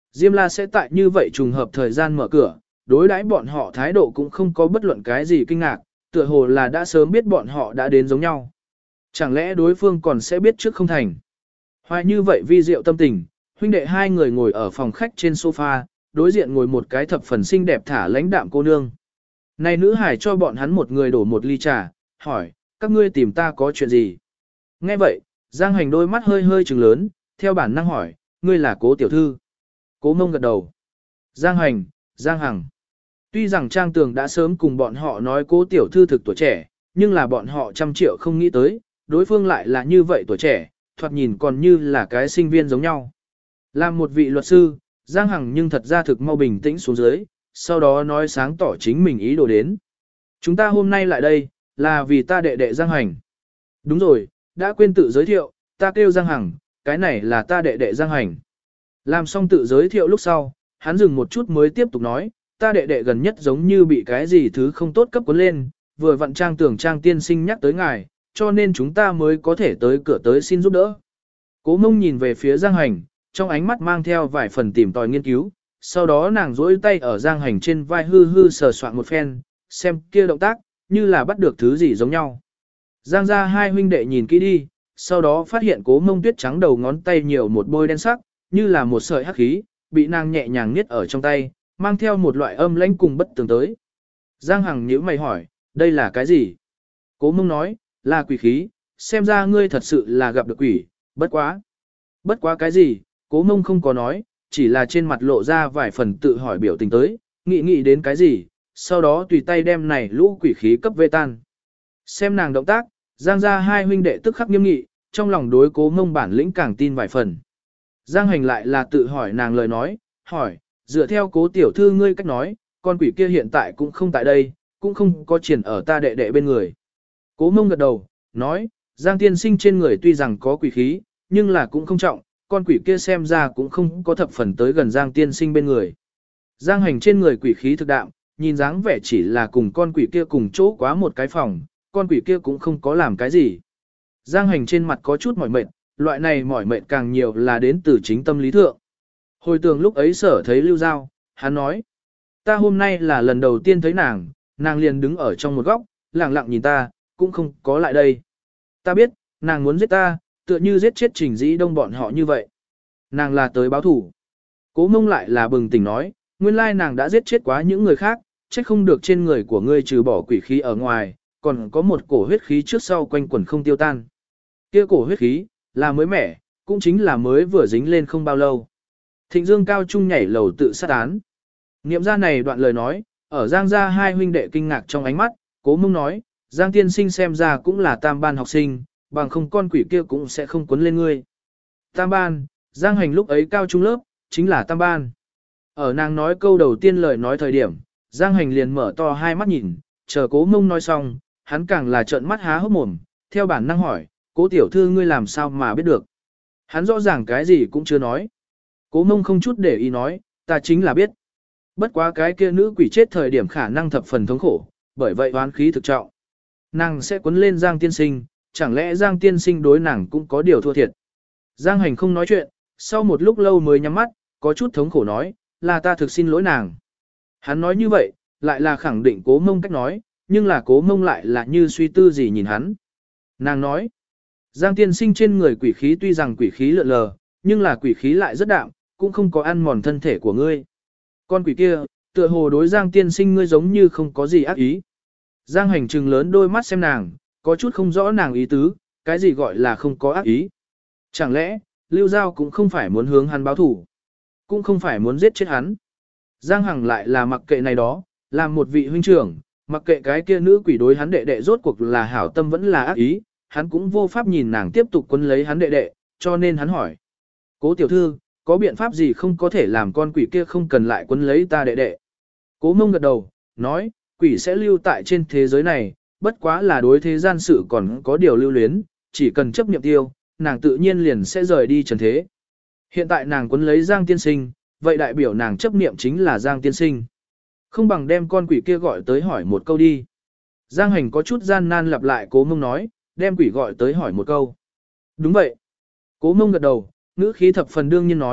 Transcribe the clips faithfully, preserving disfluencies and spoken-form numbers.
Diêm La sẽ tại như vậy trùng hợp thời gian mở cửa, đối đãi bọn họ thái độ cũng không có bất luận cái gì kinh ngạc, tựa hồ là đã sớm biết bọn họ đã đến giống nhau. Chẳng lẽ đối phương còn sẽ biết trước không thành. Hoài như vậy vi diệu tâm tình, huynh đệ hai người ngồi ở phòng khách trên sofa, đối diện ngồi một cái thập phần xinh đẹp thả lãnh đạm cô nương. Này nữ hải cho bọn hắn một người đổ một ly trà, hỏi, các ngươi tìm ta có chuyện gì? Nghe vậy, Giang Hành đôi mắt hơi hơi trừng lớn, theo bản năng hỏi, ngươi là Cố tiểu thư. Cố Mông gật đầu. Giang Hành, Giang Hằng. Tuy rằng Trang Tường đã sớm cùng bọn họ nói Cố tiểu thư thực tuổi trẻ, nhưng là bọn họ trăm triệu không nghĩ tới, đối phương lại là như vậy tuổi trẻ, thoạt nhìn còn như là cái sinh viên giống nhau. Làm một vị luật sư, Giang Hằng nhưng thật ra thực mau bình tĩnh xuống dưới, sau đó nói sáng tỏ chính mình ý đồ đến. Chúng ta hôm nay lại đây, là vì ta đệ đệ Giang Hành. Đúng rồi, đã quên tự giới thiệu, ta kêu Giang Hằng, cái này là ta đệ đệ Giang Hành. Làm xong tự giới thiệu lúc sau, hắn dừng một chút mới tiếp tục nói, ta đệ đệ gần nhất giống như bị cái gì thứ không tốt cấp cuốn lên, vừa vặn Trang Tưởng Trang tiên sinh nhắc tới ngài, cho nên chúng ta mới có thể tới cửa tới xin giúp đỡ. Cố Mông nhìn về phía Giang Hành, trong ánh mắt mang theo vài phần tìm tòi nghiên cứu, sau đó nàng duỗi tay ở Giang Hành trên vai hư hư sờ soạn một phen, xem kia động tác, như là bắt được thứ gì giống nhau. Giang ra hai huynh đệ nhìn kỹ đi, sau đó phát hiện Cố Mông tuyết trắng đầu ngón tay nhiều một bôi đen sắc, như là một sợi hắc khí, bị nàng nhẹ nhàng niết ở trong tay, mang theo một loại âm lãnh cùng bất tường tới. Giang Hằng nhíu mày hỏi, đây là cái gì? Cố Mông nói, là quỷ khí, xem ra ngươi thật sự là gặp được quỷ, bất quá. Bất quá cái gì, Cố Mông không có nói, chỉ là trên mặt lộ ra vài phần tự hỏi biểu tình tới, nghĩ nghĩ đến cái gì, sau đó tùy tay đem này lũ quỷ khí cấp vê tan. Xem nàng động tác, Giang ra hai huynh đệ tức khắc nghiêm nghị, trong lòng đối Cố Mông bản lĩnh càng tin vài phần. Giang Hành lại là tự hỏi nàng lời nói, hỏi, dựa theo Cố tiểu thư ngươi cách nói, con quỷ kia hiện tại cũng không tại đây, cũng không có triển ở ta đệ đệ bên người. Cố Mông gật đầu, nói, Giang tiên sinh trên người tuy rằng có quỷ khí, nhưng là cũng không trọng, con quỷ kia xem ra cũng không có thập phần tới gần Giang tiên sinh bên người. Giang Hành trên người quỷ khí thực đạm, nhìn dáng vẻ chỉ là cùng con quỷ kia cùng chỗ quá một cái phòng, con quỷ kia cũng không có làm cái gì. Giang Hành trên mặt có chút mỏi mệt, loại này mỏi mệt càng nhiều là đến từ chính tâm lý thượng. Hồi tưởng lúc ấy sở thấy Lưu Giao, hắn nói, ta hôm nay là lần đầu tiên thấy nàng, nàng liền đứng ở trong một góc, lặng lặng nhìn ta, cũng không có lại đây. Ta biết, nàng muốn giết ta, tựa như giết chết Trình Dĩ Đông bọn họ như vậy. Nàng là tới báo thủ. Cố Mông lại là bừng tỉnh nói, nguyên lai nàng đã giết chết quá những người khác, trách không được trên người của ngươi trừ bỏ quỷ khí ở ngoài, còn có một cổ huyết khí trước sau quanh quẩn không tiêu tan. Kia cổ huyết khí, là mới mẻ, cũng chính là mới vừa dính lên không bao lâu. Thịnh Dương cao trung nhảy lầu tự sát án. Niệm ra này đoạn lời nói, ở Giang gia hai huynh đệ kinh ngạc trong ánh mắt, Cố Mông nói, Giang tiên sinh xem ra cũng là tam ban học sinh, bằng không con quỷ kia cũng sẽ không cuốn lên ngươi. Tam ban, Giang Hành lúc ấy cao trung lớp, chính là tam ban. Ở nàng nói câu đầu tiên lời nói thời điểm, Giang Hành liền mở to hai mắt nhìn, chờ Cố Mông nói xong, hắn càng là trợn mắt há hốc mồm, theo bản năng hỏi, Cố tiểu thư ngươi làm sao mà biết được. Hắn rõ ràng cái gì cũng chưa nói. Cố Mông không chút để ý nói, ta chính là biết. Bất quá cái kia nữ quỷ chết thời điểm khả năng thập phần thống khổ, bởi vậy oán khí thực trọng. Nàng sẽ quấn lên Giang tiên sinh, chẳng lẽ Giang tiên sinh đối nàng cũng có điều thua thiệt. Giang Hành không nói chuyện, sau một lúc lâu mới nhắm mắt, có chút thống khổ nói, là ta thực xin lỗi nàng. Hắn nói như vậy, lại là khẳng định Cố Mông cách nói, nhưng là Cố Mông lại là như suy tư gì nhìn hắn. Nàng nói, Giang tiên sinh trên người quỷ khí tuy rằng quỷ khí lượn lờ, nhưng là quỷ khí lại rất đạm, cũng không có ăn mòn thân thể của ngươi. Con quỷ kia, tựa hồ đối Giang tiên sinh ngươi giống như không có gì ác ý. Giang Hành trừng lớn đôi mắt xem nàng, có chút không rõ nàng ý tứ, cái gì gọi là không có ác ý. Chẳng lẽ, Lưu Giao cũng không phải muốn hướng hắn báo thủ, cũng không phải muốn giết chết hắn. Giang Hằng lại là mặc kệ này đó, làm một vị huynh trưởng, mặc kệ cái kia nữ quỷ đối hắn đệ đệ rốt cuộc là hảo tâm vẫn là ác ý, hắn cũng vô pháp nhìn nàng tiếp tục quấn lấy hắn đệ đệ, cho nên hắn hỏi. Cố tiểu thư, có biện pháp gì không có thể làm con quỷ kia không cần lại quấn lấy ta đệ đệ? Cố Mông gật đầu, nói, quỷ sẽ lưu tại trên thế giới này, bất quá là đối thế gian sự còn có điều lưu luyến, chỉ cần chấp niệm tiêu, nàng tự nhiên liền sẽ rời đi trần thế. Hiện tại nàng quấn lấy Giang tiên sinh, vậy đại biểu nàng chấp niệm chính là Giang tiên sinh. Không bằng đem con quỷ kia gọi tới hỏi một câu đi. Giang Hành có chút gian nan lặp lại Cố Mông nói, đem quỷ gọi tới hỏi một câu. Đúng vậy. Cố Mông gật đầu, ngữ khí thập phần đương nhiên nói,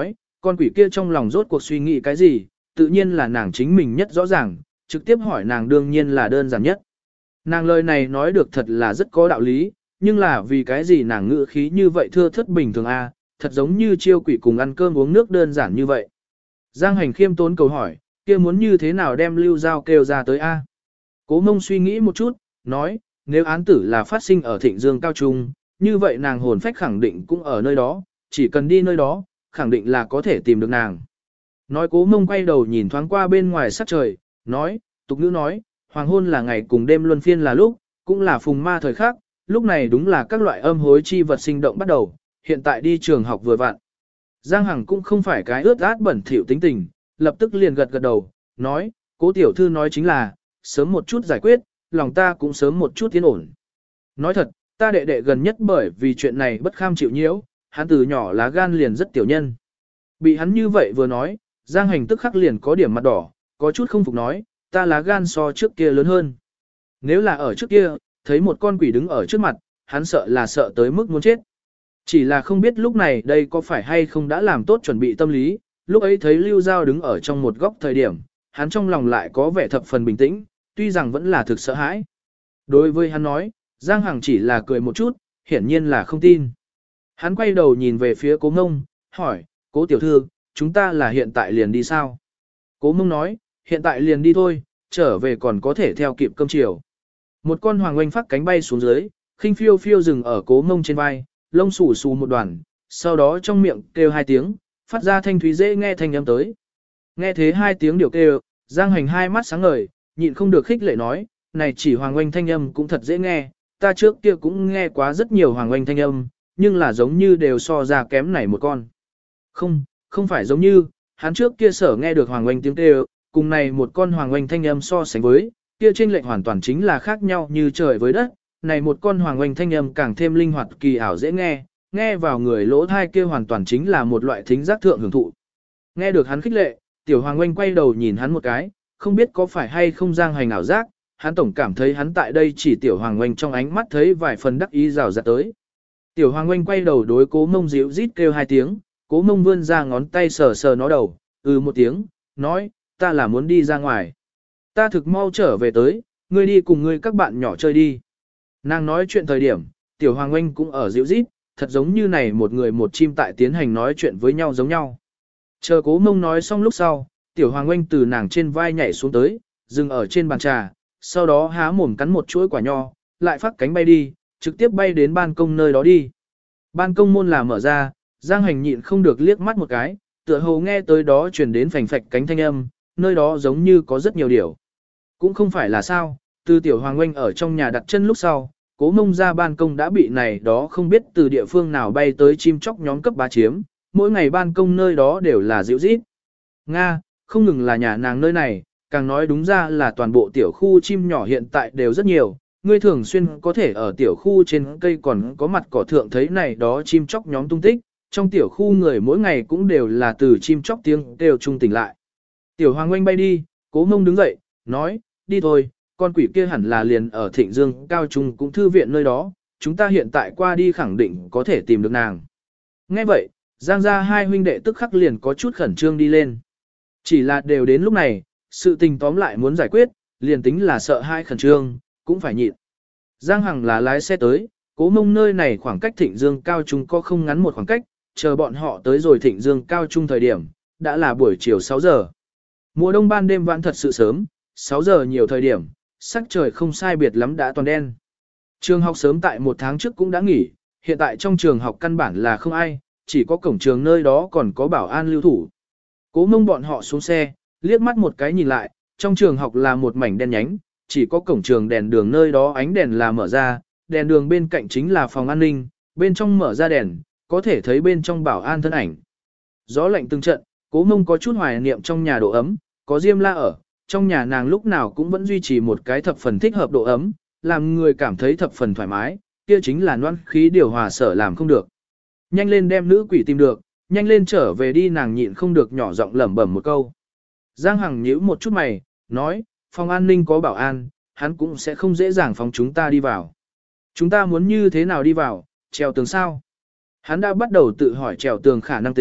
con quỷ kia trong lòng rốt cuộc suy nghĩ cái gì, tự nhiên là nàng chính mình nhất rõ ràng, trực tiếp hỏi nàng đương nhiên là đơn giản nhất. Nàng lời này nói được thật là rất có đạo lý, nhưng là vì cái gì nàng ngữ khí như vậy thưa thất bình thường a, thật giống như chiêu quỷ cùng ăn cơm uống nước đơn giản như vậy. Giang Hành khiêm tốn cầu hỏi, kia muốn như thế nào đem Lưu Giao kêu ra tới a? Cố Mông suy nghĩ một chút, nói, nếu án tử là phát sinh ở Thịnh Dương Cao Trung, như vậy nàng hồn phách khẳng định cũng ở nơi đó, chỉ cần đi nơi đó, khẳng định là có thể tìm được nàng. Nói Cố Mông quay đầu nhìn thoáng qua bên ngoài sắc trời, nói, tục ngữ nói, hoàng hôn là ngày cùng đêm luân phiên là lúc, cũng là phùng ma thời khắc, lúc này đúng là các loại âm hối chi vật sinh động bắt đầu, hiện tại đi trường học vừa vặn. Giang Hằng cũng không phải cái ướt át bẩn thỉu tính tình, lập tức liền gật gật đầu, nói, Cố tiểu thư nói chính là, sớm một chút giải quyết, lòng ta cũng sớm một chút tiến ổn. Nói thật, ta đệ đệ gần nhất bởi vì chuyện này bất kham chịu nhiễu, hắn từ nhỏ lá gan liền rất tiểu nhân. Bị hắn như vậy vừa nói, Giang Hành tức khắc liền có điểm mặt đỏ, có chút không phục nói, ta lá gan so trước kia lớn hơn. Nếu là ở trước kia, thấy một con quỷ đứng ở trước mặt, hắn sợ là sợ tới mức muốn chết. Chỉ là không biết lúc này đây có phải hay không đã làm tốt chuẩn bị tâm lý, lúc ấy thấy Lưu Giao đứng ở trong một góc thời điểm, hắn trong lòng lại có vẻ thập phần bình tĩnh, tuy rằng vẫn là thực sợ hãi. Đối với hắn nói, Giang Hằng chỉ là cười một chút, hiển nhiên là không tin. Hắn quay đầu nhìn về phía Cố Mông, hỏi, Cố tiểu thư, chúng ta là hiện tại liền đi sao? Cố Mông nói, hiện tại liền đi thôi, trở về còn có thể theo kịp cơm chiều. Một con hoàng oanh phát cánh bay xuống dưới, khinh phiêu phiêu dừng ở Cố Mông trên vai, lông xù xù một đoàn, sau đó trong miệng kêu hai tiếng, phát ra thanh thúy dễ nghe thanh âm tới. Nghe thế hai tiếng điều kêu, Giang Hành hai mắt sáng ngời, nhịn không được khích lệ nói, này chỉ hoàng oanh thanh âm cũng thật dễ nghe, ta trước kia cũng nghe quá rất nhiều hoàng oanh thanh âm, nhưng là giống như đều so ra kém này một con. Không, không phải giống như, hắn trước kia sở nghe được hoàng oanh tiếng kêu, cùng này một con hoàng oanh thanh âm so sánh với, kia chênh lệch hoàn toàn chính là khác nhau như trời với đất, này một con hoàng oanh thanh âm càng thêm linh hoạt kỳ ảo dễ nghe, nghe vào người lỗ thai kia hoàn toàn chính là một loại thính giác thượng hưởng thụ. Nghe được hắn khích lệ, tiểu hoàng oanh quay đầu nhìn hắn một cái, không biết có phải hay không Giang Hành ảo giác, hắn tổng cảm thấy hắn tại đây chỉ tiểu hoàng oanh trong ánh mắt thấy vài phần đắc ý rào rạt tới. Tiểu hoàng oanh quay đầu đối Cố Mông dịu rít kêu hai tiếng, Cố Mông vươn ra ngón tay sờ sờ nó đầu, ừ một tiếng, nói, ta là muốn đi ra ngoài. Ta thực mau trở về tới, ngươi đi cùng ngươi các bạn nhỏ chơi đi. Nàng nói chuyện thời điểm, tiểu hoàng oanh cũng ở dịu rít, thật giống như này một người một chim tại tiến hành nói chuyện với nhau giống nhau. Chờ Cố Mông nói xong lúc sau, tiểu hoàng oanh từ nàng trên vai nhảy xuống tới, dừng ở trên bàn trà, sau đó há mồm cắn một chuỗi quả nho, lại phát cánh bay đi, trực tiếp bay đến ban công nơi đó đi. Ban công môn là mở ra, Giang Hành nhịn không được liếc mắt một cái, tựa hồ nghe tới đó truyền đến phành phạch cánh thanh âm, nơi đó giống như có rất nhiều điều. Cũng không phải là sao, từ tiểu hoàng oanh ở trong nhà đặt chân lúc sau, Cố Mông ra ban công đã bị này đó không biết từ địa phương nào bay tới chim chóc nhóm cấp bá chiếm, mỗi ngày ban công nơi đó đều là dịu rít. Nga, không ngừng là nhà nàng nơi này, càng nói đúng ra là toàn bộ tiểu khu chim nhỏ hiện tại đều rất nhiều, ngươi thường xuyên có thể ở tiểu khu trên cây còn có mặt cỏ thượng thấy này đó chim chóc nhóm tung tích, trong tiểu khu người mỗi ngày cũng đều là từ chim chóc tiếng đều trung tỉnh lại. Tiểu hoàng oanh bay đi, Cố Mông đứng dậy, nói, đi thôi, con quỷ kia hẳn là liền ở Thịnh Dương Cao Trung cũng thư viện nơi đó, chúng ta hiện tại qua đi khẳng định có thể tìm được nàng. Nghe vậy, Giang gia hai huynh đệ tức khắc liền có chút khẩn trương đi lên. Chỉ là đều đến lúc này, sự tình tóm lại muốn giải quyết, liền tính là sợ hai khẩn trương, cũng phải nhịn. Giang Hằng là lái xe tới, Cố Mông nơi này khoảng cách Thịnh Dương Cao Trung có không ngắn một khoảng cách, chờ bọn họ tới rồi Thịnh Dương Cao Trung thời điểm, đã là buổi chiều sáu giờ. Mùa đông ban đêm vãn thật sự sớm, sáu giờ nhiều thời điểm, sắc trời không sai biệt lắm đã toàn đen. Trường học sớm tại một tháng trước cũng đã nghỉ, hiện tại trong trường học căn bản là không ai, chỉ có cổng trường nơi đó còn có bảo an lưu thủ. Cố Mông bọn họ xuống xe, liếc mắt một cái nhìn lại, trong trường học là một mảnh đen nhánh, chỉ có cổng trường đèn đường nơi đó ánh đèn là mở ra, đèn đường bên cạnh chính là phòng an ninh, bên trong mở ra đèn, có thể thấy bên trong bảo an thân ảnh. Gió lạnh từng trận, Cố Mông có chút hoài niệm trong nhà độ ấm, có Diêm La ở, trong nhà nàng lúc nào cũng vẫn duy trì một cái thập phần thích hợp độ ấm, làm người cảm thấy thập phần thoải mái, kia chính là noan khí điều hòa sở làm không được. Nhanh lên đem nữ quỷ tìm được, nhanh lên trở về đi, nàng nhịn không được nhỏ giọng lẩm bẩm một câu. Giang Hằng nhíu một chút mày, nói, phòng an ninh có bảo an, hắn cũng sẽ không dễ dàng phóng chúng ta đi vào. Chúng ta muốn như thế nào đi vào, trèo tường sao? Hắn đã bắt đầu tự hỏi trèo tường khả năng tính,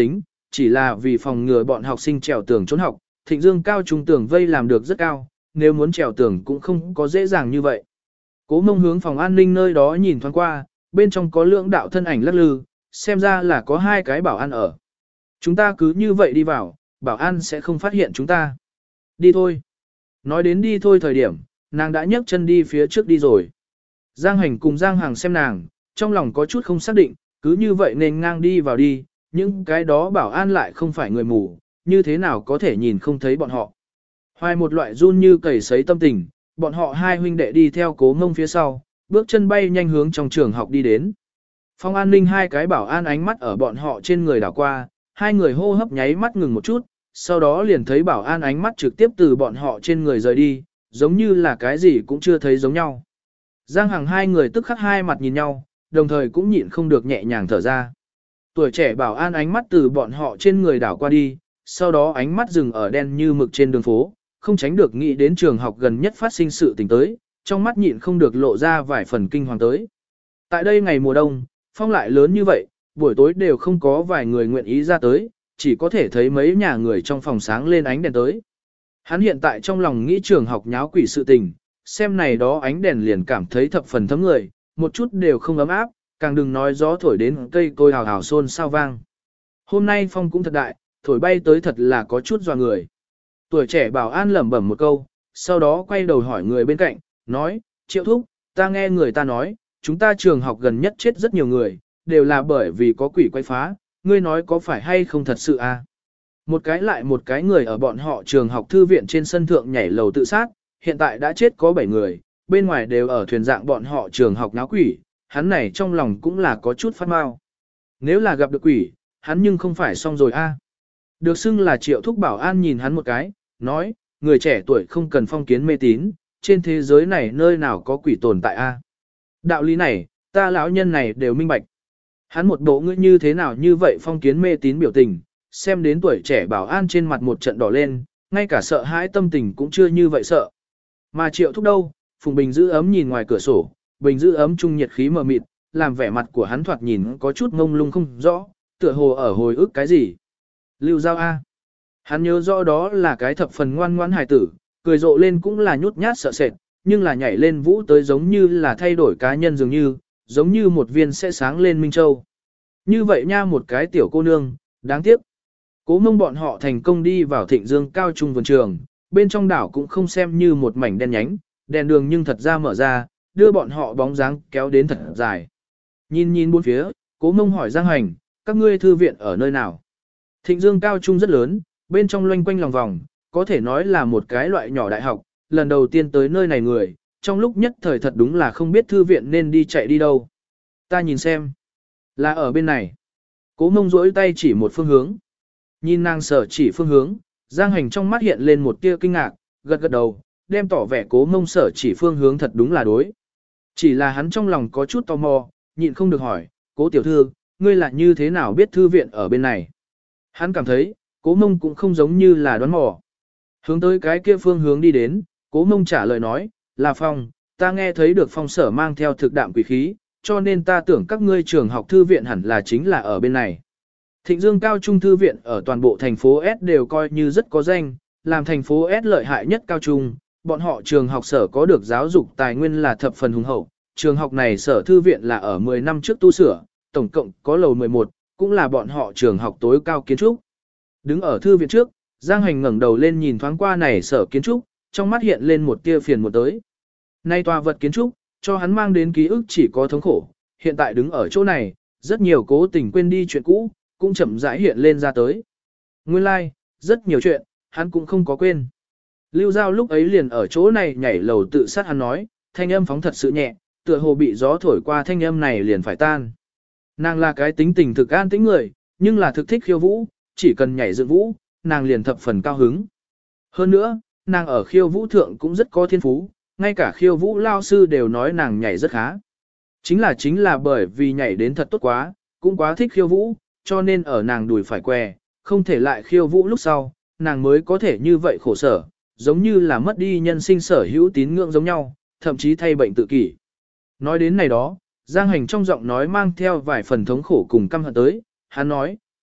chỉ là vì phòng ngừa bọn học sinh trèo tường trốn học, Thịnh Dương cao trung tường vây làm được rất cao, nếu muốn trèo tường cũng không có dễ dàng như vậy. Cố Mông hướng phòng an ninh nơi đó nhìn thoáng qua, bên trong có lượng đạo thân ảnh lắc lư, xem ra là có hai cái bảo an ở. Chúng ta cứ như vậy đi vào, bảo an sẽ không phát hiện chúng ta. Đi thôi. Nói đến đi thôi thời điểm, nàng đã nhấc chân đi phía trước đi rồi. Giang Hành cùng Giang Hằng xem nàng, trong lòng có chút không xác định, cứ như vậy nên ngang đi vào đi, nhưng cái đó bảo an lại không phải người mù, như thế nào có thể nhìn không thấy bọn họ. Hoài một loại run như cầy sấy tâm tình, bọn họ hai huynh đệ đi theo Cố Mông phía sau, bước chân bay nhanh hướng trong trường học đi đến. Phòng an ninh hai cái bảo an ánh mắt ở bọn họ trên người đảo qua, hai người hô hấp nháy mắt ngừng một chút, sau đó liền thấy bảo an ánh mắt trực tiếp từ bọn họ trên người rời đi, giống như là cái gì cũng chưa thấy giống nhau. Giang Hằng hai người tức khắc hai mặt nhìn nhau, đồng thời cũng nhịn không được nhẹ nhàng thở ra. Tuổi trẻ bảo an ánh mắt từ bọn họ trên người đảo qua đi, sau đó ánh mắt dừng ở đen như mực trên đường phố, không tránh được nghĩ đến trường học gần nhất phát sinh sự tình tới, trong mắt nhịn không được lộ ra vài phần kinh hoàng tới. Tại đây ngày mùa đông, phong lại lớn như vậy, buổi tối đều không có vài người nguyện ý ra tới, chỉ có thể thấy mấy nhà người trong phòng sáng lên ánh đèn tới. Hắn hiện tại trong lòng nghĩ trường học nháo quỷ sự tình, xem này đó ánh đèn liền cảm thấy thập phần thấm người, một chút đều không ấm áp, càng đừng nói gió thổi đến cây cối hào hào xôn sao vang. Hôm nay phong cũng thật đại, thổi bay tới thật là có chút dọa người. Tuổi trẻ bảo an lẩm bẩm một câu, sau đó quay đầu hỏi người bên cạnh, nói, Triệu thúc, ta nghe người ta nói, chúng ta trường học gần nhất chết rất nhiều người, đều là bởi vì có quỷ quay phá, ngươi nói có phải hay không thật sự à? Một cái lại một cái người ở bọn họ trường học thư viện trên sân thượng nhảy lầu tự sát, hiện tại đã chết có bảy người, bên ngoài đều ở thuyền dạng bọn họ trường học náo quỷ, hắn này trong lòng cũng là có chút phát mau. Nếu là gặp được quỷ, hắn nhưng không phải xong rồi a. À. Được xưng là Triệu thúc bảo an nhìn hắn một cái, nói, người trẻ tuổi không cần phong kiến mê tín, trên thế giới này nơi nào có quỷ tồn tại a. À. Đạo lý này, ta lão nhân này đều minh bạch. Hắn một bộ ngươi như thế nào như vậy phong kiến mê tín biểu tình, xem đến tuổi trẻ bảo an trên mặt một trận đỏ lên, ngay cả sợ hãi tâm tình cũng chưa như vậy sợ. Mà Triệu thúc đâu, Phùng Bình giữ ấm nhìn ngoài cửa sổ, Bình giữ ấm trung nhiệt khí mờ mịt, làm vẻ mặt của hắn thoạt nhìn có chút ngông lung không rõ, tựa hồ ở hồi ức cái gì. Lưu Giao A. Hắn nhớ rõ đó là cái thập phần ngoan ngoãn hài tử, cười rộ lên cũng là nhút nhát sợ sệt, nhưng là nhảy lên vũ tới giống như là thay đổi cá nhân dường như, giống như một viên sẽ sáng lên Minh Châu. Như vậy nha một cái tiểu cô nương, đáng tiếc. Cố Mông bọn họ thành công đi vào Thịnh Dương cao trung vườn trường, bên trong đảo cũng không xem như một mảnh đen nhánh, đèn đường nhưng thật ra mở ra, đưa bọn họ bóng dáng kéo đến thật dài. Nhìn nhìn bốn phía, Cố Mông hỏi Giang Hành, các ngươi thư viện ở nơi nào? Thịnh Dương cao trung rất lớn, bên trong loanh quanh lòng vòng, có thể nói là một cái loại nhỏ đại học, lần đầu tiên tới nơi này người, trong lúc nhất thời thật đúng là không biết thư viện nên đi chạy đi đâu. Ta nhìn xem, là ở bên này. Cố Mông duỗi tay chỉ một phương hướng. Nhìn nàng sở chỉ phương hướng, Giang Hành trong mắt hiện lên một tia kinh ngạc, gật gật đầu, đem tỏ vẻ Cố Mông sở chỉ phương hướng thật đúng là đối. Chỉ là hắn trong lòng có chút tò mò, nhịn không được hỏi, Cố tiểu thư, ngươi là như thế nào biết thư viện ở bên này? Hắn cảm thấy, Cố Mông cũng không giống như là đoán mò. Hướng tới cái kia phương hướng đi đến, Cố Mông trả lời nói, là Phong, ta nghe thấy được Phong sở mang theo thực đạm quỷ khí, cho nên ta tưởng các ngươi trường học thư viện hẳn là chính là ở bên này. Thịnh Dương cao trung thư viện ở toàn bộ thành phố S đều coi như rất có danh, làm thành phố S lợi hại nhất cao trung, bọn họ trường học sở có được giáo dục tài nguyên là thập phần hùng hậu. Trường học này sở thư viện là ở mười năm trước tu sửa, tổng cộng có lầu mười một, cũng là bọn họ trường học tối cao kiến trúc. Đứng ở thư viện trước, Giang Hành ngẩng đầu lên nhìn thoáng qua này sở kiến trúc, trong mắt hiện lên một tia phiền một tới. Nay tòa vật kiến trúc, cho hắn mang đến ký ức chỉ có thống khổ, hiện tại đứng ở chỗ này, rất nhiều cố tình quên đi chuyện cũ, cũng chậm rãi hiện lên ra tới. Nguyên lai, like, rất nhiều chuyện, hắn cũng không có quên. Lưu Giao lúc ấy liền ở chỗ này nhảy lầu tự sát hắn nói, thanh âm phóng thật sự nhẹ, tựa hồ bị gió thổi qua thanh âm này liền phải tan. Nàng là cái tính tình thực an tĩnh người, nhưng là thực thích khiêu vũ, chỉ cần nhảy dựng vũ, nàng liền thập phần cao hứng. Hơn nữa, nàng ở khiêu vũ thượng cũng rất có thiên phú, ngay cả khiêu vũ lao sư đều nói nàng nhảy rất khá. Chính là chính là bởi vì nhảy đến thật tốt quá, cũng quá thích khiêu vũ, cho nên ở nàng đùi phải què, không thể lại khiêu vũ lúc sau, nàng mới có thể như vậy khổ sở, giống như là mất đi nhân sinh sở hữu tín ngưỡng giống nhau, thậm chí thay bệnh tự kỷ. Nói đến này đó, Giang Hành trong giọng nói mang theo vài phần thống khổ cùng căm hận tới, hắn nói,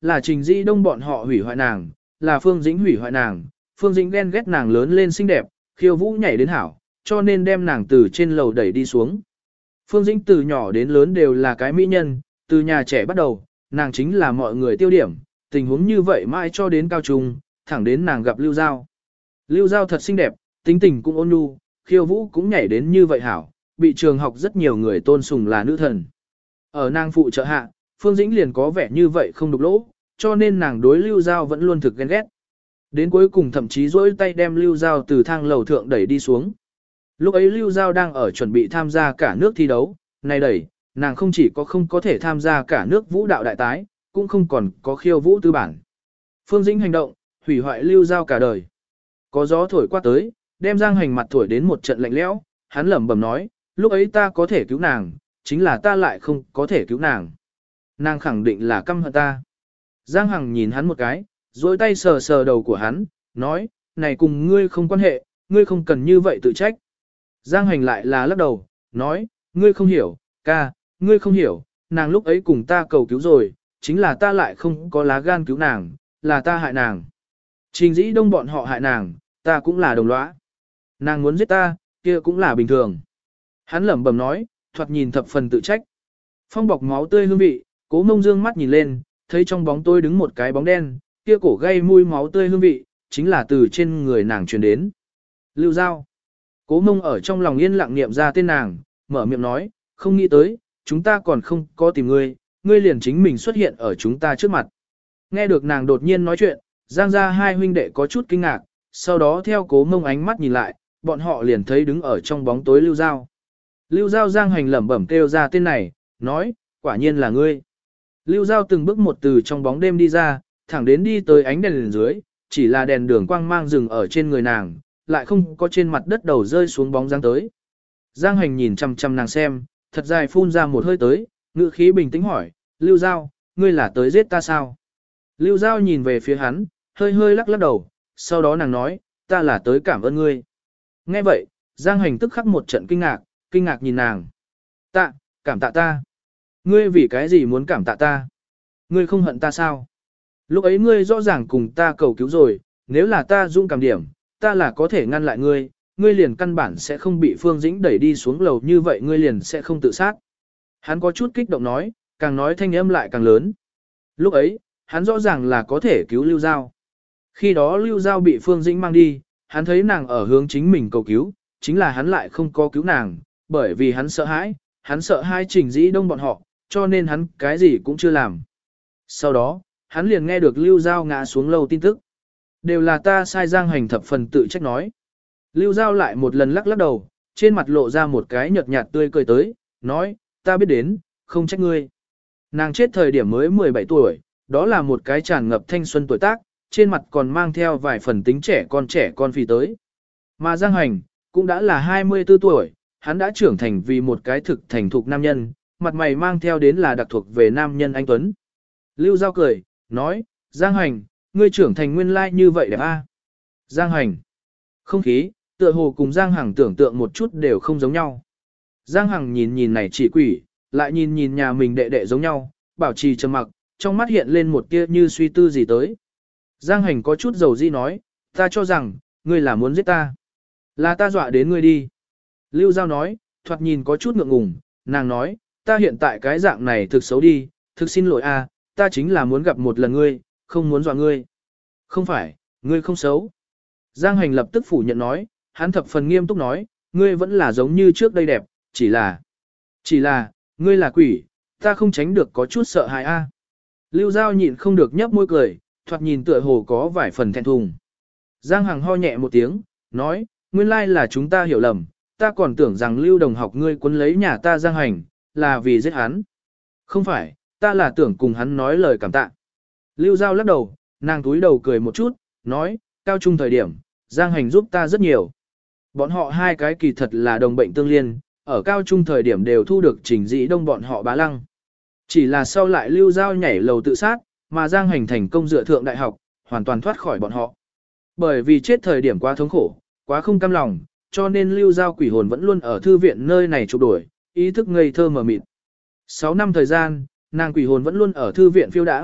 là Trình Dĩ Đông bọn họ hủy hoại nàng, là Phương Dĩnh hủy hoại nàng, Phương Dĩnh ghen ghét nàng lớn lên xinh đẹp, khiêu vũ nhảy đến hảo, cho nên đem nàng từ trên lầu đẩy đi xuống. Phương Dĩnh từ nhỏ đến lớn đều là cái mỹ nhân, từ nhà trẻ bắt đầu, nàng chính là mọi người tiêu điểm, tình huống như vậy mãi cho đến cao trung, thẳng đến nàng gặp Lưu Giao. Lưu Giao thật xinh đẹp, tính tình cũng ôn nhu, khiêu vũ cũng nhảy đến như vậy hảo, bị trường học rất nhiều người tôn sùng là nữ thần. Ở nàng phụ trợ hạ, Phương Dĩnh liền có vẻ như vậy không đục lỗ, cho nên nàng đối Lưu Giao vẫn luôn thực ghen ghét. Đến cuối cùng thậm chí dỗi tay đem Lưu Giao từ thang lầu thượng đẩy đi xuống. Lúc ấy Lưu Giao đang ở chuẩn bị tham gia cả nước thi đấu, này đẩy, nàng không chỉ có không có thể tham gia cả nước vũ đạo đại tái, cũng không còn có khiêu vũ tư bản. Phương Dĩnh hành động, hủy hoại Lưu Giao cả đời. Có gió thổi qua tới, đem Giang Hành mặt thổi đến một trận lạnh lẽo, hắn lẩm bẩm nói, lúc ấy ta có thể cứu nàng, chính là ta lại không có thể cứu nàng. Nàng khẳng định là căm hận ta. Giang Hằng nhìn hắn một cái, duỗi tay sờ sờ đầu của hắn, nói, này cùng ngươi không quan hệ, ngươi không cần như vậy tự trách. Giang Hành lại là lắc đầu, nói, ngươi không hiểu, ca, ngươi không hiểu, nàng lúc ấy cùng ta cầu cứu rồi, chính là ta lại không có lá gan cứu nàng, là ta hại nàng. Trình Dĩ Đông bọn họ hại nàng, ta cũng là đồng lõa. Nàng muốn giết ta, kia cũng là bình thường. Hắn lẩm bẩm nói, thoạt nhìn thập phần tự trách. Phong bọc máu tươi hương vị, Cố Mông dương mắt nhìn lên, thấy trong bóng tôi đứng một cái bóng đen, kia cổ gây mùi máu tươi hương vị, chính là từ trên người nàng truyền đến. Lưu Giao. Cố Mông ở trong lòng yên lặng niệm ra tên nàng, mở miệng nói, không nghĩ tới, chúng ta còn không có tìm ngươi, ngươi liền chính mình xuất hiện ở chúng ta trước mặt. Nghe được nàng đột nhiên nói chuyện, Giang gia hai huynh đệ có chút kinh ngạc, sau đó theo Cố Mông ánh mắt nhìn lại, bọn họ liền thấy đứng ở trong bóng tối Lưu Giao. Lưu Giao Giang Hành lẩm bẩm kêu ra tên này, nói, quả nhiên là ngươi. Lưu Giao từng bước một từ trong bóng đêm đi ra, thẳng đến đi tới ánh đèn lên dưới, chỉ là đèn đường quang mang rừng ở trên người nàng, lại không có trên mặt đất đầu rơi xuống bóng dáng tới. Giang Hành nhìn chăm chăm nàng xem, thật dài phun ra một hơi tới, ngữ khí bình tĩnh hỏi, Lưu Giao, ngươi là tới giết ta sao? Lưu Giao nhìn về phía hắn, hơi hơi lắc lắc đầu, sau đó nàng nói, ta là tới cảm ơn ngươi. Nghe vậy, Giang Hành tức khắc một trận kinh ngạc, kinh ngạc nhìn nàng. Tạ, cảm tạ ta. Ngươi vì cái gì muốn cảm tạ ta? Ngươi không hận ta sao? Lúc ấy ngươi rõ ràng cùng ta cầu cứu rồi, nếu là ta dũng cảm điểm, ta là có thể ngăn lại ngươi, ngươi liền căn bản sẽ không bị Phương Dĩnh đẩy đi xuống lầu như vậy ngươi liền sẽ không tự sát. Hắn có chút kích động nói, càng nói thanh âm lại càng lớn. Lúc ấy, hắn rõ ràng là có thể cứu Lưu Giao. Khi đó Lưu Giao bị Phương Dĩnh mang đi, hắn thấy nàng ở hướng chính mình cầu cứu, chính là hắn lại không có cứu nàng, bởi vì hắn sợ hãi, hắn sợ hai Trình Dĩ Đông bọn họ, cho nên hắn cái gì cũng chưa làm. Sau đó, hắn liền nghe được Lưu Giao ngã xuống lầu tin tức. Đều là ta sai. Giang Hành thập phần tự trách nói. Lưu Giao lại một lần lắc lắc đầu, trên mặt lộ ra một cái nhợt nhạt tươi cười tới, nói, ta biết đến, không trách ngươi. Nàng chết thời điểm mới mười bảy tuổi, đó là một cái tràn ngập thanh xuân tuổi tác, trên mặt còn mang theo vài phần tính trẻ con trẻ con phi tới. Mà Giang Hành, cũng đã là hai mươi tư tuổi, hắn đã trưởng thành vì một cái thực thành thục nam nhân, mặt mày mang theo đến là đặc thuộc về nam nhân anh Tuấn. Lưu Giao cười, nói, Giang Hành, ngươi trưởng thành nguyên lai như vậy đẹp a. Giang Hành. Không khí, tựa hồ cùng Giang Hằng tưởng tượng một chút đều không giống nhau. Giang Hằng nhìn nhìn này chỉ quỷ, lại nhìn nhìn nhà mình đệ đệ giống nhau, bảo trì trầm mặc, trong mắt hiện lên một tia như suy tư gì tới. Giang Hành có chút dầu di nói, ta cho rằng, ngươi là muốn giết ta. Là ta dọa đến ngươi đi. Lưu Giao nói, thoạt nhìn có chút ngượng ngùng, nàng nói, ta hiện tại cái dạng này thực xấu đi, thực xin lỗi a, ta chính là muốn gặp một lần ngươi, không muốn dọa ngươi. Không phải, ngươi không xấu. Giang Hành lập tức phủ nhận nói, hắn thập phần nghiêm túc nói, ngươi vẫn là giống như trước đây đẹp, chỉ là, chỉ là, ngươi là quỷ, ta không tránh được có chút sợ hãi a. Lưu Giao nhịn không được nhấp môi cười, thoạt nhìn tựa hồ có vài phần thẹn thùng. Giang Hằng ho nhẹ một tiếng, nói, nguyên lai là chúng ta hiểu lầm, ta còn tưởng rằng Lưu đồng học ngươi quấn lấy nhà ta Giang Hành, là vì giết hắn. Không phải, ta là tưởng cùng hắn nói lời cảm tạ. Lưu Giao lắc đầu, nàng túi đầu cười một chút, nói, cao trung thời điểm, Giang Hành giúp ta rất nhiều. Bọn họ hai cái kỳ thật là đồng bệnh tương liên, ở cao trung thời điểm đều thu được Trình Dĩ Đông bọn họ bá lăng. Chỉ là sau lại Lưu Giao nhảy lầu tự sát, mà Giang Hành thành công dựa thượng đại học, hoàn toàn thoát khỏi bọn họ. Bởi vì chết thời điểm quá thống khổ, quá không cam lòng, cho nên Lưu Giao quỷ hồn vẫn luôn ở thư viện nơi này trục đổi, ý thức ngây thơ mờ mịt. Sáu năm thời gian, nàng quỷ hồn vẫn luôn ở thư viện phiêu đãng,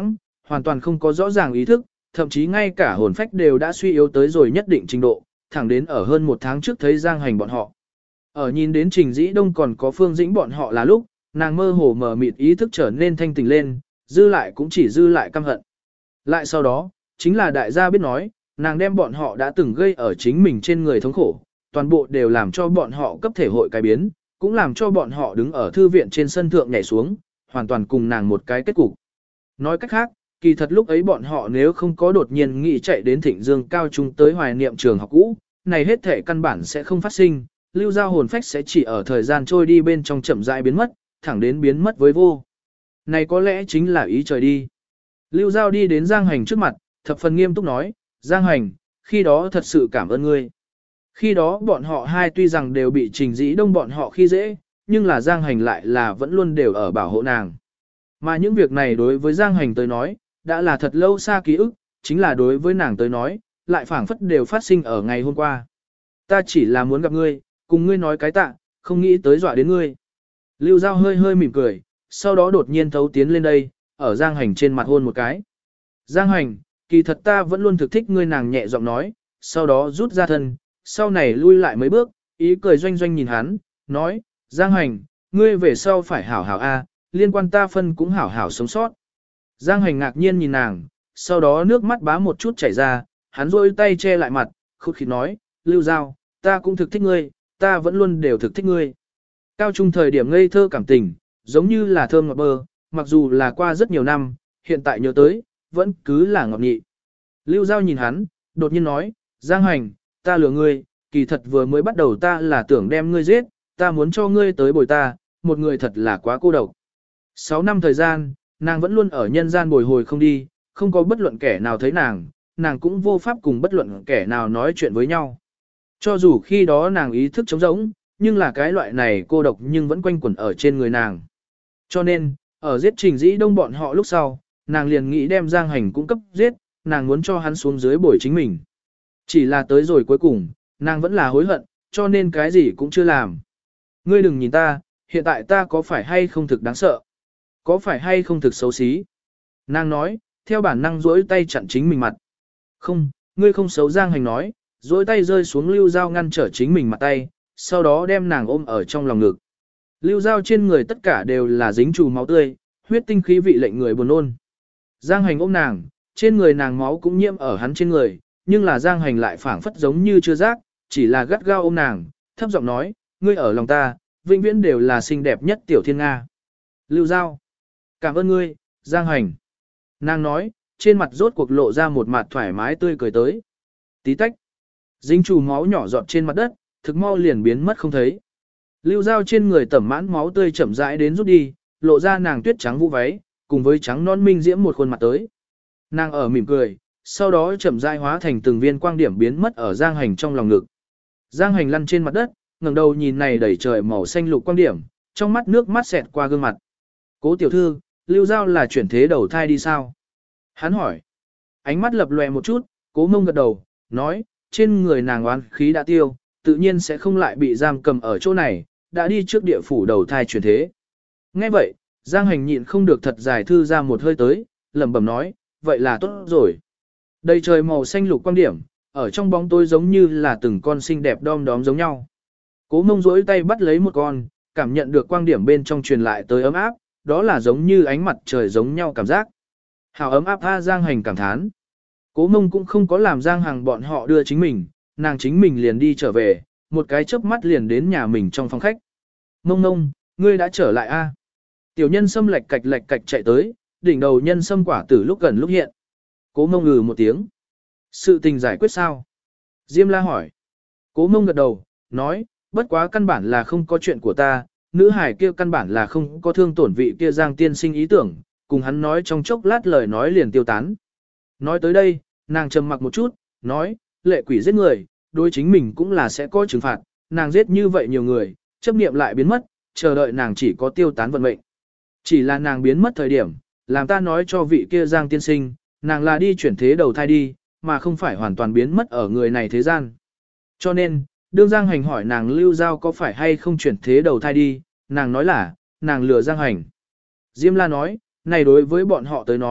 hoàn toàn không có rõ ràng ý thức, thậm chí ngay cả hồn phách đều đã suy yếu tới rồi nhất định trình độ, thẳng đến ở hơn một tháng trước thấy Giang Hành bọn họ. Ở nhìn đến Trình Dĩ Đông còn có Phương Dĩnh bọn họ là lúc, nàng mơ hồ mờ mịt ý thức trở nên thanh tỉnh lên, dư lại cũng chỉ dư lại căm hận. Lại sau đó, chính là đại gia biết nói, nàng đem bọn họ đã từng gây ở chính mình trên người thống khổ, toàn bộ đều làm cho bọn họ cấp thể hội cải biến, cũng làm cho bọn họ đứng ở thư viện trên sân thượng nhảy xuống, hoàn toàn cùng nàng một cái kết cục. Nói cách khác, kỳ thật lúc ấy bọn họ nếu không có đột nhiên nghĩ chạy đến Thịnh Dương cao trung tới hoài niệm trường học cũ, này hết thể căn bản sẽ không phát sinh, lưu giao hồn phách sẽ chỉ ở thời gian trôi đi bên trong chậm rãi biến mất, thẳng đến biến mất với vô. Này có lẽ chính là ý trời đi. Lưu giao đi đến Giang Hành trước mặt, thập phần nghiêm túc nói, Giang Hành, khi đó thật sự cảm ơn ngươi. Khi đó bọn họ hai tuy rằng đều bị Trình Dĩ Đông bọn họ khi dễ, nhưng là Giang Hành lại là vẫn luôn đều ở bảo hộ nàng. Mà những việc này đối với Giang Hành tới nói, đã là thật lâu xa ký ức, chính là đối với nàng tới nói, lại phảng phất đều phát sinh ở ngày hôm qua. Ta chỉ là muốn gặp ngươi, cùng ngươi nói cái tạ, không nghĩ tới dọa đến ngươi. Lưu Giao hơi hơi mỉm cười, sau đó đột nhiên thấu tiến lên đây, ở Giang Hành trên mặt hôn một cái. Giang Hành, kỳ thật ta vẫn luôn thực thích ngươi, nàng nhẹ giọng nói, sau đó rút ra thân, sau này lui lại mấy bước, ý cười doanh doanh nhìn hắn, nói, Giang Hành, ngươi về sau phải hảo hảo a, liên quan ta phân cũng hảo hảo sống sót. Giang Hành ngạc nhiên nhìn nàng, sau đó nước mắt bá một chút chảy ra, hắn rôi tay che lại mặt, khúc khít nói, Lưu Giao, ta cũng thực thích ngươi, ta vẫn luôn đều thực thích ngươi. Cao trung thời điểm ngây thơ cảm tình, giống như là thơm ngọt bơ, mặc dù là qua rất nhiều năm, hiện tại nhớ tới, vẫn cứ là ngọt nhị. Lưu Giao nhìn hắn, đột nhiên nói, Giang Hành, ta lừa ngươi, kỳ thật vừa mới bắt đầu ta là tưởng đem ngươi giết, ta muốn cho ngươi tới bồi ta, một người thật là quá cô độc. Sáu năm thời gian, nàng vẫn luôn ở nhân gian bồi hồi không đi, không có bất luận kẻ nào thấy nàng, nàng cũng vô pháp cùng bất luận kẻ nào nói chuyện với nhau. Cho dù khi đó nàng ý thức trống rỗng, nhưng là cái loại này cô độc nhưng vẫn quanh quẩn ở trên người nàng. Cho nên, ở giết Trình Dĩ Đông bọn họ lúc sau, nàng liền nghĩ đem Giang Hành cũng cấp giết, nàng muốn cho hắn xuống dưới bồi chính mình. Chỉ là tới rồi cuối cùng, nàng vẫn là hối hận, cho nên cái gì cũng chưa làm. Ngươi đừng nhìn ta, hiện tại ta có phải hay không thực đáng sợ? Có phải hay không thực xấu xí? Nàng nói, theo bản năng duỗi tay chặn chính mình mặt. Không, ngươi không xấu, Giang Hành nói, duỗi tay rơi xuống Lưu Giao ngăn trở chính mình mặt tay, sau đó đem nàng ôm ở trong lòng ngực. Lưu Giao trên người tất cả đều là dính trù máu tươi, huyết tinh khí vị lệnh người buồn nôn. Giang Hành ôm nàng, trên người nàng máu cũng nhiễm ở hắn trên người, nhưng là Giang Hành lại phảng phất giống như chưa giác, chỉ là gắt gao ôm nàng, thấp giọng nói, ngươi ở lòng ta, vĩnh viễn đều là xinh đẹp nhất tiểu thiên Nga. Lưu Giao, cảm ơn ngươi, Giang Hành. Nàng nói, trên mặt rốt cuộc lộ ra một mặt thoải mái tươi cười tới. Tí tách, dính trù máu nhỏ giọt trên mặt đất, thực mau liền biến mất không thấy. Lưu Giao trên người tẩm mãn máu tươi chậm rãi đến rút đi, lộ ra nàng tuyết trắng vũ váy, cùng với trắng non minh diễm một khuôn mặt tới. Nàng ở mỉm cười, sau đó chậm rãi hóa thành từng viên quang điểm biến mất ở Giang Hành trong lòng ngực. Giang Hành lăn trên mặt đất, ngẩng đầu nhìn này đầy trời màu xanh lục quang điểm, trong mắt nước mắt xẹt qua gương mặt. Cố tiểu thư, Lưu Giao là chuyển thế đầu thai đi sao? Hắn hỏi. Ánh mắt lập lòe một chút, Cố Mông gật đầu, nói, trên người nàng oán khí đã tiêu, tự nhiên sẽ không lại bị giam cầm ở chỗ này, đã đi trước địa phủ đầu thai chuyển thế. Nghe vậy, Giang Hành nhịn không được thật dài thư ra một hơi tới, lẩm bẩm nói, vậy là tốt rồi. Đầy trời màu xanh lục quang điểm, ở trong bóng tối giống như là từng con xinh đẹp đom đóm giống nhau. Cố Mông duỗi tay bắt lấy một con, cảm nhận được quang điểm bên trong truyền lại tới ấm áp, đó là giống như ánh mặt trời giống nhau cảm giác. Hào ấm áp tha Giang Hành cảm thán. Cố Mông cũng không có làm Giang Hằng bọn họ đưa chính mình, nàng chính mình liền đi trở về, một cái chớp mắt liền đến nhà mình trong phòng khách. Mông Mông, ngươi đã trở lại a? Tiểu nhân sâm lạch cạch lạch cạch chạy tới, đỉnh đầu nhân sâm quả tử lúc gần lúc hiện. Cố Mông ngừ một tiếng. Sự tình giải quyết sao? Diêm La hỏi. Cố Mông gật đầu, nói, bất quá căn bản là không có chuyện của ta, nữ hải kia căn bản là không có thương tổn vị kia Giang tiên sinh ý tưởng, cùng hắn nói trong chốc lát lời nói liền tiêu tán. Nói tới đây, nàng trầm mặc một chút, nói, lệ quỷ giết người, đối chính mình cũng là sẽ có trừng phạt, nàng giết như vậy nhiều người, chấp niệm lại biến mất, chờ đợi nàng chỉ có tiêu tán vận mệnh. Chỉ là nàng biến mất thời điểm, làm ta nói cho vị kia Giang tiên sinh, nàng là đi chuyển thế đầu thai đi, mà không phải hoàn toàn biến mất ở người này thế gian. Cho nên, đương Giang Hành hỏi nàng Lưu Giao có phải hay không chuyển thế đầu thai đi, nàng nói là, nàng lừa Giang Hành. Diêm La nói, này đối với bọn họ tới nói,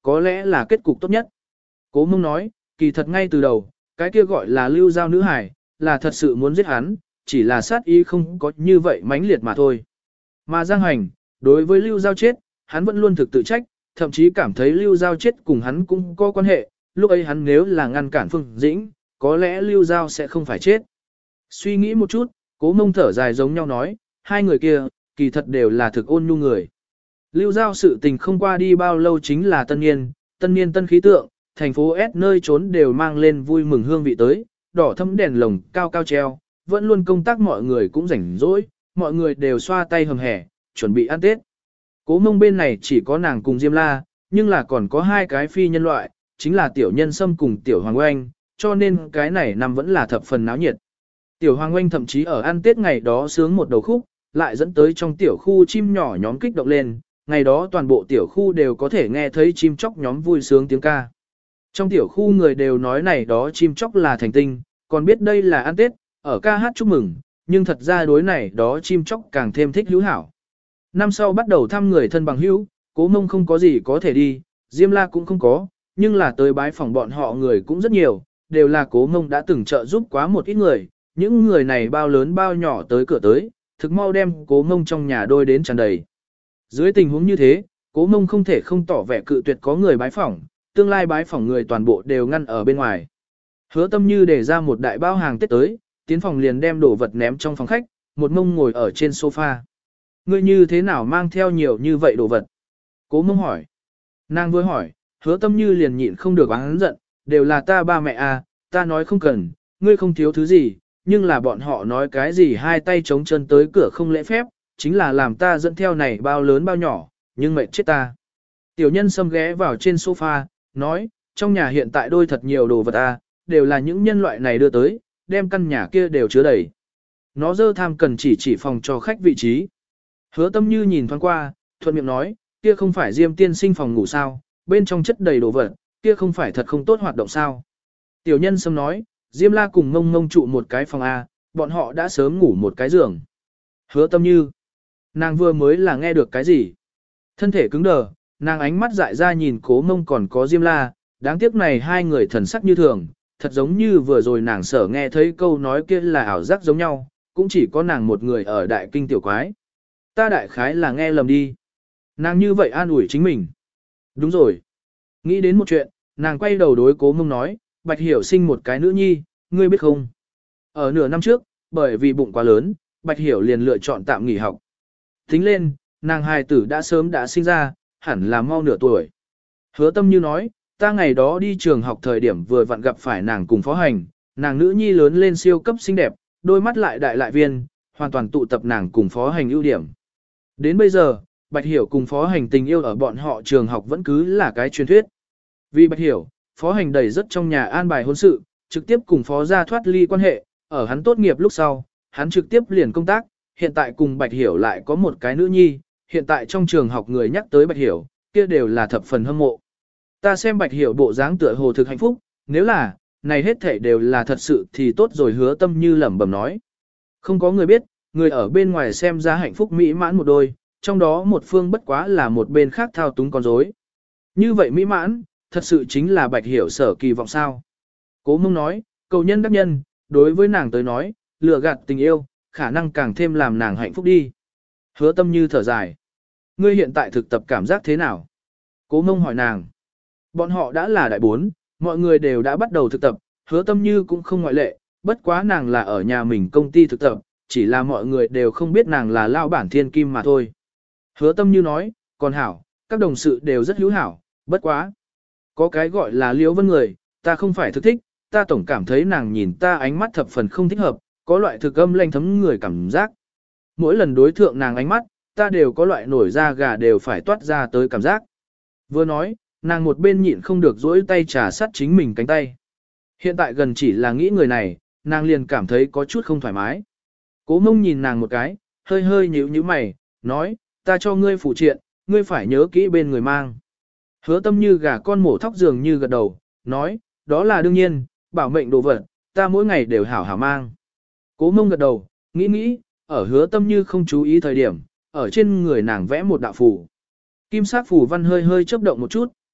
có lẽ là kết cục tốt nhất. Cố Mông nói, kỳ thật ngay từ đầu, cái kia gọi là lưu giao nữ hải, là thật sự muốn giết hắn, chỉ là sát ý không có như vậy mãnh liệt mà thôi. Mà Giang Hành, đối với lưu giao chết, hắn vẫn luôn thực tự trách, thậm chí cảm thấy lưu giao chết cùng hắn cũng có quan hệ, lúc ấy hắn nếu là ngăn cản Phương Dĩnh, có lẽ lưu giao sẽ không phải chết. Suy nghĩ một chút, Cố Mông thở dài giống nhau nói, hai người kia, kỳ thật đều là thực ôn nhu người. Lưu giao sự tình không qua đi bao lâu chính là tân niên, tân niên tân khí tượng, thành phố S nơi trốn đều mang lên vui mừng hương vị tới, đỏ thấm đèn lồng cao cao treo, vẫn luôn công tác mọi người cũng rảnh rỗi, mọi người đều xoa tay hầm hẻ, chuẩn bị ăn Tết. Cố Mông bên này chỉ có nàng cùng Diêm La, nhưng là còn có hai cái phi nhân loại, chính là tiểu nhân sâm cùng tiểu hoàng oanh, cho nên cái này năm vẫn là thập phần náo nhiệt. Tiểu hoàng oanh thậm chí ở ăn Tết ngày đó sướng một đầu khúc, lại dẫn tới trong tiểu khu chim nhỏ nhóm kích động lên, ngày đó toàn bộ tiểu khu đều có thể nghe thấy chim chóc nhóm vui sướng tiếng ca. Trong tiểu khu người đều nói này đó chim chóc là thành tinh, còn biết đây là ăn Tết, ở ca hát chúc mừng, nhưng thật ra đối này đó chim chóc càng thêm thích hữu hảo. Năm sau bắt đầu thăm người thân bằng hữu, Cố Mông không có gì có thể đi, Diêm La cũng không có, nhưng là tới bái phòng bọn họ người cũng rất nhiều, đều là Cố Mông đã từng trợ giúp quá một ít người, những người này bao lớn bao nhỏ tới cửa tới, thực mau đem Cố Mông trong nhà đôi đến tràn đầy. Dưới tình huống như thế, Cố Mông không thể không tỏ vẻ cự tuyệt có người bái phỏng, tương lai bái phỏng người toàn bộ đều ngăn ở bên ngoài. Hứa Tâm Như để ra một đại bao hàng Tết tới, tiến phòng liền đem đồ vật ném trong phòng khách, một mông ngồi ở trên sofa. Ngươi như thế nào mang theo nhiều như vậy đồ vật? Cố Mông hỏi. Nàng vừa hỏi, Hứa Tâm Như liền nhịn không được oán giận, đều là ta ba mẹ à, ta nói không cần, ngươi không thiếu thứ gì, nhưng là bọn họ nói cái gì hai tay chống chân tới cửa không lễ phép, chính là làm ta dẫn theo này bao lớn bao nhỏ, nhưng mệt chết ta. Tiểu nhân xâm ghé vào trên sofa, nói, trong nhà hiện tại đôi thật nhiều đồ vật à, đều là những nhân loại này đưa tới, đem căn nhà kia đều chứa đầy. Nó dơ tham cần chỉ chỉ phòng cho khách vị trí. Hứa Tâm Như nhìn thoáng qua, thuận miệng nói, kia không phải Diêm tiên sinh phòng ngủ sao, bên trong chất đầy đồ vật, kia không phải thật không tốt hoạt động sao. Tiểu nhân xâm nói, Diêm La cùng ngông ngông trụ một cái phòng A, bọn họ đã sớm ngủ một cái giường. Hứa Tâm Như, nàng vừa mới là nghe được cái gì? Thân thể cứng đờ, nàng ánh mắt dại ra nhìn Cố Mông còn có Diêm La, đáng tiếc này hai người thần sắc như thường, thật giống như vừa rồi nàng sở nghe thấy câu nói kia là ảo giác giống nhau, cũng chỉ có nàng một người ở đại kinh tiểu quái. Ta đại khái là nghe lầm đi. Nàng như vậy an ủi chính mình. Đúng rồi. Nghĩ đến một chuyện, nàng quay đầu đối Cố Mông nói, Bạch Hiểu sinh một cái nữ nhi, ngươi biết không? Ở nửa năm trước, bởi vì bụng quá lớn, Bạch Hiểu liền lựa chọn tạm nghỉ học. Tính lên, nàng hài tử đã sớm đã sinh ra, hẳn là mau nửa tuổi. Hứa Tâm Như nói, ta ngày đó đi trường học thời điểm vừa vặn gặp phải nàng cùng phó hành, nàng nữ nhi lớn lên siêu cấp xinh đẹp, đôi mắt lại đại lại viên, hoàn toàn tụ tập nàng cùng phó hành ưu điểm. Đến bây giờ, Bạch Hiểu cùng phó hành tình yêu ở bọn họ trường học vẫn cứ là cái truyền thuyết. Vì Bạch Hiểu, phó hành đầy rất trong nhà an bài hôn sự, trực tiếp cùng phó gia thoát ly quan hệ, ở hắn tốt nghiệp lúc sau, hắn trực tiếp liền công tác, hiện tại cùng Bạch Hiểu lại có một cái nữ nhi, hiện tại trong trường học người nhắc tới Bạch Hiểu, kia đều là thập phần hâm mộ. Ta xem Bạch Hiểu bộ dáng tựa hồ thực hạnh phúc, nếu là, này hết thảy đều là thật sự thì tốt rồi. Hứa Tâm Như lẩm bẩm nói. Không có người biết, người ở bên ngoài xem ra hạnh phúc mỹ mãn một đôi, trong đó một phương bất quá là một bên khác thao túng con rối. Như vậy mỹ mãn, thật sự chính là Bạch Hiểu sở kỳ vọng sao. Cố Mông nói, cầu nhân đắc nhân, đối với nàng tới nói, lừa gạt tình yêu, khả năng càng thêm làm nàng hạnh phúc đi. Hứa Tâm Như thở dài. Ngươi hiện tại thực tập cảm giác thế nào? Cố Mông hỏi nàng. Bọn họ đã là đại bốn, mọi người đều đã bắt đầu thực tập, Hứa Tâm Như cũng không ngoại lệ, bất quá nàng là ở nhà mình công ty thực tập, chỉ là mọi người đều không biết nàng là lao bản thiên kim mà thôi. Hứa Tâm Như nói, còn hảo, các đồng sự đều rất hữu hảo, bất quá. Có cái gọi là Liễu Vân người, ta không phải thực thích, ta tổng cảm thấy nàng nhìn ta ánh mắt thập phần không thích hợp, có loại thực âm lanh thấm người cảm giác. Mỗi lần đối thượng nàng ánh mắt, ta đều có loại nổi da gà đều phải toát ra tới cảm giác. Vừa nói, nàng một bên nhịn không được dỗi tay trà sát chính mình cánh tay. Hiện tại gần chỉ là nghĩ người này, nàng liền cảm thấy có chút không thoải mái. Cố Mông nhìn nàng một cái, hơi hơi nhíu nhíu mày, nói, ta cho ngươi phụ triện, ngươi phải nhớ kỹ bên người mang. Hứa Tâm Như gà con mổ thóc dường như gật đầu, nói, đó là đương nhiên, bảo mệnh đồ vật, ta mỗi ngày đều hảo hảo mang. Cố Mông gật đầu, nghĩ nghĩ, ở Hứa Tâm Như không chú ý thời điểm, ở trên người nàng vẽ một đạo phù. Kim sắc phù văn hơi hơi chớp động một chút,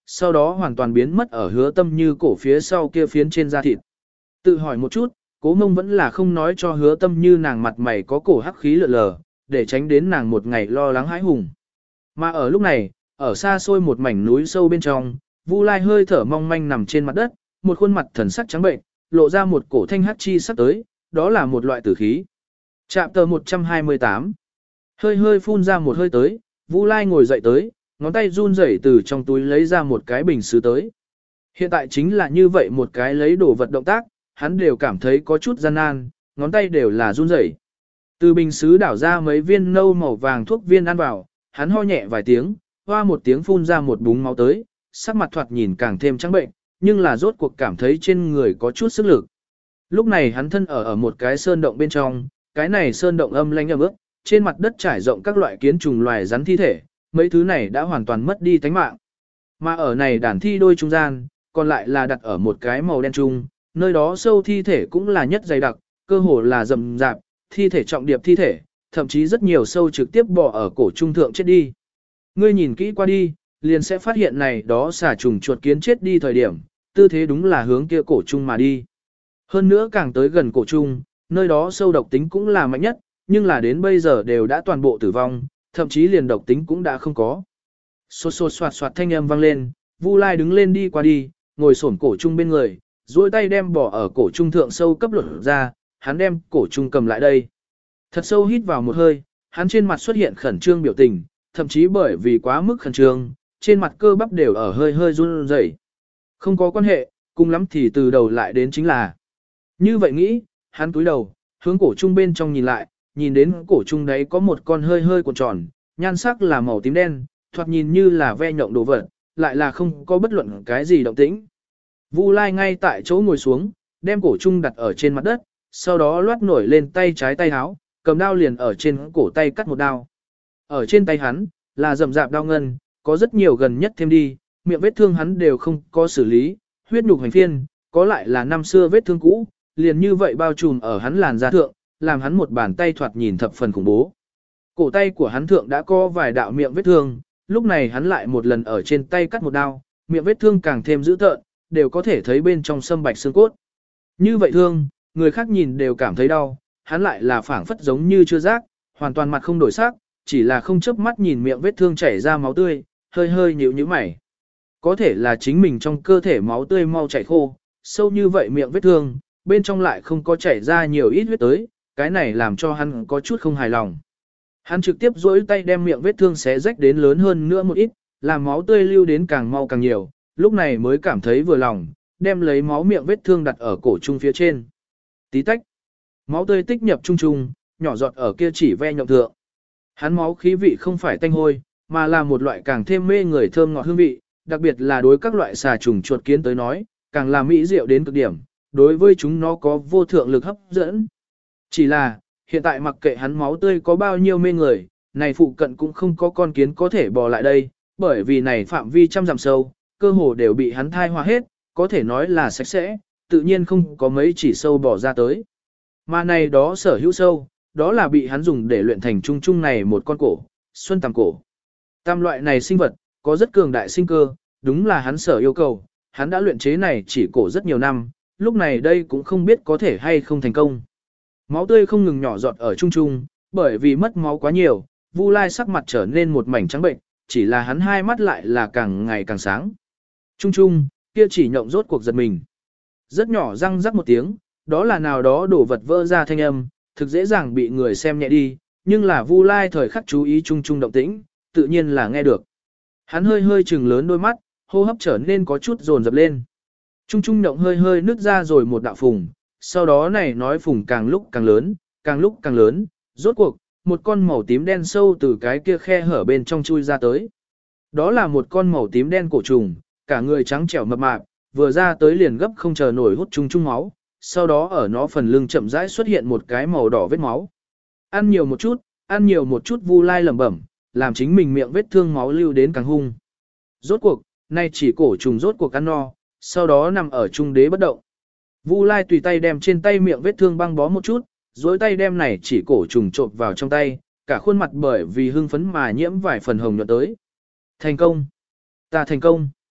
sau đó hoàn toàn biến mất ở Hứa Tâm Như cổ phía sau kia phiến trên da thịt. Tự hỏi một chút, Cố Mông vẫn là không nói cho Hứa Tâm Như nàng mặt mày có cổ hắc khí lượn lờ, để tránh đến nàng một ngày lo lắng hãi hùng. Mà ở lúc này, ở xa xôi một mảnh núi sâu bên trong, Vu Lai hơi thở mong manh nằm trên mặt đất, một khuôn mặt thần sắc trắng bệnh, lộ ra một cổ thanh hắc chi sắp tới, đó là một loại tử khí. Chạm tờ một trăm hai mươi tám. Hơi hơi phun ra một hơi tới, Vu Lai ngồi dậy tới, ngón tay run rẩy từ trong túi lấy ra một cái bình sứ tới. Hiện tại chính là như vậy một cái lấy đồ vật động tác, hắn đều cảm thấy có chút gian nan, ngón tay đều là run rẩy. Từ bình sứ đảo ra mấy viên nâu màu vàng thuốc viên ăn vào, hắn ho nhẹ vài tiếng, hoa một tiếng phun ra một búng máu tới, sắc mặt thoạt nhìn càng thêm trắng bệnh, nhưng là rốt cuộc cảm thấy trên người có chút sức lực. Lúc này hắn thân ở ở một cái sơn động bên trong, cái này sơn động âm lanh ẩm ướt, trên mặt đất trải rộng các loại kiến trùng loài rắn thi thể, mấy thứ này đã hoàn toàn mất đi tánh mạng. Mà ở này đàn thi đôi trung gian, còn lại là đặt ở một cái màu đen trung, nơi đó sâu thi thể cũng là nhất dày đặc, cơ hồ là rậm rạp, thi thể trọng điệp thi thể, thậm chí rất nhiều sâu trực tiếp bò ở cổ trung thượng chết đi. Ngươi nhìn kỹ qua đi, liền sẽ phát hiện này đó xà trùng chuột kiến chết đi thời điểm, tư thế đúng là hướng kia cổ trung mà đi. Hơn nữa càng tới gần cổ trung, nơi đó sâu độc tính cũng là mạnh nhất, nhưng là đến bây giờ đều đã toàn bộ tử vong, thậm chí liền độc tính cũng đã không có. Xôn xôn xoạt xoạt thanh âm vang lên, Vu Lai đứng lên đi qua đi, ngồi xổm cổ trung bên người, duỗi tay đem bỏ ở cổ trung thượng sâu cấp lột ra, hắn đem cổ trung cầm lại đây. Thật sâu hít vào một hơi, hắn trên mặt xuất hiện khẩn trương biểu tình, thậm chí bởi vì quá mức khẩn trương, trên mặt cơ bắp đều ở hơi hơi run rẩy. Không có quan hệ, cùng lắm thì từ đầu lại đến chính là. Như vậy nghĩ, hắn cúi đầu, hướng cổ trung bên trong nhìn lại, nhìn đến cổ trung đấy có một con hơi hơi cuộn tròn, nhan sắc là màu tím đen, thoạt nhìn như là ve nhộng đồ vật, lại là không có bất luận cái gì động tĩnh. Vu Lai ngay tại chỗ ngồi xuống, đem cổ trung đặt ở trên mặt đất, sau đó loát nổi lên tay trái tay háo, cầm đao liền ở trên cổ tay cắt một đao. Ở trên tay hắn, là rậm rạp đao ngân, có rất nhiều gần nhất thêm đi, miệng vết thương hắn đều không có xử lý, huyết nhục hành phiên, có lại là năm xưa vết thương cũ, liền như vậy bao trùm ở hắn làn da thượng, làm hắn một bàn tay thoạt nhìn thập phần khủng bố. Cổ tay của hắn thượng đã có vài đạo miệng vết thương, lúc này hắn lại một lần ở trên tay cắt một đao, miệng vết thương càng thêm dữ tợn, đều có thể thấy bên trong sâm bạch xương cốt. Như vậy thương, người khác nhìn đều cảm thấy đau, hắn lại là phảng phất giống như chưa giác, hoàn toàn mặt không đổi sắc, chỉ là không chớp mắt nhìn miệng vết thương chảy ra máu tươi, hơi hơi nhíu nhíu mày. Có thể là chính mình trong cơ thể máu tươi mau chảy khô, sâu như vậy miệng vết thương, bên trong lại không có chảy ra nhiều ít huyết tới, cái này làm cho hắn có chút không hài lòng. Hắn trực tiếp duỗi tay đem miệng vết thương xé rách đến lớn hơn nữa một ít, làm máu tươi lưu đến càng mau càng nhiều, lúc này mới cảm thấy vừa lòng, đem lấy máu miệng vết thương đặt ở cổ trung phía trên. Tí tách, máu tươi tích nhập trung trung, nhỏ giọt ở kia chỉ ve nhộng thượng. Hắn máu khí vị không phải tanh hôi, mà là một loại càng thêm mê người thơm ngọt hương vị, đặc biệt là đối các loại xà trùng chuột kiến tới nói, càng là mỹ diệu đến cực điểm, đối với chúng nó có vô thượng lực hấp dẫn. Chỉ là, hiện tại mặc kệ hắn máu tươi có bao nhiêu mê người, này phụ cận cũng không có con kiến có thể bò lại đây, bởi vì này phạm vi trăm dặm sâu, cơ hồ đều bị hắn thai hoa hết, có thể nói là sạch sẽ, tự nhiên không có mấy chỉ sâu bò ra tới. Mà này đó sở hữu sâu, đó là bị hắn dùng để luyện thành trung trung này một con cổ, xuân tằm cổ. Tam loại này sinh vật, có rất cường đại sinh cơ, đúng là hắn sở yêu cầu, hắn đã luyện chế này chỉ cổ rất nhiều năm, lúc này đây cũng không biết có thể hay không thành công. Máu tươi không ngừng nhỏ giọt ở trung trung, bởi vì mất máu quá nhiều, Vu Lai sắc mặt trở nên một mảnh trắng bệnh, chỉ là hắn hai mắt lại là càng ngày càng sáng. Trung trung, kia chỉ nhộng rốt cuộc giật mình. Rất nhỏ răng rắc một tiếng, đó là nào đó đổ vật vỡ ra thanh âm, thực dễ dàng bị người xem nhẹ đi, nhưng là Vu Lai thời khắc chú ý trung trung động tĩnh, tự nhiên là nghe được. Hắn hơi hơi trừng lớn đôi mắt, hô hấp trở nên có chút dồn dập lên. Trung trung động hơi hơi nứt ra rồi một đạo phùng, sau đó này nói phùng càng lúc càng lớn, càng lúc càng lớn, rốt cuộc, một con màu tím đen sâu từ cái kia khe hở bên trong chui ra tới. Đó là một con màu tím đen cổ trùng, cả người trắng trẻo mập mạp, vừa ra tới liền gấp không chờ nổi hút trung trung máu, sau đó ở nó phần lưng chậm rãi xuất hiện một cái màu đỏ vết máu. Ăn nhiều một chút, ăn nhiều một chút Vu Lai lẩm bẩm, làm chính mình miệng vết thương máu lưu đến càng hung. Rốt cuộc, nay chỉ cổ trùng rốt cuộc ăn no, sau đó nằm ở trung đế bất động. Vu Lai tùy tay đem trên tay miệng vết thương băng bó một chút, dối tay đem này chỉ cổ trùng trộn vào trong tay, cả khuôn mặt bởi vì hưng phấn mà nhiễm vài phần hồng nhuận tới. Thành công! Ta thành công!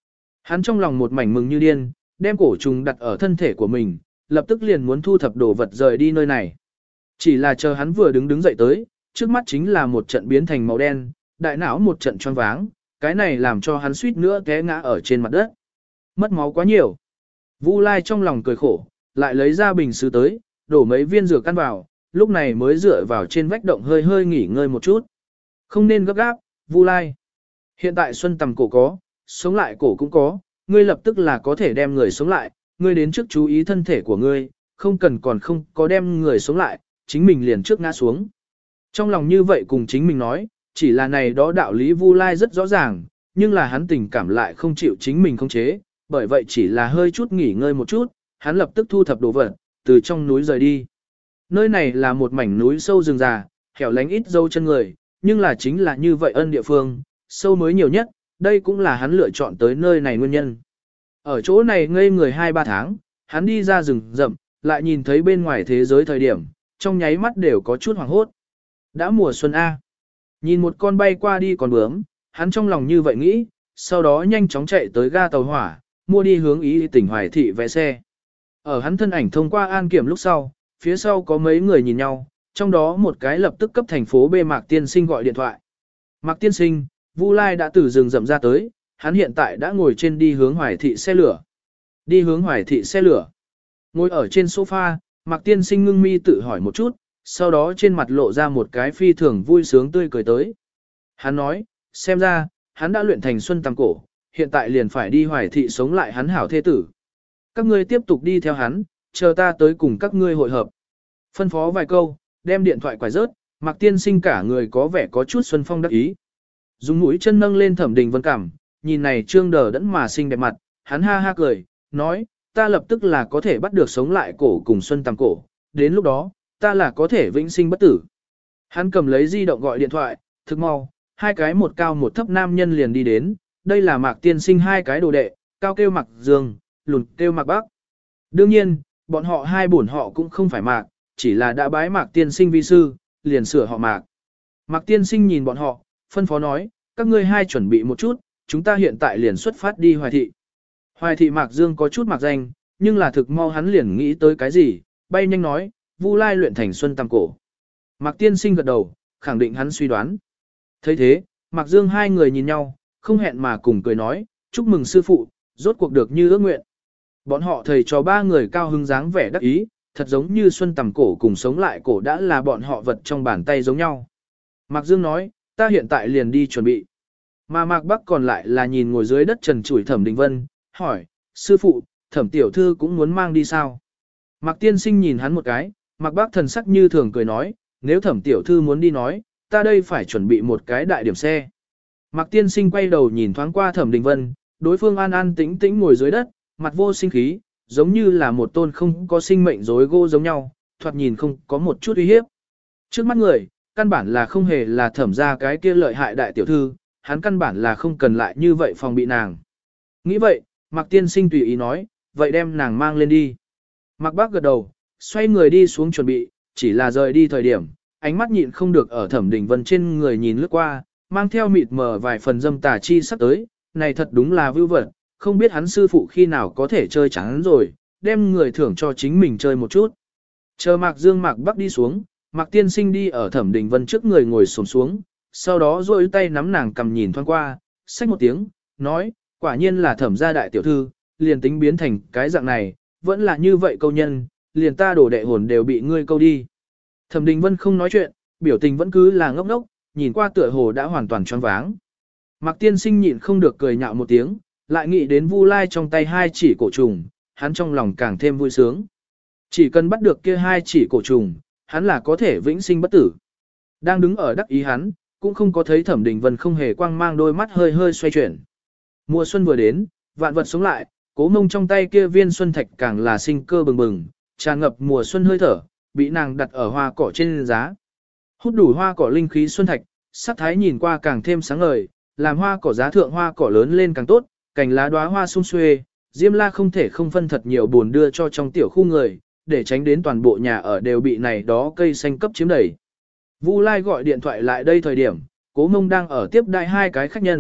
Hắn trong lòng một mảnh mừng như điên, đem cổ trùng đặt ở thân thể của mình, lập tức liền muốn thu thập đồ vật rời đi nơi này. Chỉ là chờ hắn vừa đứng đứng dậy tới, trước mắt chính là một trận biến thành màu đen, đại não một trận choáng váng, cái này làm cho hắn suýt nữa té ngã ở trên mặt đất. Mất máu quá nhiều. Vu Lai trong lòng cười khổ, lại lấy ra bình sứ tới, đổ mấy viên dược căn vào, lúc này mới dựa vào trên vách động hơi hơi nghỉ ngơi một chút. Không nên gấp gáp, Vu Lai. Hiện tại xuân tầm cổ có, sống lại cổ cũng có, ngươi lập tức là có thể đem người sống lại, ngươi đến trước chú ý thân thể của ngươi, không cần còn không có đem người sống lại, chính mình liền trước ngã xuống. Trong lòng như vậy cùng chính mình nói, chỉ là này đó đạo lý Vu Lai rất rõ ràng, nhưng là hắn tình cảm lại không chịu chính mình khống chế, bởi vậy chỉ là hơi chút nghỉ ngơi một chút, hắn lập tức thu thập đồ vật, từ trong núi rời đi. Nơi này là một mảnh núi sâu rừng già, hẻo lánh ít dâu chân người, nhưng là chính là như vậy ân địa phương, sâu mới nhiều nhất, đây cũng là hắn lựa chọn tới nơi này nguyên nhân. Ở chỗ này ngây người hai ba tháng, hắn đi ra rừng rậm, lại nhìn thấy bên ngoài thế giới thời điểm, trong nháy mắt đều có chút hoảng hốt. Đã mùa xuân A. Nhìn một con bay qua đi còn bướm, hắn trong lòng như vậy nghĩ, sau đó nhanh chóng chạy tới ga tàu hỏa, mua đi hướng ý tỉnh Hoài Thị vé xe. Ở hắn thân ảnh thông qua an kiểm lúc sau, phía sau có mấy người nhìn nhau, trong đó một cái lập tức cấp thành phố B Mạc Tiên Sinh gọi điện thoại. Mạc Tiên Sinh, Vu Lai đã từ rừng rậm ra tới, hắn hiện tại đã ngồi trên đi hướng Hoài Thị xe lửa. Đi hướng Hoài Thị xe lửa. Ngồi ở trên sofa, Mạc Tiên Sinh ngưng mi tự hỏi một chút, sau đó trên mặt lộ ra một cái phi thường vui sướng tươi cười tới. Hắn nói, xem ra, hắn đã luyện thành xuân tam cổ, hiện tại liền phải đi Hoài Thị sống lại hắn hảo thê tử. Các ngươi tiếp tục đi theo hắn, chờ ta tới cùng các ngươi hội hợp. Phân phó vài câu, đem điện thoại quải rớt, Mạc Tiên Sinh cả người có vẻ có chút xuân phong đắc ý. Dùng mũi chân nâng lên Thẩm Đình Vân cảm, nhìn này trương đờ đẫn mà xinh đẹp mặt, hắn ha ha cười, nói, ta lập tức là có thể bắt được sống lại cổ cùng xuân tam cổ, đến lúc đó, ta là có thể vĩnh sinh bất tử. Hắn cầm lấy di động gọi điện thoại, thực mau, hai cái một cao một thấp nam nhân liền đi đến, đây là Mạc Tiên Sinh hai cái đồ đệ, cao kêu Mạc Dương, lùn kêu Mạc Bắc. Đương nhiên, bọn họ hai bổn họ cũng không phải Mạc, chỉ là đã bái Mạc Tiên Sinh vi sư, liền sửa họ Mạc. Mạc Tiên Sinh nhìn bọn họ, phân phó nói, các ngươi hai chuẩn bị một chút, chúng ta hiện tại liền xuất phát đi Hoài Thị. Hoài Thị Mạc Dương có chút mạc danh, nhưng là thực mau hắn liền nghĩ tới cái gì, bay nhanh nói, Vu Lai luyện thành xuân tam cổ. Mạc Tiên Sinh gật đầu, khẳng định hắn suy đoán. thấy thế, Mạc Dương hai người nhìn nhau, không hẹn mà cùng cười nói, chúc mừng sư phụ, rốt cuộc được như ước nguyện. Bọn họ thầy cho ba người cao hứng dáng vẻ đắc ý, thật giống như xuân tầm cổ cùng sống lại cổ đã là bọn họ vật trong bàn tay giống nhau. Mạc Dương nói, ta hiện tại liền đi chuẩn bị. Mà Mạc Bắc còn lại là nhìn ngồi dưới đất trần trụi Thẩm Đình Vân, hỏi, sư phụ, Thẩm tiểu thư cũng muốn mang đi sao? Mạc Tiên Sinh nhìn hắn một cái, Mạc Bắc thần sắc như thường cười nói, nếu Thẩm tiểu thư muốn đi nói, ta đây phải chuẩn bị một cái đại điểm xe. Mạc Tiên Sinh quay đầu nhìn thoáng qua Thẩm Đình Vân, đối phương an an tĩnh tĩnh ngồi dưới đất, mặt vô sinh khí, giống như là một tôn không có sinh mệnh rối gỗ giống nhau, thoạt nhìn không có một chút uy hiếp. Trước mắt người, căn bản là không hề là Thẩm ra cái kia lợi hại đại tiểu thư, hắn căn bản là không cần lại như vậy phòng bị nàng. Nghĩ vậy, Mạc Tiên Sinh tùy ý nói, vậy đem nàng mang lên đi. Mạc Bác gật đầu, xoay người đi xuống chuẩn bị, chỉ là rời đi thời điểm, ánh mắt nhịn không được ở Thẩm Đình Vân trên người nhìn lướt qua, mang theo mịt mờ vài phần dâm tà chi sắp tới, này thật đúng là vưu vật, không biết hắn sư phụ khi nào có thể chơi chán rồi, đem người thưởng cho chính mình chơi một chút. Chờ Mạc Dương Mạc Bắc đi xuống, Mạc Tiên Sinh đi ở Thẩm Đình Vân trước người ngồi xổm xuống, sau đó duỗi tay nắm nàng cầm nhìn thoáng qua, xách một tiếng, nói, quả nhiên là Thẩm gia đại tiểu thư, liền tính biến thành cái dạng này, vẫn là như vậy câu nhân, liền ta đổ đệ hồn đều bị ngươi câu đi. Thẩm Đình Vân không nói chuyện, biểu tình vẫn cứ là ngốc ngốc, nhìn qua tựa hồ đã hoàn toàn choáng váng. Mạc Tiên Sinh nhịn không được cười nhạo một tiếng, lại nghĩ đến Vu Lai trong tay hai chỉ cổ trùng, hắn trong lòng càng thêm vui sướng. Chỉ cần bắt được kia hai chỉ cổ trùng, hắn là có thể vĩnh sinh bất tử. Đang đứng ở đắc ý hắn, cũng không có thấy Thẩm Đình Vân không hề quang mang đôi mắt hơi hơi xoay chuyển. Mùa xuân vừa đến, vạn vật sống lại, Cố Mông trong tay kia viên xuân thạch càng là sinh cơ bừng bừng, tràn ngập mùa xuân hơi thở, bị nàng đặt ở hoa cỏ trên giá. Hút đủ hoa cỏ linh khí xuân thạch, sắc thái nhìn qua càng thêm sáng ngời, làm hoa cỏ giá thượng hoa cỏ lớn lên càng tốt, cành lá đóa hoa sum xuê, Diêm La không thể không phân thật nhiều buồn đưa cho trong tiểu khu người, để tránh đến toàn bộ nhà ở đều bị này đó cây xanh cấp chiếm đầy. Vu Lai gọi điện thoại lại đây thời điểm, Cố Mông đang ở tiếp đại hai cái khách nhân,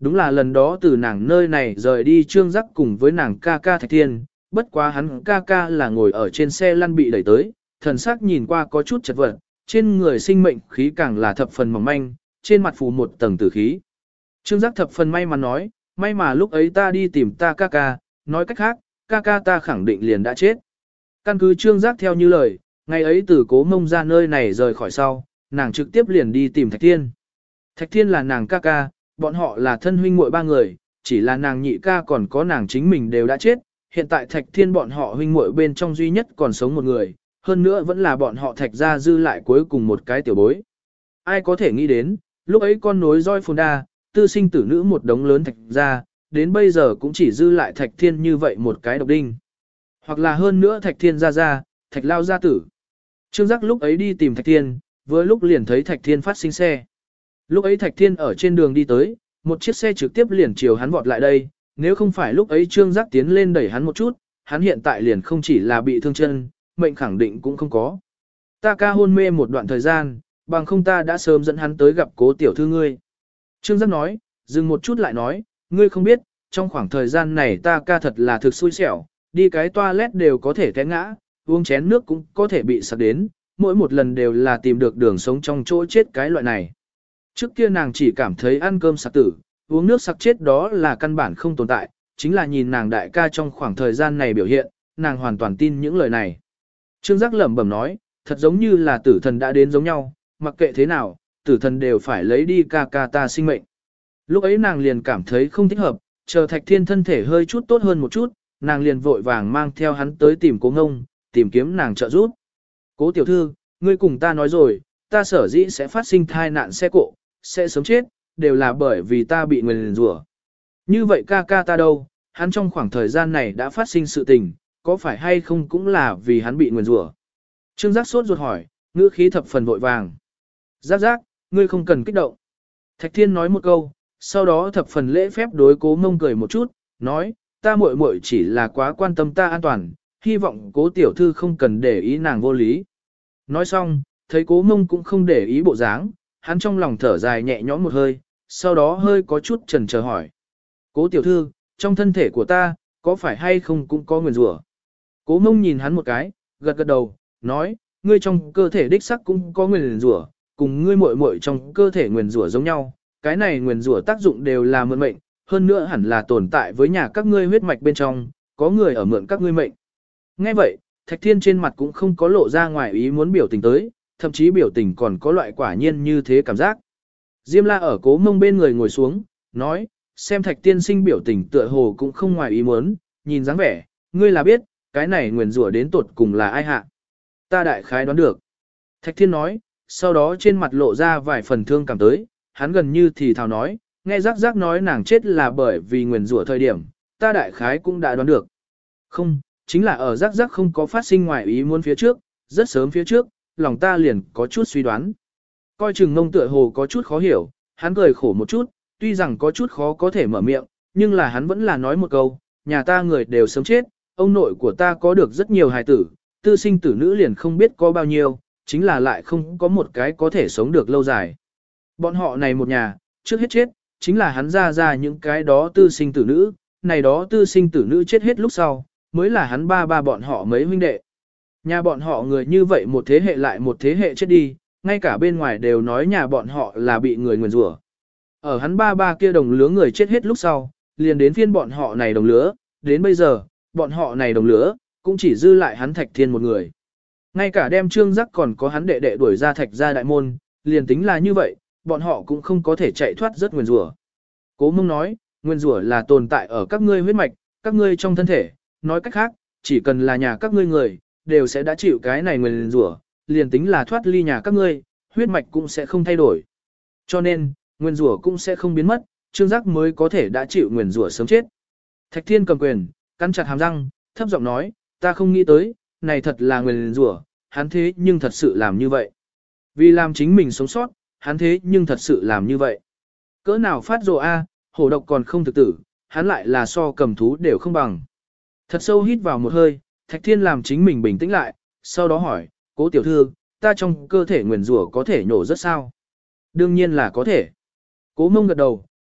đúng là lần đó từ nàng nơi này rời đi Trương Giác cùng với nàng ca ca Thạch Thiên, bất quá hắn ca ca là ngồi ở trên xe lăn bị đẩy tới, thần sắc nhìn qua có chút chật vật, trên người sinh mệnh khí càng là thập phần mỏng manh, trên mặt phủ một tầng tử khí. Trương Giác thập phần may mắn nói, may mà lúc ấy ta đi tìm ta ca ca, nói cách khác, ca ca ta khẳng định liền đã chết. Căn cứ Trương Giác theo như lời, ngày ấy từ Cố Mông ra nơi này rời khỏi sau, nàng trực tiếp liền đi tìm Thạch Thiên. Thạch Thiên là nàng ca ca, bọn họ là thân huynh muội ba người, chỉ là nàng nhị ca còn có nàng chính mình đều đã chết, hiện tại Thạch Thiên bọn họ huynh muội bên trong duy nhất còn sống một người, hơn nữa vẫn là bọn họ Thạch gia dư lại cuối cùng một cái tiểu bối. Ai có thể nghĩ đến, lúc ấy con nối roi phồn đa, tư sinh tử nữ một đống lớn Thạch gia, đến bây giờ cũng chỉ dư lại Thạch Thiên như vậy một cái độc đinh. Hoặc là hơn nữa Thạch Thiên gia gia, Thạch lao gia tử. Trương Giác lúc ấy đi tìm Thạch Thiên, vừa lúc liền thấy Thạch Thiên phát sinh xe. Lúc ấy Thạch Thiên ở trên đường đi tới, một chiếc xe trực tiếp liền chiều hắn vọt lại đây, nếu không phải lúc ấy Trương Giác tiến lên đẩy hắn một chút, hắn hiện tại liền không chỉ là bị thương chân, mệnh khẳng định cũng không có. Ta ca hôn mê một đoạn thời gian, bằng không ta đã sớm dẫn hắn tới gặp Cố tiểu thư ngươi. Trương Giác nói, dừng một chút lại nói, ngươi không biết, trong khoảng thời gian này ta ca thật là thực xui xẻo, đi cái toilet đều có thể té ngã, uống chén nước cũng có thể bị sặc đến, mỗi một lần đều là tìm được đường sống trong chỗ chết cái loại này. Trước kia nàng chỉ cảm thấy ăn cơm sặc tử, uống nước sặc chết đó là căn bản không tồn tại, chính là nhìn nàng đại ca trong khoảng thời gian này biểu hiện, nàng hoàn toàn tin những lời này. Trương Giác lẩm bẩm nói, thật giống như là tử thần đã đến giống nhau, mặc kệ thế nào, tử thần đều phải lấy đi ca ca ta sinh mệnh. Lúc ấy nàng liền cảm thấy không thích hợp, chờ Thạch Thiên thân thể hơi chút tốt hơn một chút, nàng liền vội vàng mang theo hắn tới tìm Cố Ngông, tìm kiếm nàng trợ giúp. Cố tiểu thư, ngươi cùng ta nói rồi, ta sở dĩ sẽ phát sinh thai nạn xe cộ, sẽ sớm chết, đều là bởi vì ta bị nguyền rủa. Như vậy ca ca ta đâu, hắn trong khoảng thời gian này đã phát sinh sự tình, có phải hay không cũng là vì hắn bị nguyền rủa. Trương Giác sốt ruột hỏi, ngữ khí thập phần vội vàng. Giác giác, ngươi không cần kích động. Thạch Thiên nói một câu, sau đó thập phần lễ phép đối Cố Mông cười một chút, nói, ta muội muội chỉ là quá quan tâm ta an toàn, hy vọng Cố tiểu thư không cần để ý nàng vô lý. Nói xong, thấy Cố Mông cũng không để ý bộ dáng, hắn trong lòng thở dài nhẹ nhõm một hơi, sau đó hơi có chút chần chờ hỏi. Cố tiểu thư, trong thân thể của ta, có phải hay không cũng có nguyền rủa? Cố Mông nhìn hắn một cái, gật gật đầu, nói, ngươi trong cơ thể đích sắc cũng có nguyền rủa, cùng ngươi muội muội trong cơ thể nguyền rủa giống nhau, cái này nguyền rủa tác dụng đều là mượn mệnh, hơn nữa hẳn là tồn tại với nhà các ngươi huyết mạch bên trong, có người ở mượn các ngươi mệnh. Nghe vậy, Thạch Thiên trên mặt cũng không có lộ ra ngoài ý muốn biểu tình tới, thậm chí biểu tình còn có loại quả nhiên như thế cảm giác. Diêm La ở Cố Mông bên người ngồi xuống, nói, xem Thạch tiên sinh biểu tình tựa hồ cũng không ngoài ý muốn, nhìn dáng vẻ, ngươi là biết, cái này nguyền rủa đến tột cùng là ai hạ. Ta đại khái đoán được. Thạch Thiên nói, sau đó trên mặt lộ ra vài phần thương cảm tới, hắn gần như thì thào nói, nghe rắc rắc nói nàng chết là bởi vì nguyền rủa thời điểm, ta đại khái cũng đã đoán được. Không, chính là ở rắc rắc không có phát sinh ngoài ý muốn phía trước, rất sớm phía trước, lòng ta liền có chút suy đoán. Coi chừng Ngông tựa hồ có chút khó hiểu, hắn cười khổ một chút, tuy rằng có chút khó có thể mở miệng, nhưng là hắn vẫn là nói một câu, nhà ta người đều sớm chết, ông nội của ta có được rất nhiều hài tử, tư sinh tử nữ liền không biết có bao nhiêu, chính là lại không có một cái có thể sống được lâu dài. Bọn họ này một nhà, trước hết chết, chính là hắn ra ra những cái đó tư sinh tử nữ, này đó tư sinh tử nữ chết hết lúc sau, mới là hắn ba ba bọn họ mấy huynh đệ. Nhà bọn họ người như vậy một thế hệ lại một thế hệ chết đi, ngay cả bên ngoài đều nói nhà bọn họ là bị người nguyền rủa. Ở hắn ba ba kia đồng lứa người chết hết lúc sau, liền đến phiên bọn họ này đồng lứa, đến bây giờ, bọn họ này đồng lứa, cũng chỉ dư lại hắn Thạch Thiên một người. Ngay cả đem Trương Giác còn có hắn đệ đệ đuổi ra Thạch gia đại môn, liền tính là như vậy, bọn họ cũng không có thể chạy thoát rất nguyền rủa. Cố Mông nói, nguyền rủa là tồn tại ở các ngươi huyết mạch, các ngươi trong thân thể, nói cách khác, chỉ cần là nhà các ngươi người, đều sẽ đã chịu cái này nguyền rủa, liền tính là thoát ly nhà các ngươi, huyết mạch cũng sẽ không thay đổi. Cho nên, nguyền rủa cũng sẽ không biến mất, Trương Giác mới có thể đã chịu nguyền rủa sớm chết. Thạch Thiên cầm quyền, cắn chặt hàm răng, thấp giọng nói, ta không nghĩ tới, này thật là nguyền rủa, hắn thế nhưng thật sự làm như vậy. Vì làm chính mình sống sót, hắn thế nhưng thật sự làm như vậy. Cỡ nào phát rồ a, hổ độc còn không thực tử, hắn lại là so cầm thú đều không bằng. Thật sâu hít vào một hơi, Thạch Thiên làm chính mình bình tĩnh lại, sau đó hỏi, Cố tiểu thư, ta trong cơ thể nguyền rủa có thể nhổ rất sao? Đương nhiên là có thể. Cố Mông gật đầu,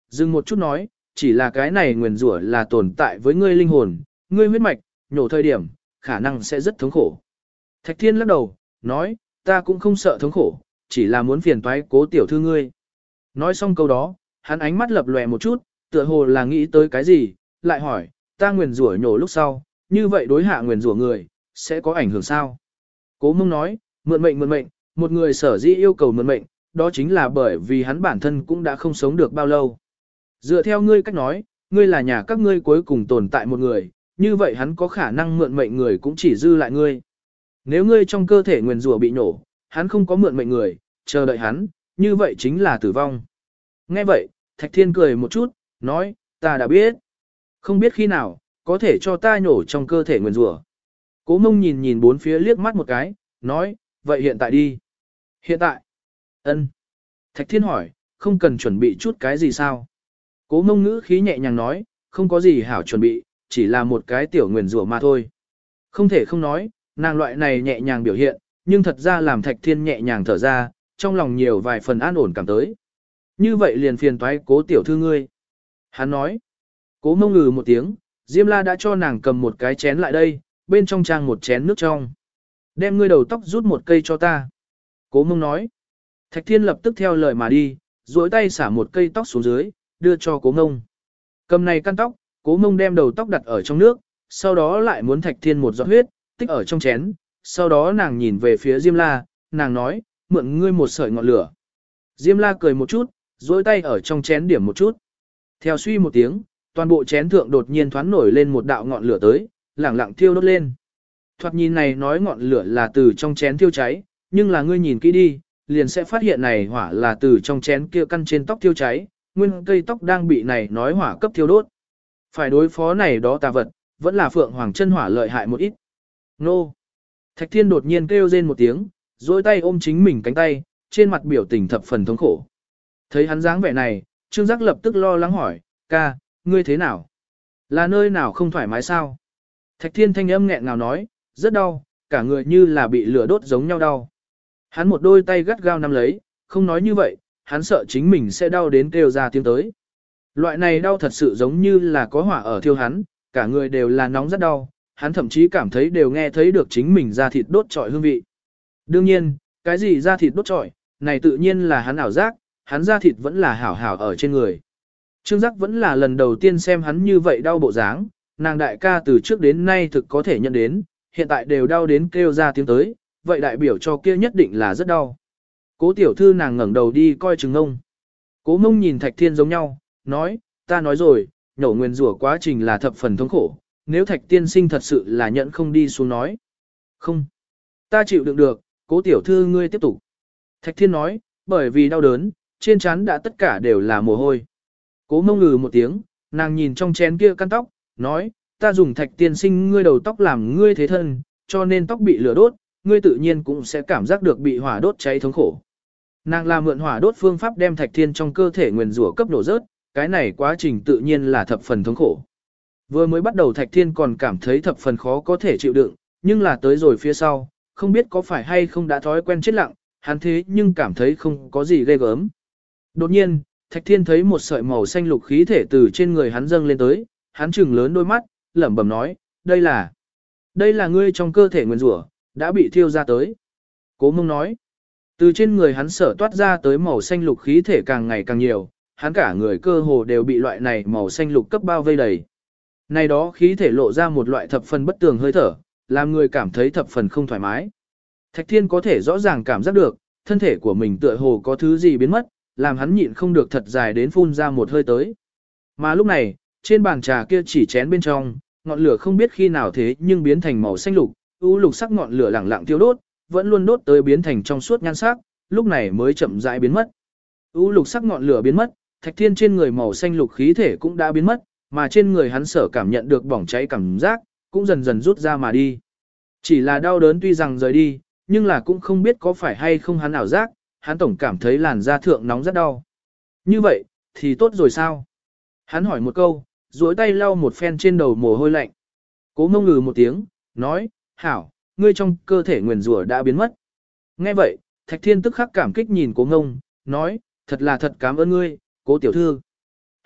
dừng một chút nói, chỉ là cái này nguyền rủa là tồn tại với ngươi linh hồn, ngươi huyết mạch, nhổ thời điểm, khả năng sẽ rất thống khổ. Thạch Thiên lắc đầu, nói, ta cũng không sợ thống khổ, chỉ là muốn phiền toái Cố tiểu thư ngươi. Nói xong câu đó, hắn ánh mắt lập lòe một chút, tựa hồ là nghĩ tới cái gì, lại hỏi, ta nguyền rủa nhổ lúc sau, như vậy đối hạ nguyền rủa người, sẽ có ảnh hưởng sao? Cố Mông nói, mượn mệnh mượn mệnh, một người sở dĩ yêu cầu mượn mệnh, đó chính là bởi vì hắn bản thân cũng đã không sống được bao lâu. Dựa theo ngươi cách nói, ngươi là nhà các ngươi cuối cùng tồn tại một người, như vậy hắn có khả năng mượn mệnh người cũng chỉ dư lại ngươi. Nếu ngươi trong cơ thể nguyền rủa bị nổ, hắn không có mượn mệnh người, chờ đợi hắn, như vậy chính là tử vong. Nghe vậy, Thạch Thiên cười một chút, nói, ta đã biết. Không biết khi nào, có thể cho ta nhổ trong cơ thể nguyền rủa. Cố Mông nhìn nhìn bốn phía liếc mắt một cái, nói, vậy hiện tại đi. Hiện tại? Ân. Thạch Thiên hỏi, không cần chuẩn bị chút cái gì sao? Cố Mông ngữ khí nhẹ nhàng nói, không có gì hảo chuẩn bị, chỉ là một cái tiểu nguyền rủa mà thôi. Không thể không nói, nàng loại này nhẹ nhàng biểu hiện, nhưng thật ra làm Thạch Thiên nhẹ nhàng thở ra, trong lòng nhiều vài phần an ổn cảm tới. Như vậy liền phiền toái Cố tiểu thư ngươi. Hắn nói. Cố Mông ngừ một tiếng, Diêm La đã cho nàng cầm một cái chén lại đây, bên trong trang một chén nước trong. Đem ngươi đầu tóc rút một cây cho ta. Cố Mông nói. Thạch Thiên lập tức theo lời mà đi, duỗi tay xả một cây tóc xuống dưới, đưa cho Cố Mông. Cầm này căn tóc, Cố Mông đem đầu tóc đặt ở trong nước, sau đó lại muốn Thạch Thiên một giọt huyết, tích ở trong chén. Sau đó nàng nhìn về phía Diêm La, nàng nói, mượn ngươi một sợi ngọn lửa. Diêm La cười một chút, duỗi tay ở trong chén điểm một chút. Theo suy một tiếng, toàn bộ chén thượng đột nhiên thoáng nổi lên một đạo ngọn lửa tới, lẳng lặng thiêu đốt lên. Thoạt nhìn này nói ngọn lửa là từ trong chén thiêu cháy, nhưng là ngươi nhìn kỹ đi, liền sẽ phát hiện này hỏa là từ trong chén kia căn trên tóc thiêu cháy, nguyên cây tóc đang bị này nói hỏa cấp thiêu đốt. Phải đối phó này đó tà vật, vẫn là Phượng Hoàng chân hỏa lợi hại một ít. Nô! Thạch Thiên đột nhiên kêu rên một tiếng, duỗi tay ôm chính mình cánh tay, trên mặt biểu tình thập phần thống khổ. Thấy hắn dáng vẻ này, Trương Giác lập tức lo lắng hỏi, ca, ngươi thế nào? Là nơi nào không thoải mái sao? Thạch Thiên thanh âm nghẹn ngào nói, rất đau, cả người như là bị lửa đốt giống nhau đau. Hắn một đôi tay gắt gao nắm lấy, không nói như vậy, hắn sợ chính mình sẽ đau đến kêu ra tiếng tới. Loại này đau thật sự giống như là có hỏa ở thiêu hắn, cả người đều là nóng rất đau, hắn thậm chí cảm thấy đều nghe thấy được chính mình da thịt đốt trọi hương vị. Đương nhiên, cái gì da thịt đốt trọi, này tự nhiên là hắn ảo giác, hắn da thịt vẫn là hảo hảo ở trên người. Trương Giác vẫn là lần đầu tiên xem hắn như vậy đau bộ dáng, nàng đại ca từ trước đến nay thực có thể nhận đến, hiện tại đều đau đến kêu ra tiếng tới, vậy đại biểu cho kia nhất định là rất đau. Cố tiểu thư nàng ngẩng đầu đi coi chừng ngông. Cố Mông nhìn Thạch Thiên giống nhau, nói, ta nói rồi, nhổ nguyên rủa quá trình là thập phần thống khổ, nếu Thạch tiên sinh thật sự là nhận không đi xuống nói. Không, ta chịu đựng được, Cố tiểu thư ngươi tiếp tục. Thạch Thiên nói, bởi vì đau đớn, trên trán đã tất cả đều là mồ hôi. Cố Mông ngừ một tiếng, nàng nhìn trong chén kia căn tóc, nói, ta dùng Thạch tiên sinh ngươi đầu tóc làm ngươi thế thân, cho nên tóc bị lửa đốt, ngươi tự nhiên cũng sẽ cảm giác được bị hỏa đốt cháy thống khổ. Nàng làm mượn hỏa đốt phương pháp đem Thạch Thiên trong cơ thể nguyền rủa cấp nổ rớt, cái này quá trình tự nhiên là thập phần thống khổ. Vừa mới bắt đầu Thạch Thiên còn cảm thấy thập phần khó có thể chịu đựng, nhưng là tới rồi phía sau, không biết có phải hay không đã thói quen chết lặng, hắn thế nhưng cảm thấy không có gì ghê gớm. Đột nhiên, Thạch Thiên thấy một sợi màu xanh lục khí thể từ trên người hắn dâng lên tới, hắn trừng lớn đôi mắt, lẩm bẩm nói, đây là, đây là ngươi trong cơ thể nguyên rủa đã bị thiêu ra tới. Cố Mông nói, từ trên người hắn sở toát ra tới màu xanh lục khí thể càng ngày càng nhiều, hắn cả người cơ hồ đều bị loại này màu xanh lục cấp bao vây đầy. Này đó khí thể lộ ra một loại thập phần bất tường hơi thở, làm người cảm thấy thập phần không thoải mái. Thạch Thiên có thể rõ ràng cảm giác được, thân thể của mình tựa hồ có thứ gì biến mất, làm hắn nhịn không được thật dài đến phun ra một hơi tới. Mà lúc này, trên bàn trà kia chỉ chén bên trong, ngọn lửa không biết khi nào thế nhưng biến thành màu xanh lục, u lục sắc ngọn lửa lẳng lặng tiêu đốt, vẫn luôn đốt tới biến thành trong suốt nhan sắc, lúc này mới chậm rãi biến mất. U lục sắc ngọn lửa biến mất, Thạch Thiên trên người màu xanh lục khí thể cũng đã biến mất, mà trên người hắn sở cảm nhận được bỏng cháy cảm giác, cũng dần dần rút ra mà đi. Chỉ là đau đớn tuy rằng rời đi, nhưng là cũng không biết có phải hay không hắn ảo giác, hắn tổng cảm thấy làn da thượng nóng rất đau. Như vậy, thì tốt rồi sao? Hắn hỏi một câu, duỗi tay lau một phen trên đầu mồ hôi lạnh. Cố Mông ngừ một tiếng, nói, hảo, ngươi trong cơ thể nguyền rủa đã biến mất. Nghe vậy, Thạch Thiên tức khắc cảm kích nhìn Cố Mông, nói, thật là thật cảm ơn ngươi, Cố tiểu thư.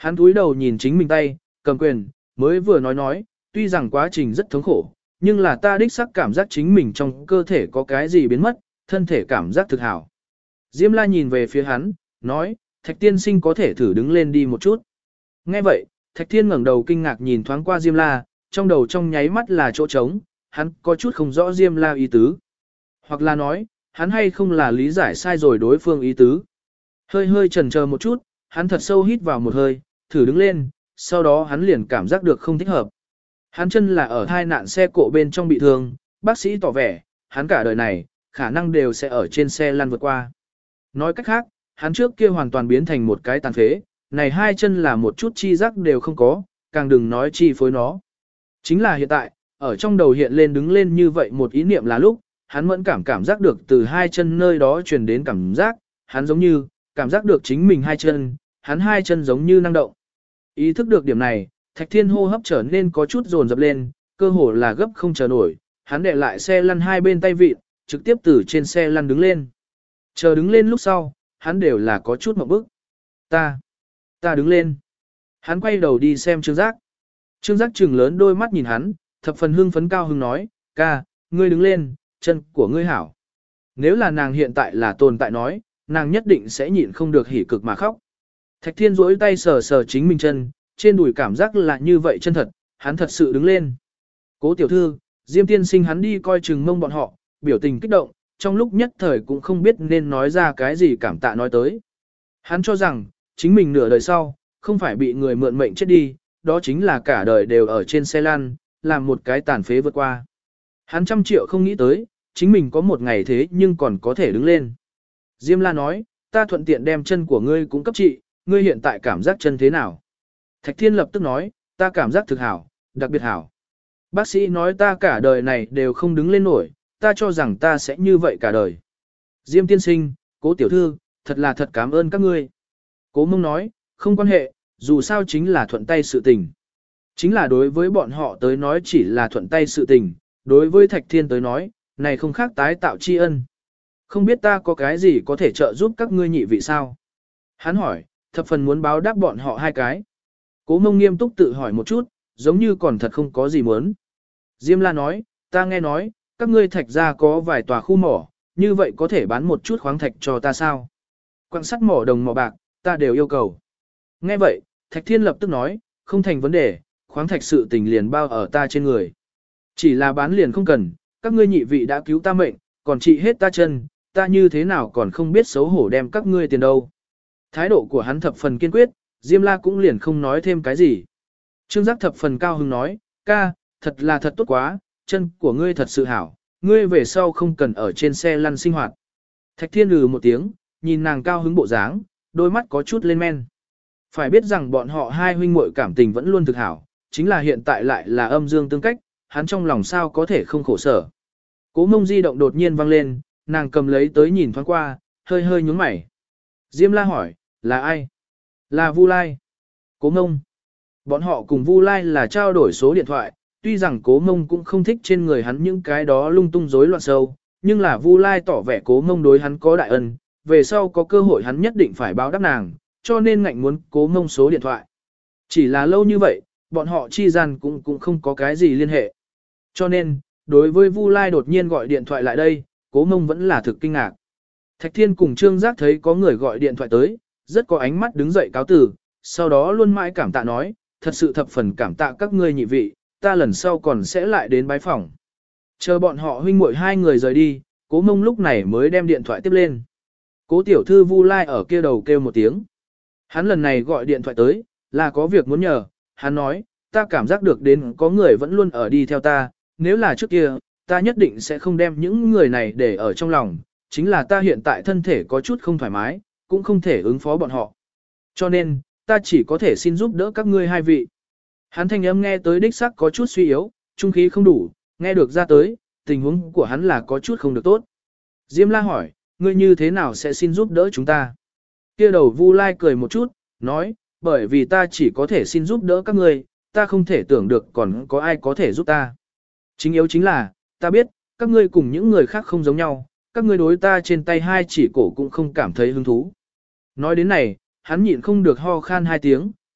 Hắn cúi đầu nhìn chính mình tay, cầm quyền, mới vừa nói nói, tuy rằng quá trình rất thống khổ, nhưng là ta đích xác cảm giác chính mình trong cơ thể có cái gì biến mất, thân thể cảm giác thực hảo. Diêm la nhìn về phía hắn, nói, Thạch tiên sinh có thể thử đứng lên đi một chút. Nghe vậy, Thạch Thiên ngẩng đầu kinh ngạc nhìn thoáng qua Diêm la, trong đầu trong nháy mắt là chỗ trống, hắn có chút không rõ Diêm la ý tứ. Hoặc là nói, hắn hay không là lý giải sai rồi đối phương ý tứ. Hơi hơi chần chờ một chút, hắn thật sâu hít vào một hơi, thử đứng lên, sau đó hắn liền cảm giác được không thích hợp. Hắn chân là ở hai nạn xe cộ bên trong bị thương, bác sĩ tỏ vẻ, hắn cả đời này, khả năng đều sẽ ở trên xe lăn vượt qua. Nói cách khác, hắn trước kia hoàn toàn biến thành một cái tàn phế, này hai chân là một chút chi giác đều không có, càng đừng nói chi phối nó. Chính là hiện tại, ở trong đầu hiện lên đứng lên như vậy một ý niệm là lúc, hắn mẫn cảm cảm giác được từ hai chân nơi đó truyền đến cảm giác, hắn giống như, cảm giác được chính mình hai chân, hắn hai chân giống như năng động. Ý thức được điểm này, Thạch Thiên hô hấp trở nên có chút dồn dập lên, cơ hồ là gấp không chờ nổi, hắn để lại xe lăn hai bên tay vịt, trực tiếp từ trên xe lăn đứng lên. Chờ đứng lên lúc sau, hắn đều là có chút một bức. Ta, ta đứng lên. Hắn quay đầu đi xem Trương Giác. Trương Giác trừng lớn đôi mắt nhìn hắn, thập phần hưng phấn cao hưng nói, ca, ngươi đứng lên, chân của ngươi hảo. Nếu là nàng hiện tại là tồn tại nói, nàng nhất định sẽ nhịn không được hỉ cực mà khóc. Thạch Thiên duỗi tay sờ sờ chính mình chân, trên đùi cảm giác là như vậy chân thật, hắn thật sự đứng lên. Cố tiểu thư, Diêm tiên sinh hắn đi coi chừng mông bọn họ, biểu tình kích động, trong lúc nhất thời cũng không biết nên nói ra cái gì cảm tạ nói tới. Hắn cho rằng, chính mình nửa đời sau, không phải bị người mượn mệnh chết đi, đó chính là cả đời đều ở trên xe lăn, làm một cái tàn phế vượt qua. Hắn trăm triệu không nghĩ tới, chính mình có một ngày thế nhưng còn có thể đứng lên. Diêm la nói, ta thuận tiện đem chân của ngươi cũng cấp trị, ngươi hiện tại cảm giác chân thế nào? Thạch Thiên lập tức nói, ta cảm giác thực hảo, đặc biệt hảo. Bác sĩ nói ta cả đời này đều không đứng lên nổi, ta cho rằng ta sẽ như vậy cả đời. Diêm tiên sinh, cố tiểu thư, thật là thật cảm ơn các ngươi. Cố mông nói, không quan hệ, dù sao chính là thuận tay sự tình. Chính là đối với bọn họ tới nói chỉ là thuận tay sự tình, đối với Thạch Thiên tới nói, này không khác tái tạo tri ân. Không biết ta có cái gì có thể trợ giúp các ngươi nhị vị sao? Hắn hỏi, thập phần muốn báo đáp bọn họ hai cái. Cố mông nghiêm túc tự hỏi một chút, giống như còn thật không có gì muốn. Diêm la nói, ta nghe nói, các ngươi Thạch gia có vài tòa khu mỏ, như vậy có thể bán một chút khoáng thạch cho ta sao? Quặng sắt mỏ đồng mỏ bạc, ta đều yêu cầu. Nghe vậy, Thạch Thiên lập tức nói, không thành vấn đề, khoáng thạch sự tình liền bao ở ta trên người. Chỉ là bán liền không cần, các ngươi nhị vị đã cứu ta mệnh, còn trị hết ta chân, ta như thế nào còn không biết xấu hổ đem các ngươi tiền đâu. Thái độ của hắn thập phần kiên quyết, Diêm La cũng liền không nói thêm cái gì. Trương Giác thập phần cao hứng nói, ca, thật là thật tốt quá, chân của ngươi thật sự hảo, ngươi về sau không cần ở trên xe lăn sinh hoạt. Thạch Thiên lừ một tiếng, nhìn nàng cao hứng bộ dáng, đôi mắt có chút lên men. Phải biết rằng bọn họ hai huynh muội cảm tình vẫn luôn thực hảo, chính là hiện tại lại là âm dương tương cách, hắn trong lòng sao có thể không khổ sở. Cố mông di động đột nhiên vang lên, nàng cầm lấy tới nhìn thoáng qua, hơi hơi nhướng mày. Diêm la hỏi, là ai? Là Vu Lai. Cố mông. Bọn họ cùng Vu Lai là trao đổi số điện thoại, tuy rằng cố mông cũng không thích trên người hắn những cái đó lung tung rối loạn sâu, nhưng là Vu Lai tỏ vẻ cố mông đối hắn có đại ân, về sau có cơ hội hắn nhất định phải báo đáp nàng, cho nên ngạnh muốn cố mông số điện thoại. Chỉ là lâu như vậy, bọn họ chi gian cũng cũng không có cái gì liên hệ. Cho nên, đối với Vu Lai đột nhiên gọi điện thoại lại đây, cố mông vẫn là thực kinh ngạc. Thạch Thiên cùng Trương Giác thấy có người gọi điện thoại tới, rất có ánh mắt đứng dậy cáo từ, sau đó luôn mãi cảm tạ nói, thật sự thập phần cảm tạ các ngươi nhị vị, ta lần sau còn sẽ lại đến bái phỏng. Chờ bọn họ huynh muội hai người rời đi, cố mông lúc này mới đem điện thoại tiếp lên. Cố tiểu thư Vu Lai ở kia đầu kêu một tiếng. Hắn lần này gọi điện thoại tới, là có việc muốn nhờ, hắn nói, ta cảm giác được đến có người vẫn luôn ở đi theo ta, nếu là trước kia, ta nhất định sẽ không đem những người này để ở trong lòng, chính là ta hiện tại thân thể có chút không thoải mái, cũng không thể ứng phó bọn họ. Cho nên, ta chỉ có thể xin giúp đỡ các ngươi hai vị. Hắn thanh âm nghe tới đích sắc có chút suy yếu, trung khí không đủ, nghe được ra tới, tình huống của hắn là có chút không được tốt. Diêm la hỏi, ngươi như thế nào sẽ xin giúp đỡ chúng ta? Kia đầu Vu Lai cười một chút, nói, bởi vì ta chỉ có thể xin giúp đỡ các ngươi, ta không thể tưởng được còn có ai có thể giúp ta. Chính yếu chính là, ta biết, các ngươi cùng những người khác không giống nhau, các ngươi đối ta trên tay hai chỉ cổ cũng không cảm thấy hứng thú. Nói đến này, hắn nhịn không được ho khan hai tiếng,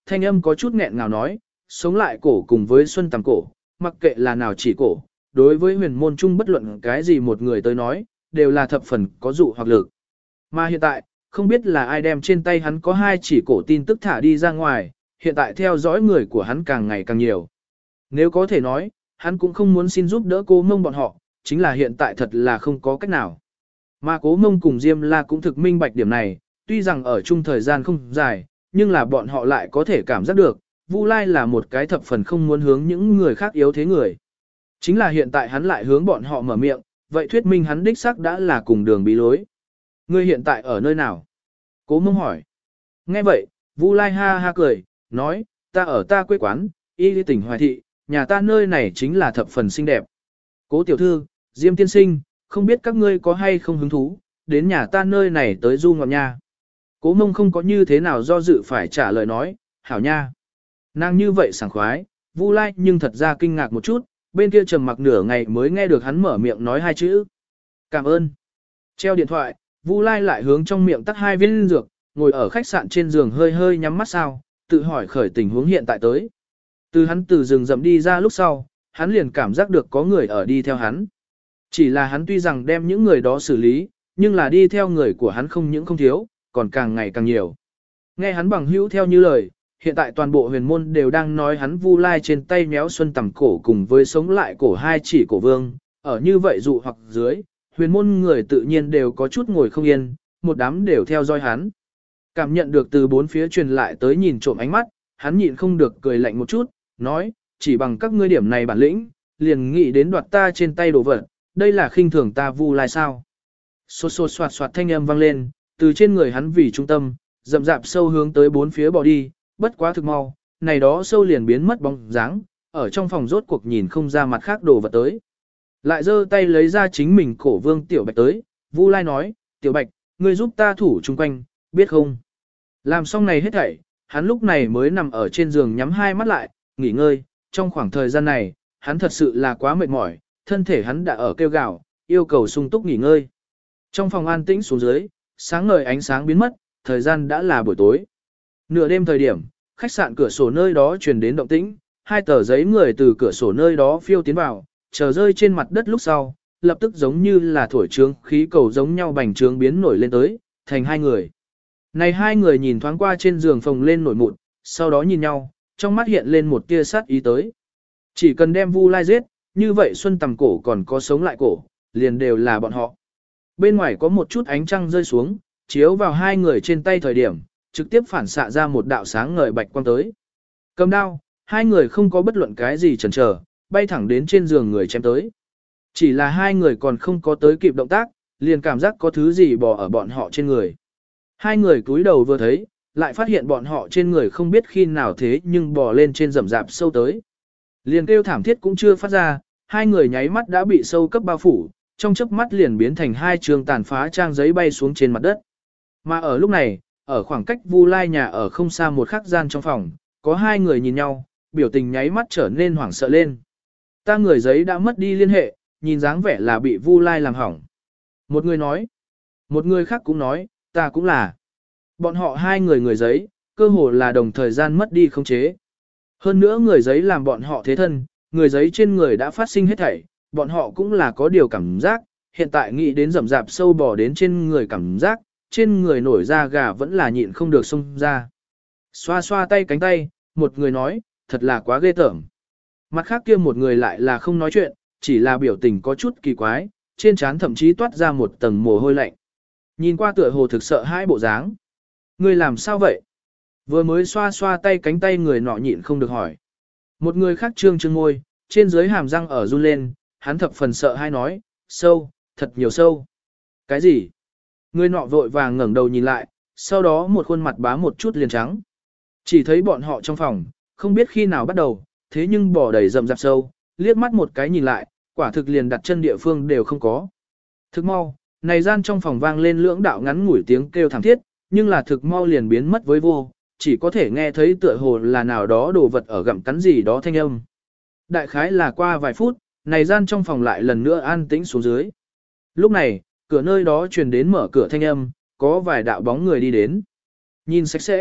thanh âm có chút nghẹn ngào nói, sống lại cổ cùng với xuân tầm cổ, mặc kệ là nào chỉ cổ, đối với huyền môn chung bất luận cái gì một người tới nói, đều là thập phần có dụ hoặc lực. Mà hiện tại, không biết là ai đem trên tay hắn có hai chỉ cổ tin tức thả đi ra ngoài, hiện tại theo dõi người của hắn càng ngày càng nhiều. Nếu có thể nói, hắn cũng không muốn xin giúp đỡ Cố Mông bọn họ, chính là hiện tại thật là không có cách nào. Mà Cố Mông cùng Diêm La cũng thực minh bạch điểm này, tuy rằng ở chung thời gian không dài, nhưng là bọn họ lại có thể cảm giác được, Vu Lai là một cái thập phần không muốn hướng những người khác yếu thế người. Chính là hiện tại hắn lại hướng bọn họ mở miệng, vậy thuyết minh hắn đích xác đã là cùng đường bí lối. Ngươi hiện tại ở nơi nào? Cố Mông hỏi. Nghe vậy, Vu Lai ha ha cười, nói, ta ở ta quê quán, y đi tỉnh Hoài Thị, nhà ta nơi này chính là thập phần xinh đẹp. Cố tiểu thư, Diêm tiên sinh, không biết các ngươi có hay không hứng thú, đến nhà ta nơi này tới du ngoạn nha. Cố Mông không có như thế nào do dự phải trả lời nói, hảo nha. Nàng như vậy sảng khoái, Vu Lai nhưng thật ra kinh ngạc một chút, bên kia trầm mặc nửa ngày mới nghe được hắn mở miệng nói hai chữ. Cảm ơn. Treo điện thoại, Vu Lai lại hướng trong miệng tắt hai viên dược, ngồi ở khách sạn trên giường hơi hơi nhắm mắt sao, tự hỏi khởi tình huống hiện tại tới. Từ hắn từ rừng rậm đi ra lúc sau, hắn liền cảm giác được có người ở đi theo hắn. Chỉ là hắn tuy rằng đem những người đó xử lý, nhưng là đi theo người của hắn không những không thiếu, còn càng ngày càng nhiều. Nghe hắn bằng hữu theo như lời, hiện tại toàn bộ huyền môn đều đang nói hắn Vu Lai trên tay méo xuân tầm cổ cùng với sống lại cổ hai chỉ cổ vương, ở như vậy dụ hoặc dưới, huyền môn người tự nhiên đều có chút ngồi không yên, một đám đều theo dõi hắn. Cảm nhận được từ bốn phía truyền lại tới nhìn trộm ánh mắt, hắn nhịn không được cười lạnh một chút, nói, chỉ bằng các ngươi điểm này bản lĩnh, liền nghĩ đến đoạt ta trên tay đồ vật, đây là khinh thường ta Vu Lai sao. Xô xô soạt soạt thanh âm vang lên, từ trên người hắn vì trung tâm, rậm rạp sâu hướng tới bốn phía bỏ đi, bất quá thực mau, này đó sâu liền biến mất bóng dáng, ở trong phòng rốt cuộc nhìn không ra mặt khác đồ vật tới. Lại giơ tay lấy ra chính mình cổ vương Tiểu Bạch tới, Vu Lai nói, Tiểu Bạch, ngươi giúp ta thủ chung quanh, biết không? Làm xong này hết thảy, hắn lúc này mới nằm ở trên giường nhắm hai mắt lại, nghỉ ngơi, trong khoảng thời gian này, hắn thật sự là quá mệt mỏi, thân thể hắn đã ở kêu gào, yêu cầu sung túc nghỉ ngơi. Trong phòng an tĩnh xuống dưới, sáng ngời ánh sáng biến mất, thời gian đã là buổi tối. Nửa đêm thời điểm, khách sạn cửa sổ nơi đó truyền đến động tĩnh, hai tờ giấy người từ cửa sổ nơi đó phiêu tiến vào, chờ rơi trên mặt đất lúc sau, lập tức giống như là thổi trướng khí cầu giống nhau bành trướng biến nổi lên tới, thành hai người. Này hai người nhìn thoáng qua trên giường phồng lên nổi mụn, sau đó nhìn nhau, trong mắt hiện lên một tia sát ý tới. Chỉ cần đem Vu Lai giết, như vậy Xuân Tầm cổ còn có sống lại cổ, liền đều là bọn họ. Bên ngoài có một chút ánh trăng rơi xuống, chiếu vào hai người trên tay thời điểm, trực tiếp phản xạ ra một đạo sáng ngời bạch quang tới. Cầm đao, hai người không có bất luận cái gì chần chờ, bay thẳng đến trên giường người chém tới. Chỉ là hai người còn không có tới kịp động tác, liền cảm giác có thứ gì bò ở bọn họ trên người. Hai người cúi đầu vừa thấy, lại phát hiện bọn họ trên người không biết khi nào thế nhưng bò lên trên rậm rạp sâu tới. Liền kêu thảm thiết cũng chưa phát ra, hai người nháy mắt đã bị sâu cấp bao phủ, trong chớp mắt liền biến thành hai trường tàn phá trang giấy bay xuống trên mặt đất. Mà ở lúc này, ở khoảng cách Vu Lai nhà ở không xa một khắc gian trong phòng, có hai người nhìn nhau, biểu tình nháy mắt trở nên hoảng sợ lên. Ta người giấy đã mất đi liên hệ, nhìn dáng vẻ là bị Vu Lai làm hỏng. Một người nói, một người khác cũng nói, ta cũng là. Bọn họ hai người người giấy, cơ hồ là đồng thời gian mất đi không chế. Hơn nữa người giấy làm bọn họ thế thân, người giấy trên người đã phát sinh hết thảy, bọn họ cũng là có điều cảm giác, hiện tại nghĩ đến rậm rạp sâu bò đến trên người cảm giác, trên người nổi da gà vẫn là nhịn không được xông ra. Xoa xoa tay cánh tay, một người nói, thật là quá ghê tởm. Mặt khác kia một người lại là không nói chuyện, chỉ là biểu tình có chút kỳ quái, trên trán thậm chí toát ra một tầng mồ hôi lạnh. Nhìn qua tựa hồ thực sợ hãi bộ dáng. Người làm sao vậy? Vừa mới xoa xoa tay cánh tay người nọ nhịn không được hỏi. Một người khác trương trương ngôi, trên dưới hàm răng ở run lên, hắn thập phần sợ hay nói, sâu, thật nhiều sâu. Cái gì? Người nọ vội vàng ngẩng đầu nhìn lại, sau đó một khuôn mặt bá một chút liền trắng. Chỉ thấy bọn họ trong phòng, không biết khi nào bắt đầu, thế nhưng bỏ đầy rậm rạp sâu, liếc mắt một cái nhìn lại, quả thực liền đặt chân địa phương đều không có. Thực mau, này gian trong phòng vang lên lưỡng đạo ngắn ngủi tiếng kêu thảm thiết, nhưng là thực mau liền biến mất với vô, chỉ có thể nghe thấy tựa hồ là nào đó đồ vật ở gặm cắn gì đó thanh âm. Đại khái là qua vài phút, này gian trong phòng lại lần nữa an tĩnh xuống dưới. Lúc này, cửa nơi đó truyền đến mở cửa thanh âm, có vài đạo bóng người đi đến. Nhìn sạch sẽ,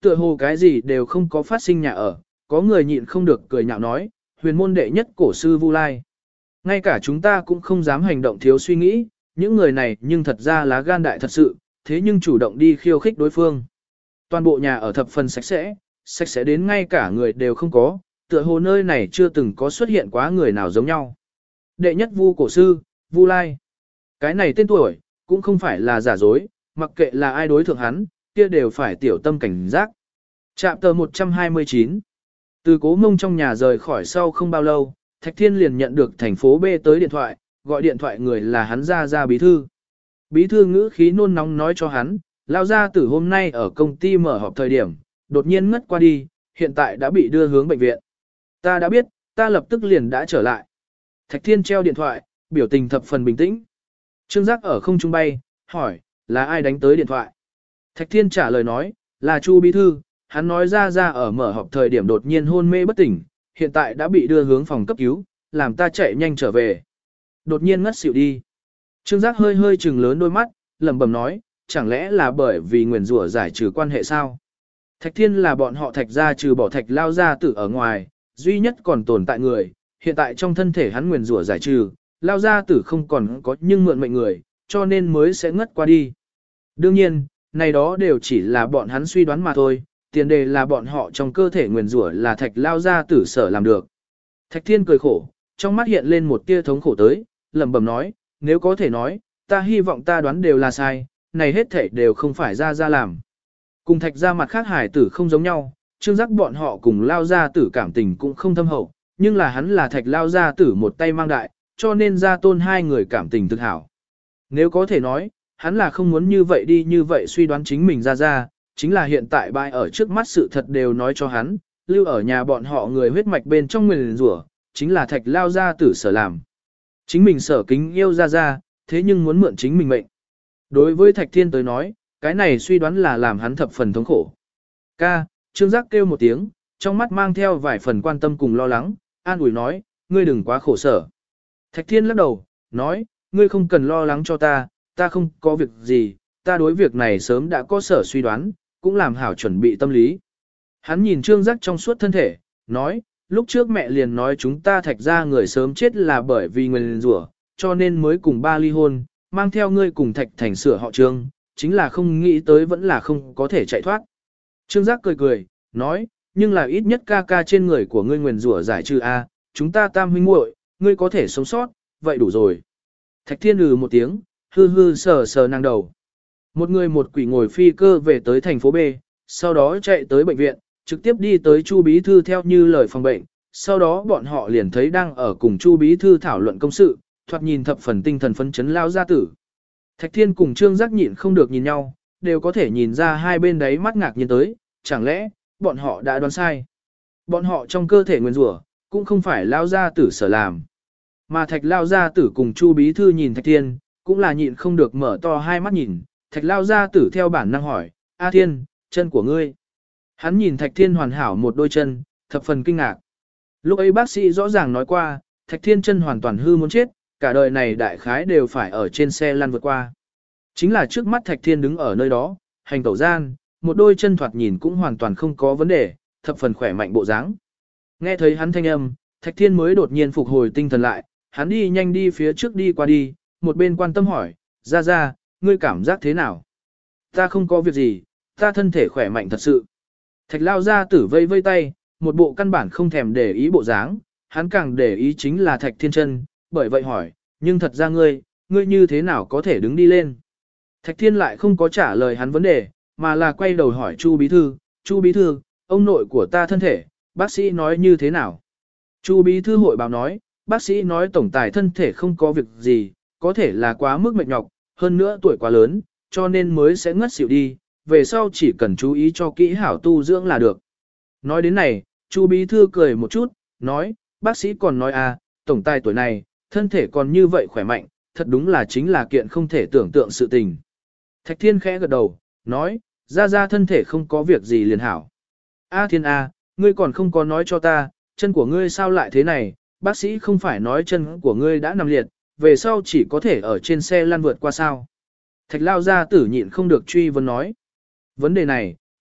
Tựa hồ cái gì đều không có phát sinh nhà ở, có người nhịn không được cười nhạo nói, huyền môn đệ nhất cổ sư Vu Lai. Ngay cả chúng ta cũng không dám hành động thiếu suy nghĩ, những người này nhưng thật ra lá gan đại thật sự, thế nhưng chủ động đi khiêu khích đối phương. Toàn bộ nhà ở thập phần sạch sẽ, sạch sẽ đến ngay cả người đều không có, tựa hồ nơi này chưa từng có xuất hiện quá người nào giống nhau. Đệ nhất Vu cổ sư, Vu Lai. Cái này tên tuổi, cũng không phải là giả dối, mặc kệ là ai đối thượng hắn, kia đều phải tiểu tâm cảnh giác. Trạm tờ một trăm hai mươi chín. Từ Cố Mông trong nhà rời khỏi sau không bao lâu, Thạch Thiên liền nhận được thành phố B tới điện thoại, gọi điện thoại người là hắn ra ra bí thư. Bí thư ngữ khí nôn nóng nói cho hắn, lao gia tử hôm nay ở công ty mở họp thời điểm, đột nhiên ngất qua đi, hiện tại đã bị đưa hướng bệnh viện. Ta đã biết, ta lập tức liền đã trở lại. Thạch Thiên treo điện thoại, biểu tình thập phần bình tĩnh. Trương Giác ở không trung bay, hỏi, là ai đánh tới điện thoại? Thạch Thiên trả lời nói, là Chu bí thư, hắn nói ra ra ở mở họp thời điểm đột nhiên hôn mê bất tỉnh, hiện tại đã bị đưa hướng phòng cấp cứu, làm ta chạy nhanh trở về. Đột nhiên ngất xỉu đi. Trương Giác hơi hơi trừng lớn đôi mắt, lẩm bẩm nói, chẳng lẽ là bởi vì nguyền rủa giải trừ quan hệ sao? Thạch Thiên là bọn họ Thạch gia trừ bỏ Thạch lao gia tử ở ngoài, duy nhất còn tồn tại người, hiện tại trong thân thể hắn nguyền rủa giải trừ, lao gia tử không còn có nhưng mượn mệnh người, cho nên mới sẽ ngất qua đi. Đương nhiên, này đó đều chỉ là bọn hắn suy đoán mà thôi, tiền đề là bọn họ trong cơ thể nguyền rủa là Thạch lao gia tử sở làm được. Thạch Thiên cười khổ, trong mắt hiện lên một tia thống khổ tới, lẩm bẩm nói, nếu có thể nói, ta hy vọng ta đoán đều là sai, này hết thể đều không phải ra ra làm. Cùng Thạch gia mặt khác hải tử không giống nhau, Trương Giác bọn họ cùng lao gia tử cảm tình cũng không thâm hậu, nhưng là hắn là Thạch lao gia tử một tay mang đại, cho nên gia tôn hai người cảm tình thực hảo. Nếu có thể nói, hắn là không muốn như vậy đi như vậy suy đoán chính mình ra ra, chính là hiện tại bại ở trước mắt sự thật đều nói cho hắn, lưu ở nhà bọn họ người huyết mạch bên trong nguyền rủa, chính là Thạch lao gia tử sở làm. Chính mình sở kính yêu ra ra, thế nhưng muốn mượn chính mình mệnh. Đối với Thạch Thiên tới nói, cái này suy đoán là làm hắn thập phần thống khổ. Ca, Trương Giác kêu một tiếng, trong mắt mang theo vài phần quan tâm cùng lo lắng, an ủi nói, ngươi đừng quá khổ sở. Thạch Thiên lắc đầu, nói, ngươi không cần lo lắng cho ta, ta không có việc gì, ta đối việc này sớm đã có sở suy đoán, cũng làm hảo chuẩn bị tâm lý. Hắn nhìn Trương Giác trong suốt thân thể, nói, lúc trước mẹ liền nói chúng ta Thạch ra người sớm chết là bởi vì nguyền rủa, cho nên mới cùng ba ly hôn, mang theo ngươi cùng Thạch Thành sửa họ Trương, chính là không nghĩ tới vẫn là không có thể chạy thoát. Trương Giác cười cười, nói, nhưng là ít nhất ca ca trên người của ngươi nguyền rủa giải trừ a, chúng ta tam huynh muội, ngươi có thể sống sót, vậy đủ rồi. Thạch Thiên ừ một tiếng, hư hư sờ sờ năng đầu. Một người một quỷ ngồi phi cơ về tới thành phố B, sau đó chạy tới bệnh viện, trực tiếp đi tới Chu bí thư theo như lời phòng bệnh, sau đó bọn họ liền thấy đang ở cùng Chu bí thư thảo luận công sự, thoạt nhìn thập phần tinh thần phấn chấn lao gia tử. Thạch Thiên cùng Trương Giác nhịn không được nhìn nhau, đều có thể nhìn ra hai bên đấy mắt ngạc nhiên tới, chẳng lẽ, bọn họ đã đoán sai. Bọn họ trong cơ thể nguyên rủa cũng không phải lao gia tử sở làm. Mà Thạch lao gia tử cùng Chu bí thư nhìn Thạch Thiên, cũng là nhịn không được mở to hai mắt nhìn, Thạch lao gia tử theo bản năng hỏi, A Thiên, chân của ngươi. Hắn nhìn Thạch Thiên hoàn hảo một đôi chân, thập phần kinh ngạc. Lúc ấy bác sĩ rõ ràng nói qua, Thạch Thiên chân hoàn toàn hư muốn chết, cả đời này đại khái đều phải ở trên xe lăn vượt qua. Chính là trước mắt Thạch Thiên đứng ở nơi đó, hành tẩu gian, một đôi chân thoạt nhìn cũng hoàn toàn không có vấn đề, thập phần khỏe mạnh bộ dáng. Nghe thấy hắn thanh âm, Thạch Thiên mới đột nhiên phục hồi tinh thần lại, hắn đi nhanh đi phía trước đi qua đi, một bên quan tâm hỏi, ra ra, ngươi cảm giác thế nào? Ta không có việc gì, ta thân thể khỏe mạnh thật sự. Thạch lao ra tử vây vây tay, một bộ căn bản không thèm để ý bộ dáng, hắn càng để ý chính là Thạch Thiên chân, bởi vậy hỏi, nhưng thật ra ngươi, ngươi như thế nào có thể đứng đi lên? Thạch Thiên lại không có trả lời hắn vấn đề, mà là quay đầu hỏi Chu bí thư, Chu bí thư, ông nội của ta thân thể, bác sĩ nói như thế nào? Chu bí thư hội báo nói, bác sĩ nói tổng tài thân thể không có việc gì, có thể là quá mức mệt nhọc, hơn nữa tuổi quá lớn, cho nên mới sẽ ngất xỉu đi, về sau chỉ cần chú ý cho kỹ hảo tu dưỡng là được. Nói đến này, Chu bí thư cười một chút, nói, bác sĩ còn nói à, tổng tài tuổi này, thân thể còn như vậy khỏe mạnh, thật đúng là chính là kiện không thể tưởng tượng sự tình. Thạch Thiên khẽ gật đầu, nói, ra ra thân thể không có việc gì liền hảo. A Thiên A, ngươi còn không có nói cho ta, chân của ngươi sao lại thế này, bác sĩ không phải nói chân của ngươi đã nằm liệt, về sau chỉ có thể ở trên xe lăn vượt qua sao. Thạch lao ra tử nhịn không được truy vấn nói. Vấn đề này,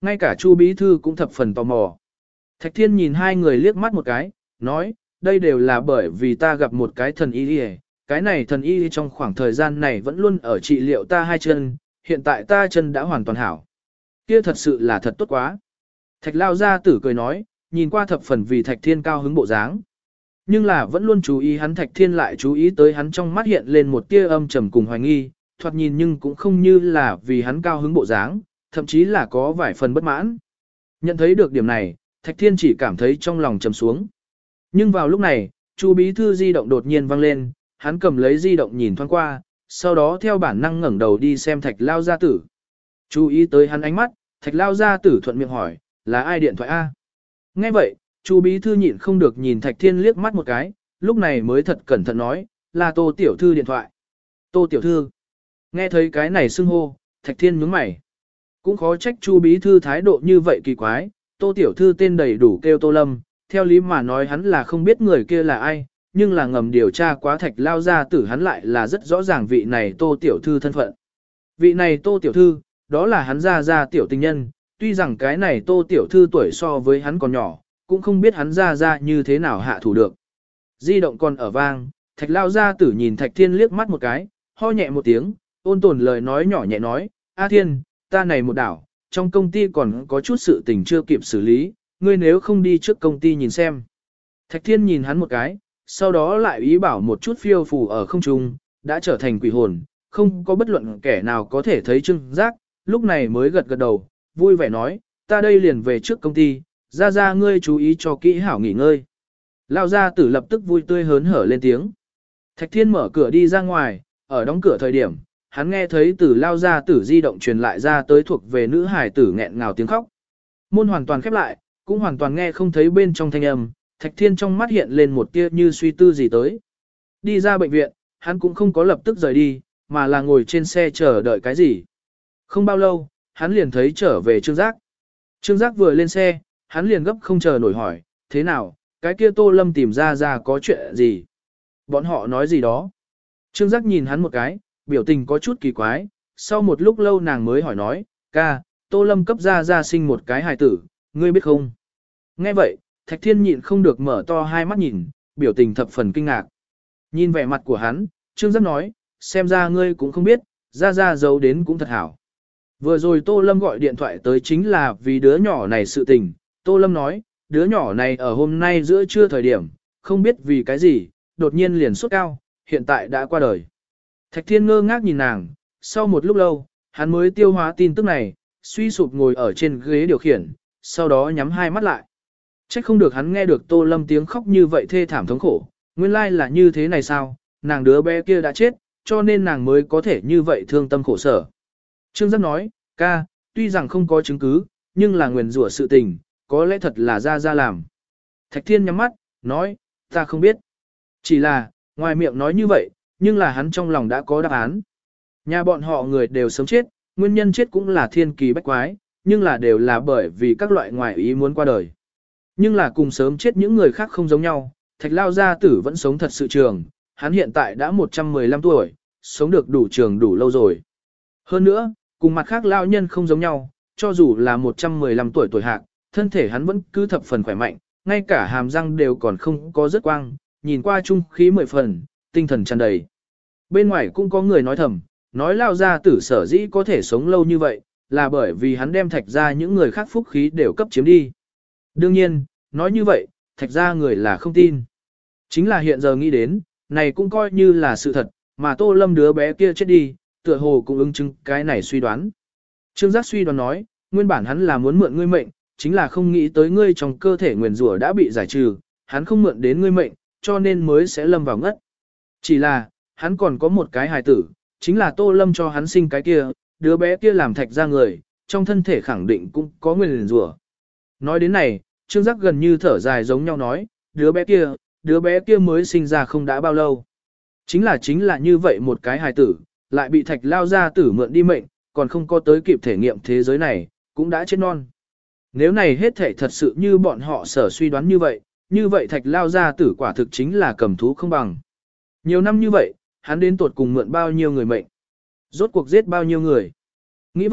ngay cả Chu bí thư cũng thập phần tò mò. Thạch Thiên nhìn hai người liếc mắt một cái, nói, đây đều là bởi vì ta gặp một cái thần y đi, cái này thần y trong khoảng thời gian này vẫn luôn ở trị liệu ta hai chân, hiện tại ta chân đã hoàn toàn hảo. Kia thật sự là thật tốt quá. Thạch Lao gia tử cười nói, nhìn qua thập phần vì Thạch Thiên cao hứng bộ dáng. Nhưng là vẫn luôn chú ý hắn Thạch Thiên lại chú ý tới hắn trong mắt hiện lên một tia âm trầm cùng hoài nghi, thoạt nhìn nhưng cũng không như là vì hắn cao hứng bộ dáng, thậm chí là có vài phần bất mãn. Nhận thấy được điểm này, Thạch Thiên chỉ cảm thấy trong lòng trầm xuống. Nhưng vào lúc này, Chu bí thư di động đột nhiên vang lên, hắn cầm lấy di động nhìn thoáng qua, sau đó theo bản năng ngẩng đầu đi xem Thạch Lao gia tử. Chú ý tới hắn ánh mắt, Thạch Lao gia tử thuận miệng hỏi, là ai điện thoại A? Nghe vậy, Chu bí thư nhịn không được nhìn Thạch Thiên liếc mắt một cái, lúc này mới thật cẩn thận nói, là Tô tiểu thư điện thoại. Tô tiểu thư. Nghe thấy cái này xưng hô, Thạch Thiên nhướng mày. Cũng khó trách Chu bí thư thái độ như vậy kỳ quái, Tô tiểu thư tên đầy đủ kêu Tô Lâm, theo lý mà nói hắn là không biết người kia là ai, nhưng là ngầm điều tra quá Thạch Lao gia tử hắn lại là rất rõ ràng vị này Tô tiểu thư thân phận. Vị này Tô tiểu thư, đó là hắn gia gia tiểu tình nhân, tuy rằng cái này Tô tiểu thư tuổi so với hắn còn nhỏ, cũng không biết hắn gia gia như thế nào hạ thủ được. Di động còn ở vang, Thạch Lao gia tử nhìn Thạch Thiên liếc mắt một cái, ho nhẹ một tiếng, ôn tồn lời nói nhỏ nhẹ nói, A Thiên, ta này một đảo, trong công ty còn có chút sự tình chưa kịp xử lý, ngươi nếu không đi trước công ty nhìn xem. Thạch Thiên nhìn hắn một cái, sau đó lại ý bảo một chút phiêu phù ở không trung, đã trở thành quỷ hồn, không có bất luận kẻ nào có thể thấy Trương Giác, lúc này mới gật gật đầu, vui vẻ nói, ta đây liền về trước công ty, ra ra ngươi chú ý cho kỹ hảo nghỉ ngơi. Lao gia tử lập tức vui tươi hớn hở lên tiếng. Thạch Thiên mở cửa đi ra ngoài, ở đóng cửa thời điểm, hắn nghe thấy từ Lao gia tử di động truyền lại ra tới thuộc về nữ hài tử nghẹn ngào tiếng khóc. Môn hoàn toàn khép lại, cũng hoàn toàn nghe không thấy bên trong thanh âm, Thạch Thiên trong mắt hiện lên một tia như suy tư gì tới. Đi ra bệnh viện, hắn cũng không có lập tức rời đi, mà là ngồi trên xe chờ đợi cái gì. Không bao lâu, hắn liền thấy trở về Trương Giác. Trương Giác vừa lên xe, hắn liền gấp không chờ nổi hỏi, thế nào, cái kia Tô Lâm tìm ra ra có chuyện gì? Bọn họ nói gì đó? Trương Giác nhìn hắn một cái, biểu tình có chút kỳ quái, sau một lúc lâu nàng mới hỏi nói, ca, Tô Lâm cấp ra ra sinh một cái hài tử, ngươi biết không? Nghe vậy, Thạch Thiên nhịn không được mở to hai mắt nhìn, biểu tình thập phần kinh ngạc. Nhìn vẻ mặt của hắn, Trương Giác nói, xem ra ngươi cũng không biết, ra ra giấu đến cũng thật hảo. Vừa rồi Tô Lâm gọi điện thoại tới chính là vì đứa nhỏ này sự tình, Tô Lâm nói, đứa nhỏ này ở hôm nay giữa trưa thời điểm, không biết vì cái gì, đột nhiên liền sốt cao, hiện tại đã qua đời. Thạch Thiên ngơ ngác nhìn nàng, sau một lúc lâu, hắn mới tiêu hóa tin tức này, suy sụp ngồi ở trên ghế điều khiển, sau đó nhắm hai mắt lại. Chắc không được hắn nghe được Tô Lâm tiếng khóc như vậy thê thảm thống khổ, nguyên lai là như thế này sao, nàng đứa bé kia đã chết, cho nên nàng mới có thể như vậy thương tâm khổ sở. Trương Giác nói, ca, tuy rằng không có chứng cứ, nhưng là nguyền rủa sự tình, có lẽ thật là ra ra làm. Thạch Thiên nhắm mắt, nói, ta không biết. Chỉ là, ngoài miệng nói như vậy, nhưng là hắn trong lòng đã có đáp án. Nhà bọn họ người đều sớm chết, nguyên nhân chết cũng là thiên kỳ bách quái, nhưng là đều là bởi vì các loại ngoại ý muốn qua đời. Nhưng là cùng sớm chết những người khác không giống nhau, Thạch Lao gia tử vẫn sống thật sự trường, hắn hiện tại đã một trăm mười lăm tuổi, sống được đủ trường đủ lâu rồi. Hơn nữa, cùng mặt khác lao nhân không giống nhau, cho dù là một trăm mười lăm tuổi tuổi hạc, thân thể hắn vẫn cứ thập phần khỏe mạnh, ngay cả hàm răng đều còn không có rất quang, nhìn qua trung khí mười phần, tinh thần tràn đầy. Bên ngoài cũng có người nói thầm, nói Lao gia tử sở dĩ có thể sống lâu như vậy, là bởi vì hắn đem Thạch ra những người khác phúc khí đều cấp chiếm đi. Đương nhiên, nói như vậy, Thạch ra người là không tin. Chính là hiện giờ nghĩ đến, này cũng coi như là sự thật, mà Tô Lâm đứa bé kia chết đi, tựa hồ cũng ứng chứng cái này suy đoán. Trương Giác suy đoán nói, nguyên bản hắn là muốn mượn ngươi mệnh, chính là không nghĩ tới ngươi trong cơ thể nguyền rủa đã bị giải trừ, hắn không mượn đến ngươi mệnh, cho nên mới sẽ lâm vào ngất. Chỉ là, hắn còn có một cái hài tử, chính là Tô Lâm cho hắn sinh cái kia, đứa bé kia làm Thạch ra người, trong thân thể khẳng định cũng có nguyền rủa. Nói đến này, Trương Giác gần như thở dài giống nhau nói, đứa bé kia, đứa bé kia mới sinh ra không đã bao lâu. Chính là chính là như vậy một cái hài tử, lại bị Thạch Lao gia tử mượn đi mệnh, còn không có tới kịp thể nghiệm thế giới này, cũng đã chết non. Nếu này hết thể thật sự như bọn họ sở suy đoán như vậy, như vậy Thạch Lao gia tử quả thực chính là cầm thú không bằng. Nhiều năm như vậy, hắn đến tuột cùng mượn bao nhiêu người mệnh, rốt cuộc giết bao nhiêu người. Nghĩ vậy,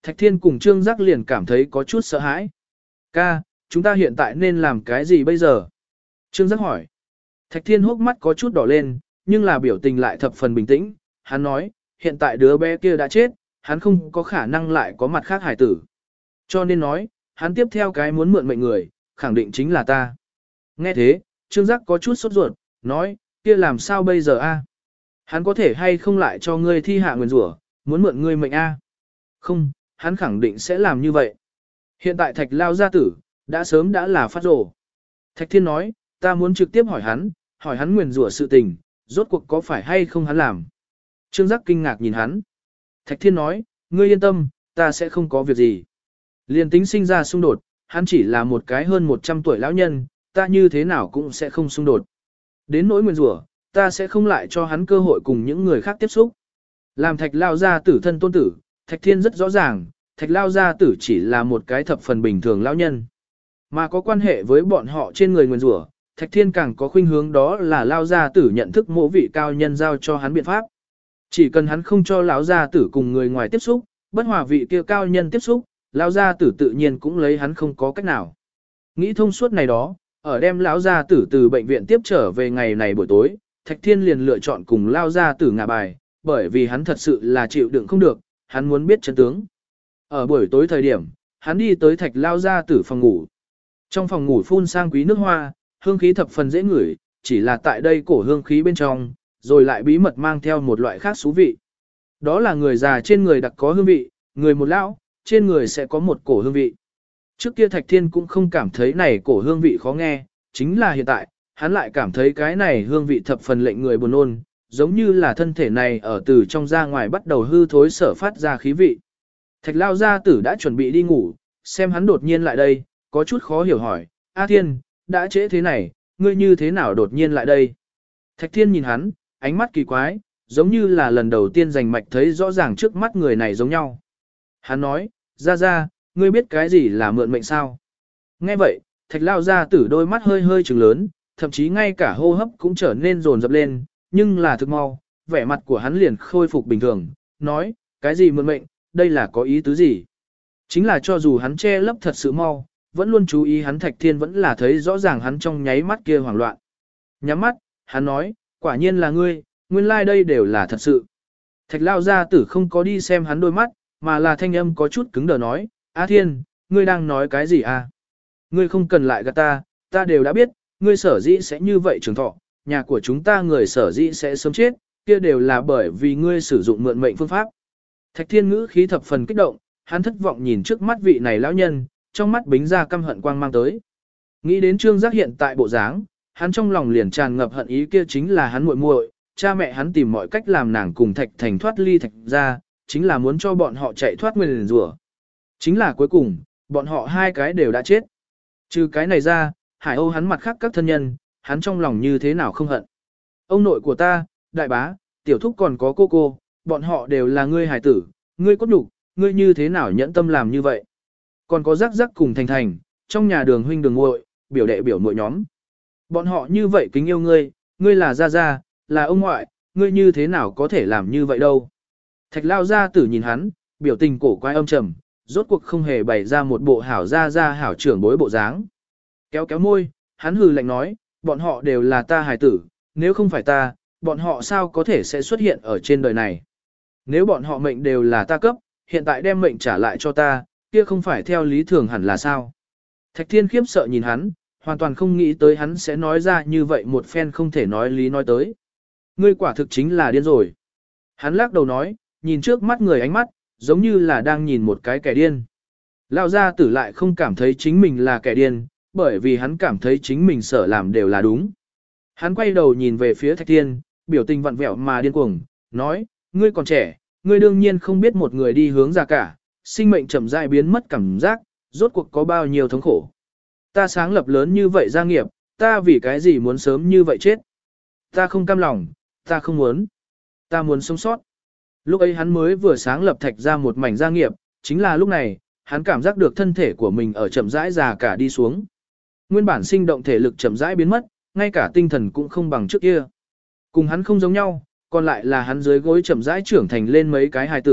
Thạch Thiên cùng Trương Giác liền cảm thấy có chút sợ hãi. Ca, chúng ta hiện tại nên làm cái gì bây giờ? Trương Giác hỏi. Thạch Thiên hốc mắt có chút đỏ lên, nhưng là biểu tình lại thập phần bình tĩnh. Hắn nói, hiện tại đứa bé kia đã chết, hắn không có khả năng lại có mặt khác hải tử. Cho nên nói, hắn tiếp theo cái muốn mượn mệnh người, khẳng định chính là ta. Nghe thế, Trương Giác có chút sốt ruột, nói, kia làm sao bây giờ a? Hắn có thể hay không lại cho ngươi thi hạ nguyền rủa, muốn mượn ngươi mệnh a? Không, hắn khẳng định sẽ làm như vậy. Hiện tại Thạch Lao gia tử, đã sớm đã là phát rồ. Thạch Thiên nói, ta muốn trực tiếp hỏi hắn, hỏi hắn nguyền rủa sự tình, rốt cuộc có phải hay không hắn làm. Trương Giác kinh ngạc nhìn hắn. Thạch Thiên nói, ngươi yên tâm, ta sẽ không có việc gì. Liên tính sinh ra xung đột, hắn chỉ là một cái hơn một trăm tuổi lão nhân, ta như thế nào cũng sẽ không xung đột. Đến nỗi nguyền rủa, ta sẽ không lại cho hắn cơ hội cùng những người khác tiếp xúc. Làm Thạch Lao gia tử thân tôn tử, Thạch Thiên rất rõ ràng, Thạch Lao gia tử chỉ là một cái thập phần bình thường lão nhân. Mà có quan hệ với bọn họ trên người nguyền rủa, Thạch Thiên càng có khuynh hướng đó là Lao gia tử nhận thức mỗ vị cao nhân giao cho hắn biện pháp. Chỉ cần hắn không cho lão gia tử cùng người ngoài tiếp xúc, bất hòa vị kia cao nhân tiếp xúc, lão gia tử tự nhiên cũng lấy hắn không có cách nào. Nghĩ thông suốt này đó, ở đem lão gia tử từ bệnh viện tiếp trở về ngày này buổi tối, Thạch Thiên liền lựa chọn cùng Lao gia tử ngả bài, bởi vì hắn thật sự là chịu đựng không được, hắn muốn biết chân tướng. Ở buổi tối thời điểm, hắn đi tới Thạch Lao gia tử phòng ngủ. Trong phòng ngủ phun sang quý nước hoa, hương khí thập phần dễ ngửi, chỉ là tại đây cổ hương khí bên trong, rồi lại bí mật mang theo một loại khác xú vị. Đó là người già trên người đặc có hương vị, người một lão, trên người sẽ có một cổ hương vị. Trước kia Thạch Thiên cũng không cảm thấy này cổ hương vị khó nghe, chính là hiện tại, hắn lại cảm thấy cái này hương vị thập phần lệnh người buồn nôn, giống như là thân thể này ở từ trong ra ngoài bắt đầu hư thối sở phát ra khí vị. Thạch Lao gia tử đã chuẩn bị đi ngủ, xem hắn đột nhiên lại đây, có chút khó hiểu hỏi, A Thiên, đã trễ thế này, ngươi như thế nào đột nhiên lại đây? Thạch Thiên nhìn hắn, ánh mắt kỳ quái, giống như là lần đầu tiên rành mạch thấy rõ ràng trước mắt người này giống nhau. Hắn nói, ra ra, ngươi biết cái gì là mượn mệnh sao? Nghe vậy, Thạch Lao gia tử đôi mắt hơi hơi trừng lớn, thậm chí ngay cả hô hấp cũng trở nên rồn rập lên, nhưng là thực mau, vẻ mặt của hắn liền khôi phục bình thường, nói, cái gì mượn mệnh, đây là có ý tứ gì? Chính là cho dù hắn che lấp thật sự mau, vẫn luôn chú ý hắn Thạch Thiên vẫn là thấy rõ ràng hắn trong nháy mắt kia hoảng loạn. Nhắm mắt, hắn nói, quả nhiên là ngươi, nguyên lai like đây đều là thật sự. Thạch Lao gia tử không có đi xem hắn đôi mắt, mà là thanh âm có chút cứng đờ nói, A Thiên, ngươi đang nói cái gì à? Ngươi không cần lại gạt ta, ta đều đã biết, ngươi sở dĩ sẽ như vậy trường thọ, nhà của chúng ta người sở dĩ sẽ sớm chết, kia đều là bởi vì ngươi sử dụng mượn mệnh phương pháp. Thạch Thiên ngữ khí thập phần kích động, hắn thất vọng nhìn trước mắt vị này lão nhân, trong mắt bính ra căm hận quang mang tới. Nghĩ đến Trương Giác hiện tại bộ dáng, hắn trong lòng liền tràn ngập hận ý, kia chính là hắn muội muội, cha mẹ hắn tìm mọi cách làm nàng cùng Thạch Thành thoát ly Thạch gia, chính là muốn cho bọn họ chạy thoát nguyền rủa. Chính là cuối cùng, bọn họ hai cái đều đã chết. Trừ cái này ra, Hải Âu hắn mặt khác các thân nhân, hắn trong lòng như thế nào không hận. Ông nội của ta, đại bá, tiểu thúc còn có cô cô, bọn họ đều là ngươi hải tử, ngươi cốt nhục, ngươi như thế nào nhẫn tâm làm như vậy. Còn có rắc rắc cùng Thành Thành, trong nhà đường huynh đường muội, biểu đệ biểu muội nhóm. Bọn họ như vậy kính yêu ngươi, ngươi là gia gia, là ông ngoại, ngươi như thế nào có thể làm như vậy đâu. Thạch Lao gia tử nhìn hắn, biểu tình cổ quái âm trầm, rốt cuộc không hề bày ra một bộ hảo gia gia hảo trưởng bối bộ dáng. Kéo kéo môi, hắn hừ lạnh nói, bọn họ đều là ta hài tử, nếu không phải ta, bọn họ sao có thể sẽ xuất hiện ở trên đời này. Nếu bọn họ mệnh đều là ta cấp, hiện tại đem mệnh trả lại cho ta, kia không phải theo lý thường hẳn là sao. Thạch Thiên khiếp sợ nhìn hắn, hoàn toàn không nghĩ tới hắn sẽ nói ra như vậy một phen không thể nói lý nói tới. Ngươi quả thực chính là điên rồi. Hắn lắc đầu nói, nhìn trước mắt người ánh mắt, giống như là đang nhìn một cái kẻ điên. Lão gia tử lại không cảm thấy chính mình là kẻ điên, bởi vì hắn cảm thấy chính mình sở làm đều là đúng. Hắn quay đầu nhìn về phía Thạch Thiên, biểu tình vặn vẹo mà điên cuồng, nói, ngươi còn trẻ, ngươi đương nhiên không biết một người đi hướng ra cả, sinh mệnh chậm rãi biến mất cảm giác, rốt cuộc có bao nhiêu thống khổ. Ta sáng lập lớn như vậy gia nghiệp, ta vì cái gì muốn sớm như vậy chết. Ta không cam lòng, ta không muốn. Ta muốn sống sót. Lúc ấy hắn mới vừa sáng lập Thạch ra một mảnh gia nghiệp, chính là lúc này, hắn cảm giác được thân thể của mình ở chậm rãi già cả đi xuống. Nguyên bản sinh động thể lực chậm rãi biến mất, ngay cả tinh thần cũng không bằng trước kia. Cùng hắn không giống nhau, còn lại là hắn dưới gối chậm rãi trưởng thành lên mấy cái hài tử,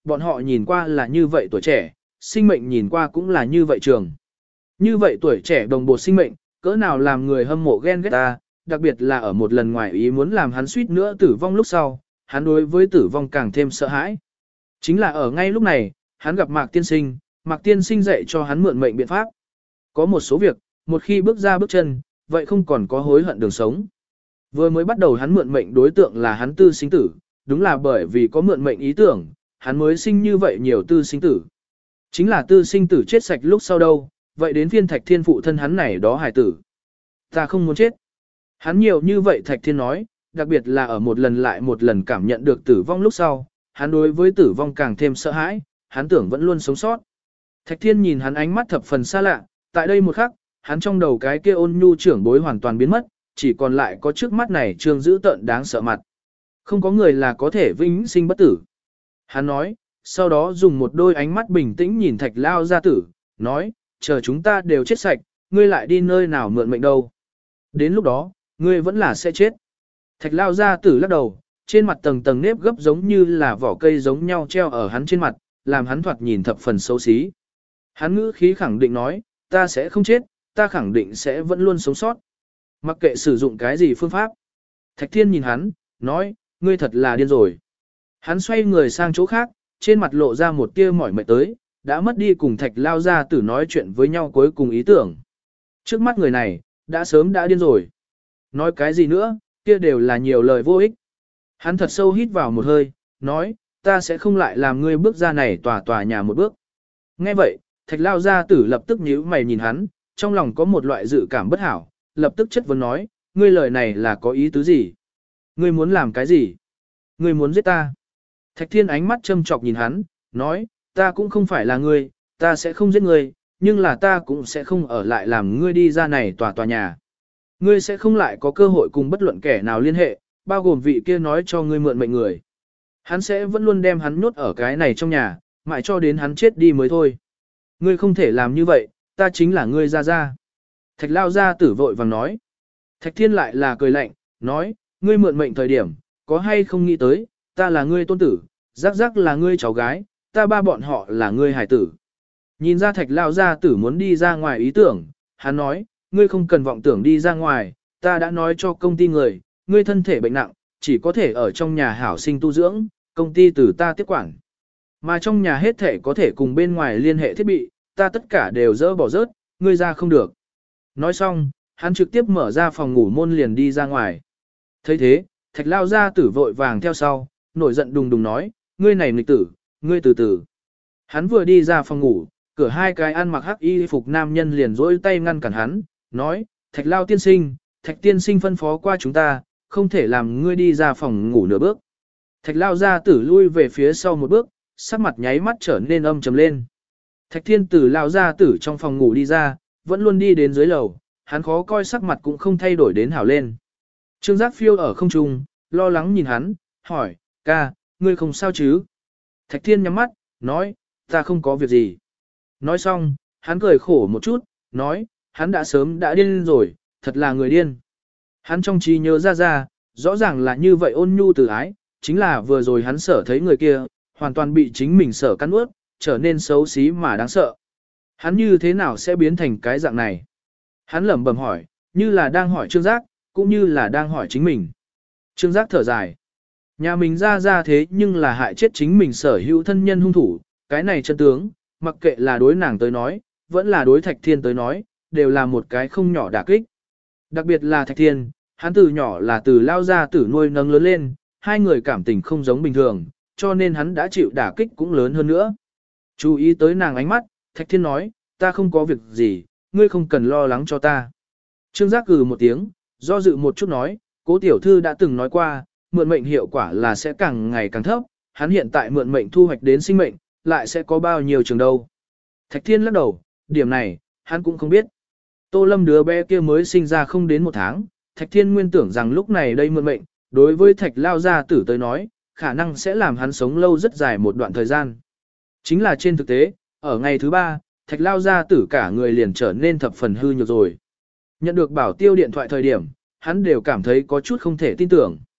bọn họ nhìn qua là như vậy tuổi trẻ, sinh mệnh nhìn qua cũng là như vậy trường. Như vậy tuổi trẻ đồng bộ sinh mệnh, cỡ nào làm người hâm mộ ghen ghét ta, đặc biệt là ở một lần ngoài ý muốn làm hắn suýt nữa tử vong lúc sau, hắn đối với tử vong càng thêm sợ hãi. Chính là ở ngay lúc này, hắn gặp Mạc Tiên Sinh, Mạc Tiên Sinh dạy cho hắn mượn mệnh biện pháp. Có một số việc, một khi bước ra bước chân, vậy không còn có hối hận đường sống. Vừa mới bắt đầu hắn mượn mệnh đối tượng là hắn tư sinh tử, đúng là bởi vì có mượn mệnh ý tưởng, hắn mới sinh như vậy nhiều tư sinh tử. Chính là tư sinh tử chết sạch lúc sau đâu, vậy đến phiên Thạch Thiên phụ thân hắn này đó hài tử. Ta không muốn chết. Hắn nhiều như vậy Thạch Thiên nói, đặc biệt là ở một lần lại một lần cảm nhận được tử vong lúc sau, hắn đối với tử vong càng thêm sợ hãi, hắn tưởng vẫn luôn sống sót. Thạch Thiên nhìn hắn ánh mắt thập phần xa lạ, tại đây một khắc, hắn trong đầu cái kia ôn nhu trưởng bối hoàn toàn biến mất, chỉ còn lại có trước mắt này trương dữ tợn đáng sợ mặt. Không có người là có thể vĩnh sinh bất tử. Hắn nói, sau đó dùng một đôi ánh mắt bình tĩnh nhìn Thạch Lao gia tử, nói, chờ chúng ta đều chết sạch, ngươi lại đi nơi nào mượn mệnh đâu. Đến lúc đó, ngươi vẫn là sẽ chết. Thạch Lao gia tử lắc đầu, trên mặt tầng tầng nếp gấp giống như là vỏ cây giống nhau treo ở hắn trên mặt, làm hắn thoạt nhìn thập phần xấu xí. Hắn ngữ khí khẳng định nói, ta sẽ không chết, ta khẳng định sẽ vẫn luôn sống sót. Mặc kệ sử dụng cái gì phương pháp. Thạch Thiên nhìn hắn, nói, ngươi thật là điên rồi. Hắn xoay người sang chỗ khác, trên mặt lộ ra một tia mỏi mệt tới, đã mất đi cùng Thạch Lao gia tử nói chuyện với nhau cuối cùng ý tưởng. Trước mắt người này, đã sớm đã điên rồi. Nói cái gì nữa, kia đều là nhiều lời vô ích. Hắn thật sâu hít vào một hơi, nói, ta sẽ không lại làm ngươi bước ra này tòa tòa nhà một bước. Nghe vậy, Thạch Lao gia tử lập tức nhíu mày nhìn hắn, trong lòng có một loại dự cảm bất hảo, lập tức chất vấn nói, ngươi lời này là có ý tứ gì? Ngươi muốn làm cái gì? Ngươi muốn giết ta? Thạch Thiên ánh mắt châm chọc nhìn hắn, nói, ta cũng không phải là ngươi, ta sẽ không giết ngươi, nhưng là ta cũng sẽ không ở lại làm ngươi đi ra này tòa tòa nhà. Ngươi sẽ không lại có cơ hội cùng bất luận kẻ nào liên hệ, bao gồm vị kia nói cho ngươi mượn mệnh người. Hắn sẽ vẫn luôn đem hắn nhốt ở cái này trong nhà, mãi cho đến hắn chết đi mới thôi. Ngươi không thể làm như vậy, ta chính là ngươi ra ra. Thạch Lao gia tử vội vàng nói. Thạch Thiên lại là cười lạnh, nói, ngươi mượn mệnh thời điểm, có hay không nghĩ tới, ta là ngươi tôn tử, rắc rắc là ngươi cháu gái, ta ba bọn họ là ngươi hải tử. Nhìn ra Thạch Lao gia tử muốn đi ra ngoài ý tưởng, hắn nói, ngươi không cần vọng tưởng đi ra ngoài, ta đã nói cho công ty người, ngươi thân thể bệnh nặng, chỉ có thể ở trong nhà hảo sinh tu dưỡng, công ty từ ta tiếp quản. Mà trong nhà hết thể có thể cùng bên ngoài liên hệ thiết bị, ta tất cả đều dỡ bỏ rớt, ngươi ra không được. Nói xong, hắn trực tiếp mở ra phòng ngủ môn liền đi ra ngoài. thấy thế, Thạch Lao gia tử vội vàng theo sau, nổi giận đùng đùng nói, ngươi này nghịch tử, ngươi từ từ. Hắn vừa đi ra phòng ngủ, cửa hai cái ăn mặc hắc y phục nam nhân liền dỗi tay ngăn cản hắn, nói, Thạch Lao tiên sinh, Thạch tiên sinh phân phó qua chúng ta, không thể làm ngươi đi ra phòng ngủ nửa bước. Thạch Lao gia tử lui về phía sau một bước, sắc mặt nháy mắt trở nên âm trầm lên. Thạch Thiên Tử Lao gia tử trong phòng ngủ đi ra, vẫn luôn đi đến dưới lầu, hắn khó coi sắc mặt cũng không thay đổi đến hảo lên. Trương Giác phiêu ở không trung, lo lắng nhìn hắn, hỏi, ca, ngươi không sao chứ? Thạch Thiên nhắm mắt, nói, ta không có việc gì. Nói xong, hắn cười khổ một chút, nói, hắn đã sớm đã điên rồi, thật là người điên. Hắn trong trí nhớ ra ra, rõ ràng là như vậy ôn nhu từ ái, chính là vừa rồi hắn sở thấy người kia, hoàn toàn bị chính mình sở cắn ướt, trở nên xấu xí mà đáng sợ. Hắn như thế nào sẽ biến thành cái dạng này? Hắn lẩm bẩm hỏi, như là đang hỏi Trương Giác, cũng như là đang hỏi chính mình. Trương Giác thở dài. Nhà mình ra ra thế nhưng là hại chết chính mình sở hữu thân nhân hung thủ, cái này chân tướng, mặc kệ là đối nàng tới nói, vẫn là đối Thạch Thiên tới nói, đều là một cái không nhỏ đả kích. Đặc biệt là Thạch Thiên, hắn từ nhỏ là từ Lao gia tử nuôi nấng lớn lên, hai người cảm tình không giống bình thường, cho nên hắn đã chịu đả kích cũng lớn hơn nữa. Chú ý tới nàng ánh mắt, Thạch Thiên nói, ta không có việc gì, ngươi không cần lo lắng cho ta. Trương Giác cừ một tiếng, do dự một chút nói, cố tiểu thư đã từng nói qua, mượn mệnh hiệu quả là sẽ càng ngày càng thấp, hắn hiện tại mượn mệnh thu hoạch đến sinh mệnh, lại sẽ có bao nhiêu trường đâu. Thạch Thiên lắc đầu, điểm này, hắn cũng không biết. Tô Lâm đứa bé kia mới sinh ra không đến một tháng, Thạch Thiên nguyên tưởng rằng lúc này đây mượn mệnh, đối với Thạch Lao gia tử tới nói, khả năng sẽ làm hắn sống lâu rất dài một đoạn thời gian. Chính là trên thực tế, ở ngày thứ ba, Thạch Lao gia tử cả người liền trở nên thập phần hư nhược rồi. Nhận được bảo tiêu điện thoại thời điểm, hắn đều cảm thấy có chút không thể tin tưởng.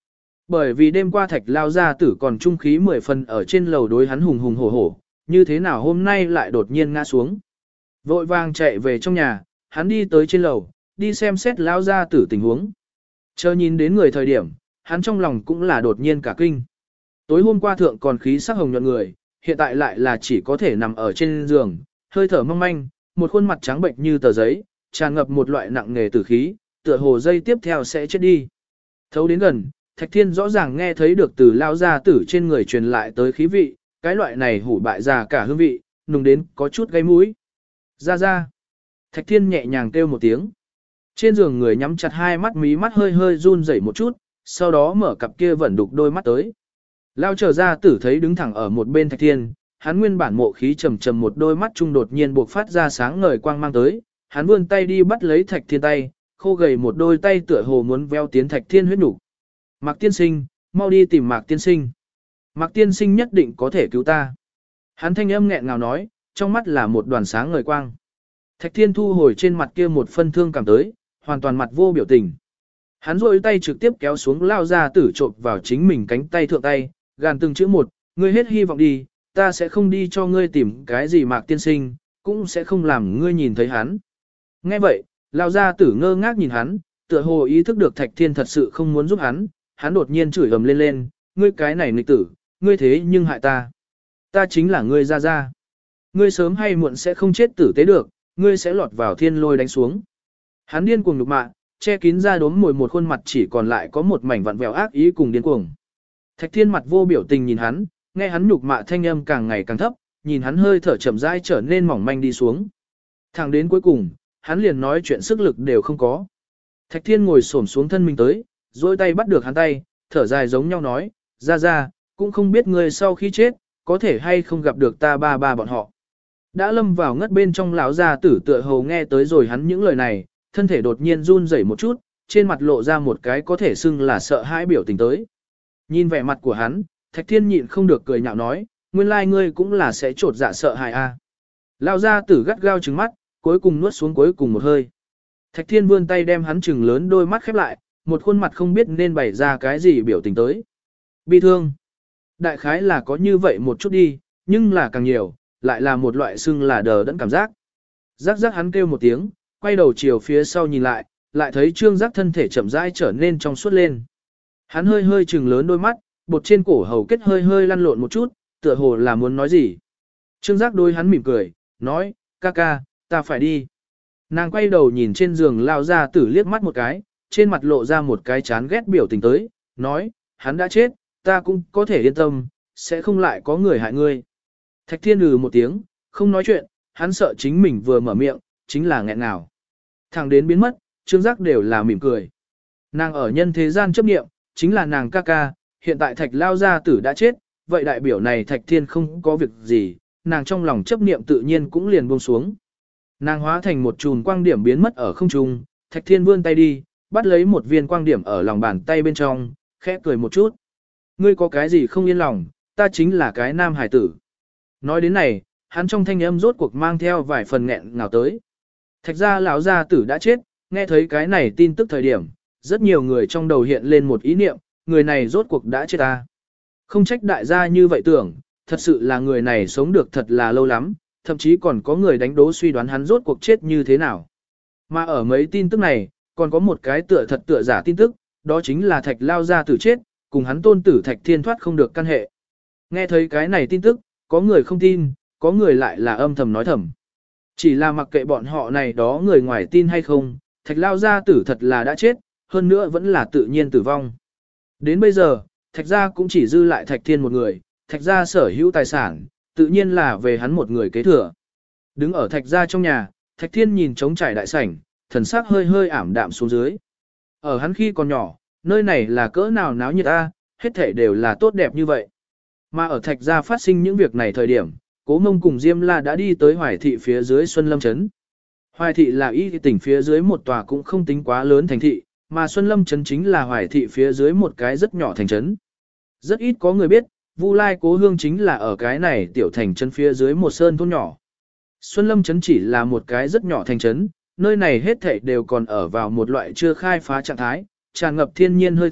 Bởi vì đêm qua thạch lao gia tử còn trung khí mười phần ở trên lầu đối hắn hùng hùng hổ hổ, như thế nào hôm nay lại đột nhiên ngã xuống. Vội vàng chạy về trong nhà, hắn đi tới trên lầu, đi xem xét lao gia tử tình huống. Chờ nhìn đến người thời điểm, hắn trong lòng cũng là đột nhiên cả kinh. Tối hôm qua thượng còn khí sắc hồng nhuận người, hiện tại lại là chỉ có thể nằm ở trên giường, hơi thở mong manh, một khuôn mặt trắng bệnh như tờ giấy, tràn ngập một loại nặng nghề tử khí, tựa hồ dây tiếp theo sẽ chết đi. Thấu đến gần, Thạch Thiên rõ ràng nghe thấy được từ lao gia tử trên người truyền lại tới khí vị, cái loại này hủ bại già cả hương vị, nùng đến có chút gây mũi. Ra ra. Thạch Thiên nhẹ nhàng kêu một tiếng. Trên giường người nhắm chặt hai mắt, mí mắt hơi hơi run rẩy một chút, sau đó mở cặp kia vẫn đục đôi mắt tới. Lao trở ra tử thấy đứng thẳng ở một bên Thạch Thiên, hắn nguyên bản mộ khí trầm trầm một đôi mắt trung đột nhiên buộc phát ra sáng ngời quang mang tới, hắn vươn tay đi bắt lấy Thạch Thiên tay, khô gầy một đôi tay tựa hồ muốn veo tiến Thạch Thiên huyết nục. Mạc tiên sinh, mau đi tìm Mạc tiên sinh. Mạc tiên sinh nhất định có thể cứu ta. Hắn thanh âm nghẹn ngào nói, trong mắt là một đoàn sáng ngời quang. Thạch Thiên thu hồi trên mặt kia một phân thương cảm tới, hoàn toàn mặt vô biểu tình. Hắn rôi tay trực tiếp kéo xuống lao ra tử trộn vào chính mình cánh tay thượng tay, gàn từng chữ một, ngươi hết hy vọng đi, ta sẽ không đi cho ngươi tìm cái gì Mạc tiên sinh, cũng sẽ không làm ngươi nhìn thấy hắn. Nghe vậy, lao ra tử ngơ ngác nhìn hắn, tựa hồ ý thức được Thạch Thiên thật sự không muốn giúp hắn, hắn đột nhiên chửi ầm lên lên, ngươi cái này nghịch tử, ngươi thế nhưng hại ta. Ta chính là ngươi ra ra. Ngươi sớm hay muộn sẽ không chết tử tế được, ngươi sẽ lọt vào thiên lôi đánh xuống. Hắn điên cuồng nhục mạ, che kín ra đốm mồi một khuôn mặt chỉ còn lại có một mảnh vặn vẹo ác ý cùng điên cuồng. Thạch Thiên mặt vô biểu tình nhìn hắn, nghe hắn nhục mạ thanh âm càng ngày càng thấp, nhìn hắn hơi thở chậm rãi trở nên mỏng manh đi xuống. Thẳng đến cuối cùng, hắn liền nói chuyện sức lực đều không có. Thạch Thiên ngồi xổm xuống thân mình tới, duỗi tay bắt được hắn tay, thở dài giống nhau nói, ra ra, cũng không biết ngươi sau khi chết, có thể hay không gặp được ta ba ba bọn họ. Đã lâm vào ngất bên trong lão gia tử tựa hồ nghe tới rồi hắn những lời này, thân thể đột nhiên run rẩy một chút, trên mặt lộ ra một cái có thể xưng là sợ hãi biểu tình tới. Nhìn vẻ mặt của hắn, Thạch Thiên nhịn không được cười nhạo nói, nguyên lai ngươi cũng là sẽ trột dạ sợ hãi a. À. Lão gia tử gắt gao trừng mắt, cuối cùng nuốt xuống cuối cùng một hơi. Thạch Thiên vươn tay đem hắn trừng lớn đôi mắt khép lại, một khuôn mặt không biết nên bày ra cái gì biểu tình tới. Bi thương. Đại khái là có như vậy một chút đi, nhưng là càng nhiều, lại là một loại xưng là đờ đẫn cảm giác. Giác giác hắn kêu một tiếng, quay đầu chiều phía sau nhìn lại, lại thấy trương giác thân thể chậm rãi trở nên trong suốt lên. Hắn hơi hơi trừng lớn đôi mắt, bột trên cổ hầu kết hơi hơi lăn lộn một chút, tựa hồ là muốn nói gì. Trương giác đôi hắn mỉm cười, nói, ca ca, ta phải đi. Nàng quay đầu nhìn trên giường lao ra tử liếc mắt một cái, trên mặt lộ ra một cái chán ghét biểu tình tới, nói, hắn đã chết, ta cũng có thể yên tâm, sẽ không lại có người hại ngươi. Thạch Thiên ừ một tiếng, không nói chuyện, hắn sợ chính mình vừa mở miệng, chính là nghẹn ngào. Thẳng đến biến mất, Trương Giác đều là mỉm cười. Nàng ở nhân thế gian chấp niệm, chính là nàng ca ca, hiện tại Thạch lao gia tử đã chết, vậy đại biểu này Thạch Thiên không có việc gì, nàng trong lòng chấp niệm tự nhiên cũng liền buông xuống. Nàng hóa thành một chùm quang điểm biến mất ở không trung, Thạch Thiên vươn tay đi, bắt lấy một viên quang điểm ở lòng bàn tay bên trong, khẽ cười một chút. Ngươi có cái gì không yên lòng, ta chính là cái nam hải tử. Nói đến này, hắn trong thanh âm rốt cuộc mang theo vài phần nghẹn ngào tới. Thạch gia lão gia tử đã chết, nghe thấy cái này tin tức thời điểm, rất nhiều người trong đầu hiện lên một ý niệm, người này rốt cuộc đã chết ta. Không trách đại gia như vậy tưởng, thật sự là người này sống được thật là lâu lắm, thậm chí còn có người đánh đố suy đoán hắn rốt cuộc chết như thế nào. Mà ở mấy tin tức này, còn có một cái tựa thật tựa giả tin tức, đó chính là Thạch lao gia tử chết, cùng hắn tôn tử Thạch Thiên thoát không được căn hệ. Nghe thấy cái này tin tức, có người không tin, có người lại là âm thầm nói thầm. Chỉ là mặc kệ bọn họ này đó người ngoài tin hay không, Thạch lao gia tử thật là đã chết, hơn nữa vẫn là tự nhiên tử vong. Đến bây giờ, Thạch gia cũng chỉ dư lại Thạch Thiên một người, Thạch gia sở hữu tài sản, tự nhiên là về hắn một người kế thừa. Đứng ở Thạch gia trong nhà, Thạch Thiên nhìn trống trải đại sảnh, thần sắc hơi hơi ảm đạm xuống dưới. Ở hắn khi còn nhỏ, nơi này là cỡ nào náo nhiệt a, hết thảy đều là tốt đẹp như vậy. Mà ở Thạch gia phát sinh những việc này thời điểm, Cố Mông cùng Diêm La đã đi tới Hoài thị phía dưới Xuân Lâm trấn. Hoài thị là y tỉnh phía dưới một tòa cũng không tính quá lớn thành thị, mà Xuân Lâm trấn chính là Hoài thị phía dưới một cái rất nhỏ thành trấn. Rất ít có người biết, Vu Lai Cố Hương chính là ở cái này tiểu thành trấn phía dưới một sơn thôn nhỏ. Xuân Lâm trấn chỉ là một cái rất nhỏ thành trấn, nơi này hết thảy đều còn ở vào một loại chưa khai phá trạng thái, tràn ngập thiên nhiên hơi thở,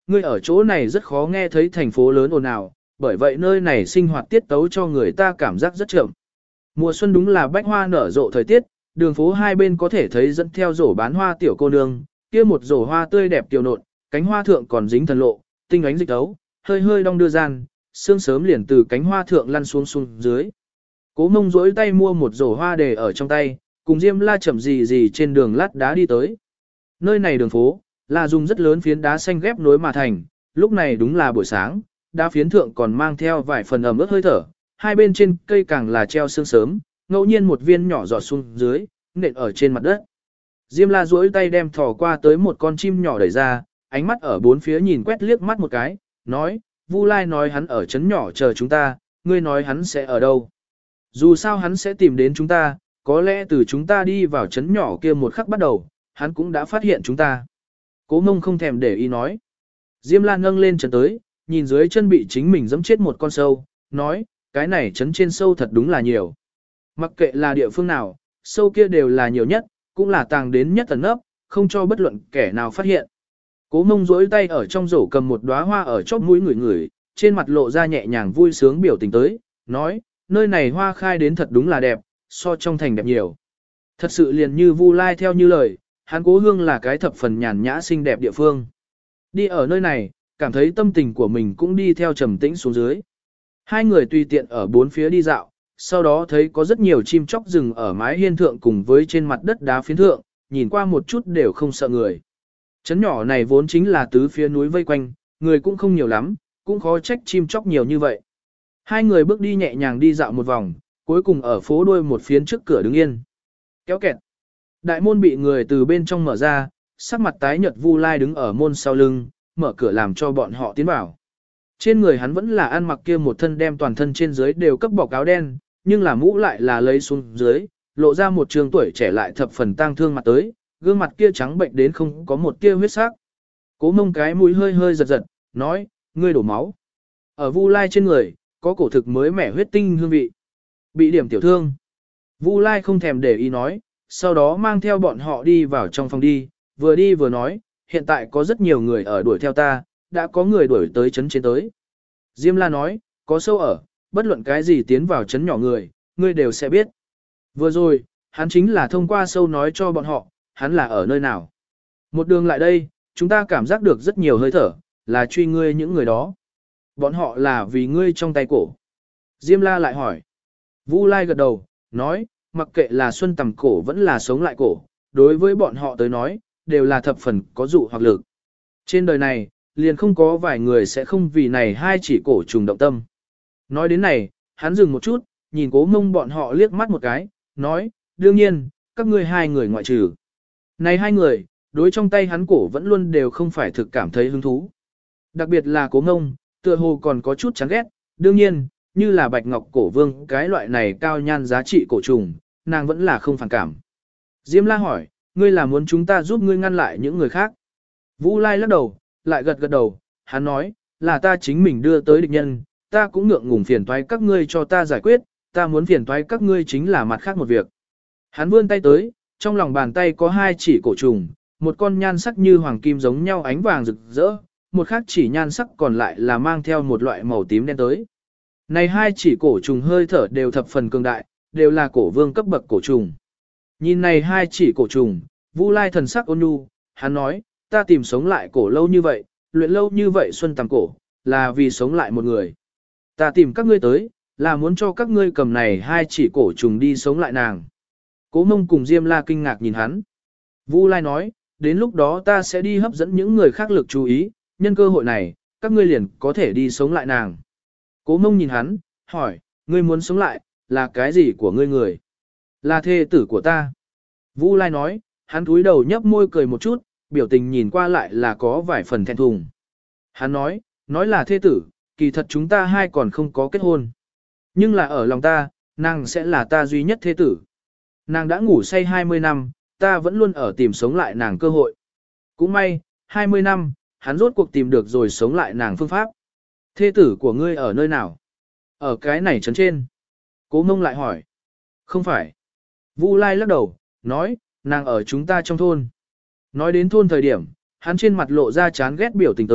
ngươi ở chỗ này rất khó nghe thấy thành phố lớn ồn ào, bởi vậy nơi này sinh hoạt tiết tấu cho người ta cảm giác rất chậm. Mùa xuân đúng là bách hoa nở rộ thời tiết, đường phố hai bên có thể thấy dẫn theo rổ bán hoa tiểu cô nương, kia một rổ hoa tươi đẹp tiểu nộn, cánh hoa thượng còn dính thần lộ, tinh ánh dịch tấu, hơi hơi đong đưa gian, sương sớm liền từ cánh hoa thượng lăn xuống xuống dưới. Cố Mông duỗi tay mua một rổ hoa để ở trong tay, cùng Diêm La chậm gì gì trên đường lát đá đi tới. Nơi này đường phố là dùng rất lớn phiến đá xanh ghép nối mà thành, lúc này đúng là buổi sáng, đá phiến thượng còn mang theo vài phần ẩm ướt hơi thở, hai bên trên cây càng là treo sương sớm, ngẫu nhiên một viên nhỏ giọt xuống dưới, nện ở trên mặt đất. Diêm La duỗi tay đem thò qua tới một con chim nhỏ đẩy ra, ánh mắt ở bốn phía nhìn quét liếc mắt một cái, nói, Vu Lai nói hắn ở trấn nhỏ chờ chúng ta, ngươi nói hắn sẽ ở đâu. Dù sao hắn sẽ tìm đến chúng ta, có lẽ từ chúng ta đi vào trấn nhỏ kia một khắc bắt đầu, hắn cũng đã phát hiện chúng ta. Cố Mông không thèm để ý nói. Diêm La nâng lên chân tới, nhìn dưới chân bị chính mình giẫm chết một con sâu, nói, cái này trấn trên sâu thật đúng là nhiều. Mặc kệ là địa phương nào, sâu kia đều là nhiều nhất, cũng là tàng đến nhất ẩn nấp, không cho bất luận kẻ nào phát hiện. Cố Mông duỗi tay ở trong rổ cầm một đóa hoa ở chóp mũi ngửi ngửi, trên mặt lộ ra nhẹ nhàng vui sướng biểu tình tới, nói, nơi này hoa khai đến thật đúng là đẹp, so trong thành đẹp nhiều. Thật sự liền như Vu Lai theo như lời, hắn Cố Hương là cái thập phần nhàn nhã xinh đẹp địa phương. Đi ở nơi này, cảm thấy tâm tình của mình cũng đi theo trầm tĩnh xuống dưới. Hai người tùy tiện ở bốn phía đi dạo, sau đó thấy có rất nhiều chim chóc rừng ở mái hiên thượng cùng với trên mặt đất đá phiến thượng, nhìn qua một chút đều không sợ người. Trấn nhỏ này vốn chính là tứ phía núi vây quanh, người cũng không nhiều lắm, cũng khó trách chim chóc nhiều như vậy. Hai người bước đi nhẹ nhàng đi dạo một vòng, cuối cùng ở phố đuôi một phiến trước cửa đứng yên. Kéo kẹt. Đại môn bị người từ bên trong mở ra, sắc mặt tái nhợt Vu Lai đứng ở môn sau lưng, mở cửa làm cho bọn họ tiến vào. Trên người hắn vẫn là ăn mặc kia một thân đem toàn thân trên dưới đều cấp bọc áo đen, nhưng là mũ lại là lấy xuống dưới, lộ ra một trường tuổi trẻ lại thập phần tang thương mặt tới, gương mặt kia trắng bệnh đến không có một tia huyết sắc. Cố Mông cái mũi hơi hơi giật giật, nói, ngươi đổ máu. Ở Vu Lai trên người, có cổ thực mới mẻ huyết tinh hương vị. Bị điểm tiểu thương. Vu Lai không thèm để ý nói, sau đó mang theo bọn họ đi vào trong phòng đi, vừa đi vừa nói, hiện tại có rất nhiều người ở đuổi theo ta, đã có người đuổi tới trấn trên tới. Diêm La nói, có sâu ở, bất luận cái gì tiến vào trấn nhỏ người, ngươi đều sẽ biết. Vừa rồi, hắn chính là thông qua sâu nói cho bọn họ, hắn là ở nơi nào. Một đường lại đây, chúng ta cảm giác được rất nhiều hơi thở, là truy ngươi những người đó. Bọn họ là vì ngươi trong tay cổ. Diêm La lại hỏi. Vu Lai gật đầu, nói, mặc kệ là xuân tầm cổ vẫn là sống lại cổ, đối với bọn họ tới nói, đều là thập phần có dụ hoặc lực. Trên đời này, liền không có vài người sẽ không vì này hai chỉ cổ trùng động tâm. Nói đến này, hắn dừng một chút, nhìn Cố Mông bọn họ liếc mắt một cái, nói, đương nhiên, các ngươi hai người ngoại trừ. Này hai người, đối trong tay hắn cổ vẫn luôn đều không phải thực cảm thấy hứng thú. Đặc biệt là Cố Mông, tựa hồ còn có chút chán ghét, đương nhiên, như là bạch ngọc cổ vương cái loại này cao nhan giá trị cổ trùng, nàng vẫn là không phản cảm. Diêm La hỏi, ngươi là muốn chúng ta giúp ngươi ngăn lại những người khác? Vu Lai lắc đầu, lại gật gật đầu, hắn nói, là ta chính mình đưa tới địch nhân, ta cũng ngượng ngùng phiền toái các ngươi cho ta giải quyết, ta muốn phiền toái các ngươi chính là mặt khác một việc. Hắn vươn tay tới, trong lòng bàn tay có hai chỉ cổ trùng, một con nhan sắc như hoàng kim giống nhau ánh vàng rực rỡ, một khác chỉ nhan sắc còn lại là mang theo một loại màu tím đen tới. Này hai chỉ cổ trùng hơi thở đều thập phần cường đại, đều là cổ vương cấp bậc cổ trùng. Nhìn này hai chỉ cổ trùng, Vu Lai thần sắc ôn nhu, hắn nói, ta tìm sống lại cổ lâu như vậy, luyện lâu như vậy xuân tầm cổ, là vì sống lại một người. Ta tìm các ngươi tới, là muốn cho các ngươi cầm này hai chỉ cổ trùng đi sống lại nàng. Cố Mông cùng Diêm La kinh ngạc nhìn hắn. Vu Lai nói, đến lúc đó ta sẽ đi hấp dẫn những người khác lực chú ý, nhân cơ hội này, các ngươi liền có thể đi sống lại nàng. Cố Mông nhìn hắn, hỏi, ngươi muốn sống lại, là cái gì của ngươi người? Là thê tử của ta. Vu Lai nói, hắn cúi đầu nhấp môi cười một chút, biểu tình nhìn qua lại là có vài phần thẹn thùng. Hắn nói, nói là thê tử, kỳ thật chúng ta hai còn không có kết hôn. Nhưng là ở lòng ta, nàng sẽ là ta duy nhất thê tử. Nàng đã ngủ say hai mươi năm, ta vẫn luôn ở tìm sống lại nàng cơ hội. Cũng may, hai mươi năm, hắn rốt cuộc tìm được rồi sống lại nàng phương pháp. Thê tử của ngươi ở nơi nào? Ở cái này trấn trên. Cố Mông lại hỏi. Không phải. Vu Lai lắc đầu, nói, nàng ở chúng ta trong thôn. Nói đến thôn thời điểm, hắn trên mặt lộ ra chán ghét biểu tình tới,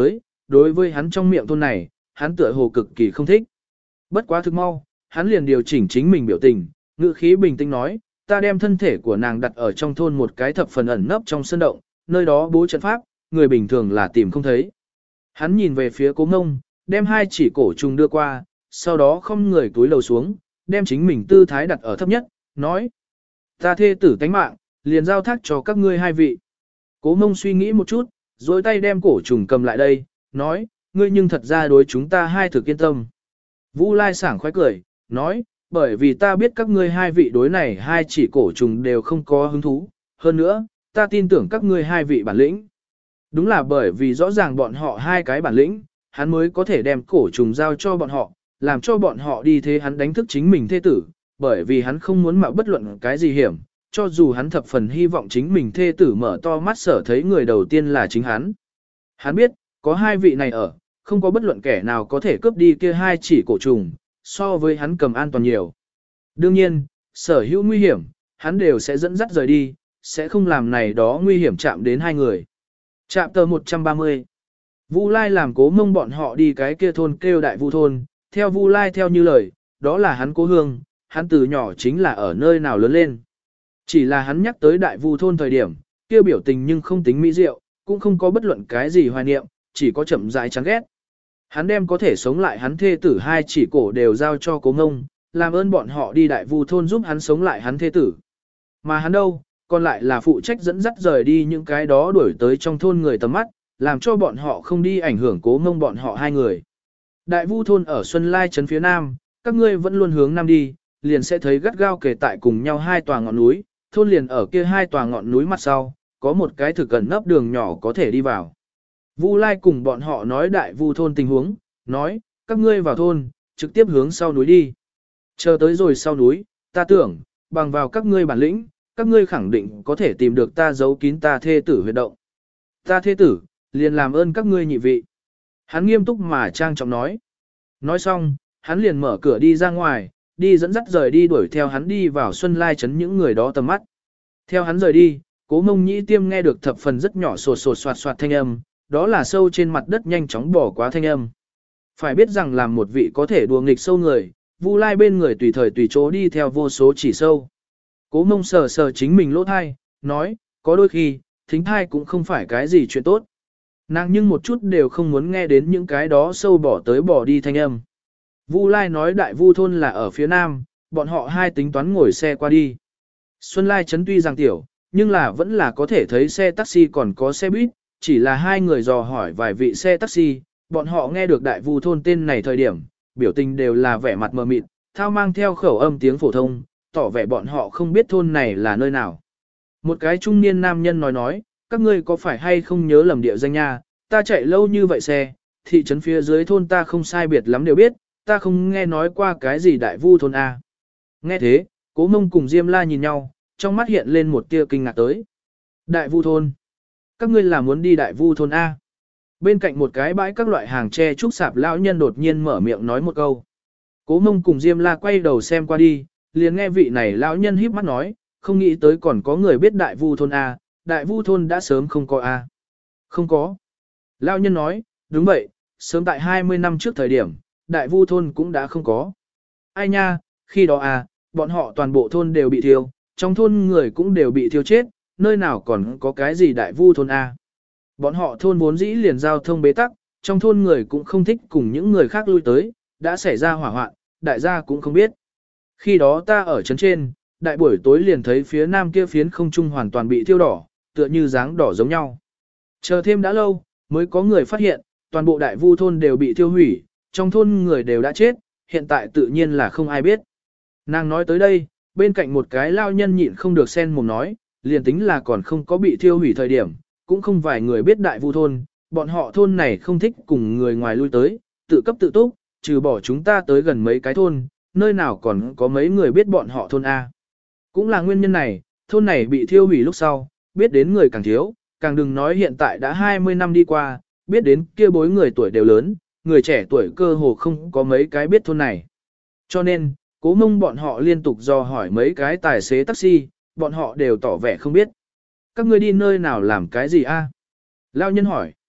đối với hắn trong miệng thôn này, hắn tựa hồ cực kỳ không thích. Bất quá thực mau, hắn liền điều chỉnh chính mình biểu tình, ngữ khí bình tĩnh nói, ta đem thân thể của nàng đặt ở trong thôn một cái thập phần ẩn nấp trong sân động, nơi đó bố trận pháp, người bình thường là tìm không thấy. Hắn nhìn về phía Cố Ngông, đem hai chỉ cổ trùng đưa qua, sau đó không người túi lầu xuống, đem chính mình tư thái đặt ở thấp nhất, nói. Ta thê tử tánh mạng, liền giao thác cho các ngươi hai vị. Cố Ngông suy nghĩ một chút, rồi tay đem cổ trùng cầm lại đây, nói, ngươi nhưng thật ra đối chúng ta hai thực yên tâm. Vu Lai sảng khoái cười, nói, bởi vì ta biết các ngươi hai vị đối này hai chỉ cổ trùng đều không có hứng thú, hơn nữa, ta tin tưởng các ngươi hai vị bản lĩnh. Đúng là bởi vì rõ ràng bọn họ hai cái bản lĩnh, hắn mới có thể đem cổ trùng giao cho bọn họ, làm cho bọn họ đi thế hắn đánh thức chính mình thê tử, bởi vì hắn không muốn mạo bất luận cái gì hiểm, cho dù hắn thập phần hy vọng chính mình thê tử mở to mắt sở thấy người đầu tiên là chính hắn. Hắn biết, có hai vị này ở, không có bất luận kẻ nào có thể cướp đi kia hai chỉ cổ trùng, so với hắn cầm an toàn nhiều. Đương nhiên, sở hữu nguy hiểm, hắn đều sẽ dẫn dắt rời đi, sẽ không làm này đó nguy hiểm chạm đến hai người. Chạm tờ một trăm ba mươi. Vu Lai làm Cố Mông bọn họ đi cái kia thôn kêu Đại Vu thôn, theo Vu Lai theo như lời, đó là hắn cố hương, hắn từ nhỏ chính là ở nơi nào lớn lên. Chỉ là hắn nhắc tới Đại Vu thôn thời điểm, kia biểu tình nhưng không tính mỹ diệu, cũng không có bất luận cái gì hoài niệm, chỉ có chậm rãi chán ghét. Hắn đem có thể sống lại hắn thê tử hai chỉ cổ đều giao cho Cố Ngông, làm ơn bọn họ đi Đại Vu thôn giúp hắn sống lại hắn thê tử. Mà hắn đâu, còn lại là phụ trách dẫn dắt rời đi những cái đó đuổi tới trong thôn người tầm mắt, làm cho bọn họ không đi ảnh hưởng Cố Ngông bọn họ hai người. Đại Vu thôn ở Xuân Lai trấn phía nam, các ngươi vẫn luôn hướng nam đi, liền sẽ thấy gắt gao kề tại cùng nhau hai tòa ngọn núi, thôn liền ở kia hai tòa ngọn núi mặt sau, có một cái thực gần nấp đường nhỏ có thể đi vào. Vu Lai cùng bọn họ nói Đại Vu thôn tình huống, nói, các ngươi vào thôn, trực tiếp hướng sau núi đi. Chờ tới rồi sau núi, ta tưởng, bằng vào các ngươi bản lĩnh, các ngươi khẳng định có thể tìm được ta giấu kín ta thê tử huyệt động. Ta thê tử, liền làm ơn các ngươi nhị vị. Hắn nghiêm túc mà trang trọng nói. Nói xong, hắn liền mở cửa đi ra ngoài, đi dẫn dắt rời đi đuổi theo hắn đi vào Xuân Lai trấn những người đó tầm mắt. Theo hắn rời đi, Cố Mông Nhĩ Tiêm nghe được thập phần rất nhỏ sột sột soạt soạt thanh âm, đó là sâu trên mặt đất nhanh chóng bỏ qua thanh âm. Phải biết rằng làm một vị có thể đùa nghịch sâu người, Vu Lai bên người tùy thời tùy chỗ đi theo vô số chỉ sâu. Cố Mông sờ sờ chính mình lỗ thai, nói, có đôi khi, thính thai cũng không phải cái gì chuyện tốt. Nàng nhưng một chút đều không muốn nghe đến những cái đó sâu bỏ tới bỏ đi thanh âm. Vu Lai nói Đại Vu thôn là ở phía nam, bọn họ hai tính toán ngồi xe qua đi. Xuân Lai trấn tuy rằng tiểu, nhưng là vẫn là có thể thấy xe taxi còn có xe buýt, chỉ là hai người dò hỏi vài vị xe taxi, bọn họ nghe được Đại Vu thôn tên này thời điểm, biểu tình đều là vẻ mặt mờ mịt, thao mang theo khẩu âm tiếng phổ thông, tỏ vẻ bọn họ không biết thôn này là nơi nào. Một cái trung niên nam nhân nói nói, các ngươi có phải hay không nhớ lầm địa danh nha, ta chạy lâu như vậy xe, thị trấn phía dưới thôn ta không sai biệt lắm đều biết, ta không nghe nói qua cái gì Đại Vu thôn A. Nghe thế, Cố Mông cùng Diêm La nhìn nhau, trong mắt hiện lên một tia kinh ngạc tới. Đại Vu thôn. Các ngươi là muốn đi Đại Vu thôn A. Bên cạnh một cái bãi các loại hàng tre trúc sạp lão nhân đột nhiên mở miệng nói một câu. Cố Mông cùng Diêm La quay đầu xem qua đi, liền nghe vị này lão nhân híp mắt nói, không nghĩ tới còn có người biết Đại Vu thôn A, Đại Vu thôn đã sớm không có A. Không có. Lão nhân nói, đúng vậy, sớm tại hai mươi năm trước thời điểm, Đại Vu thôn cũng đã không có. Ai nha, khi đó A, bọn họ toàn bộ thôn đều bị thiêu, trong thôn người cũng đều bị thiêu chết, nơi nào còn có cái gì Đại Vu thôn A. Bọn họ thôn vốn dĩ liền giao thông bế tắc, trong thôn người cũng không thích cùng những người khác lui tới, đã xảy ra hỏa hoạn, đại gia cũng không biết. Khi đó ta ở trấn trên, đại buổi tối liền thấy phía nam kia phiến không trung hoàn toàn bị thiêu đỏ, tựa như dáng đỏ giống nhau. Chờ thêm đã lâu, mới có người phát hiện, toàn bộ Đại Vu thôn đều bị thiêu hủy, trong thôn người đều đã chết, hiện tại tự nhiên là không ai biết. Nàng nói tới đây, bên cạnh một cái lao nhân nhịn không được sen mồm nói, liền tính là còn không có bị thiêu hủy thời điểm, cũng không vài người biết Đại Vu thôn, bọn họ thôn này không thích cùng người ngoài lui tới, tự cấp tự túc, trừ bỏ chúng ta tới gần mấy cái thôn, nơi nào còn có mấy người biết bọn họ thôn A. Cũng là nguyên nhân này, thôn này bị thiêu hủy lúc sau, biết đến người càng thiếu, càng đừng nói hiện tại đã hai mươi năm đi qua, biết đến kia bối người tuổi đều lớn, người trẻ tuổi cơ hồ không có mấy cái biết thôn này. Cho nên, Cố Mông bọn họ liên tục dò hỏi mấy cái tài xế taxi, bọn họ đều tỏ vẻ không biết. Các ngươi đi nơi nào làm cái gì a? Lao nhân hỏi.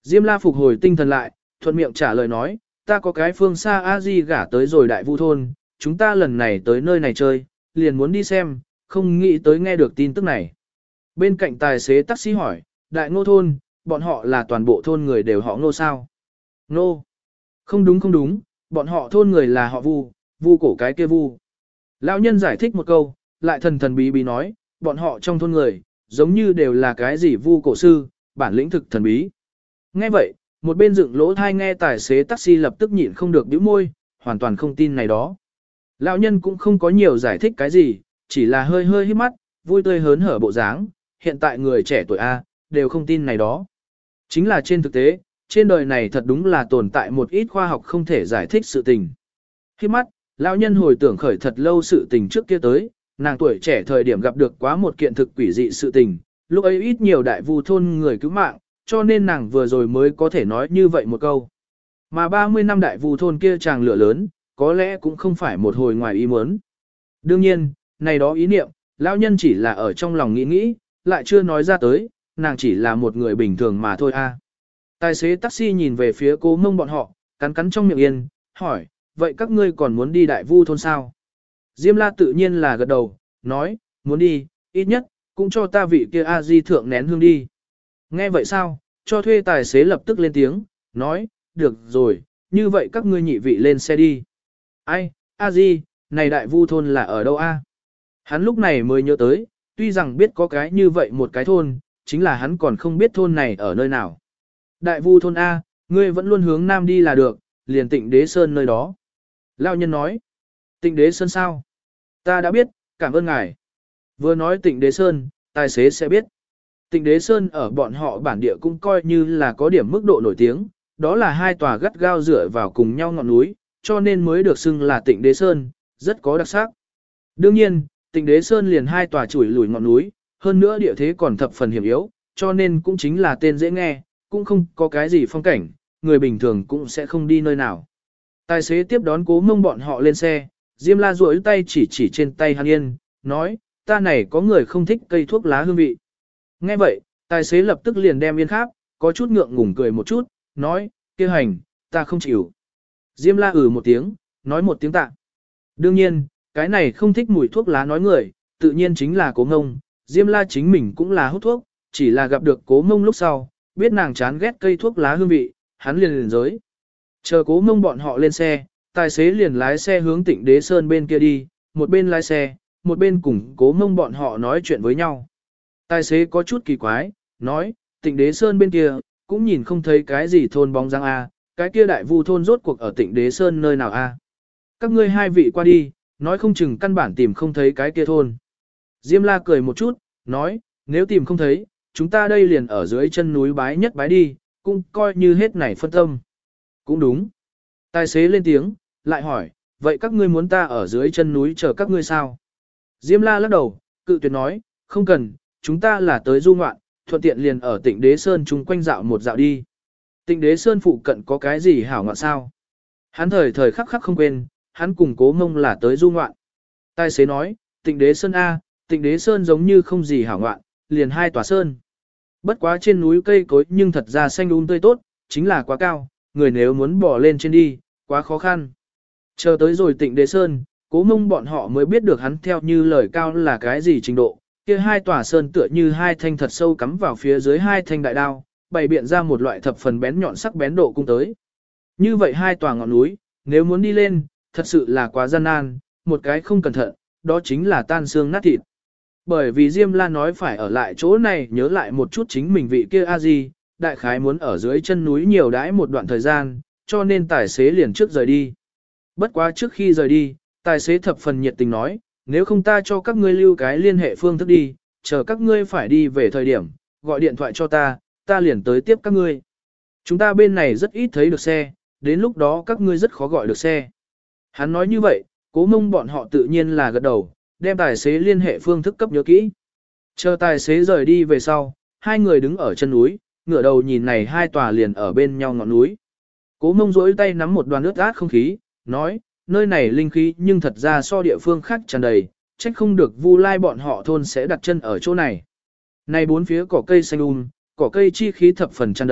Diêm La phục hồi tinh thần lại, thuận miệng trả lời nói, ta có cái phương xa A-di gả tới rồi đại vu thôn, chúng ta lần này tới nơi này chơi, liền muốn đi xem, không nghĩ tới nghe được tin tức này. Bên cạnh tài xế taxi hỏi, đại ngô thôn, bọn họ là toàn bộ thôn người đều họ ngô sao? Ngô. Không đúng không đúng, bọn họ thôn người là họ vu, vu cổ cái kia vu. Lão nhân giải thích một câu, lại thần thần bí bí nói, bọn họ trong thôn người, giống như đều là cái gì vu cổ sư, bản lĩnh thực thần bí. Nghe vậy, một bên dựng lỗ thai nghe tài xế taxi lập tức nhịn không được bĩu môi, hoàn toàn không tin này đó. Lão nhân cũng không có nhiều giải thích cái gì, chỉ là hơi hơi hít mắt, vui tươi hớn hở bộ dáng, hiện tại người trẻ tuổi A, đều không tin này đó. Chính là trên thực tế, trên đời này thật đúng là tồn tại một ít khoa học không thể giải thích sự tình. Hít mắt, lão nhân hồi tưởng khởi thật lâu sự tình trước kia tới, nàng tuổi trẻ thời điểm gặp được quá một kiện thực quỷ dị sự tình, lúc ấy ít nhiều đại vu thôn người cứu mạng, cho nên nàng vừa rồi mới có thể nói như vậy một câu. Mà ba mươi năm đại vu thôn kia chàng lửa lớn, có lẽ cũng không phải một hồi ngoài ý muốn. Đương nhiên, này đó ý niệm, lão nhân chỉ là ở trong lòng nghĩ nghĩ, lại chưa nói ra tới, nàng chỉ là một người bình thường mà thôi a. Tài xế taxi nhìn về phía Cố Mông bọn họ, cắn cắn trong miệng yên, hỏi, vậy các ngươi còn muốn đi đại vu thôn sao? Diêm La tự nhiên là gật đầu, nói, muốn đi, ít nhất, cũng cho ta vị kia A Di thượng nén hương đi. Nghe vậy sao, cho thuê tài xế lập tức lên tiếng, nói, được rồi, như vậy các ngươi nhị vị lên xe đi. Ai, A Di, này đại vu thôn là ở đâu a? Hắn lúc này mới nhớ tới, tuy rằng biết có cái như vậy một cái thôn, chính là hắn còn không biết thôn này ở nơi nào. Đại vu thôn A, ngươi vẫn luôn hướng nam đi là được, liền Tịnh Đế Sơn nơi đó. Lão nhân nói, Tịnh Đế Sơn sao? Ta đã biết, cảm ơn ngài. Vừa nói Tịnh Đế Sơn, tài xế sẽ biết. Tịnh Đế Sơn ở bọn họ bản địa cũng coi như là có điểm mức độ nổi tiếng, đó là hai tòa gắt gao dựa vào cùng nhau ngọn núi, cho nên mới được xưng là Tịnh Đế Sơn, rất có đặc sắc. Đương nhiên, Tịnh Đế Sơn liền hai tòa chủi lùi ngọn núi, hơn nữa địa thế còn thập phần hiểm yếu, cho nên cũng chính là tên dễ nghe, cũng không có cái gì phong cảnh, người bình thường cũng sẽ không đi nơi nào. Tài xế tiếp đón Cố Mông bọn họ lên xe, Diêm La duỗi tay chỉ chỉ trên tay hắn yên, nói, ta này có người không thích cây thuốc lá hương vị. Nghe vậy, tài xế lập tức liền đem yên khác, có chút ngượng ngùng cười một chút, nói, kia hành, ta không chịu. Diêm La ừ một tiếng, nói một tiếng tạ. Đương nhiên, cái này không thích mùi thuốc lá nói người, tự nhiên chính là Cố Mông, Diêm La chính mình cũng là hút thuốc, chỉ là gặp được Cố Mông lúc sau, biết nàng chán ghét cây thuốc lá hương vị, hắn liền liền giới. Chờ Cố Mông bọn họ lên xe, tài xế liền lái xe hướng Tịnh Đế Sơn bên kia đi, một bên lái xe, một bên cùng Cố Mông bọn họ nói chuyện với nhau. Tài xế có chút kỳ quái, nói, Tịnh Đế Sơn bên kia, cũng nhìn không thấy cái gì thôn bóng dáng A, cái kia đại vu thôn rốt cuộc ở Tịnh Đế Sơn nơi nào A. Các ngươi hai vị qua đi, nói không chừng căn bản tìm không thấy cái kia thôn. Diêm La cười một chút, nói, nếu tìm không thấy, chúng ta đây liền ở dưới chân núi bái nhất bái đi, cũng coi như hết nảy phân tâm. Cũng đúng. Tài xế lên tiếng, lại hỏi, vậy các ngươi muốn ta ở dưới chân núi chờ các ngươi sao? Diêm La lắc đầu, cự tuyệt nói, không cần, chúng ta là tới du ngoạn, thuận tiện liền ở Tịnh Đế Sơn chung quanh dạo một dạo đi. Tịnh Đế Sơn phụ cận có cái gì hảo ngoạn sao? Hắn thời thời khắc khắc không quên, hắn cùng Cố Mông là tới du ngoạn. Tài xế nói, Tịnh Đế Sơn A, Tịnh Đế Sơn giống như không gì hảo ngoạn, liền hai tòa sơn. Bất quá trên núi cây cối nhưng thật ra xanh um tươi tốt, chính là quá cao, người nếu muốn bỏ lên trên đi, quá khó khăn. Chờ tới rồi Tịnh Đế Sơn, Cố Mông bọn họ mới biết được hắn theo như lời cao là cái gì trình độ, kia hai tòa sơn tựa như hai thanh thật sâu cắm vào phía dưới hai thanh đại đao, bày biện ra một loại thập phần bén nhọn sắc bén độ cung tới. Như vậy hai tòa ngọn núi, nếu muốn đi lên, thật sự là quá gian nan, một cái không cẩn thận, đó chính là tan xương nát thịt. Bởi vì Diêm La nói phải ở lại chỗ này nhớ lại một chút chính mình vị kia A-di, đại khái muốn ở dưới chân núi nhiều đãi một đoạn thời gian, cho nên tài xế liền trước rời đi. Bất quá trước khi rời đi, tài xế thập phần nhiệt tình nói, nếu không ta cho các ngươi lưu cái liên hệ phương thức đi, chờ các ngươi phải đi về thời điểm, gọi điện thoại cho ta, ta liền tới tiếp các ngươi. Chúng ta bên này rất ít thấy được xe, đến lúc đó các ngươi rất khó gọi được xe. Hắn nói như vậy, Cố Mông bọn họ tự nhiên là gật đầu, đem tài xế liên hệ phương thức cấp nhớ kỹ. Chờ tài xế rời đi về sau, hai người đứng ở chân núi, ngửa đầu nhìn này hai tòa liền ở bên nhau ngọn núi. Cố Mông duỗi tay nắm một đoàn nước át không khí, nói, nơi này linh khí nhưng thật ra so địa phương khác tràn đầy, trách không được Vu Lai bọn họ thôn sẽ đặt chân ở chỗ này. Này bốn phía cỏ cây xanh um, cỏ cây chi khí thập phần tràn đầy,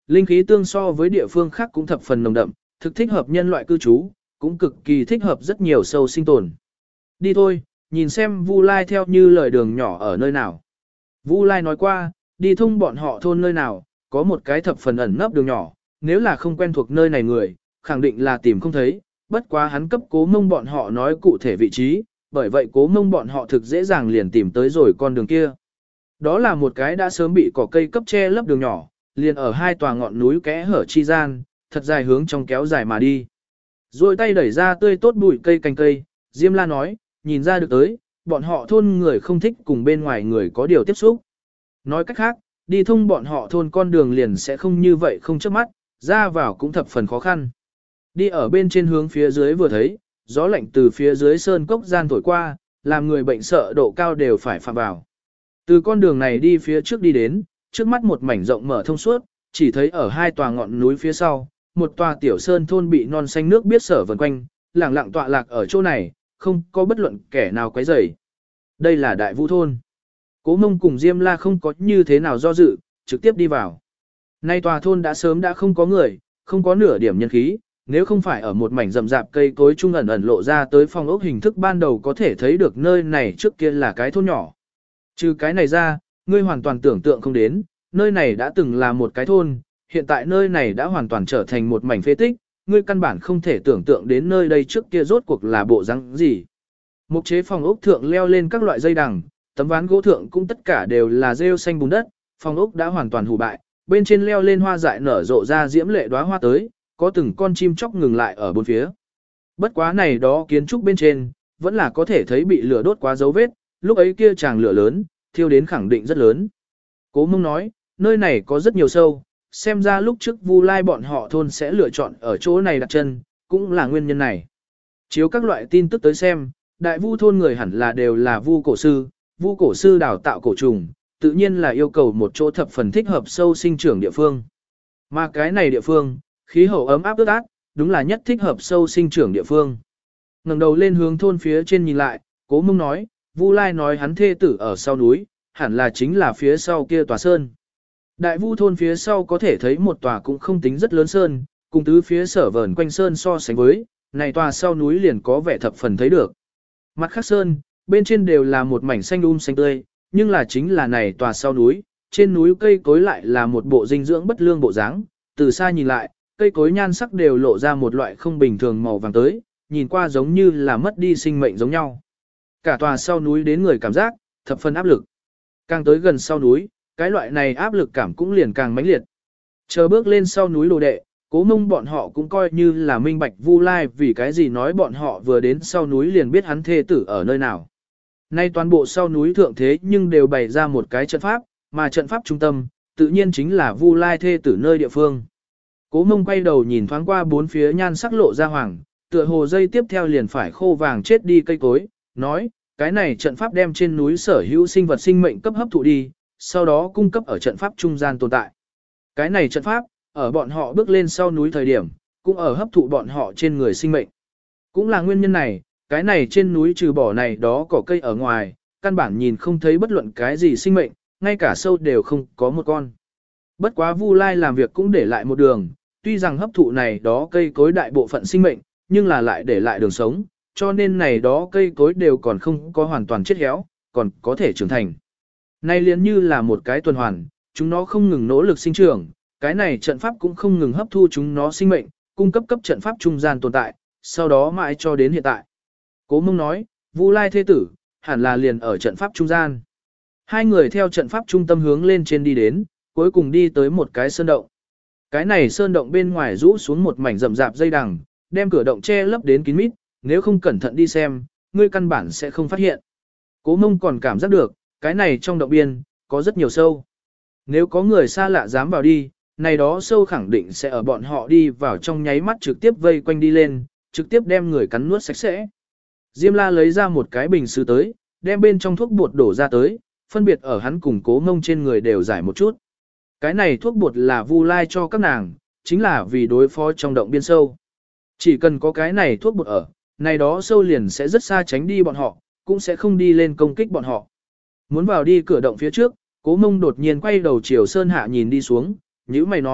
linh khí tương so với địa phương khác cũng thập phần nồng đậm, thực thích hợp nhân loại cư trú, cũng cực kỳ thích hợp rất nhiều sâu sinh tồn. Đi thôi, nhìn xem Vu Lai theo như lời đường nhỏ ở nơi nào. Vu Lai nói qua, đi thông bọn họ thôn nơi nào, có một cái thập phần ẩn nấp đường nhỏ, nếu là không quen thuộc nơi này người, khẳng định là tìm không thấy, bất quá hắn cấp Cố Mông bọn họ nói cụ thể vị trí, bởi vậy Cố Mông bọn họ thực dễ dàng liền tìm tới rồi con đường kia. Đó là một cái đã sớm bị cỏ cây cấp che lấp đường nhỏ, liền ở hai tòa ngọn núi kẽ hở chi gian, thật dài hướng trong kéo dài mà đi. Rồi tay đẩy ra tươi tốt bụi cây cành cây, Diêm La nói, nhìn ra được tới, bọn họ thôn người không thích cùng bên ngoài người có điều tiếp xúc. Nói cách khác, đi thông bọn họ thôn con đường liền sẽ không như vậy không trước mắt, ra vào cũng thập phần khó khăn. Đi ở bên trên hướng phía dưới vừa thấy, gió lạnh từ phía dưới sơn cốc gian thổi qua, làm người bệnh sợ độ cao đều phải phạm vào. Từ con đường này đi phía trước đi đến, trước mắt một mảnh rộng mở thông suốt, chỉ thấy ở hai tòa ngọn núi phía sau, một tòa tiểu sơn thôn bị non xanh nước biết sở vần quanh, lẳng lặng tọa lạc ở chỗ này, không có bất luận kẻ nào quấy rầy. Đây là Đại Vũ thôn. Cố Mông cùng Diêm La không có như thế nào do dự, trực tiếp đi vào. Nay tòa thôn đã sớm đã không có người, không có nửa điểm nhân khí, nếu không phải ở một mảnh rậm rạp cây cối trung ẩn ẩn lộ ra tới phòng ốc hình thức ban đầu có thể thấy được nơi này trước kia là cái thôn nhỏ. Trừ cái này ra, ngươi hoàn toàn tưởng tượng không đến, nơi này đã từng là một cái thôn, hiện tại nơi này đã hoàn toàn trở thành một mảnh phế tích, ngươi căn bản không thể tưởng tượng đến nơi đây trước kia rốt cuộc là bộ rắn gì. Mục chế phòng ốc thượng leo lên các loại dây đằng, tấm ván gỗ thượng cũng tất cả đều là rêu xanh bùn đất, phòng ốc đã hoàn toàn hủ bại, bên trên leo lên hoa dại nở rộ ra diễm lệ đóa hoa tới, có từng con chim chóc ngừng lại ở bốn phía. Bất quá này đó kiến trúc bên trên, vẫn là có thể thấy bị lửa đốt quá dấu vết, lúc ấy kia chàng lửa lớn, thiêu đến khẳng định rất lớn. Cố Mông nói, nơi này có rất nhiều sâu, xem ra lúc trước Vu Lai bọn họ thôn sẽ lựa chọn ở chỗ này đặt chân, cũng là nguyên nhân này. Chiếu các loại tin tức tới xem, Đại Vu thôn người hẳn là đều là Vu cổ sư, Vu cổ sư đào tạo cổ trùng, tự nhiên là yêu cầu một chỗ thập phần thích hợp sâu sinh trưởng địa phương. Mà cái này địa phương, khí hậu ấm áp ướt át, đúng là nhất thích hợp sâu sinh trưởng địa phương. Ngẩng đầu lên hướng thôn phía trên nhìn lại, Cố Mông nói, Vu Lai nói hắn thê tử ở sau núi, hẳn là chính là phía sau kia tòa sơn. Đại Vu thôn phía sau có thể thấy một tòa cũng không tính rất lớn sơn, cùng tứ phía sở vờn quanh sơn so sánh với, này tòa sau núi liền có vẻ thập phần thấy được. Mặt khác sơn, bên trên đều là một mảnh xanh um xanh tươi, nhưng là chính là này tòa sau núi, trên núi cây cối lại là một bộ dinh dưỡng bất lương bộ dáng, từ xa nhìn lại, cây cối nhan sắc đều lộ ra một loại không bình thường màu vàng tới, nhìn qua giống như là mất đi sinh mệnh giống nhau. Cả tòa sau núi đến người cảm giác, thập phần áp lực. Càng tới gần sau núi, cái loại này áp lực cảm cũng liền càng mãnh liệt. Chờ bước lên sau núi đồ đệ, Cố Mông bọn họ cũng coi như là minh bạch Vu Lai vì cái gì nói bọn họ vừa đến sau núi liền biết hắn thê tử ở nơi nào. Nay toàn bộ sau núi thượng thế nhưng đều bày ra một cái trận pháp, mà trận pháp trung tâm, tự nhiên chính là Vu Lai thê tử nơi địa phương. Cố Mông quay đầu nhìn thoáng qua bốn phía nhan sắc lộ ra hoàng, tựa hồ dây tiếp theo liền phải khô vàng chết đi cây cối, nói, cái này trận pháp đem trên núi sở hữu sinh vật sinh mệnh cấp hấp thụ đi, sau đó cung cấp ở trận pháp trung gian tồn tại. Cái này trận pháp, ở bọn họ bước lên sau núi thời điểm, cũng ở hấp thụ bọn họ trên người sinh mệnh. Cũng là nguyên nhân này, cái này trên núi trừ bỏ này đó cỏ cây ở ngoài, căn bản nhìn không thấy bất luận cái gì sinh mệnh, ngay cả sâu đều không có một con. Bất quá Vu Lai làm việc cũng để lại một đường, tuy rằng hấp thụ này đó cây cối đại bộ phận sinh mệnh, nhưng là lại để lại đường sống, cho nên này đó cây cối đều còn không có hoàn toàn chết héo, còn có thể trưởng thành. Này liền như là một cái tuần hoàn, chúng nó không ngừng nỗ lực sinh trưởng, cái này trận pháp cũng không ngừng hấp thu chúng nó sinh mệnh, cung cấp cấp trận pháp trung gian tồn tại, sau đó mãi cho đến hiện tại. Cố Mông nói, Vu Lai thế tử, hẳn là liền ở trận pháp trung gian. Hai người theo trận pháp trung tâm hướng lên trên đi đến, cuối cùng đi tới một cái sơn động. Cái này sơn động bên ngoài rũ xuống một mảnh rậm rạp dây đằng, đem cửa động che lấp đến kín mít, nếu không cẩn thận đi xem, ngươi căn bản sẽ không phát hiện. Cố Mông còn cảm giác được, cái này trong động biên, có rất nhiều sâu. Nếu có người xa lạ dám vào đi, này đó sâu khẳng định sẽ ở bọn họ đi vào trong nháy mắt trực tiếp vây quanh đi lên, trực tiếp đem người cắn nuốt sạch sẽ. Diêm La lấy ra một cái bình sứ tới, đem bên trong thuốc bột đổ ra tới, phân biệt ở hắn cùng Cố Mông trên người đều giải một chút. Cái này thuốc bột là Vu Lai cho các nàng, chính là vì đối phó trong động biên sâu. Chỉ cần có cái này thuốc bột ở, này đó sâu liền sẽ rất xa tránh đi bọn họ, cũng sẽ không đi lên công kích bọn họ. Muốn vào đi cửa động phía trước, Cố Mông đột nhiên quay đầu chiều sơn hạ nhìn đi xuống, nhữ mày nói,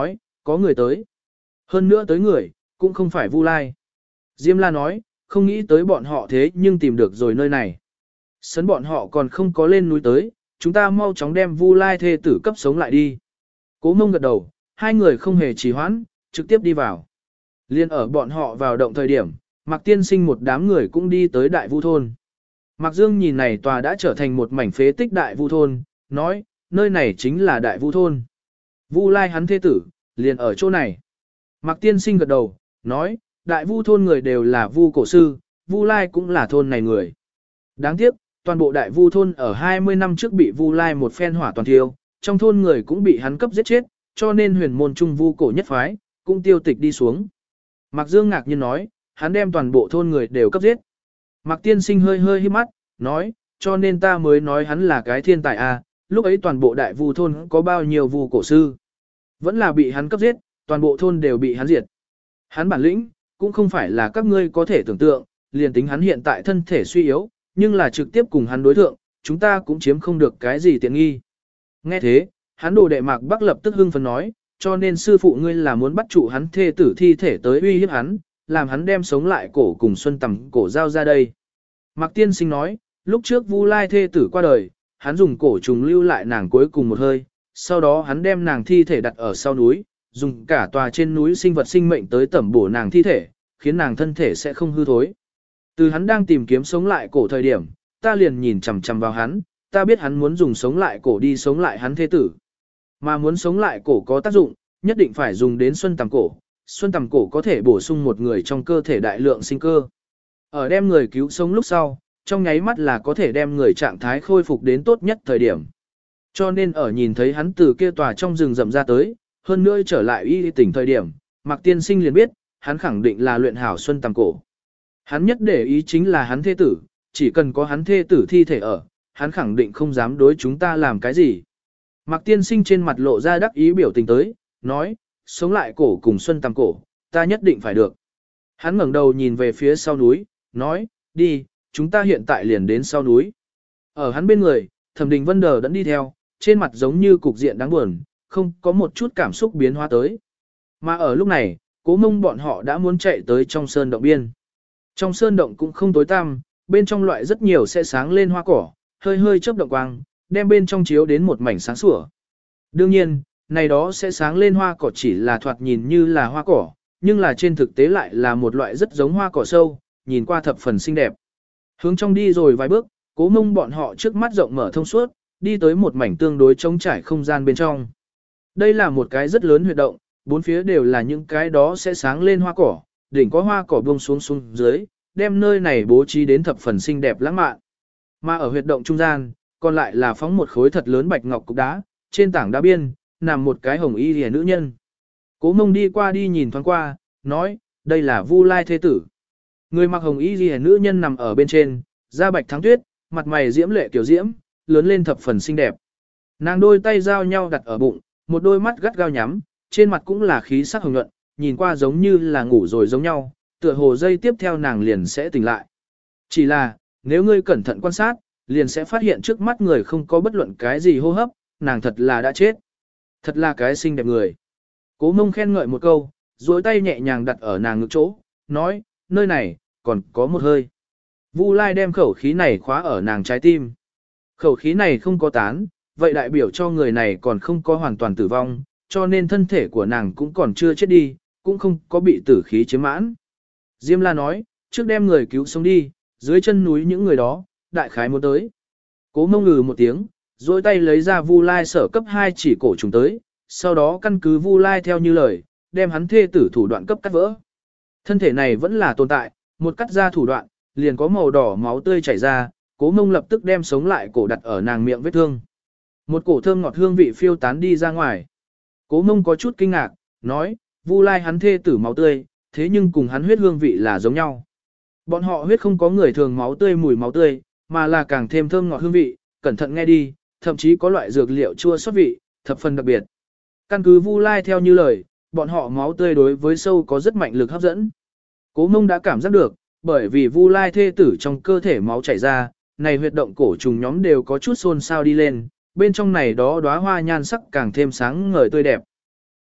có người tới. Hơn nữa tới người, cũng không phải Vu Lai. Diêm La nói, không nghĩ tới bọn họ thế nhưng tìm được rồi nơi này. Sấn bọn họ còn không có lên núi tới, chúng ta mau chóng đem Vu Lai thê tử cấp sống lại đi. Cố Mông gật đầu, hai người không hề trì hoãn, trực tiếp đi vào. Liên ở bọn họ vào động thời điểm, Mạc Tiên Sinh một đám người cũng đi tới Đại Vu thôn. Mạc Dương nhìn này tòa đã trở thành một mảnh phế tích Đại Vu thôn, nói, nơi này chính là Đại Vu thôn. Vu Lai hắn thê tử, liền ở chỗ này. Mạc Tiên Sinh gật đầu, nói, Đại Vu thôn người đều là Vu cổ sư, Vu Lai cũng là thôn này người. Đáng tiếc, toàn bộ Đại Vu thôn ở hai mươi năm trước bị Vu Lai một phen hỏa toàn thiêu, trong thôn người cũng bị hắn cấp giết chết, cho nên huyền môn trung Vu cổ nhất phái, cũng tiêu tịch đi xuống. Mạc Dương ngạc nhiên nói, hắn đem toàn bộ thôn người đều cấp giết. Mạc Tiên Sinh hơi hơi hít mắt, nói, cho nên ta mới nói hắn là cái thiên tài a. Lúc ấy toàn bộ Đại Vu thôn có bao nhiêu Vu cổ sư. Vẫn là bị hắn cấp giết, toàn bộ thôn đều bị hắn diệt. Hắn bản lĩnh, cũng không phải là các ngươi có thể tưởng tượng, liền tính hắn hiện tại thân thể suy yếu, nhưng là trực tiếp cùng hắn đối thượng, chúng ta cũng chiếm không được cái gì tiện nghi. Nghe thế, hắn đồ đệ Mạc Bắc lập tức hưng phấn nói, cho nên sư phụ ngươi là muốn bắt trụ hắn thê tử thi thể tới uy hiếp hắn, làm hắn đem sống lại cổ cùng Xuân Tầm cổ giao ra đây. Mạc Tiên Sinh nói, lúc trước Vu Lai thê tử qua đời, hắn dùng cổ trùng lưu lại nàng cuối cùng một hơi, sau đó hắn đem nàng thi thể đặt ở sau núi, dùng cả tòa trên núi sinh vật sinh mệnh tới tẩm bổ nàng thi thể, khiến nàng thân thể sẽ không hư thối. Từ hắn đang tìm kiếm sống lại cổ thời điểm, ta liền nhìn chằm chằm vào hắn, ta biết hắn muốn dùng sống lại cổ đi sống lại hắn thế tử. Mà muốn sống lại cổ có tác dụng, nhất định phải dùng đến Xuân Tầm cổ. Xuân Tầm cổ có thể bổ sung một người trong cơ thể đại lượng sinh cơ. Ở đem người cứu sống lúc sau, trong nháy mắt là có thể đem người trạng thái khôi phục đến tốt nhất thời điểm. Cho nên ở nhìn thấy hắn từ kia tòa trong rừng rậm ra tới, hơn nữa trở lại y tỉnh thời điểm, Mạc Tiên Sinh liền biết, hắn khẳng định là luyện hảo Xuân Tầm cổ. Hắn nhất để ý chính là hắn thê tử, chỉ cần có hắn thê tử thi thể ở, hắn khẳng định không dám đối chúng ta làm cái gì. Mạc Tiên Sinh trên mặt lộ ra đắc ý biểu tình tới, nói, sống lại cổ cùng Xuân Tầm cổ, ta nhất định phải được. Hắn ngẩng đầu nhìn về phía sau núi, nói, đi, chúng ta hiện tại liền đến sau núi. Ở hắn bên người, Thẩm Đình Vân Đờ đẫn đi theo, trên mặt giống như cục diện đáng buồn, không có một chút cảm xúc biến hóa tới. Mà ở lúc này, Cố Mông bọn họ đã muốn chạy tới trong sơn động biên. Trong sơn động cũng không tối tăm, bên trong loại rất nhiều sẽ sáng lên hoa cỏ, hơi hơi chớp động quang, đem bên trong chiếu đến một mảnh sáng sủa. Đương nhiên, này đó sẽ sáng lên hoa cỏ chỉ là thoạt nhìn như là hoa cỏ, nhưng là trên thực tế lại là một loại rất giống hoa cỏ sâu, nhìn qua thập phần xinh đẹp. Hướng trong đi rồi vài bước, Cố Mông bọn họ trước mắt rộng mở thông suốt, đi tới một mảnh tương đối trống trải không gian bên trong. Đây là một cái rất lớn huyệt động, bốn phía đều là những cái đó sẽ sáng lên hoa cỏ, đỉnh có hoa cỏ buông xuống xuống dưới, đem nơi này bố trí đến thập phần xinh đẹp lãng mạn. Mà ở huyệt động trung gian, còn lại là phóng một khối thật lớn bạch ngọc cục đá, trên tảng đá biên, nằm một cái hồng y liễu nữ nhân. Cố Mông đi qua đi nhìn thoáng qua, nói, đây là Vu Lai thế tử. Người mặc hồng y liễu nữ nhân nằm ở bên trên, da bạch thắng tuyết, mặt mày diễm lệ kiểu diễm, lớn lên thập phần xinh đẹp. Nàng đôi tay giao nhau đặt ở bụng, một đôi mắt gắt gao nhắm, trên mặt cũng là khí sắc hồng nhuận, nhìn qua giống như là ngủ rồi giống nhau, tựa hồ dây tiếp theo nàng liền sẽ tỉnh lại. Chỉ là, nếu ngươi cẩn thận quan sát, liền sẽ phát hiện trước mắt người không có bất luận cái gì hô hấp, nàng thật là đã chết. Thật là cái xinh đẹp người. Cố Mông khen ngợi một câu, duỗi tay nhẹ nhàng đặt ở nàng ngực chỗ, nói, nơi này, còn có một hơi. Vu Lai đem khẩu khí này khóa ở nàng trái tim. Khẩu khí này không có tán, vậy đại biểu cho người này còn không có hoàn toàn tử vong, cho nên thân thể của nàng cũng còn chưa chết đi, cũng không có bị tử khí chiếm mãn. Diêm La nói, trước đem người cứu sống đi, dưới chân núi những người đó, đại khái muốn tới. Cố Mông ngừ một tiếng, duỗi tay lấy ra Vu Lai sở cấp hai chỉ cổ trùng tới, sau đó căn cứ Vu Lai theo như lời, đem hắn thê tử thủ đoạn cấp cắt vỡ. Thân thể này vẫn là tồn tại, một cắt ra thủ đoạn, liền có màu đỏ máu tươi chảy ra, Cố Mông lập tức đem sống lại cổ đặt ở nàng miệng vết thương. Một cổ thơm ngọt hương vị phiêu tán đi ra ngoài. Cố Mông có chút kinh ngạc, nói, Vu Lai hắn thê tử máu tươi, thế nhưng cùng hắn huyết hương vị là giống nhau. Bọn họ huyết không có người thường máu tươi mùi máu tươi, mà là càng thêm thơm ngọt hương vị, cẩn thận nghe đi, thậm chí có loại dược liệu chua xót vị, thập phần đặc biệt. Căn cứ Vu Lai theo như lời, bọn họ máu tươi đối với sâu có rất mạnh lực hấp dẫn. Cố Mông đã cảm giác được, bởi vì Vu Lai thê tử trong cơ thể máu chảy ra, này huyệt động cổ trùng nhóm đều có chút xôn xao đi lên, bên trong này đó đóa hoa nhan sắc càng thêm sáng ngời tươi đẹp.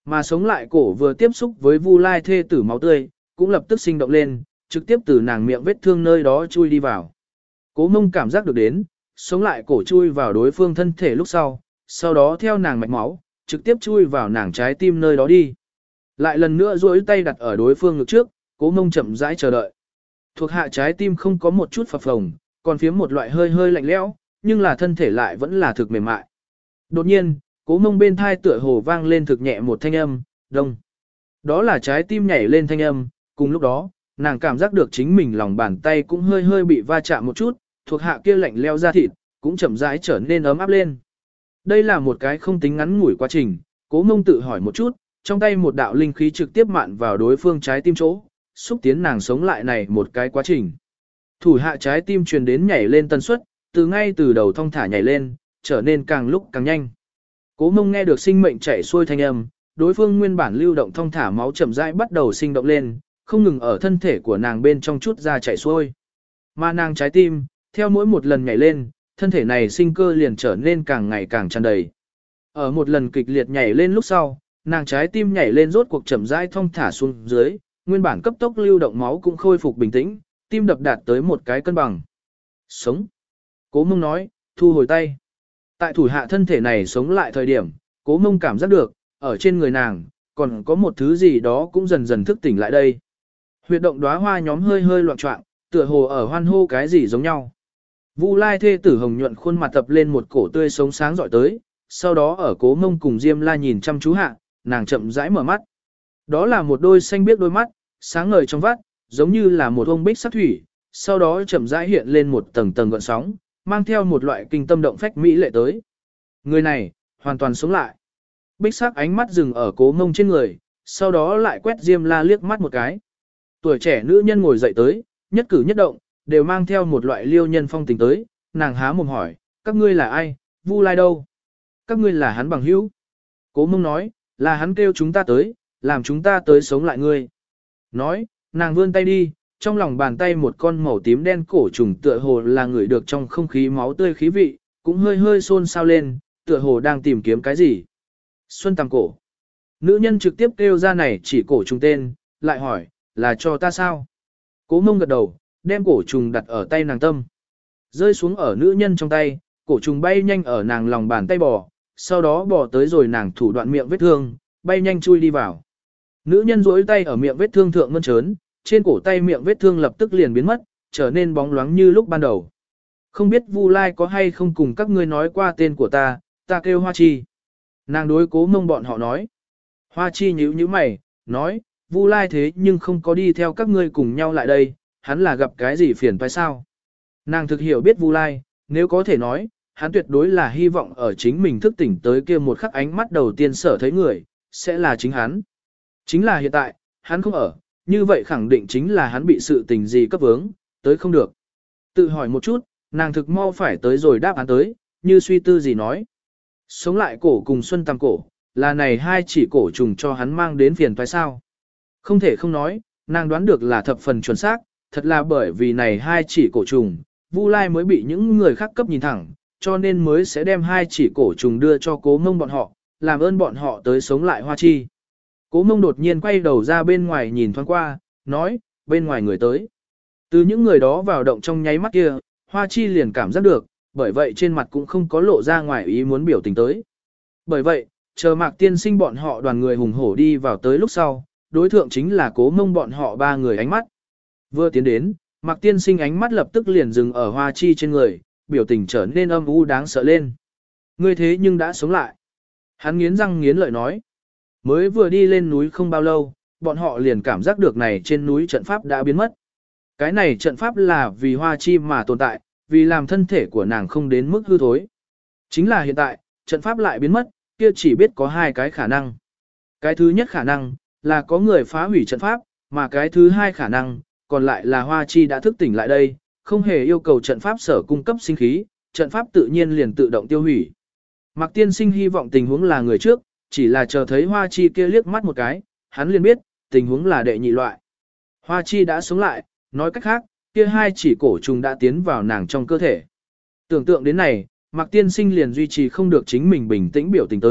Mà sống lại cổ vừa tiếp xúc với Vu Lai thê tử máu tươi, cũng lập tức sinh động lên, trực tiếp từ nàng miệng vết thương nơi đó chui đi vào. Cố Mông cảm giác được đến, sống lại cổ chui vào đối phương thân thể lúc sau, sau đó theo nàng mạch máu, trực tiếp chui vào nàng trái tim nơi đó đi. Lại lần nữa duỗi tay đặt ở đối phương ngực trước, Cố Mông chậm rãi chờ đợi. Thuộc hạ trái tim không có một chút phập phồng, còn phiếm một loại hơi hơi lạnh lẽo, nhưng là thân thể lại vẫn là thực mềm mại. Đột nhiên, Cố Mông bên thai tựa hồ vang lên thực nhẹ một thanh âm, đông. Đó là trái tim nhảy lên thanh âm, cùng lúc đó, nàng cảm giác được chính mình lòng bàn tay cũng hơi hơi bị va chạm một chút, thuộc hạ kia lạnh leo ra thịt, cũng chậm rãi trở nên ấm áp lên. Đây là một cái không tính ngắn ngủi quá trình, Cố Mông tự hỏi một chút, trong tay một đạo linh khí trực tiếp mạn vào đối phương trái tim chỗ, xúc tiến nàng sống lại này một cái quá trình. Thủ hạ trái tim truyền đến nhảy lên tần suất, từ ngay từ đầu thong thả nhảy lên, trở nên càng lúc càng nhanh. Cố Mông nghe được sinh mệnh chảy xuôi thanh âm, đối phương nguyên bản lưu động thong thả máu chậm rãi bắt đầu sinh động lên, không ngừng ở thân thể của nàng bên trong chút ra chảy xuôi. Mà nàng trái tim, theo mỗi một lần nhảy lên, thân thể này sinh cơ liền trở nên càng ngày càng tràn đầy. Ở một lần kịch liệt nhảy lên lúc sau, nàng trái tim nhảy lên rốt cuộc chậm rãi thong thả xuống dưới, nguyên bản cấp tốc lưu động máu cũng khôi phục bình tĩnh, tim đập đạt tới một cái cân bằng. Sống. Cố Mông nói, thu hồi tay. Tại thủ hạ thân thể này sống lại thời điểm, Cố Mông cảm giác được, ở trên người nàng, còn có một thứ gì đó cũng dần dần thức tỉnh lại đây. Huyệt động đóa hoa nhóm hơi hơi loạn trọng, tựa hồ ở hoan hô cái gì giống nhau. Vu Lai thê tử hồng nhuận khuôn mặt tập lên một cổ tươi sống sáng rọi tới, sau đó ở Cố Mông cùng Diêm La nhìn chăm chú hạ, nàng chậm rãi mở mắt. Đó là một đôi xanh biếc đôi mắt, sáng ngời trong vắt, giống như là một ông bích sắc thủy, sau đó chậm rãi hiện lên một tầng tầng gợn sóng, mang theo một loại kinh tâm động phách mỹ lệ tới. Người này, hoàn toàn sống lại. Bích sắc ánh mắt dừng ở Cố Mông trên người, sau đó lại quét Diêm La liếc mắt một cái. Tuổi trẻ nữ nhân ngồi dậy tới, nhất cử nhất động, đều mang theo một loại liêu nhân phong tình tới, nàng há mồm hỏi, các ngươi là ai, Vu Lai đâu? Các ngươi là hắn bằng hữu. Cố Mông nói, là hắn kêu chúng ta tới, làm chúng ta tới sống lại ngươi. Nói, nàng vươn tay đi, trong lòng bàn tay một con màu tím đen cổ trùng tựa hồ là ngửi được trong không khí máu tươi khí vị, cũng hơi hơi xôn xao lên, tựa hồ đang tìm kiếm cái gì. Xuân Tầm Cổ. Nữ nhân trực tiếp kêu ra này chỉ cổ trùng tên, lại hỏi, là cho ta sao? Cố Mông gật đầu, đem cổ trùng đặt ở tay nàng tâm. Rơi xuống ở nữ nhân trong tay, cổ trùng bay nhanh ở nàng lòng bàn tay bò, sau đó bò tới rồi nàng thủ đoạn miệng vết thương, bay nhanh chui đi vào. Nữ nhân duỗi tay ở miệng vết thương thượng mơn trớn, trên cổ tay miệng vết thương lập tức liền biến mất, trở nên bóng loáng như lúc ban đầu. Không biết Vu Lai có hay không cùng các ngươi nói qua tên của ta, ta kêu Hoa Chi. Nàng đối Cố Mông bọn họ nói. Hoa Chi nhíu nhíu mày, nói, Vu Lai thế nhưng không có đi theo các ngươi cùng nhau lại đây, hắn là gặp cái gì phiền phải sao? Nàng thực hiểu biết Vu Lai, nếu có thể nói, hắn tuyệt đối là hy vọng ở chính mình thức tỉnh tới kia một khắc ánh mắt đầu tiên sở thấy người, sẽ là chính hắn. Chính là hiện tại, hắn không ở, như vậy khẳng định chính là hắn bị sự tình gì cấp vướng, tới không được. Tự hỏi một chút, nàng thực mau phải tới rồi đáp án tới, như suy tư gì nói. Sống lại cổ cùng Xuân Tầm Cổ, là này hai chỉ cổ trùng cho hắn mang đến phiền toái sao. Không thể không nói, nàng đoán được là thập phần chuẩn xác, thật là bởi vì này hai chỉ cổ trùng, Vu Lai mới bị những người khác cấp nhìn thẳng, cho nên mới sẽ đem hai chỉ cổ trùng đưa cho Cố Mông bọn họ, làm ơn bọn họ tới sống lại Hoa Chi. Cố Mông đột nhiên quay đầu ra bên ngoài nhìn thoáng qua, nói, bên ngoài người tới. Từ những người đó vào động trong nháy mắt kia, Hoa Chi liền cảm giác được, bởi vậy trên mặt cũng không có lộ ra ngoài ý muốn biểu tình tới. Bởi vậy, chờ Mạc Tiên Sinh bọn họ đoàn người hùng hổ đi vào tới lúc sau, đối thượng chính là Cố Mông bọn họ ba người ánh mắt. Vừa tiến đến, Mạc Tiên Sinh ánh mắt lập tức liền dừng ở Hoa Chi trên người, biểu tình trở nên âm u đáng sợ lên. Ngươi thế nhưng đã sống lại. Hắn nghiến răng nghiến lợi nói. Mới vừa đi lên núi không bao lâu, bọn họ liền cảm giác được này trên núi trận pháp đã biến mất. Cái này trận pháp là vì Hoa Chi mà tồn tại, vì làm thân thể của nàng không đến mức hư thối. Chính là hiện tại, trận pháp lại biến mất, kia chỉ biết có hai cái khả năng. Cái thứ nhất khả năng, là có người phá hủy trận pháp, mà cái thứ hai khả năng, còn lại là Hoa Chi đã thức tỉnh lại đây, không hề yêu cầu trận pháp sở cung cấp sinh khí, trận pháp tự nhiên liền tự động tiêu hủy. Mạc Tiên Sinh hy vọng tình huống là người trước, chỉ là chờ thấy Hoa Chi kia liếc mắt một cái, hắn liền biết, tình huống là đệ nhị loại. Hoa Chi đã sống lại, nói cách khác, kia hai chỉ cổ trùng đã tiến vào nàng trong cơ thể. Tưởng tượng đến này, Mạc Tiên Sinh liền duy trì không được chính mình bình tĩnh biểu tình tới,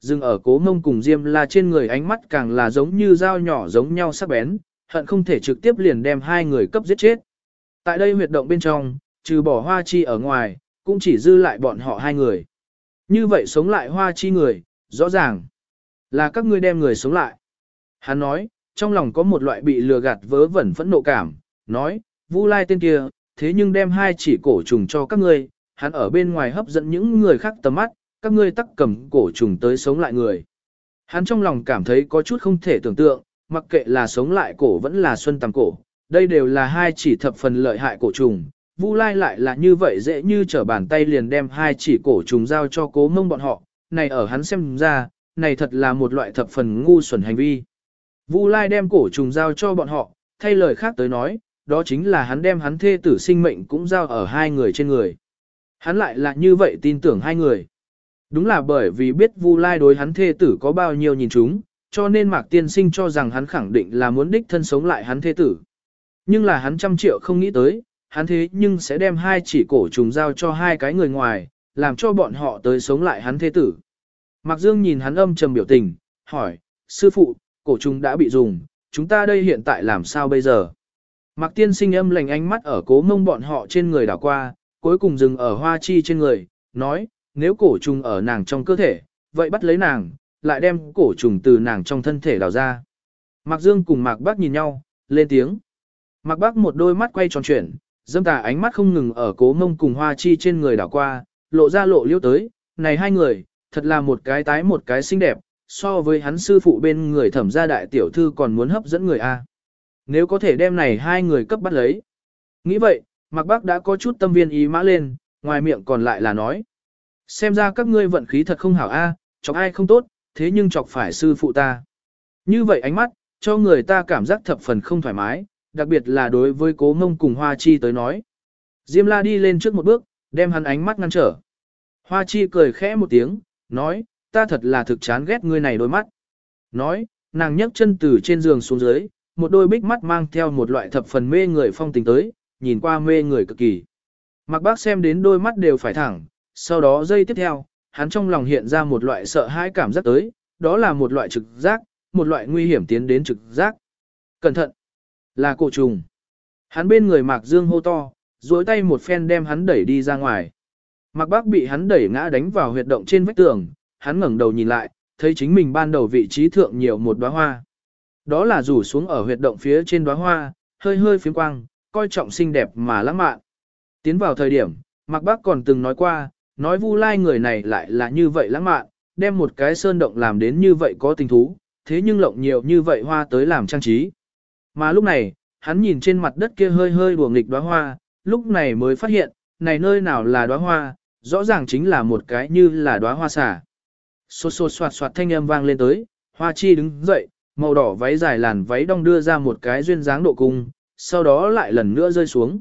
dừng ở Cố Mông cùng Diêm La trên người ánh mắt càng là giống như dao nhỏ giống nhau sắc bén, hận không thể trực tiếp liền đem hai người cấp giết chết. Tại đây huyệt động bên trong, trừ bỏ Hoa Chi ở ngoài, cũng chỉ dư lại bọn họ hai người. Như vậy sống lại Hoa Chi người, rõ ràng là các ngươi đem người sống lại. Hắn nói, trong lòng có một loại bị lừa gạt vớ vẩn phẫn nộ cảm, nói, Vu Lai tên kia, thế nhưng đem hai chỉ cổ trùng cho các ngươi, hắn ở bên ngoài hấp dẫn những người khác tầm mắt, các ngươi tắc cầm cổ trùng tới sống lại người. Hắn trong lòng cảm thấy có chút không thể tưởng tượng, mặc kệ là sống lại cổ vẫn là xuân tầm cổ, đây đều là hai chỉ thập phần lợi hại cổ trùng. Vu Lai lại là như vậy dễ như trở bàn tay liền đem hai chỉ cổ trùng giao cho Cố Mông bọn họ, này ở hắn xem ra, này thật là một loại thập phần ngu xuẩn hành vi. Vu Lai đem cổ trùng giao cho bọn họ, thay lời khác tới nói, đó chính là hắn đem hắn thê tử sinh mệnh cũng giao ở hai người trên người. Hắn lại là như vậy tin tưởng hai người. Đúng là bởi vì biết Vu Lai đối hắn thê tử có bao nhiêu nhìn chúng, cho nên Mạc Tiên Sinh cho rằng hắn khẳng định là muốn đích thân sống lại hắn thê tử. Nhưng là hắn trăm triệu không nghĩ tới, hắn thế nhưng sẽ đem hai chỉ cổ trùng giao cho hai cái người ngoài, làm cho bọn họ tới sống lại hắn thê tử. Mạc Dương nhìn hắn âm trầm biểu tình, hỏi, sư phụ, cổ trùng đã bị dùng, chúng ta đây hiện tại làm sao bây giờ? Mạc Tiên Sinh âm lành ánh mắt ở Cố Mông bọn họ trên người đảo qua, cuối cùng dừng ở Hoa Chi trên người, nói, nếu cổ trùng ở nàng trong cơ thể, vậy bắt lấy nàng, lại đem cổ trùng từ nàng trong thân thể đào ra. Mạc Dương cùng Mạc Bác nhìn nhau, lên tiếng. Mạc Bác một đôi mắt quay tròn chuyển, dâm tà ánh mắt không ngừng ở Cố Mông cùng Hoa Chi trên người đảo qua, lộ ra lộ liêu tới, này hai người, thật là một cái tái một cái xinh đẹp, so với hắn sư phụ bên người Thẩm gia đại tiểu thư còn muốn hấp dẫn người a. Nếu có thể đem này hai người cấp bắt lấy. Nghĩ vậy, Mạc Bác đã có chút tâm viên ý mã lên, ngoài miệng còn lại là nói. Xem ra các ngươi vận khí thật không hảo a, chọc ai không tốt, thế nhưng chọc phải sư phụ ta. Như vậy ánh mắt, cho người ta cảm giác thập phần không thoải mái, đặc biệt là đối với Cố Mông cùng Hoa Chi tới nói. Diêm La đi lên trước một bước, đem hắn ánh mắt ngăn trở. Hoa Chi cười khẽ một tiếng, nói, ta thật là thực chán ghét ngươi này đôi mắt. Nói, nàng nhấc chân từ trên giường xuống dưới, một đôi bích mắt mang theo một loại thập phần mê người phong tình tới, nhìn qua mê người cực kỳ. Mạc Bác xem đến đôi mắt đều phải thẳng, sau đó giây tiếp theo, hắn trong lòng hiện ra một loại sợ hãi cảm giác tới, đó là một loại trực giác, một loại nguy hiểm tiến đến trực giác. Cẩn thận! Là cổ trùng. Hắn bên người Mạc Dương hô to, duỗi tay một phen đem hắn đẩy đi ra ngoài. Mạc Bác bị hắn đẩy ngã đánh vào huyệt động trên vách tường, hắn ngẩng đầu nhìn lại, thấy chính mình ban đầu vị trí thượng nhiều một đóa hoa. Đó là rủ xuống ở huyệt động phía trên đóa hoa, hơi hơi phiếm quang, coi trọng xinh đẹp mà lãng mạn. Tiến vào thời điểm, Mạc Bác còn từng nói qua, nói Vu Lai người này lại là như vậy lãng mạn, đem một cái sơn động làm đến như vậy có tình thú, thế nhưng lộng nhiều như vậy hoa tới làm trang trí. Mà lúc này, hắn nhìn trên mặt đất kia hơi hơi đùa nghịch đóa hoa, lúc này mới phát hiện, này nơi nào là đóa hoa, rõ ràng chính là một cái như là đóa hoa xả. Xô xô xoạt xoạt thanh âm vang lên tới, Hoa Chi đứng dậy, màu đỏ váy dài làn váy đong đưa ra một cái duyên dáng độ cung, sau đó lại lần nữa rơi xuống.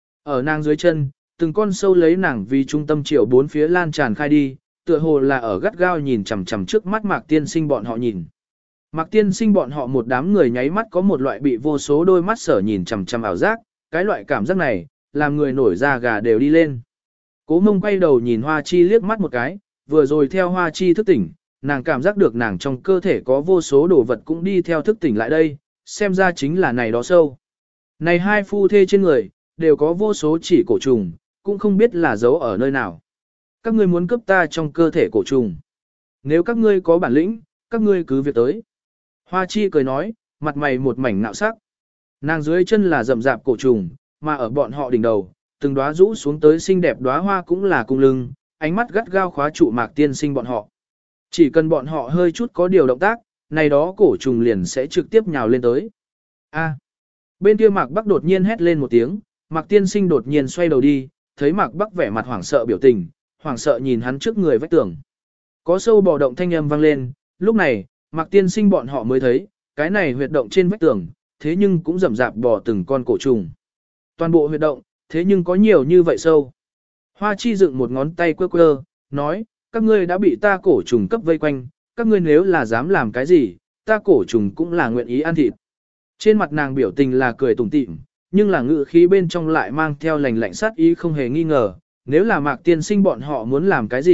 Ở nàng dưới chân, từng con sâu lấy nàng vì trung tâm chiều bốn phía lan tràn khai đi, tựa hồ là ở gắt gao nhìn chằm chằm trước mắt Mạc Tiên Sinh bọn họ nhìn. Mạc Tiên Sinh bọn họ một đám người nháy mắt có một loại bị vô số đôi mắt sở nhìn chằm chằm ảo giác, cái loại cảm giác này, làm người nổi da gà đều đi lên. Cố Mông quay đầu nhìn Hoa Chi liếc mắt một cái, vừa rồi theo Hoa Chi thức tỉnh, nàng cảm giác được nàng trong cơ thể có vô số đồ vật cũng đi theo thức tỉnh lại đây, xem ra chính là này đó sâu. Này hai phu thê trên người, đều có vô số chỉ cổ trùng, cũng không biết là giấu ở nơi nào. Các ngươi muốn cướp ta trong cơ thể cổ trùng. Nếu các ngươi có bản lĩnh, các ngươi cứ việc tới. Hoa Chi cười nói, mặt mày một mảnh nạo sắc. Nàng dưới chân là rậm rạp cổ trùng, mà ở bọn họ đỉnh đầu, từng đóa rũ xuống tới xinh đẹp đóa hoa cũng là cung lưng, ánh mắt gắt gao khóa trụ Mạc Tiên Sinh bọn họ. Chỉ cần bọn họ hơi chút có điều động tác, này đó cổ trùng liền sẽ trực tiếp nhào lên tới. A. Bên kia Mạc Bắc đột nhiên hét lên một tiếng, Mạc Tiên Sinh đột nhiên xoay đầu đi, thấy Mạc Bắc vẻ mặt hoảng sợ biểu tình, hoảng sợ nhìn hắn trước người vách tường. Có sâu bò động thanh âm vang lên, lúc này, Mạc Tiên Sinh bọn họ mới thấy, cái này huyệt động trên vách tường, thế nhưng cũng rậm rạp bò từng con cổ trùng. Toàn bộ huyệt động, thế nhưng có nhiều như vậy sâu. Hoa Chi dựng một ngón tay quơ quơ, nói, các ngươi đã bị ta cổ trùng cấp vây quanh, các ngươi nếu là dám làm cái gì, ta cổ trùng cũng là nguyện ý ăn thịt. Trên mặt nàng biểu tình là cười tủm tỉm, nhưng là ngữ khí bên trong lại mang theo lành lạnh sát ý không hề nghi ngờ, nếu là Mạc Tiên Sinh bọn họ muốn làm cái gì,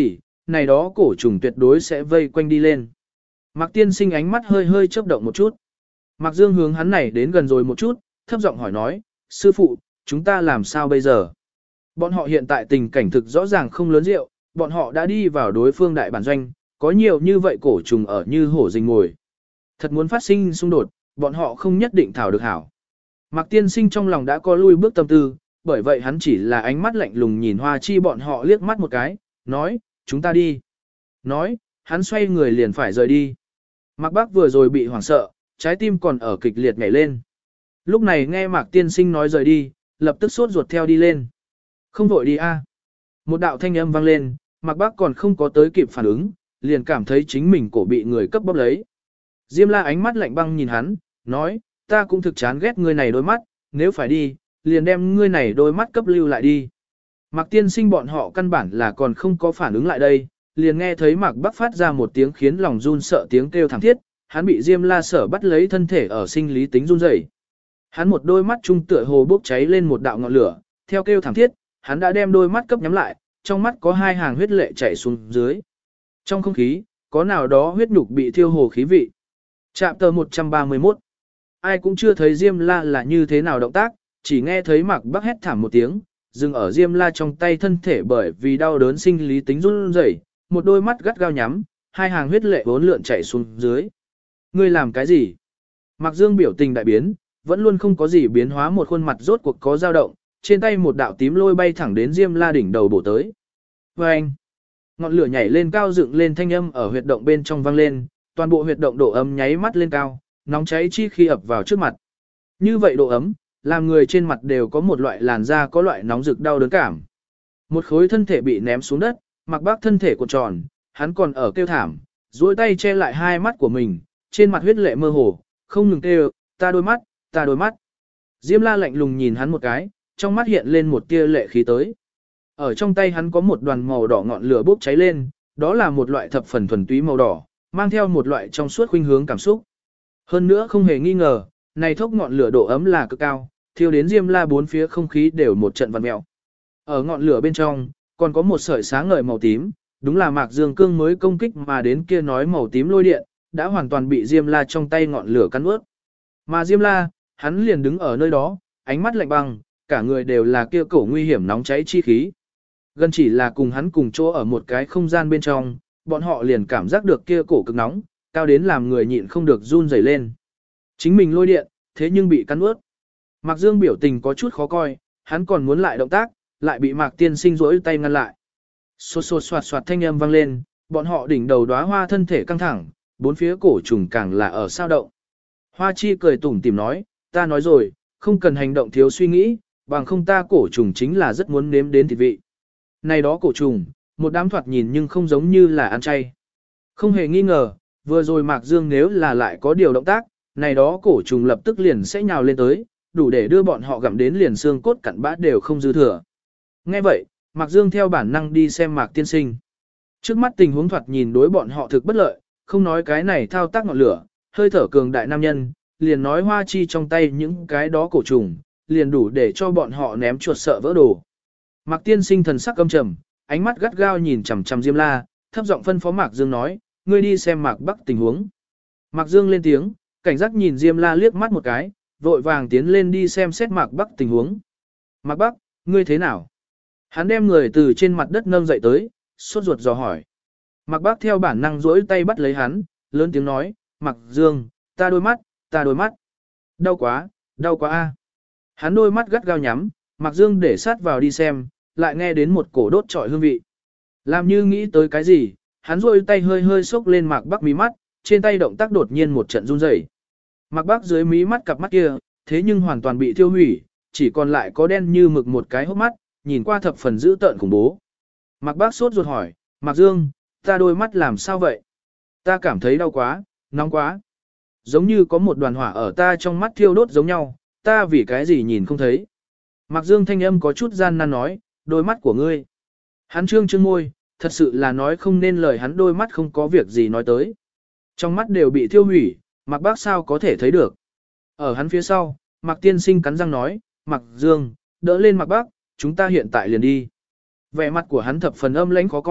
này đó cổ trùng tuyệt đối sẽ vây quanh đi lên. Mạc tiên sinh ánh mắt hơi hơi chớp động một chút. Mạc Dương hướng hắn này đến gần rồi một chút, thấp giọng hỏi nói, sư phụ, chúng ta làm sao bây giờ? Bọn họ hiện tại tình cảnh thực rõ ràng không lớn rượu, bọn họ đã đi vào đối phương đại bản doanh, có nhiều như vậy cổ trùng ở như hổ rình ngồi. Thật muốn phát sinh xung đột, bọn họ không nhất định thảo được hảo. Mạc tiên sinh trong lòng đã có lui bước tâm tư, bởi vậy hắn chỉ là ánh mắt lạnh lùng nhìn Hoa Chi bọn họ liếc mắt một cái, nói, chúng ta đi. Nói, hắn xoay người liền phải rời đi. Mạc Bác vừa rồi bị hoảng sợ, trái tim còn ở kịch liệt nhảy lên. Lúc này nghe Mạc tiên sinh nói rời đi, lập tức sốt ruột theo đi lên. Không vội đi a. Một đạo thanh âm vang lên, Mạc Bác còn không có tới kịp phản ứng, liền cảm thấy chính mình cổ bị người cấp bóp lấy. Diêm La ánh mắt lạnh băng nhìn hắn, nói, ta cũng thực chán ghét ngươi này đôi mắt, nếu phải đi, liền đem ngươi này đôi mắt cấp lưu lại đi. Mạc tiên sinh bọn họ căn bản là còn không có phản ứng lại đây, liền nghe thấy Mạc Bác phát ra một tiếng khiến lòng run sợ tiếng kêu thảm thiết, hắn bị Diêm La sở bắt lấy thân thể ở sinh lý tính run rẩy. Hắn một đôi mắt trung tựa hồ bốc cháy lên một đạo ngọn lửa, theo kêu thảm thiết, hắn đã đem đôi mắt cấp nhắm lại, trong mắt có hai hàng huyết lệ chảy xuống dưới. Trong không khí, có nào đó huyết nhục bị thiêu hồ khí vị. Chạm tờ một trăm ba mươi mốt. Ai cũng chưa thấy Diêm La là như thế nào động tác, chỉ nghe thấy Mạc Bác hét thảm một tiếng, dừng ở Diêm La trong tay thân thể bởi vì đau đớn sinh lý tính run rẩy, một đôi mắt gắt gao nhắm, hai hàng huyết lệ vốn lượn chảy xuống dưới. Ngươi làm cái gì? Mạc Dương biểu tình đại biến, vẫn luôn không có gì biến hóa, một khuôn mặt rốt cuộc có dao động, trên tay một đạo tím lôi bay thẳng đến Diêm La đỉnh đầu bổ tới. Và anh, ngọn lửa nhảy lên cao dựng lên, thanh âm ở huyệt động bên trong vang lên, toàn bộ huyệt động độ ấm nháy mắt lên cao, nóng cháy chi khi ập vào trước mặt. Như vậy độ ấm, làm người trên mặt đều có một loại làn da có loại nóng rực đau đớn cảm. Một khối thân thể bị ném xuống đất, Mạc Bác thân thể cuộn tròn, hắn còn ở kêu thảm, duỗi tay che lại hai mắt của mình, trên mặt huyết lệ mơ hồ, không ngừng kêu, ta đôi mắt, ta đôi mắt. Diêm La lạnh lùng nhìn hắn một cái, trong mắt hiện lên một tia lệ khí tới. Ở trong tay hắn có một đoàn màu đỏ ngọn lửa bốc cháy lên, đó là một loại thập phần thuần túy màu đỏ, mang theo một loại trong suốt khuynh hướng cảm xúc. Hơn nữa không hề nghi ngờ, này thốc ngọn lửa độ ấm là cực cao, thiêu đến Diêm La bốn phía không khí đều một trận vặn mèo. Ở ngọn lửa bên trong, còn có một sợi sáng ngời màu tím, đúng là Mạc Dương Cương mới công kích mà đến kia nói màu tím lôi điện, đã hoàn toàn bị Diêm La trong tay ngọn lửa cắn ướt. Mà Diêm La, hắn liền đứng ở nơi đó, ánh mắt lạnh băng, cả người đều là kia cổ nguy hiểm nóng cháy chi khí. Gần chỉ là cùng hắn cùng chỗ ở một cái không gian bên trong, bọn họ liền cảm giác được kia cổ cực nóng, cao đến làm người nhịn không được run rẩy lên. Chính mình lôi điện, thế nhưng bị cắn ướt. Mạc Dương biểu tình có chút khó coi, hắn còn muốn lại động tác, lại bị Mạc Tiên Sinh rỗi tay ngăn lại. Xô xô xoạt xoạt thanh âm vang lên, bọn họ đỉnh đầu đóa hoa thân thể căng thẳng, bốn phía cổ trùng càng là ở sao động. Hoa Chi cười tủm tỉm nói, ta nói rồi, không cần hành động thiếu suy nghĩ, bằng không ta cổ trùng chính là rất muốn nếm đến thịt vị. Này đó cổ trùng, một đám thoạt nhìn nhưng không giống như là ăn chay. Không hề nghi ngờ, vừa rồi Mạc Dương nếu là lại có điều động tác, này đó cổ trùng lập tức liền sẽ nhào lên tới, đủ để đưa bọn họ gặm đến liền xương cốt cặn bã đều không dư thừa. Nghe vậy, Mạc Dương theo bản năng đi xem Mạc Tiên Sinh. Trước mắt tình huống thoạt nhìn đối bọn họ thực bất lợi, không nói cái này thao tác ngọn lửa, hơi thở cường đại nam nhân, liền nói Hoa Chi trong tay những cái đó cổ trùng, liền đủ để cho bọn họ ném chuột sợ vỡ đồ. Mạc Tiên Sinh thần sắc căm trầm, ánh mắt gắt gao nhìn chằm chằm Diêm La, thấp giọng phân phó Mạc Dương nói, ngươi đi xem Mạc Bắc tình huống. Mạc Dương lên tiếng, cảnh giác nhìn Diêm La liếc mắt một cái, vội vàng tiến lên đi xem xét Mạc Bắc tình huống. Mạc Bắc, ngươi thế nào? Hắn đem người từ trên mặt đất nâng dậy tới, sốt ruột dò hỏi. Mạc Bắc theo bản năng duỗi tay bắt lấy hắn, lớn tiếng nói, Mạc Dương, ta đôi mắt, ta đôi mắt. Đau quá, đau quá a. Hắn đôi mắt gắt gao nhắm, Mạc Dương để sát vào đi xem, lại nghe đến một cổ đốt trọi hương vị. Làm như nghĩ tới cái gì, hắn duỗi tay hơi hơi xốc lên Mạc Bắc mí mắt, trên tay động tác đột nhiên một trận run rẩy. Mạc Bắc dưới mí mắt cặp mắt kia, thế nhưng hoàn toàn bị thiêu hủy, chỉ còn lại có đen như mực một cái hốc mắt, nhìn qua thập phần dữ tợn khủng bố. Mạc Bắc sốt ruột hỏi, Mạc Dương, ta đôi mắt làm sao vậy? Ta cảm thấy đau quá, nóng quá. Giống như có một đoàn hỏa ở ta trong mắt thiêu đốt giống nhau, ta vì cái gì nhìn không thấy. Mạc Dương thanh âm có chút gian nan nói, đôi mắt của ngươi. Hắn trương trương môi, thật sự là nói không nên lời, hắn đôi mắt không có việc gì nói tới. Trong mắt đều bị thiêu hủy, Mạc Bác sao có thể thấy được. Ở hắn phía sau, Mạc Tiên Sinh cắn răng nói, Mạc Dương, đỡ lên Mạc Bác, chúng ta hiện tại liền đi. Vẻ mặt của hắn thập phần âm lãnh khó coi,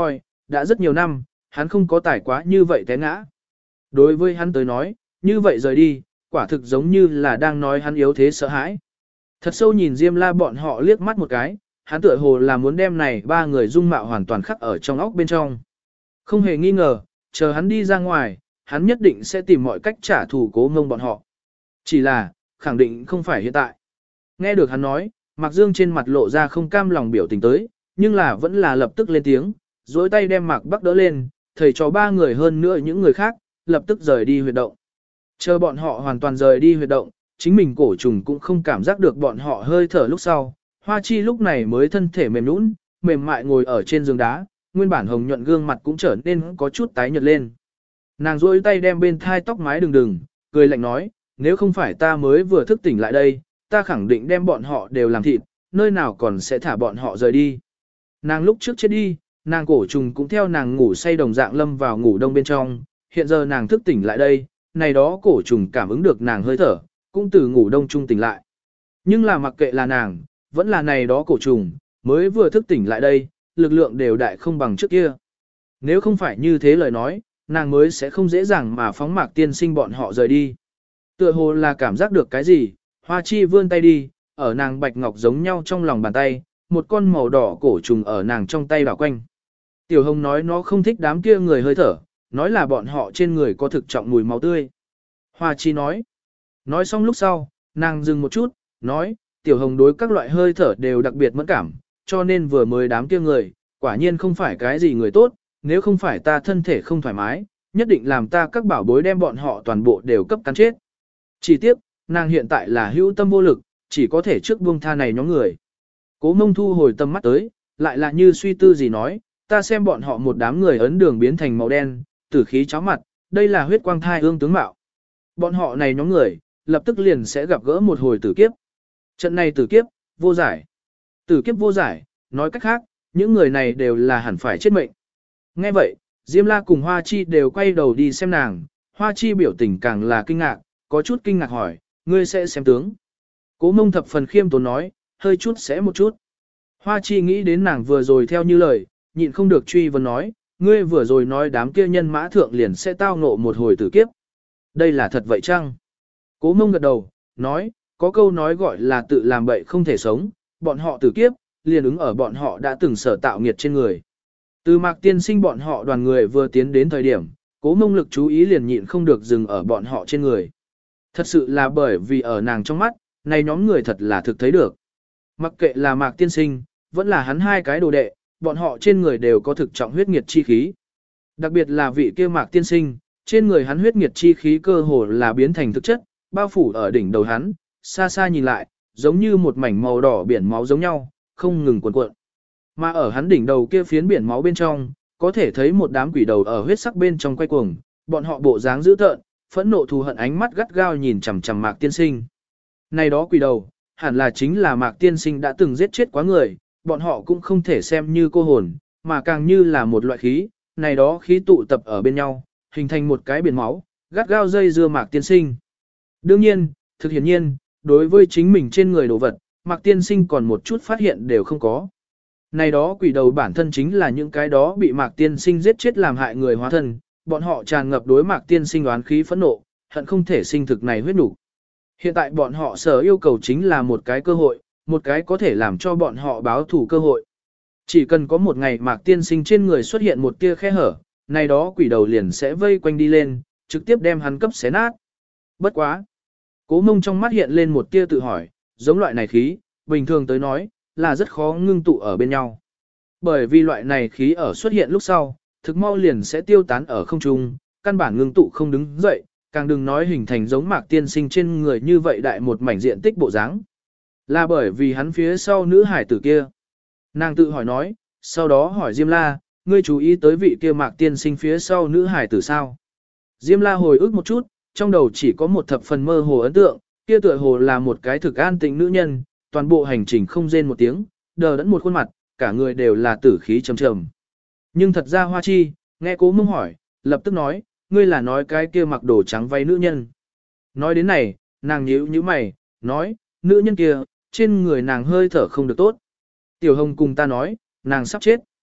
đã rất nhiều năm, hắn không có tải quá như vậy té ngã. Đối với hắn tới nói, như vậy rời đi, quả thực giống như là đang nói hắn yếu thế sợ hãi. Thật sâu nhìn Diêm La bọn họ liếc mắt một cái, hắn tựa hồ là muốn đem này ba người dung mạo hoàn toàn khắc ở trong óc bên trong. Không hề nghi ngờ, chờ hắn đi ra ngoài, hắn nhất định sẽ tìm mọi cách trả thù Cố Ngông bọn họ. Chỉ là, khẳng định không phải hiện tại. Nghe được hắn nói, Mạc Dương trên mặt lộ ra không cam lòng biểu tình tới, nhưng là vẫn là lập tức lên tiếng, duỗi tay đem Mạc Bắc đỡ lên, thầy cho ba người hơn nữa những người khác, lập tức rời đi huyệt động. Chờ bọn họ hoàn toàn rời đi huyệt động, chính mình cổ trùng cũng không cảm giác được bọn họ hơi thở lúc sau. Hoa Chi lúc này mới thân thể mềm nũng, mềm mại ngồi ở trên giường đá, nguyên bản hồng nhuận gương mặt cũng trở nên có chút tái nhợt lên. Nàng duỗi tay đem bên thai tóc mái đừng đừng, cười lạnh nói, nếu không phải ta mới vừa thức tỉnh lại đây, ta khẳng định đem bọn họ đều làm thịt, nơi nào còn sẽ thả bọn họ rời đi. Nàng lúc trước chết đi, nàng cổ trùng cũng theo nàng ngủ say đồng dạng lâm vào ngủ đông bên trong, hiện giờ nàng thức tỉnh lại đây, này đó cổ trùng cảm ứng được nàng hơi thở, cũng từ ngủ đông trung tỉnh lại. Nhưng là mặc kệ là nàng, vẫn là này đó cổ trùng, mới vừa thức tỉnh lại đây, lực lượng đều đại không bằng trước kia. Nếu không phải như thế lời nói, nàng mới sẽ không dễ dàng mà phóng Mạc Tiên Sinh bọn họ rời đi. Tựa hồ là cảm giác được cái gì, Hoa Chi vươn tay đi, ở nàng bạch ngọc giống nhau trong lòng bàn tay, một con màu đỏ cổ trùng ở nàng trong tay đảo quanh. Tiểu Hồng nói nó không thích đám kia người hơi thở, nói là bọn họ trên người có thực trọng mùi máu tươi. Hoa Chi nói. Nói xong lúc sau, nàng dừng một chút, nói, Tiểu Hồng đối các loại hơi thở đều đặc biệt mẫn cảm, cho nên vừa mới đám kia người, quả nhiên không phải cái gì người tốt, nếu không phải ta thân thể không thoải mái, nhất định làm ta các bảo bối đem bọn họ toàn bộ đều cấp cắn chết. Chỉ tiếc, nàng hiện tại là hữu tâm vô lực, chỉ có thể trước buông tha này nhóm người. Cố Mông thu hồi tâm mắt tới, lại là như suy tư gì nói, ta xem bọn họ một đám người ấn đường biến thành màu đen, tử khí cháo mặt, đây là huyết quang thai ương tướng mạo. Bọn họ này nhóm người, lập tức liền sẽ gặp gỡ một hồi tử kiếp. Trận này tử kiếp, vô giải. Tử kiếp vô giải, nói cách khác, những người này đều là hẳn phải chết mệnh. Nghe vậy, Diêm La cùng Hoa Chi đều quay đầu đi xem nàng, Hoa Chi biểu tình càng là kinh ngạc, có chút kinh ngạc hỏi, ngươi sẽ xem tướng. Cố Mông thập phần khiêm tốn nói, hơi chút sẽ một chút. Hoa Chi nghĩ đến nàng vừa rồi theo như lời, nhịn không được truy vấn nói, ngươi vừa rồi nói đám kia nhân mã thượng liền sẽ tao ngộ một hồi tử kiếp. Đây là thật vậy chăng? Cố Mông gật đầu, nói, có câu nói gọi là tự làm bậy không thể sống, bọn họ tử kiếp, liền ứng ở bọn họ đã từng sở tạo nghiệt trên người. Từ Mạc Tiên Sinh bọn họ đoàn người vừa tiến đến thời điểm, Cố Mông lực chú ý liền nhịn không được dừng ở bọn họ trên người. Thật sự là bởi vì ở nàng trong mắt, này nhóm người thật là thực thấy được. Mặc kệ là Mạc Tiên Sinh, vẫn là hắn hai cái đồ đệ, bọn họ trên người đều có thực trọng huyết nghiệt chi khí. Đặc biệt là vị kia Mạc Tiên Sinh, trên người hắn huyết nghiệt chi khí cơ hồ là biến thành thực chất, bao phủ ở đỉnh đầu hắn, xa xa nhìn lại, giống như một mảnh màu đỏ biển máu giống nhau, không ngừng cuộn cuộn. Mà ở hắn đỉnh đầu kia phiến biển máu bên trong, có thể thấy một đám quỷ đầu ở huyết sắc bên trong quay cuồng, bọn họ bộ dáng dữ tợn, phẫn nộ thù hận ánh mắt gắt gao nhìn chằm chằm Mạc Tiên Sinh. Này đó quỷ đầu, hẳn là chính là Mạc Tiên Sinh đã từng giết chết quá người, bọn họ cũng không thể xem như cô hồn, mà càng như là một loại khí, này đó khí tụ tập ở bên nhau, hình thành một cái biển máu, gắt gao dây dưa Mạc Tiên Sinh. Đương nhiên, thực hiển nhiên, đối với chính mình trên người đồ vật, Mạc Tiên Sinh còn một chút phát hiện đều không có. Này đó quỷ đầu bản thân chính là những cái đó bị Mạc Tiên Sinh giết chết làm hại người hóa thân, bọn họ tràn ngập đối Mạc Tiên Sinh oán khí phẫn nộ, hận không thể sinh thực này huyết đủ. Hiện tại bọn họ sở yêu cầu chính là một cái cơ hội, một cái có thể làm cho bọn họ báo thủ cơ hội. Chỉ cần có một ngày Mạc Tiên Sinh trên người xuất hiện một tia khe hở, này đó quỷ đầu liền sẽ vây quanh đi lên, trực tiếp đem hắn cấp xé nát. Bất quá. Cố Mông trong mắt hiện lên một tia tự hỏi, giống loại này khí, bình thường tới nói, là rất khó ngưng tụ ở bên nhau. Bởi vì loại này khí ở xuất hiện lúc sau, thực mau liền sẽ tiêu tán ở không trung, căn bản ngưng tụ không đứng dậy, càng đừng nói hình thành giống Mạc Tiên Sinh trên người như vậy đại một mảnh diện tích bộ dáng. Là bởi vì hắn phía sau nữ hải tử kia. Nàng tự hỏi nói, sau đó hỏi Diêm La, ngươi chú ý tới vị kia Mạc Tiên Sinh phía sau nữ hải tử sao? Diêm La hồi ức một chút, trong đầu chỉ có một thập phần mơ hồ ấn tượng, kia tựa hồ là một cái thực an tĩnh nữ nhân, toàn bộ hành trình không rên một tiếng, đờ đẫn một khuôn mặt, cả người đều là tử khí trầm trầm. Nhưng thật ra Hoa Chi, nghe Cố Mông hỏi, lập tức nói, ngươi là nói cái kia mặc đồ trắng váy nữ nhân. Nói đến này, nàng nhíu nhíu mày, nói, nữ nhân kia, trên người nàng hơi thở không được tốt. Tiểu Hồng cùng ta nói, nàng sắp chết.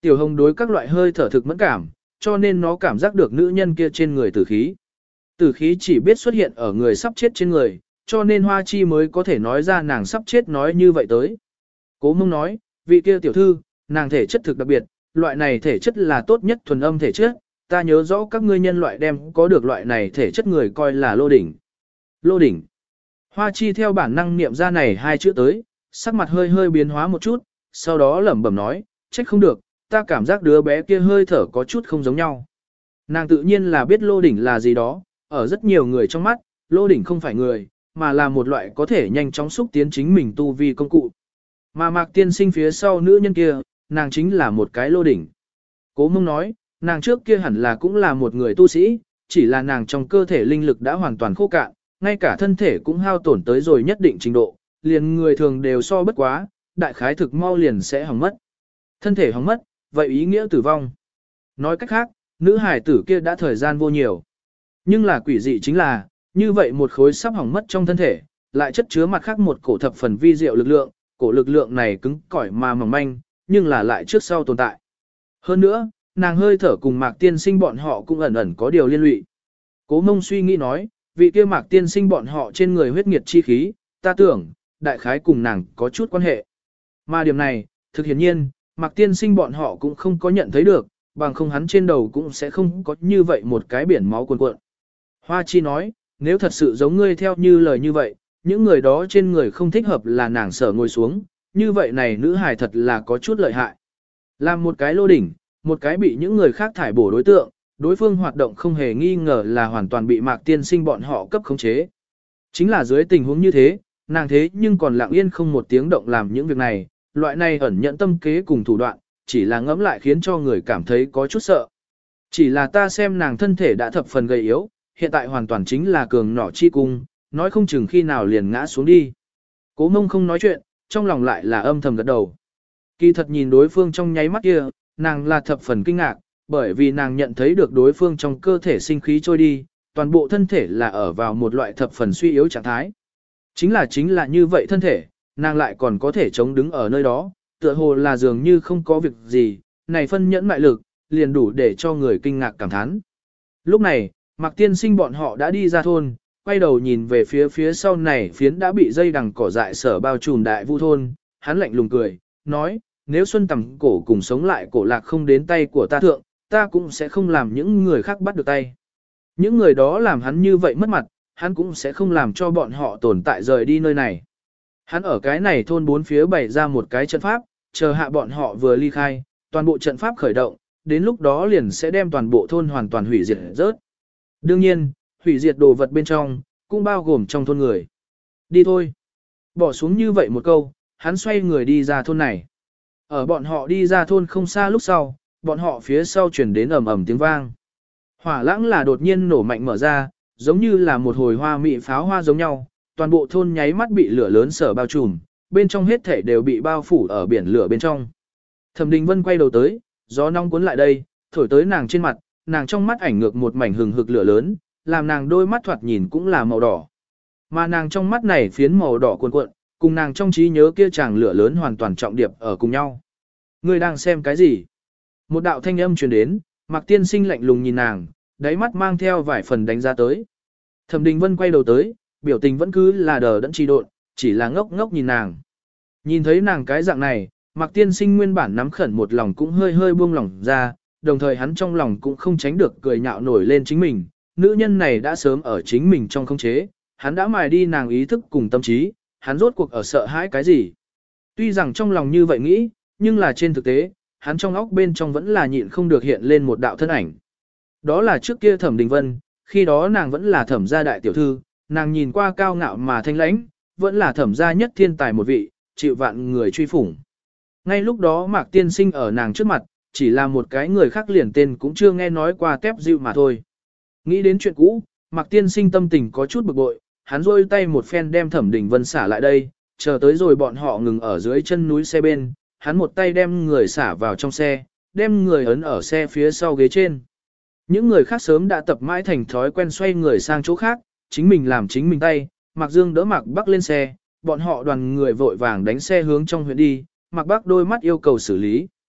Tiểu Hồng đối các loại hơi thở thực mẫn cảm, cho nên nó cảm giác được nữ nhân kia trên người tử khí. Tử khí chỉ biết xuất hiện ở người sắp chết trên người, cho nên Hoa Chi mới có thể nói ra nàng sắp chết nói như vậy tới. Cố Mông nói, vị kia tiểu thư, nàng thể chất thực đặc biệt, loại này thể chất là tốt nhất thuần âm thể chất, ta nhớ rõ các ngươi nhân loại đem có được loại này thể chất người coi là lô đỉnh. Lô đỉnh. Hoa Chi theo bản năng niệm ra này hai chữ tới, sắc mặt hơi hơi biến hóa một chút, sau đó lẩm bẩm nói, trách không được, ta cảm giác đứa bé kia hơi thở có chút không giống nhau. Nàng tự nhiên là biết lô đỉnh là gì đó, ở rất nhiều người trong mắt, lô đỉnh không phải người, mà là một loại có thể nhanh chóng xúc tiến chính mình tu vi công cụ. Mà Mạc Tiên Sinh phía sau nữ nhân kia, nàng chính là một cái lô đỉnh. Cố Mông nói, nàng trước kia hẳn là cũng là một người tu sĩ, chỉ là nàng trong cơ thể linh lực đã hoàn toàn khô cạn, ngay cả thân thể cũng hao tổn tới rồi nhất định trình độ, liền người thường đều so bất quá, đại khái thực mau liền sẽ hỏng mất. Thân thể hỏng mất, vậy ý nghĩa tử vong. Nói cách khác, nữ hải tử kia đã thời gian vô nhiều. Nhưng là quỷ dị chính là, như vậy một khối sắp hỏng mất trong thân thể, lại chất chứa mặt khác một cổ thập phần vi diệu lực lượng, cổ lực lượng này cứng cỏi mà mỏng manh, nhưng là lại trước sau tồn tại. Hơn nữa, nàng hơi thở cùng Mạc Tiên Sinh bọn họ cũng ẩn ẩn có điều liên lụy. Cố Mông suy nghĩ nói, vị kia Mạc Tiên Sinh bọn họ trên người huyết nghiệt chi khí, ta tưởng, đại khái cùng nàng có chút quan hệ. Mà điểm này, thực hiển nhiên, Mạc Tiên Sinh bọn họ cũng không có nhận thấy được, bằng không hắn trên đầu cũng sẽ không có như vậy một cái biển máu cuồn cuộn. Hoa Chi nói, nếu thật sự giống ngươi theo như lời như vậy, những người đó trên người không thích hợp là nàng sở ngồi xuống, như vậy này nữ hài thật là có chút lợi hại. Làm một cái lô đỉnh, một cái bị những người khác thải bổ đối tượng, đối phương hoạt động không hề nghi ngờ là hoàn toàn bị Mạc Tiên Sinh bọn họ cấp khống chế. Chính là dưới tình huống như thế, nàng thế nhưng còn lặng yên không một tiếng động làm những việc này, loại này ẩn nhận tâm kế cùng thủ đoạn, chỉ là ngẫm lại khiến cho người cảm thấy có chút sợ. Chỉ là ta xem nàng thân thể đã thập phần gầy yếu, hiện tại hoàn toàn chính là cường nỏ chi cung, nói không chừng khi nào liền ngã xuống đi. Cố Mông không nói chuyện, trong lòng lại là âm thầm gật đầu. Kỳ thật nhìn đối phương trong nháy mắt kia, nàng là thập phần kinh ngạc, bởi vì nàng nhận thấy được đối phương trong cơ thể sinh khí trôi đi, toàn bộ thân thể là ở vào một loại thập phần suy yếu trạng thái. Chính là chính là như vậy thân thể, nàng lại còn có thể chống đứng ở nơi đó, tựa hồ là dường như không có việc gì, này phân nhẫn mại lực, liền đủ để cho người kinh ngạc cảm thán. Lúc này, Mạc Tiên Sinh bọn họ đã đi ra thôn, quay đầu nhìn về phía phía sau này phiến đã bị dây đằng cỏ dại sở bao trùm đại vu thôn, hắn lạnh lùng cười, nói, nếu Xuân Tầm cổ cùng sống lại cổ lạc không đến tay của ta thượng, ta cũng sẽ không làm những người khác bắt được tay. Những người đó làm hắn như vậy mất mặt, hắn cũng sẽ không làm cho bọn họ tồn tại rời đi nơi này. Hắn ở cái này thôn bốn phía bày ra một cái trận pháp, chờ hạ bọn họ vừa ly khai, toàn bộ trận pháp khởi động, đến lúc đó liền sẽ đem toàn bộ thôn hoàn toàn hủy diệt rớt. Đương nhiên, hủy diệt đồ vật bên trong, cũng bao gồm trong thôn người. Đi thôi. Bỏ xuống như vậy một câu, hắn xoay người đi ra thôn này. Ở bọn họ đi ra thôn không xa lúc sau, bọn họ phía sau chuyển đến ầm ầm tiếng vang. Hỏa lãng là đột nhiên nổ mạnh mở ra, giống như là một hồi hoa mị pháo hoa giống nhau, toàn bộ thôn nháy mắt bị lửa lớn sở bao trùm, bên trong hết thể đều bị bao phủ ở biển lửa bên trong. Thẩm Đình Vân quay đầu tới, gió nóng cuốn lại đây, thổi tới nàng trên mặt, nàng trong mắt ảnh ngược một mảnh hừng hực lửa lớn, làm nàng đôi mắt thoạt nhìn cũng là màu đỏ. Mà nàng trong mắt này phiến màu đỏ cuộn cuộn, cùng nàng trong trí nhớ kia chàng lửa lớn hoàn toàn trọng điệp ở cùng nhau. Ngươi đang xem cái gì? Một đạo thanh âm truyền đến, Mạc Tiên Sinh lạnh lùng nhìn nàng, đáy mắt mang theo vài phần đánh giá tới. Thẩm Đình Vân quay đầu tới, biểu tình vẫn cứ là đờ đẫn trì độn, chỉ là ngốc ngốc nhìn nàng. Nhìn thấy nàng cái dạng này, Mạc Tiên Sinh nguyên bản nắm khẩn một lòng cũng hơi hơi buông lỏng ra, đồng thời hắn trong lòng cũng không tránh được cười nhạo nổi lên chính mình. Nữ nhân này đã sớm ở chính mình trong khống chế, hắn đã mài đi nàng ý thức cùng tâm trí, hắn rốt cuộc ở sợ hãi cái gì. Tuy rằng trong lòng như vậy nghĩ, nhưng là trên thực tế, hắn trong óc bên trong vẫn là nhịn không được hiện lên một đạo thân ảnh. Đó là trước kia Thẩm Đình Vân, khi đó nàng vẫn là Thẩm gia đại tiểu thư, nàng nhìn qua cao ngạo mà thanh lãnh, vẫn là Thẩm gia nhất thiên tài một vị, chịu vạn người truy phủng. Ngay lúc đó Mạc Tiên Sinh ở nàng trước mặt, chỉ là một cái người khác liền tên cũng chưa nghe nói qua tép dịu mà thôi. Nghĩ đến chuyện cũ, Mạc Tiên Sinh tâm tình có chút bực bội, hắn rôi tay một phen đem Thẩm Đình Vân xả lại đây, chờ tới rồi bọn họ ngừng ở dưới chân núi xe bên, hắn một tay đem người xả vào trong xe, đem người ấn ở xe phía sau ghế trên. Những người khác sớm đã tập mãi thành thói quen xoay người sang chỗ khác, chính mình làm chính mình tay, Mạc Dương đỡ Mạc Bắc lên xe, bọn họ đoàn người vội vàng đánh xe hướng trong huyện đi, Mạc Bắc đôi mắt yêu cầu xử lý.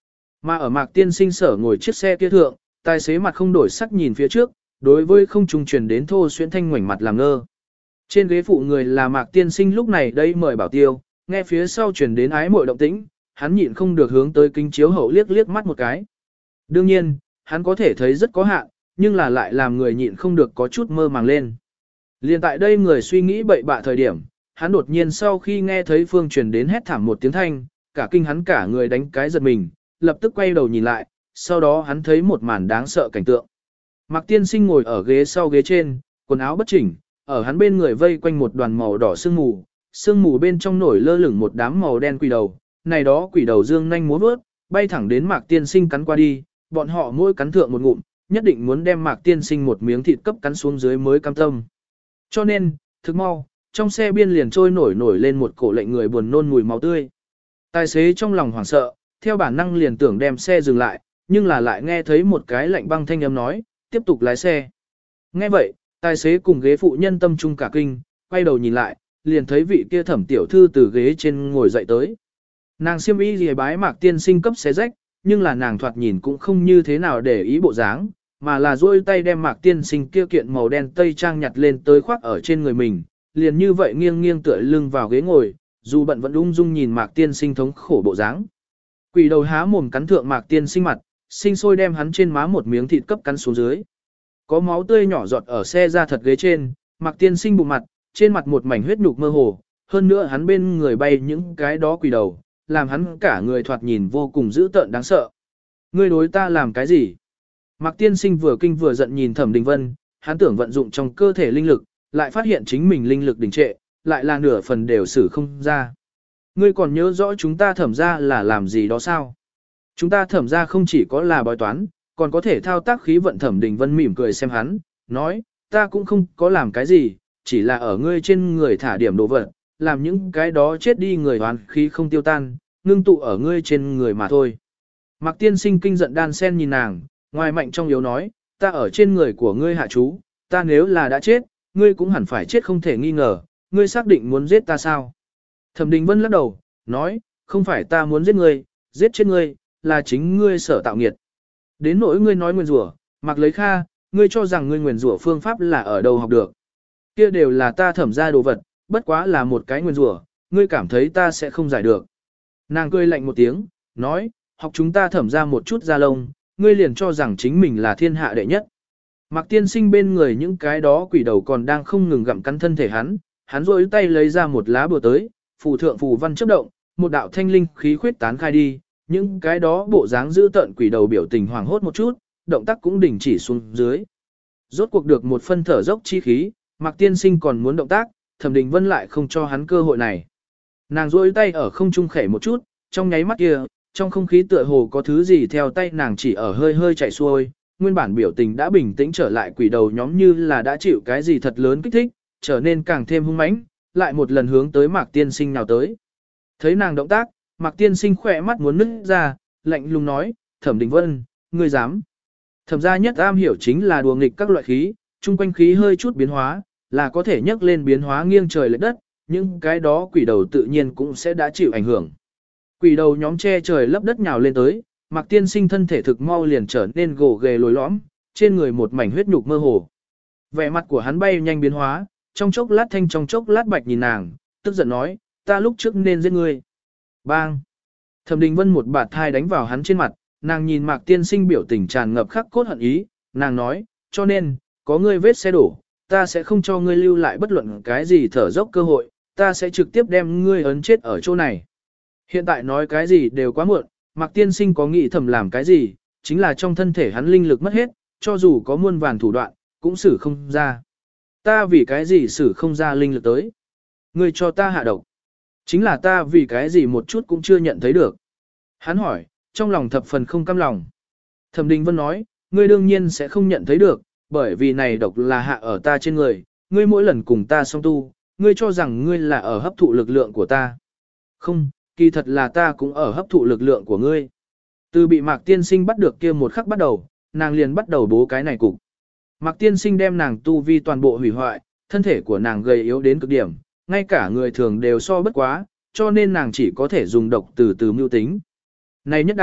Mà ở Mạc Tiên Sinh sở ngồi chiếc xe kia thượng, tài xế mặt không đổi sắc nhìn phía trước, đối với không trung truyền đến thô xuyên thanh ngoảnh mặt làm ngơ. Trên ghế phụ người là Mạc Tiên Sinh lúc này đây mời bảo tiêu, nghe phía sau truyền đến ái mội động tĩnh, hắn nhịn không được hướng tới kính chiếu hậu liếc liếc mắt một cái. Đương nhiên, hắn có thể thấy rất có hạn, nhưng là lại làm người nhịn không được có chút mơ màng lên. Liên tại đây người suy nghĩ bậy bạ thời điểm, hắn đột nhiên sau khi nghe thấy phương truyền đến hét thảm một tiếng thanh, cả kinh hắn cả người đánh cái giật mình, lập tức quay đầu nhìn lại, sau đó hắn thấy một màn đáng sợ cảnh tượng. Mạc Tiên Sinh ngồi ở ghế sau ghế trên, quần áo bất chỉnh, ở hắn bên người vây quanh một đoàn màu đỏ sương mù, sương mù bên trong nổi lơ lửng một đám màu đen quỷ đầu, này đó quỷ đầu dương nhanh múa vớt, bay thẳng đến Mạc Tiên Sinh cắn qua đi, bọn họ mỗi cắn thượng một ngụm, nhất định muốn đem Mạc Tiên Sinh một miếng thịt cấp cắn xuống dưới mới cam tâm. Cho nên, thực mau, trong xe biên liền trôi nổi nổi lên một cổ lệnh người buồn nôn mùi máu tươi. Tài xế trong lòng hoảng sợ, theo bản năng liền tưởng đem xe dừng lại, nhưng là lại nghe thấy một cái lạnh băng thanh âm nói, tiếp tục lái xe. Nghe vậy, tài xế cùng ghế phụ nhân tâm trung cả kinh, quay đầu nhìn lại, liền thấy vị kia thẩm tiểu thư từ ghế trên ngồi dậy tới. Nàng xiêm y gì bái Mạc Tiên Sinh cấp xé rách, nhưng là nàng thoạt nhìn cũng không như thế nào để ý bộ dáng, mà là duỗi tay đem Mạc Tiên Sinh kia kiện màu đen tây trang nhặt lên tới khoác ở trên người mình, liền như vậy nghiêng nghiêng tựa lưng vào ghế ngồi, dù bận vẫn ung dung nhìn Mạc Tiên Sinh thống khổ bộ dáng. Quỷ đầu há mồm cắn thượng Mạc Tiên Sinh mặt, sinh sôi đem hắn trên má một miếng thịt cấp cắn xuống dưới. Có máu tươi nhỏ giọt ở xe ra thật ghế trên, Mạc Tiên Sinh bụng mặt, trên mặt một mảnh huyết nhục mơ hồ, hơn nữa hắn bên người bay những cái đó quỷ đầu, làm hắn cả người thoạt nhìn vô cùng dữ tợn đáng sợ. Ngươi đối ta làm cái gì? Mạc Tiên Sinh vừa kinh vừa giận nhìn Thẩm Đình Vân, hắn tưởng vận dụng trong cơ thể linh lực, lại phát hiện chính mình linh lực đình trệ, lại là nửa phần đều xử không ra. Ngươi còn nhớ rõ chúng ta thẩm ra là làm gì đó sao? Chúng ta thẩm ra không chỉ có là bói toán, còn có thể thao tác khí vận. Thẩm Đình Vân mỉm cười xem hắn, nói, ta cũng không có làm cái gì, chỉ là ở ngươi trên người thả điểm đồ vật, làm những cái đó chết đi người hoán khí không tiêu tan, ngưng tụ ở ngươi trên người mà thôi. Mạc Tiên Sinh kinh giận đan sen nhìn nàng, ngoài mạnh trong yếu nói, ta ở trên người của ngươi hạ chú, ta nếu là đã chết, ngươi cũng hẳn phải chết không thể nghi ngờ, ngươi xác định muốn giết ta sao? Thẩm Đình Vân lắc đầu, nói, không phải ta muốn giết ngươi, giết chết ngươi, là chính ngươi sở tạo nghiệt. Đến nỗi ngươi nói nguyền rủa, Mạc Lấy Kha, ngươi cho rằng ngươi nguyền rủa phương pháp là ở đâu học được? Kia đều là ta thẩm ra đồ vật, bất quá là một cái nguyền rủa, ngươi cảm thấy ta sẽ không giải được. Nàng cười lạnh một tiếng, nói, học chúng ta thẩm ra một chút da lông, ngươi liền cho rằng chính mình là thiên hạ đệ nhất. Mạc Tiên Sinh bên người những cái đó quỷ đầu còn đang không ngừng gặm cắn thân thể hắn, hắn rôi tay lấy ra một lá bùa tới, phù thượng phù văn chấp động, một đạo thanh linh khí khuyết tán khai đi, những cái đó bộ dáng giữ tợn quỷ đầu biểu tình hoảng hốt một chút, động tác cũng đình chỉ xuống dưới. Rốt cuộc được một phân thở dốc chi khí, Mạc Tiên Sinh còn muốn động tác, Thẩm Đình Vân lại không cho hắn cơ hội này. Nàng rôi tay ở không trung khẽ một chút, trong nháy mắt kia, trong không khí tựa hồ có thứ gì theo tay nàng chỉ ở hơi hơi chạy xuôi, nguyên bản biểu tình đã bình tĩnh trở lại, quỷ đầu nhóm như là đã chịu cái gì thật lớn kích thích, trở nên càng thêm hung mãnh, lại một lần hướng tới Mạc Tiên Sinh nào tới. Thấy nàng động tác, Mạc Tiên Sinh khỏe mắt muốn nứt ra, lạnh lùng nói, Thẩm Đình Vân, ngươi dám. Thẩm gia nhất am hiểu chính là đùa nghịch các loại khí, chung quanh khí hơi chút biến hóa, là có thể nhấc lên biến hóa nghiêng trời lệch đất, nhưng cái đó quỷ đầu tự nhiên cũng sẽ đã chịu ảnh hưởng. Quỷ đầu nhóm che trời lấp đất nhào lên tới, Mạc Tiên Sinh thân thể thực mau liền trở nên gồ ghề lồi lõm, trên người một mảnh huyết nhục mơ hồ. Vẻ mặt của hắn bay nhanh biến hóa, trong chốc lát thanh trong chốc lát bạch nhìn nàng, tức giận nói, ta lúc trước nên giết ngươi. Bang! Thẩm Đình Vân một bạt thai đánh vào hắn trên mặt, nàng nhìn Mạc Tiên Sinh biểu tình tràn ngập khắc cốt hận ý, nàng nói, cho nên, có ngươi vết xe đổ, ta sẽ không cho ngươi lưu lại bất luận cái gì thở dốc cơ hội, ta sẽ trực tiếp đem ngươi ấn chết ở chỗ này. Hiện tại nói cái gì đều quá muộn, Mạc Tiên Sinh có nghĩ thầm làm cái gì, chính là trong thân thể hắn linh lực mất hết, cho dù có muôn vàn thủ đoạn, cũng xử không ra. Ta vì cái gì xử không ra linh lực tới? Ngươi cho ta hạ độc. Chính là ta vì cái gì một chút cũng chưa nhận thấy được. Hắn hỏi, trong lòng thập phần không cam lòng. Thẩm Đình Vân nói, ngươi đương nhiên sẽ không nhận thấy được, bởi vì này độc là hạ ở ta trên người, ngươi mỗi lần cùng ta song tu, ngươi cho rằng ngươi là ở hấp thụ lực lượng của ta. Không, kỳ thật là ta cũng ở hấp thụ lực lượng của ngươi. Từ bị Mạc Tiên Sinh bắt được kia một khắc bắt đầu, nàng liền bắt đầu bố cái này cục. Mạc Tiên Sinh đem nàng tu vi toàn bộ hủy hoại, thân thể của nàng gầy yếu đến cực điểm, ngay cả người thường đều so bất quá, cho nên nàng chỉ có thể dùng độc từ từ mưu tính. Này nhất đẳng,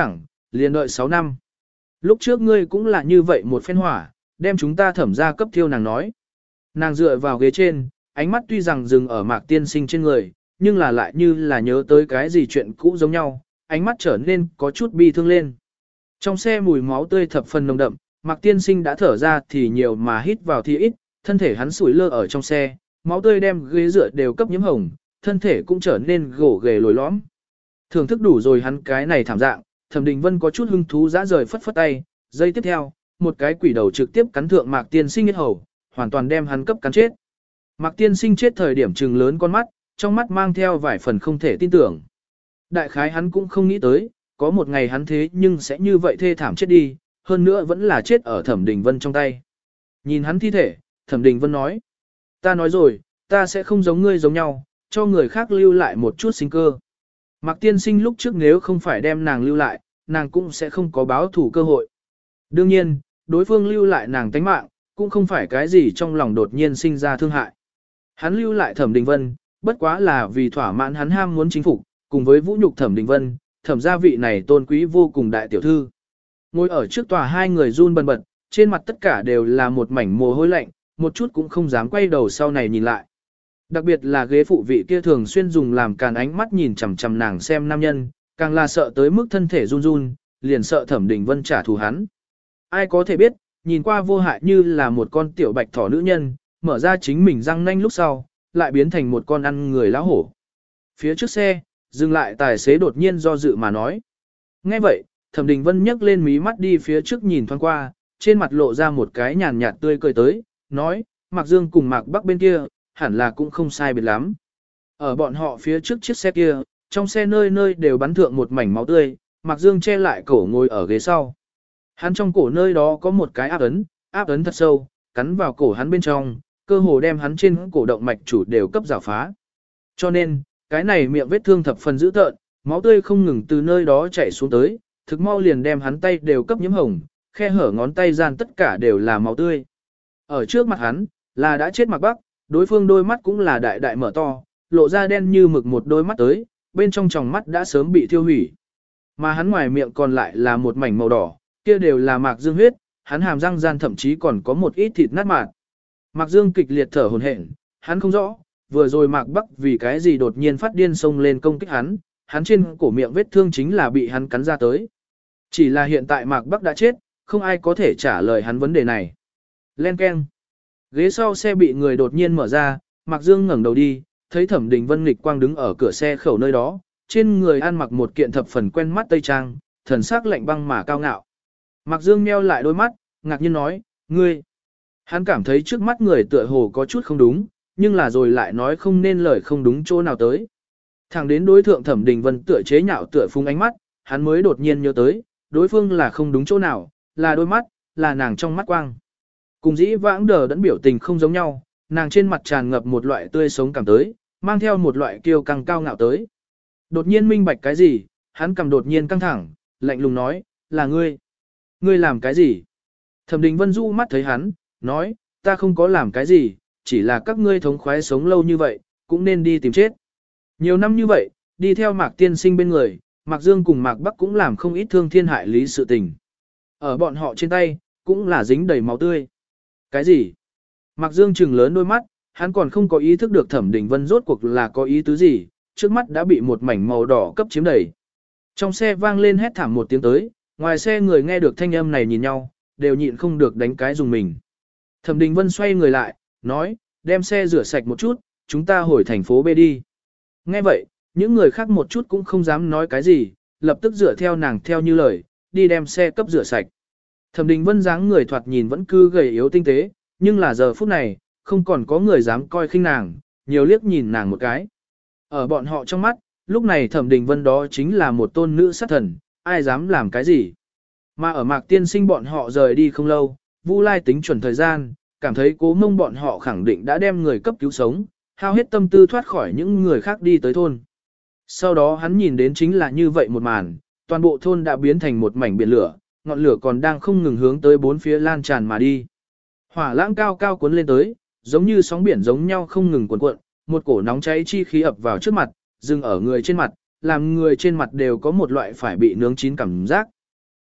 liền đợi sáu năm. Lúc trước ngươi cũng là như vậy một phen hỏa, đem chúng ta thẩm ra cấp thiêu nàng nói. Nàng dựa vào ghế trên, ánh mắt tuy rằng dừng ở Mạc Tiên Sinh trên người, nhưng là lại như là nhớ tới cái gì chuyện cũ giống nhau, ánh mắt trở nên có chút bi thương lên. Trong xe mùi máu tươi thập phần nồng đậm, Mạc Tiên Sinh đã thở ra thì nhiều mà hít vào thì ít, thân thể hắn sủi lơ ở trong xe, máu tươi đem ghế dựa đều cấp nhiễm hồng, thân thể cũng trở nên gồ ghề lồi lõm. Thưởng thức đủ rồi hắn cái này thảm dạng, Thẩm Đình Vân có chút hưng thú dã rời phất phất tay, giây tiếp theo, một cái quỷ đầu trực tiếp cắn thượng Mạc Tiên Sinh huyết hầu, hoàn toàn đem hắn cấp cắn chết. Mạc Tiên Sinh chết thời điểm trừng lớn con mắt, trong mắt mang theo vài phần không thể tin tưởng. Đại khái hắn cũng không nghĩ tới, có một ngày hắn thế nhưng sẽ như vậy thê thảm chết đi, hơn nữa vẫn là chết ở Thẩm Đình Vân trong tay. Nhìn hắn thi thể, Thẩm Đình Vân nói, ta nói rồi, ta sẽ không giống ngươi giống nhau, cho người khác lưu lại một chút sinh cơ. Mạc Tiên Sinh lúc trước nếu không phải đem nàng lưu lại, nàng cũng sẽ không có báo thủ cơ hội. Đương nhiên, đối phương lưu lại nàng tánh mạng, cũng không phải cái gì trong lòng đột nhiên sinh ra thương hại. Hắn lưu lại Thẩm Đình Vân, bất quá là vì thỏa mãn hắn ham muốn chính phục, cùng với vũ nhục Thẩm Đình Vân, thẩm gia vị này tôn quý vô cùng đại tiểu thư. Ngồi ở trước tòa hai người run bần bật, trên mặt tất cả đều là một mảnh mồ hôi lạnh, một chút cũng không dám quay đầu sau này nhìn lại. Đặc biệt là ghế phụ vị kia thường xuyên dùng làm càn ánh mắt nhìn chằm chằm nàng xem nam nhân, càng là sợ tới mức thân thể run run, liền sợ Thẩm Đình Vân trả thù hắn. Ai có thể biết, nhìn qua vô hại như là một con tiểu bạch thỏ nữ nhân, mở ra chính mình răng nanh lúc sau, lại biến thành một con ăn người lão hổ. Phía trước xe, dừng lại tài xế đột nhiên do dự mà nói. Nghe vậy, Thẩm Đình Vân nhấc lên mí mắt đi phía trước nhìn thoáng qua, trên mặt lộ ra một cái nhàn nhạt tươi cười tới, nói, Mạc Dương cùng Mạc Bắc bên kia, hẳn là cũng không sai biệt lắm. Ở bọn họ phía trước chiếc xe kia, trong xe nơi nơi đều bắn thượng một mảnh máu tươi, Mạc Dương che lại cổ ngồi ở ghế sau. Hắn trong cổ nơi đó có một cái áp ấn, áp ấn thật sâu, cắn vào cổ hắn bên trong, cơ hồ đem hắn trên cổ động mạch chủ đều cấp rào phá. Cho nên, cái này miệng vết thương thập phần dữ tợn, máu tươi không ngừng từ nơi đó chảy xuống tới, thực mau liền đem hắn tay đều cấp nhiễm hồng, khe hở ngón tay gian tất cả đều là máu tươi. Ở trước mặt hắn, là đã chết Mạc Bắc, đối phương đôi mắt cũng là đại đại mở to, lộ ra đen như mực một đôi mắt tới, bên trong tròng mắt đã sớm bị thiêu hủy. Mà hắn ngoài miệng còn lại là một mảnh màu đỏ, kia đều là Mạc Dương huyết, hắn hàm răng gian thậm chí còn có một ít thịt nát mạt. Mạc Dương kịch liệt thở hổn hển, hắn không rõ, vừa rồi Mạc Bắc vì cái gì đột nhiên phát điên xông lên công kích hắn, hắn trên cổ miệng vết thương chính là bị hắn cắn ra tới. Chỉ là hiện tại Mạc Bắc đã chết, không ai có thể trả lời hắn vấn đề này. Len keng. Ghế sau xe bị người đột nhiên mở ra, Mạc Dương ngẩng đầu đi, thấy Thẩm Đình Vân nghịch quang đứng ở cửa xe khẩu nơi đó, trên người ăn mặc một kiện thập phần quen mắt tây trang, thần sắc lạnh băng mà cao ngạo. Mạc Dương nheo lại đôi mắt, ngạc nhiên nói, ngươi. Hắn cảm thấy trước mắt người tựa hồ có chút không đúng, nhưng là rồi lại nói không nên lời không đúng chỗ nào tới. Thẳng đến đối thượng Thẩm Đình Vân tựa chế nhạo tựa phúng ánh mắt, hắn mới đột nhiên nhớ tới, đối phương là không đúng chỗ nào, là đôi mắt, là nàng trong mắt quang. Cùng dĩ vãng đờ đẫn biểu tình không giống nhau, nàng trên mặt tràn ngập một loại tươi sống cảm tới, mang theo một loại kiêu căng cao ngạo tới. Đột nhiên minh bạch cái gì, hắn cầm đột nhiên căng thẳng, lạnh lùng nói, là ngươi. Ngươi làm cái gì? Thẩm Đình Vân du mắt thấy hắn, nói, ta không có làm cái gì, chỉ là các ngươi thống khoái sống lâu như vậy, cũng nên đi tìm chết. Nhiều năm như vậy, đi theo Mạc Tiên Sinh bên người, Mạc Dương cùng Mạc Bắc cũng làm không ít thương thiên hại lý sự tình. Ở bọn họ trên tay, cũng là dính đầy máu tươi. Cái gì? Mạc Dương trừng lớn đôi mắt, hắn còn không có ý thức được Thẩm Đình Vân rốt cuộc là có ý tứ gì, trước mắt đã bị một mảnh màu đỏ cấp chiếm đầy. Trong xe vang lên hét thảm một tiếng tới, ngoài xe người nghe được thanh âm này nhìn nhau, đều nhịn không được đánh cái dùng mình. Thẩm Đình Vân xoay người lại, nói, đem xe rửa sạch một chút, chúng ta hồi thành phố B đi. Nghe vậy, những người khác một chút cũng không dám nói cái gì, lập tức rửa theo nàng theo như lời, đi đem xe cấp rửa sạch. Thẩm Đình Vân dáng người thoạt nhìn vẫn cứ gầy yếu tinh tế, nhưng là giờ phút này, không còn có người dám coi khinh nàng, nhiều liếc nhìn nàng một cái. Ở bọn họ trong mắt, lúc này Thẩm Đình Vân đó chính là một tôn nữ sát thần, ai dám làm cái gì. Mà ở Mạc Tiên Sinh bọn họ rời đi không lâu, Vu Lai tính chuẩn thời gian, cảm thấy Cố Mông bọn họ khẳng định đã đem người cấp cứu sống, hao hết tâm tư thoát khỏi những người khác đi tới thôn. Sau đó hắn nhìn đến chính là như vậy một màn, toàn bộ thôn đã biến thành một mảnh biển lửa, ngọn lửa còn đang không ngừng hướng tới bốn phía lan tràn mà đi. Hỏa lãng cao cao cuốn lên tới, giống như sóng biển giống nhau không ngừng cuộn cuộn, một cổ nóng cháy chi khí ập vào trước mặt, dừng ở người trên mặt, làm người trên mặt đều có một loại phải bị nướng chín cảm giác.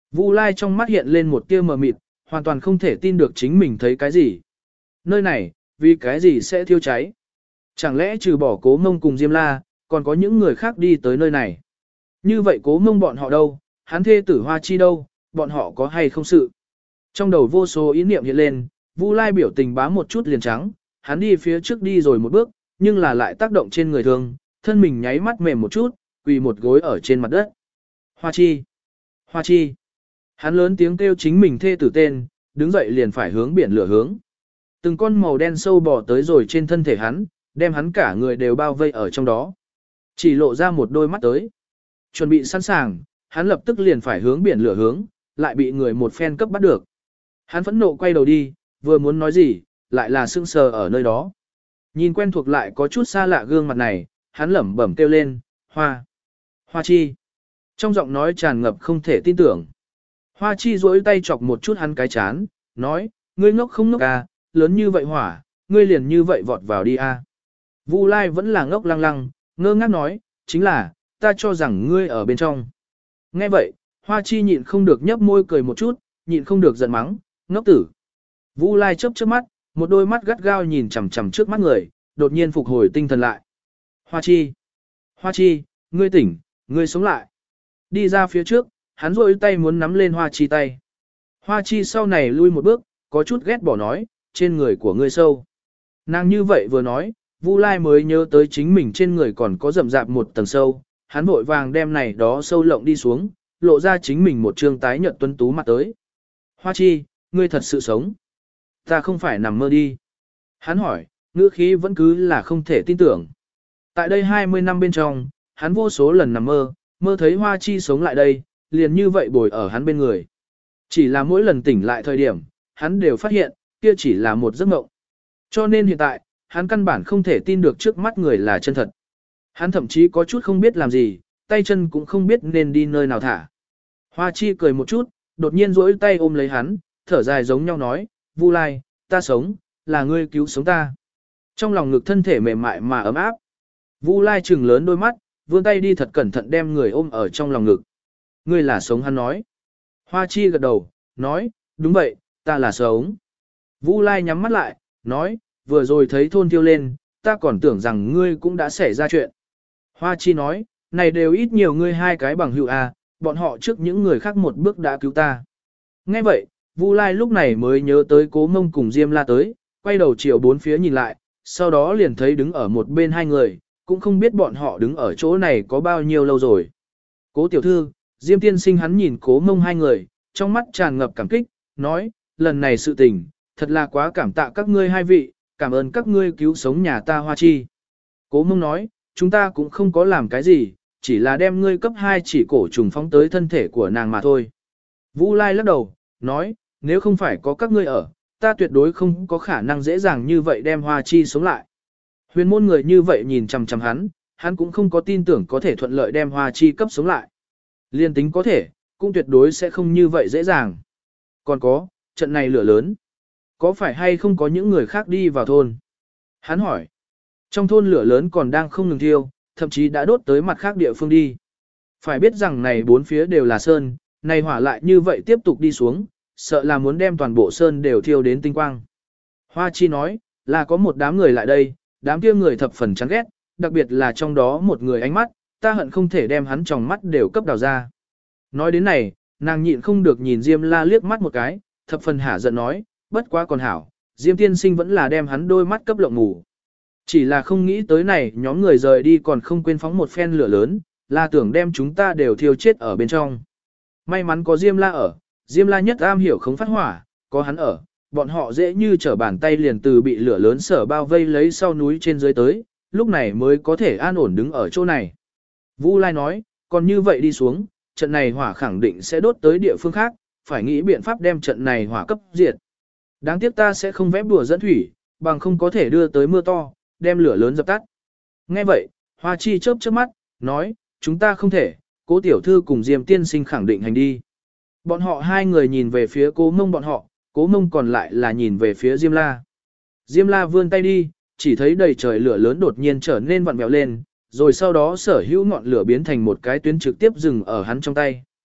Vu Lai trong mắt hiện lên một tia mờ mịt, hoàn toàn không thể tin được chính mình thấy cái gì. Nơi này, vì cái gì sẽ thiêu cháy? Chẳng lẽ trừ bỏ Cố Mông cùng Diêm La, còn có những người khác đi tới nơi này? Như vậy Cố Mông bọn họ đâu? Hắn thê tử Hoa Chi đâu? Bọn họ có hay không sự? Trong đầu vô số ý niệm hiện lên, Vu Lai biểu tình bá một chút liền trắng, hắn đi phía trước đi rồi một bước, nhưng là lại tác động trên người thường, thân mình nháy mắt mềm một chút, quỳ một gối ở trên mặt đất. Hoa Chi! Hoa Chi! Hắn lớn tiếng kêu chính mình thê tử tên, đứng dậy liền phải hướng biển lửa hướng. Từng con màu đen sâu bò tới rồi trên thân thể hắn, đem hắn cả người đều bao vây ở trong đó. Chỉ lộ ra một đôi mắt tới. Chuẩn bị sẵn sàng, hắn lập tức liền phải hướng biển lửa hướng, lại bị người một phen cấp bắt được. Hắn phẫn nộ quay đầu đi, vừa muốn nói gì, lại là sững sờ ở nơi đó. Nhìn quen thuộc lại có chút xa lạ gương mặt này, hắn lẩm bẩm kêu lên, Hoa, Hoa Chi. Trong giọng nói tràn ngập không thể tin tưởng. Hoa Chi duỗi tay chọc một chút hắn cái chán, nói, ngươi ngốc không ngốc à, lớn như vậy hỏa, ngươi liền như vậy vọt vào đi à. Vu Lai vẫn là ngốc lăng lăng, ngơ ngác nói, chính là, ta cho rằng ngươi ở bên trong. Nghe vậy, Hoa Chi nhịn không được nhấp môi cười một chút, nhịn không được giận mắng, ngốc tử. Vu Lai chớp chớp mắt, một đôi mắt gắt gao nhìn chằm chằm trước mắt người, đột nhiên phục hồi tinh thần lại. Hoa Chi, Hoa Chi, ngươi tỉnh, ngươi sống lại. Đi ra phía trước, hắn rôi tay muốn nắm lên Hoa Chi tay. Hoa Chi sau này lui một bước, có chút ghét bỏ nói, trên người của ngươi sâu. Nàng như vậy vừa nói, Vu Lai mới nhớ tới chính mình trên người còn có rậm rạp một tầng sâu, hắn vội vàng đem này đó sâu lộng đi xuống, lộ ra chính mình một trương tái nhợt tuấn tú mặt tới. Hoa Chi, ngươi thật sự sống. Ta không phải nằm mơ đi. Hắn hỏi, ngữ khí vẫn cứ là không thể tin tưởng. Tại đây hai mươi năm bên trong, hắn vô số lần nằm mơ, mơ thấy Hoa Chi sống lại đây, liền như vậy bồi ở hắn bên người. Chỉ là mỗi lần tỉnh lại thời điểm, hắn đều phát hiện, kia chỉ là một giấc mộng. Cho nên hiện tại, hắn căn bản không thể tin được trước mắt người là chân thật. Hắn thậm chí có chút không biết làm gì, tay chân cũng không biết nên đi nơi nào thả. Hoa Chi cười một chút, đột nhiên duỗi tay ôm lấy hắn, thở dài giống nhau nói, Vu Lai, ta sống, là ngươi cứu sống ta. Trong lòng ngực thân thể mềm mại mà ấm áp. Vu Lai trừng lớn đôi mắt, vươn tay đi thật cẩn thận đem người ôm ở trong lòng ngực. Ngươi là sống hắn nói. Hoa Chi gật đầu, nói, đúng vậy, ta là sống. Vu Lai nhắm mắt lại, nói, vừa rồi thấy thôn tiêu lên, ta còn tưởng rằng ngươi cũng đã xảy ra chuyện. Hoa Chi nói, này đều ít nhiều ngươi hai cái bằng hữu à, bọn họ trước những người khác một bước đã cứu ta. Nghe vậy, Vu Lai lúc này mới nhớ tới Cố Mông cùng Diêm La tới, quay đầu chiều bốn phía nhìn lại, sau đó liền thấy đứng ở một bên hai người, cũng không biết bọn họ đứng ở chỗ này có bao nhiêu lâu rồi. Cố tiểu thư, Diêm tiên sinh hắn nhìn Cố Mông hai người, trong mắt tràn ngập cảm kích, nói, lần này sự tình, thật là quá cảm tạ các ngươi hai vị, cảm ơn các ngươi cứu sống nhà ta Hoa Chi. Cố Mông nói, chúng ta cũng không có làm cái gì, chỉ là đem ngươi cấp hai chỉ cổ trùng phóng tới thân thể của nàng mà thôi. Vu Lai lắc đầu, nói, nếu không phải có các ngươi ở, ta tuyệt đối không có khả năng dễ dàng như vậy đem Hoa Chi sống lại. Huyền môn người như vậy nhìn chằm chằm hắn, hắn cũng không có tin tưởng có thể thuận lợi đem Hoa Chi cấp sống lại. Liên tính có thể, cũng tuyệt đối sẽ không như vậy dễ dàng. Còn có, trận này lửa lớn. Có phải hay không có những người khác đi vào thôn? Hắn hỏi. Trong thôn lửa lớn còn đang không ngừng thiêu, thậm chí đã đốt tới mặt khác địa phương đi. Phải biết rằng này bốn phía đều là sơn, này hỏa lại như vậy tiếp tục đi xuống, sợ là muốn đem toàn bộ sơn đều thiêu đến tinh quang. Hoa Chi nói, là có một đám người lại đây, đám kia người thập phần chán ghét, đặc biệt là trong đó một người ánh mắt, ta hận không thể đem hắn tròng mắt đều cấp đào ra. Nói đến này, nàng nhịn không được nhìn Diêm La liếc mắt một cái, thập phần hả giận nói, bất quá còn hảo, Diêm tiên sinh vẫn là đem hắn đôi mắt cấp lộng ngủ. Chỉ là không nghĩ tới này nhóm người rời đi còn không quên phóng một phen lửa lớn, là tưởng đem chúng ta đều thiêu chết ở bên trong. May mắn có Diêm La ở, Diêm La nhất am hiểu không phát hỏa, có hắn ở, bọn họ dễ như trở bàn tay liền từ bị lửa lớn sở bao vây lấy sau núi trên dưới tới, lúc này mới có thể an ổn đứng ở chỗ này. Vu Lai nói, còn như vậy đi xuống, trận này hỏa khẳng định sẽ đốt tới địa phương khác, phải nghĩ biện pháp đem trận này hỏa cấp diệt. Đáng tiếc ta sẽ không vẽ bùa dẫn thủy, bằng không có thể đưa tới mưa to, đem lửa lớn dập tắt. Nghe vậy, Hoa Chi chớp chớp mắt, nói, chúng ta không thể, Cố tiểu thư cùng Diêm tiên sinh khẳng định hành đi. Bọn họ hai người nhìn về phía Cố Mông bọn họ, Cố Mông còn lại là nhìn về phía Diêm La. Diêm La vươn tay đi, chỉ thấy đầy trời lửa lớn đột nhiên trở nên vặn vẹo lên, rồi sau đó sở hữu ngọn lửa biến thành một cái tuyến trực tiếp dừng ở hắn trong tay.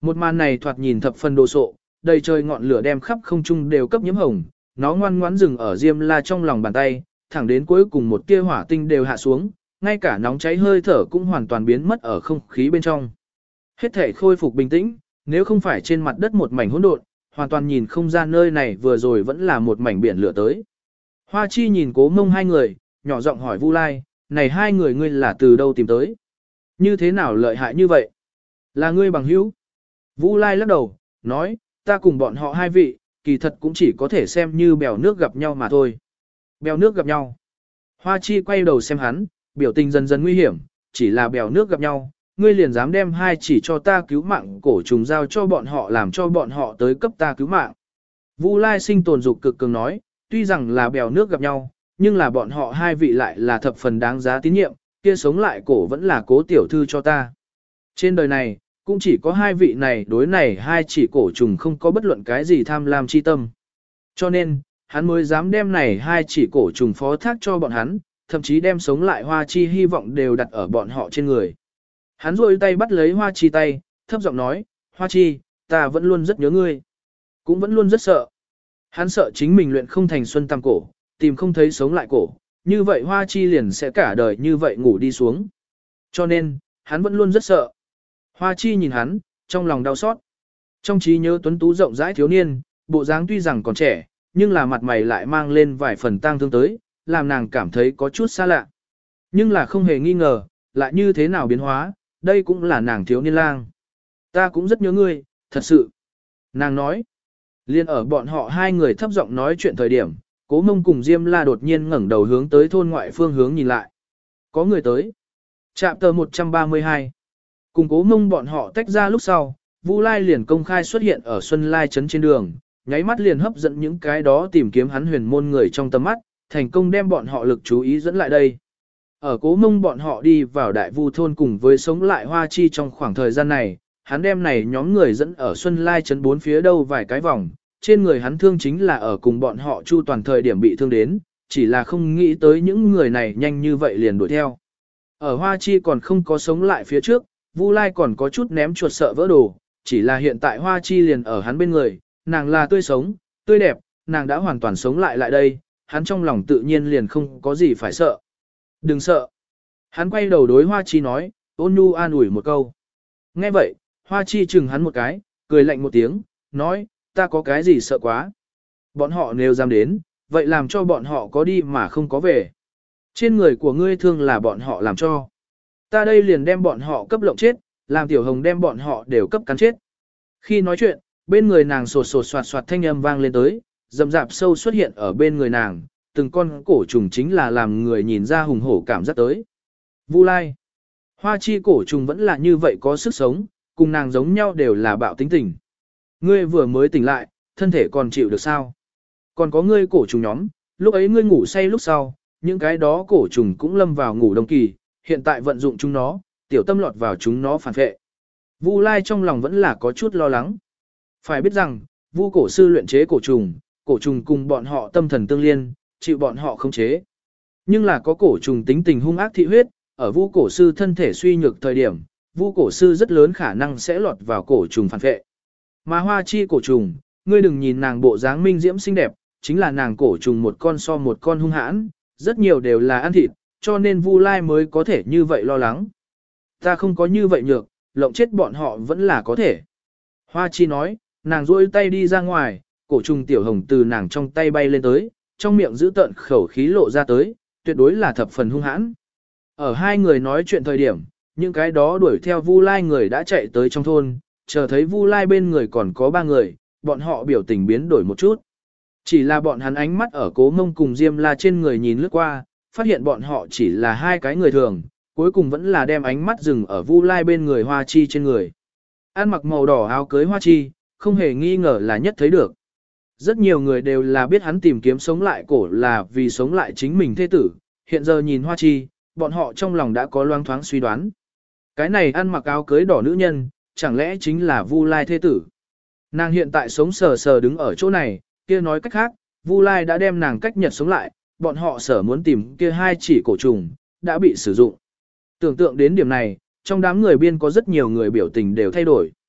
Một màn này thoạt nhìn thập phần đồ sộ, đầy trời ngọn lửa đem khắp không trung đều cấp nhiễm hồng, nó ngoan ngoãn dừng ở Diêm La trong lòng bàn tay, thẳng đến cuối cùng một tia hỏa tinh đều hạ xuống, ngay cả nóng cháy hơi thở cũng hoàn toàn biến mất ở không khí bên trong. Hết thể khôi phục bình tĩnh, nếu không phải trên mặt đất một mảnh hỗn độn, hoàn toàn nhìn không ra nơi này vừa rồi vẫn là một mảnh biển lửa tới. Hoa Chi nhìn Cố Mông hai người, nhỏ giọng hỏi Vu Lai, này hai người ngươi là từ đâu tìm tới? Như thế nào lợi hại như vậy? Là ngươi bằng hữu? Vu Lai lắc đầu, nói, ta cùng bọn họ hai vị, kỳ thật cũng chỉ có thể xem như bèo nước gặp nhau mà thôi. Bèo nước gặp nhau. Hoa Chi quay đầu xem hắn, biểu tình dần dần nguy hiểm, chỉ là bèo nước gặp nhau, ngươi liền dám đem hai chỉ cho ta cứu mạng cổ trùng giao cho bọn họ làm cho bọn họ tới cấp ta cứu mạng. Vu Lai sinh tồn dục cực cường nói, tuy rằng là bèo nước gặp nhau, nhưng là bọn họ hai vị lại là thập phần đáng giá tín nhiệm, kia sống lại cổ vẫn là Cố tiểu thư cho ta. Trên đời này, cũng chỉ có hai vị này đối này hai chỉ cổ trùng không có bất luận cái gì tham lam chi tâm. Cho nên, hắn mới dám đem này hai chỉ cổ trùng phó thác cho bọn hắn, thậm chí đem sống lại Hoa Chi hy vọng đều đặt ở bọn họ trên người. Hắn rôi tay bắt lấy Hoa Chi tay, thấp giọng nói, Hoa Chi, ta vẫn luôn rất nhớ ngươi. Cũng vẫn luôn rất sợ. Hắn sợ chính mình luyện không thành xuân tam cổ, tìm không thấy sống lại cổ, như vậy Hoa Chi liền sẽ cả đời như vậy ngủ đi xuống. Cho nên, hắn vẫn luôn rất sợ. Hoa Chi nhìn hắn, trong lòng đau xót. Trong trí nhớ tuấn tú rộng rãi thiếu niên, bộ dáng tuy rằng còn trẻ, nhưng là mặt mày lại mang lên vài phần tang thương tới, làm nàng cảm thấy có chút xa lạ. Nhưng là không hề nghi ngờ, lại như thế nào biến hóa, đây cũng là nàng thiếu niên lang. Ta cũng rất nhớ ngươi, thật sự. Nàng nói, liên ở bọn họ hai người thấp giọng nói chuyện thời điểm, Cố Mông cùng Diêm La đột nhiên ngẩng đầu hướng tới thôn ngoại phương hướng nhìn lại. Có người tới. Trạm tờ một trăm ba mươi hai. Cùng Cố Mông bọn họ tách ra lúc sau, Vu Lai liền công khai xuất hiện ở Xuân Lai trấn trên đường, nháy mắt liền hấp dẫn những cái đó tìm kiếm hắn huyền môn người trong tầm mắt, thành công đem bọn họ lực chú ý dẫn lại đây. Ở Cố Mông bọn họ đi vào Đại Vu thôn cùng với sống lại Hoa Chi trong khoảng thời gian này, hắn đem này nhóm người dẫn ở Xuân Lai trấn bốn phía đâu vài cái vòng, trên người hắn thương chính là ở cùng bọn họ chu toàn thời điểm bị thương đến, chỉ là không nghĩ tới những người này nhanh như vậy liền đuổi theo. Ở Hoa Chi còn không có sống lại phía trước, Vu Lai còn có chút ném chuột sợ vỡ đồ, chỉ là hiện tại Hoa Chi liền ở hắn bên người, nàng là tươi sống, tươi đẹp, nàng đã hoàn toàn sống lại lại đây, hắn trong lòng tự nhiên liền không có gì phải sợ. Đừng sợ. Hắn quay đầu đối Hoa Chi nói, ôn nhu an ủi một câu. Nghe vậy, Hoa Chi chừng hắn một cái, cười lạnh một tiếng, nói, ta có cái gì sợ quá. Bọn họ nếu dám đến, vậy làm cho bọn họ có đi mà không có về. Trên người của ngươi thương là bọn họ làm cho. Ta đây liền đem bọn họ cấp lộng chết, làm Tiểu Hồng đem bọn họ đều cấp cắn chết. Khi nói chuyện, bên người nàng sột sột soạt soạt thanh âm vang lên tới, rậm rạp sâu xuất hiện ở bên người nàng, từng con cổ trùng chính là làm người nhìn ra hùng hổ cảm giác tới. Vu Lai. Hoa Chi cổ trùng vẫn là như vậy có sức sống, cùng nàng giống nhau đều là bạo tính tình. Ngươi vừa mới tỉnh lại, thân thể còn chịu được sao? Còn có ngươi cổ trùng nhóm, lúc ấy ngươi ngủ say lúc sau, những cái đó cổ trùng cũng lâm vào ngủ đông kỳ, hiện tại vận dụng chúng nó, tiểu tâm lọt vào chúng nó phản vệ. Vu Lai trong lòng vẫn là có chút lo lắng. Phải biết rằng, Vu cổ sư luyện chế cổ trùng, cổ trùng cùng bọn họ tâm thần tương liên, chịu bọn họ khống chế. Nhưng là có cổ trùng tính tình hung ác thị huyết, ở Vu cổ sư thân thể suy nhược thời điểm, Vu cổ sư rất lớn khả năng sẽ lọt vào cổ trùng phản vệ. Mà Hoa Chi cổ trùng, ngươi đừng nhìn nàng bộ dáng minh diễm xinh đẹp, chính là nàng cổ trùng một con so một con hung hãn, rất nhiều đều là ăn thịt, cho nên Vu Lai mới có thể như vậy lo lắng. Ta không có như vậy nhược, lộng chết bọn họ vẫn là có thể. Hoa Chi nói, nàng duỗi tay đi ra ngoài, cổ trùng Tiểu Hồng từ nàng trong tay bay lên tới, trong miệng giữ tận khẩu khí lộ ra tới, tuyệt đối là thập phần hung hãn. Ở hai người nói chuyện thời điểm, những cái đó đuổi theo Vu Lai người đã chạy tới trong thôn, chờ thấy Vu Lai bên người còn có ba người, bọn họ biểu tình biến đổi một chút. Chỉ là bọn hắn ánh mắt ở Cố Mông cùng Diêm La trên người nhìn lướt qua, phát hiện bọn họ chỉ là hai cái người thường, cuối cùng vẫn là đem ánh mắt dừng ở Vu Lai bên người Hoa Chi trên người. Ăn mặc màu đỏ áo cưới Hoa Chi, không hề nghi ngờ là nhất thấy được. Rất nhiều người đều là biết hắn tìm kiếm sống lại cổ là vì sống lại chính mình thế tử, hiện giờ nhìn Hoa Chi, bọn họ trong lòng đã có loang thoáng suy đoán. Cái này ăn mặc áo cưới đỏ nữ nhân, chẳng lẽ chính là Vu Lai thế tử. Nàng hiện tại sống sờ sờ đứng ở chỗ này, kia nói cách khác, Vu Lai đã đem nàng cách nhật sống lại, bọn họ sở muốn tìm kia hai chỉ cổ trùng, đã bị sử dụng. Tưởng tượng đến điểm này, trong đám người biên có rất nhiều người biểu tình đều thay đổi.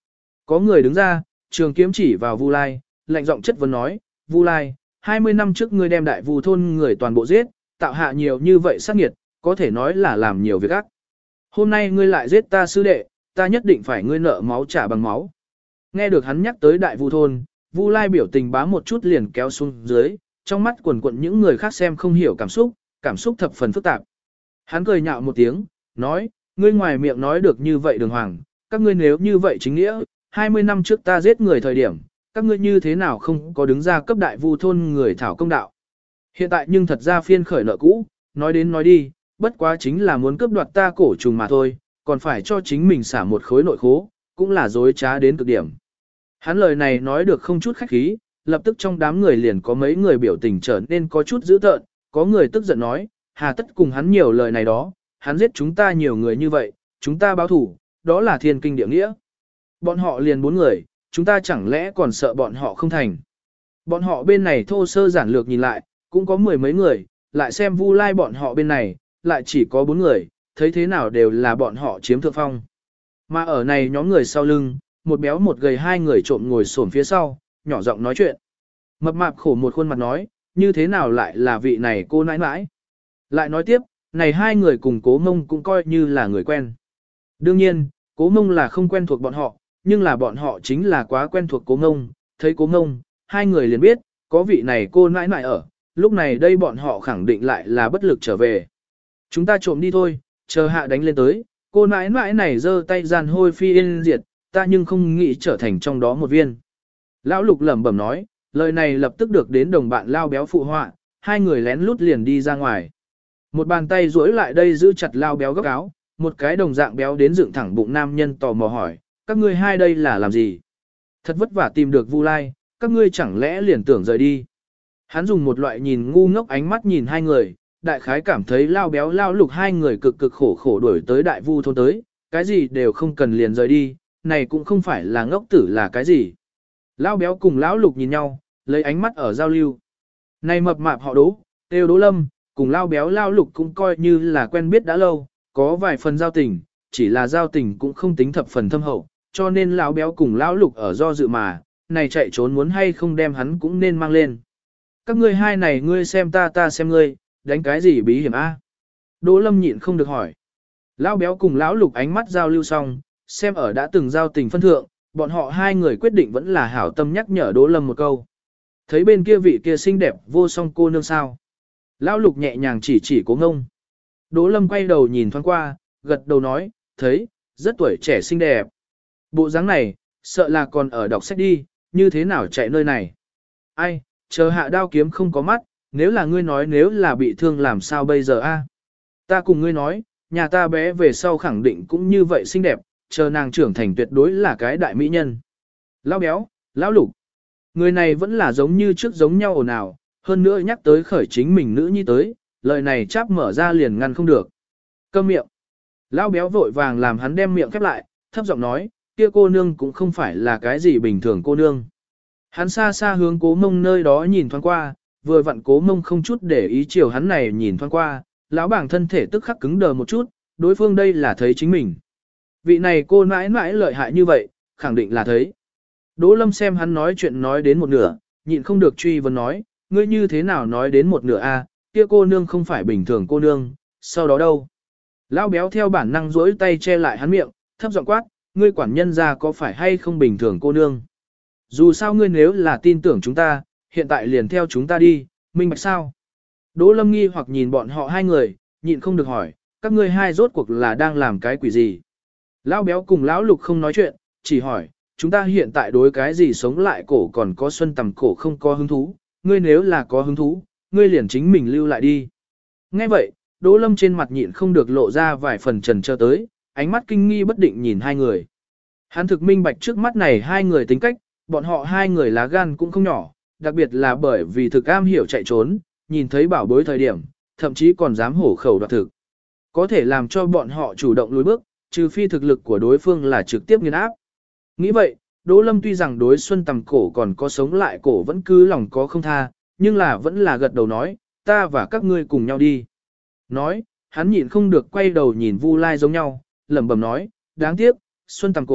Có người đứng ra, trường kiếm chỉ vào Vu Lai, lạnh giọng chất vấn nói, Vu Lai, hai mươi năm trước ngươi đem đại Vu thôn người toàn bộ giết, tạo hạ nhiều như vậy sát nghiệt, có thể nói là làm nhiều việc ác. Hôm nay ngươi lại giết ta sư đệ, ta nhất định phải ngươi nợ máu trả bằng máu. Nghe được hắn nhắc tới đại Vu thôn, Vu Lai biểu tình bá một chút liền kéo xuống dưới, trong mắt quần quận những người khác xem không hiểu cảm xúc, cảm xúc thập phần phức tạp. Hắn cười nhạo một tiếng, nói, ngươi ngoài miệng nói được như vậy đường hoàng, các ngươi nếu như vậy chính nghĩa, hai mươi năm trước ta giết người thời điểm, các ngươi như thế nào không có đứng ra cấp đại Vu thôn người thảo công đạo. Hiện tại nhưng thật ra phiên khởi nợ cũ, nói đến nói đi, bất quá chính là muốn cướp đoạt ta cổ trùng mà thôi, còn phải cho chính mình xả một khối nội khố, cũng là dối trá đến cực điểm. Hắn lời này nói được không chút khách khí, lập tức trong đám người liền có mấy người biểu tình trở nên có chút dữ tợn, có người tức giận nói, hà tất cùng hắn nhiều lời này đó, hắn giết chúng ta nhiều người như vậy, chúng ta báo thủ, đó là thiên kinh địa nghĩa. Bọn họ liền bốn người, chúng ta chẳng lẽ còn sợ bọn họ không thành. Bọn họ bên này thô sơ giản lược nhìn lại, cũng có mười mấy người, lại xem Vu Lai bọn họ bên này, lại chỉ có bốn người, thấy thế nào đều là bọn họ chiếm thượng phong. Mà ở này nhóm người sau lưng, một béo một gầy hai người trộm ngồi xổm phía sau, nhỏ giọng nói chuyện. Mập mạp khổ một khuôn mặt nói, như thế nào lại là vị này cô nãi nãi. Lại nói tiếp, này hai người cùng Cố Mông cũng coi như là người quen. Đương nhiên, Cố Mông là không quen thuộc bọn họ, nhưng là bọn họ chính là quá quen thuộc Cố Mông. Thấy Cố Mông, hai người liền biết, có vị này cô nãi nãi ở, lúc này đây bọn họ khẳng định lại là bất lực trở về. Chúng ta trộm đi thôi, chờ hạ đánh lên tới, cô nãi nãi này giơ tay gian hôi phi yên diệt, ta nhưng không nghĩ trở thành trong đó một viên. Lão Lục lẩm bẩm nói, lời này lập tức được đến đồng bạn Lao Béo phụ họa, hai người lén lút liền đi ra ngoài. Một bàn tay duỗi lại đây giữ chặt Lao Béo góc áo, một cái đồng dạng béo đến dựng thẳng bụng nam nhân tò mò hỏi, các ngươi hai đây là làm gì? Thật vất vả tìm được Vu Lai, các ngươi chẳng lẽ liền tưởng rời đi? Hắn dùng một loại nhìn ngu ngốc ánh mắt nhìn hai người, đại khái cảm thấy Lao Béo Lao Lục hai người cực cực khổ khổ đuổi tới đại Vu thôn tới, cái gì đều không cần liền rời đi, này cũng không phải là ngốc tử là cái gì. Lão Béo cùng Lão Lục nhìn nhau, lấy ánh mắt ở giao lưu. Này mập mạp họ Đỗ, Têu Đỗ Lâm, cùng Lao Béo Lao Lục cũng coi như là quen biết đã lâu, có vài phần giao tình, chỉ là giao tình cũng không tính thập phần thâm hậu, cho nên Lão Béo cùng Lão Lục ở do dự mà, này chạy trốn muốn hay không đem hắn cũng nên mang lên. Các ngươi hai này ngươi xem ta ta xem ngươi, đánh cái gì bí hiểm a? Đỗ Lâm nhịn không được hỏi. Lão Béo cùng Lão Lục ánh mắt giao lưu xong, xem ở đã từng giao tình phân thượng, bọn họ hai người quyết định vẫn là hảo tâm nhắc nhở Đỗ Lâm một câu. Thấy bên kia vị kia xinh đẹp vô song cô nương sao. Lão Lục nhẹ nhàng chỉ chỉ Cố Ngông. Đỗ Lâm quay đầu nhìn thoáng qua, gật đầu nói, thấy, rất tuổi trẻ xinh đẹp. Bộ dáng này, sợ là còn ở đọc sách đi, như thế nào chạy nơi này. Ai, chờ hạ đao kiếm không có mắt, nếu là ngươi nói nếu là bị thương làm sao bây giờ a? Ta cùng ngươi nói, nhà ta bé về sau khẳng định cũng như vậy xinh đẹp, chờ nàng trưởng thành tuyệt đối là cái đại mỹ nhân. Lão Béo, Lão Lục. Người này vẫn là giống như trước giống nhau ồn ào, hơn nữa nhắc tới khởi chính mình nữ nhi tới, lời này cháp mở ra liền ngăn không được. Câm miệng. Lão Béo vội vàng làm hắn đem miệng khép lại, thấp giọng nói, kia cô nương cũng không phải là cái gì bình thường cô nương. Hắn xa xa hướng Cố Mông nơi đó nhìn thoáng qua, vừa vặn Cố Mông không chút để ý chiều hắn này nhìn thoáng qua, lão bảng thân thể tức khắc cứng đờ một chút, đối phương đây là thấy chính mình. Vị này cô mãi mãi lợi hại như vậy, khẳng định là thấy. Đỗ Lâm xem hắn nói chuyện nói đến một nửa, nhịn không được truy vấn nói, ngươi như thế nào nói đến một nửa a? Kia cô nương không phải bình thường cô nương, sau đó đâu? Lão Béo theo bản năng duỗi tay che lại hắn miệng, thấp giọng quát, ngươi quản nhân ra có phải hay không bình thường cô nương? Dù sao ngươi nếu là tin tưởng chúng ta, hiện tại liền theo chúng ta đi, minh bạch sao? Đỗ Lâm nghi hoặc nhìn bọn họ hai người, nhịn không được hỏi, các ngươi hai rốt cuộc là đang làm cái quỷ gì? Lão Béo cùng Lão Lục không nói chuyện, chỉ hỏi, chúng ta hiện tại đối cái gì sống lại cổ còn có xuân tầm cổ không có hứng thú, ngươi nếu là có hứng thú, ngươi liền chính mình lưu lại đi. Nghe vậy, Đỗ Lâm trên mặt nhịn không được lộ ra vài phần trần trơ tới, ánh mắt kinh nghi bất định nhìn hai người. Hắn thực minh bạch trước mắt này hai người tính cách, bọn họ hai người lá gan cũng không nhỏ, đặc biệt là bởi vì thực am hiểu chạy trốn, nhìn thấy bảo bối thời điểm, thậm chí còn dám hổ khẩu đoạt thực. Có thể làm cho bọn họ chủ động lùi bước, trừ phi thực lực của đối phương là trực tiếp nghiền áp. Nghĩ vậy, Đỗ Lâm tuy rằng đối Xuân Tầm cổ còn có sống lại cổ vẫn cứ lòng có không tha, nhưng là vẫn là gật đầu nói, ta và các ngươi cùng nhau đi. Nói, hắn nhịn không được quay đầu nhìn Vu Lai giống nhau, lẩm bẩm nói, đáng tiếc, Xuân Tầm cổ,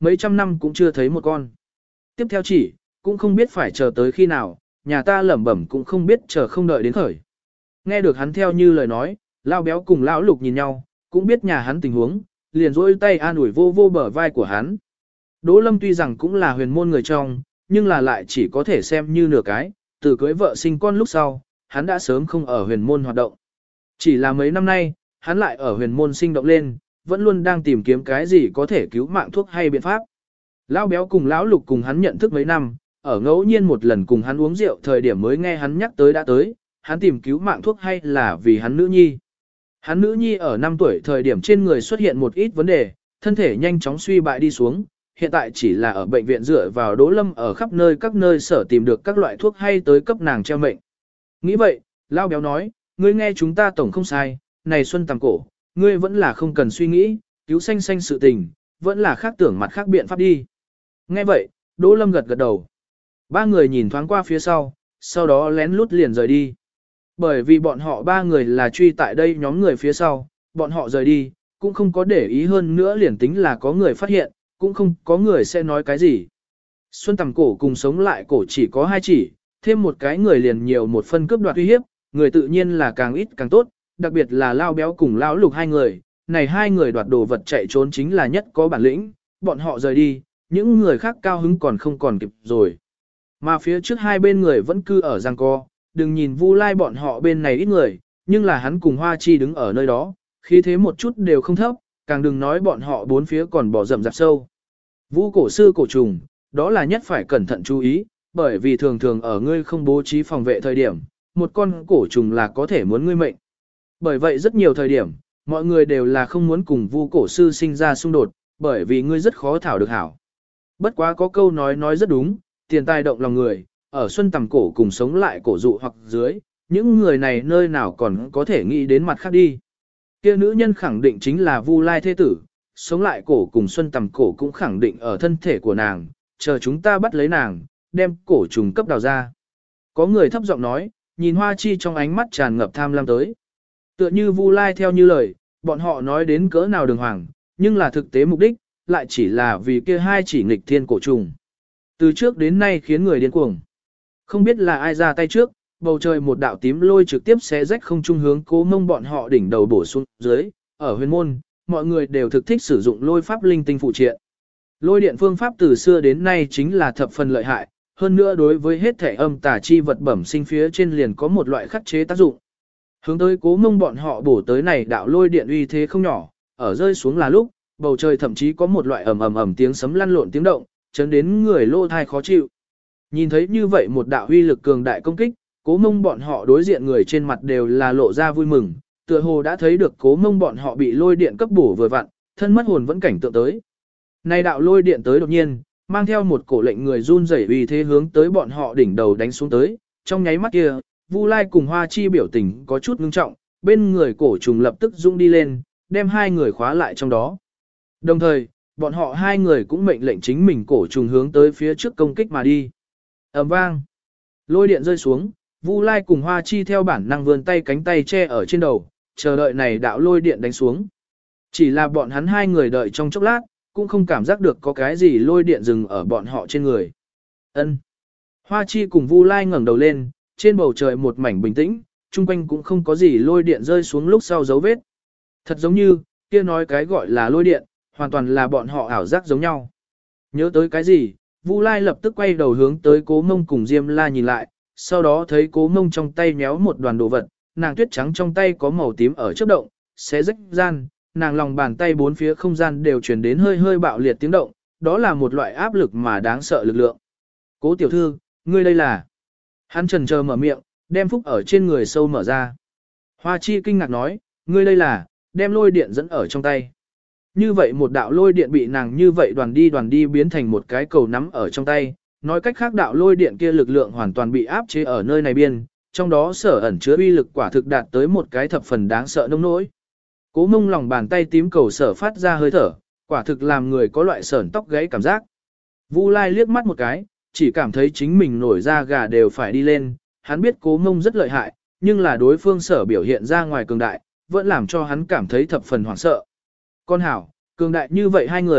mấy trăm năm cũng chưa thấy một con. Tiếp theo chỉ, cũng không biết phải chờ tới khi nào, nhà ta lẩm bẩm cũng không biết chờ không đợi đến khởi. Nghe được hắn theo như lời nói, Lao Béo cùng Lão Lục nhìn nhau, cũng biết nhà hắn tình huống, liền rỗi tay an ủi vô vô bờ vai của hắn. Đỗ Lâm tuy rằng cũng là huyền môn người trong, nhưng là lại chỉ có thể xem như nửa cái, từ cưới vợ sinh con lúc sau, hắn đã sớm không ở huyền môn hoạt động. Chỉ là mấy năm nay, hắn lại ở huyền môn sinh động lên, vẫn luôn đang tìm kiếm cái gì có thể cứu mạng thuốc hay biện pháp. Lão Béo cùng Lão Lục cùng hắn nhận thức mấy năm, ở ngẫu nhiên một lần cùng hắn uống rượu thời điểm mới nghe hắn nhắc tới đã tới, hắn tìm cứu mạng thuốc hay là vì hắn nữ nhi. Hắn nữ nhi ở năm tuổi thời điểm trên người xuất hiện một ít vấn đề, thân thể nhanh chóng suy bại đi xuống, hiện tại chỉ là ở bệnh viện dựa vào Đỗ Lâm ở khắp nơi các nơi sở tìm được các loại thuốc hay tới cấp nàng treo mệnh. Nghĩ vậy, Lao Béo nói, ngươi nghe chúng ta tổng không sai, này Xuân Tầm Cổ, ngươi vẫn là không cần suy nghĩ, cứu xanh xanh sự tình, vẫn là khác tưởng mặt khác biện pháp đi. Nghe vậy, Đỗ Lâm gật gật đầu. Ba người nhìn thoáng qua phía sau, sau đó lén lút liền rời đi. Bởi vì bọn họ ba người là truy tại đây nhóm người phía sau, bọn họ rời đi, cũng không có để ý hơn nữa liền tính là có người phát hiện, cũng không có người sẽ nói cái gì. Xuân Tầm Cổ cùng sống lại cổ chỉ có hai chỉ, thêm một cái người liền nhiều một phân cướp đoạt uy hiếp, người tự nhiên là càng ít càng tốt, đặc biệt là Lao Béo cùng Lão Lục hai người, này hai người đoạt đồ vật chạy trốn chính là nhất có bản lĩnh, bọn họ rời đi, những người khác cao hứng còn không còn kịp rồi. Mà phía trước hai bên người vẫn cư ở giằng co, đừng nhìn Vu Lai bọn họ bên này ít người, nhưng là hắn cùng Hoa Chi đứng ở nơi đó, khí thế một chút đều không thấp, càng đừng nói bọn họ bốn phía còn bỏ rậm rạp sâu. Vu cổ sư cổ trùng, đó là nhất phải cẩn thận chú ý, bởi vì thường thường ở ngươi không bố trí phòng vệ thời điểm, một con cổ trùng là có thể muốn ngươi mệnh. Bởi vậy rất nhiều thời điểm, mọi người đều là không muốn cùng Vu cổ sư sinh ra xung đột, bởi vì ngươi rất khó thảo được hảo. Bất quá có câu nói nói rất đúng, tiền tài động lòng người, ở Xuân Tầm Cổ cùng sống lại cổ dụ hoặc dưới, những người này nơi nào còn có thể nghĩ đến mặt khác đi. Kia nữ nhân khẳng định chính là Vu Lai thế tử, sống lại cổ cùng Xuân Tầm Cổ cũng khẳng định ở thân thể của nàng, chờ chúng ta bắt lấy nàng, đem cổ trùng cấp đào ra. Có người thấp giọng nói, nhìn Hoa Chi trong ánh mắt tràn ngập tham lam tới. Tựa như Vu Lai theo như lời, bọn họ nói đến cỡ nào đường hoàng, nhưng là thực tế mục đích, lại chỉ là vì kia hai chỉ nghịch thiên cổ trùng. Từ trước đến nay khiến người điên cuồng. Không biết là ai ra tay trước, bầu trời một đạo tím lôi trực tiếp xé rách không trung hướng Cố Mông bọn họ đỉnh đầu bổ xuống dưới, ở huyền môn, mọi người đều thực thích sử dụng lôi pháp linh tinh phụ triện. Lôi điện phương pháp từ xưa đến nay chính là thập phần lợi hại, hơn nữa đối với hết thể âm tà chi vật bẩm sinh phía trên liền có một loại khắc chế tác dụng. Hướng tới Cố Mông bọn họ bổ tới này đạo lôi điện uy thế không nhỏ, ở rơi xuống là lúc, bầu trời thậm chí có một loại ầm ầm ầm tiếng sấm lăn lộn tiếng động, chấn đến người lô thai khó chịu. Nhìn thấy như vậy một đạo uy lực cường đại công kích, Cố Mông bọn họ đối diện người trên mặt đều là lộ ra vui mừng, tựa hồ đã thấy được Cố Mông bọn họ bị lôi điện cấp bổ vừa vặn, thân mất hồn vẫn cảnh tượng tới. Này đạo lôi điện tới đột nhiên, mang theo một cổ lệnh người run rẩy uy thế hướng tới bọn họ đỉnh đầu đánh xuống tới, trong nháy mắt kia, Vu Lai cùng Hoa Chi biểu tình có chút ngưng trọng, bên người cổ trùng lập tức rung đi lên, đem hai người khóa lại trong đó. Đồng thời, bọn họ hai người cũng mệnh lệnh chính mình cổ trùng hướng tới phía trước công kích mà đi. Ầm vang, lôi điện rơi xuống, Vu Lai cùng Hoa Chi theo bản năng vươn tay cánh tay che ở trên đầu, chờ đợi này đạo lôi điện đánh xuống. Chỉ là bọn hắn hai người đợi trong chốc lát, cũng không cảm giác được có cái gì lôi điện dừng ở bọn họ trên người. Ân. Hoa Chi cùng Vu Lai ngẩng đầu lên, trên bầu trời một mảnh bình tĩnh, chung quanh cũng không có gì lôi điện rơi xuống lúc sau dấu vết. Thật giống như, kia nói cái gọi là lôi điện, hoàn toàn là bọn họ ảo giác giống nhau. Nhớ tới cái gì, Vu Lai lập tức quay đầu hướng tới Cố Mông cùng Diêm La nhìn lại, sau đó thấy Cố Mông trong tay méo một đoàn đồ vật, nàng tuyết trắng trong tay có màu tím ở chớp động, xé rách gian, nàng lòng bàn tay bốn phía không gian đều truyền đến hơi hơi bạo liệt tiếng động, đó là một loại áp lực mà đáng sợ lực lượng. Cố tiểu thư, ngươi đây là... Hắn chần chờ mở miệng, đem phúc ở trên người sâu mở ra. Hoa Chi kinh ngạc nói, ngươi đây là, đem lôi điện dẫn ở trong tay. Như vậy một đạo lôi điện bị nàng như vậy đoàn đi đoàn đi biến thành một cái cầu nắm ở trong tay, nói cách khác đạo lôi điện kia lực lượng hoàn toàn bị áp chế ở nơi này biên, trong đó sở ẩn chứa uy lực quả thực đạt tới một cái thập phần đáng sợ nông nỗi. Cố Mông lòng bàn tay tím cầu sở phát ra hơi thở, quả thực làm người có loại sởn tóc gáy cảm giác. Vu Lai liếc mắt một cái, chỉ cảm thấy chính mình nổi da gà đều phải đi lên, hắn biết Cố Mông rất lợi hại, nhưng là đối phương sở biểu hiện ra ngoài cường đại, vẫn làm cho hắn cảm thấy thập phần hoảng sợ. Con hảo, cường đại như vậy hai người,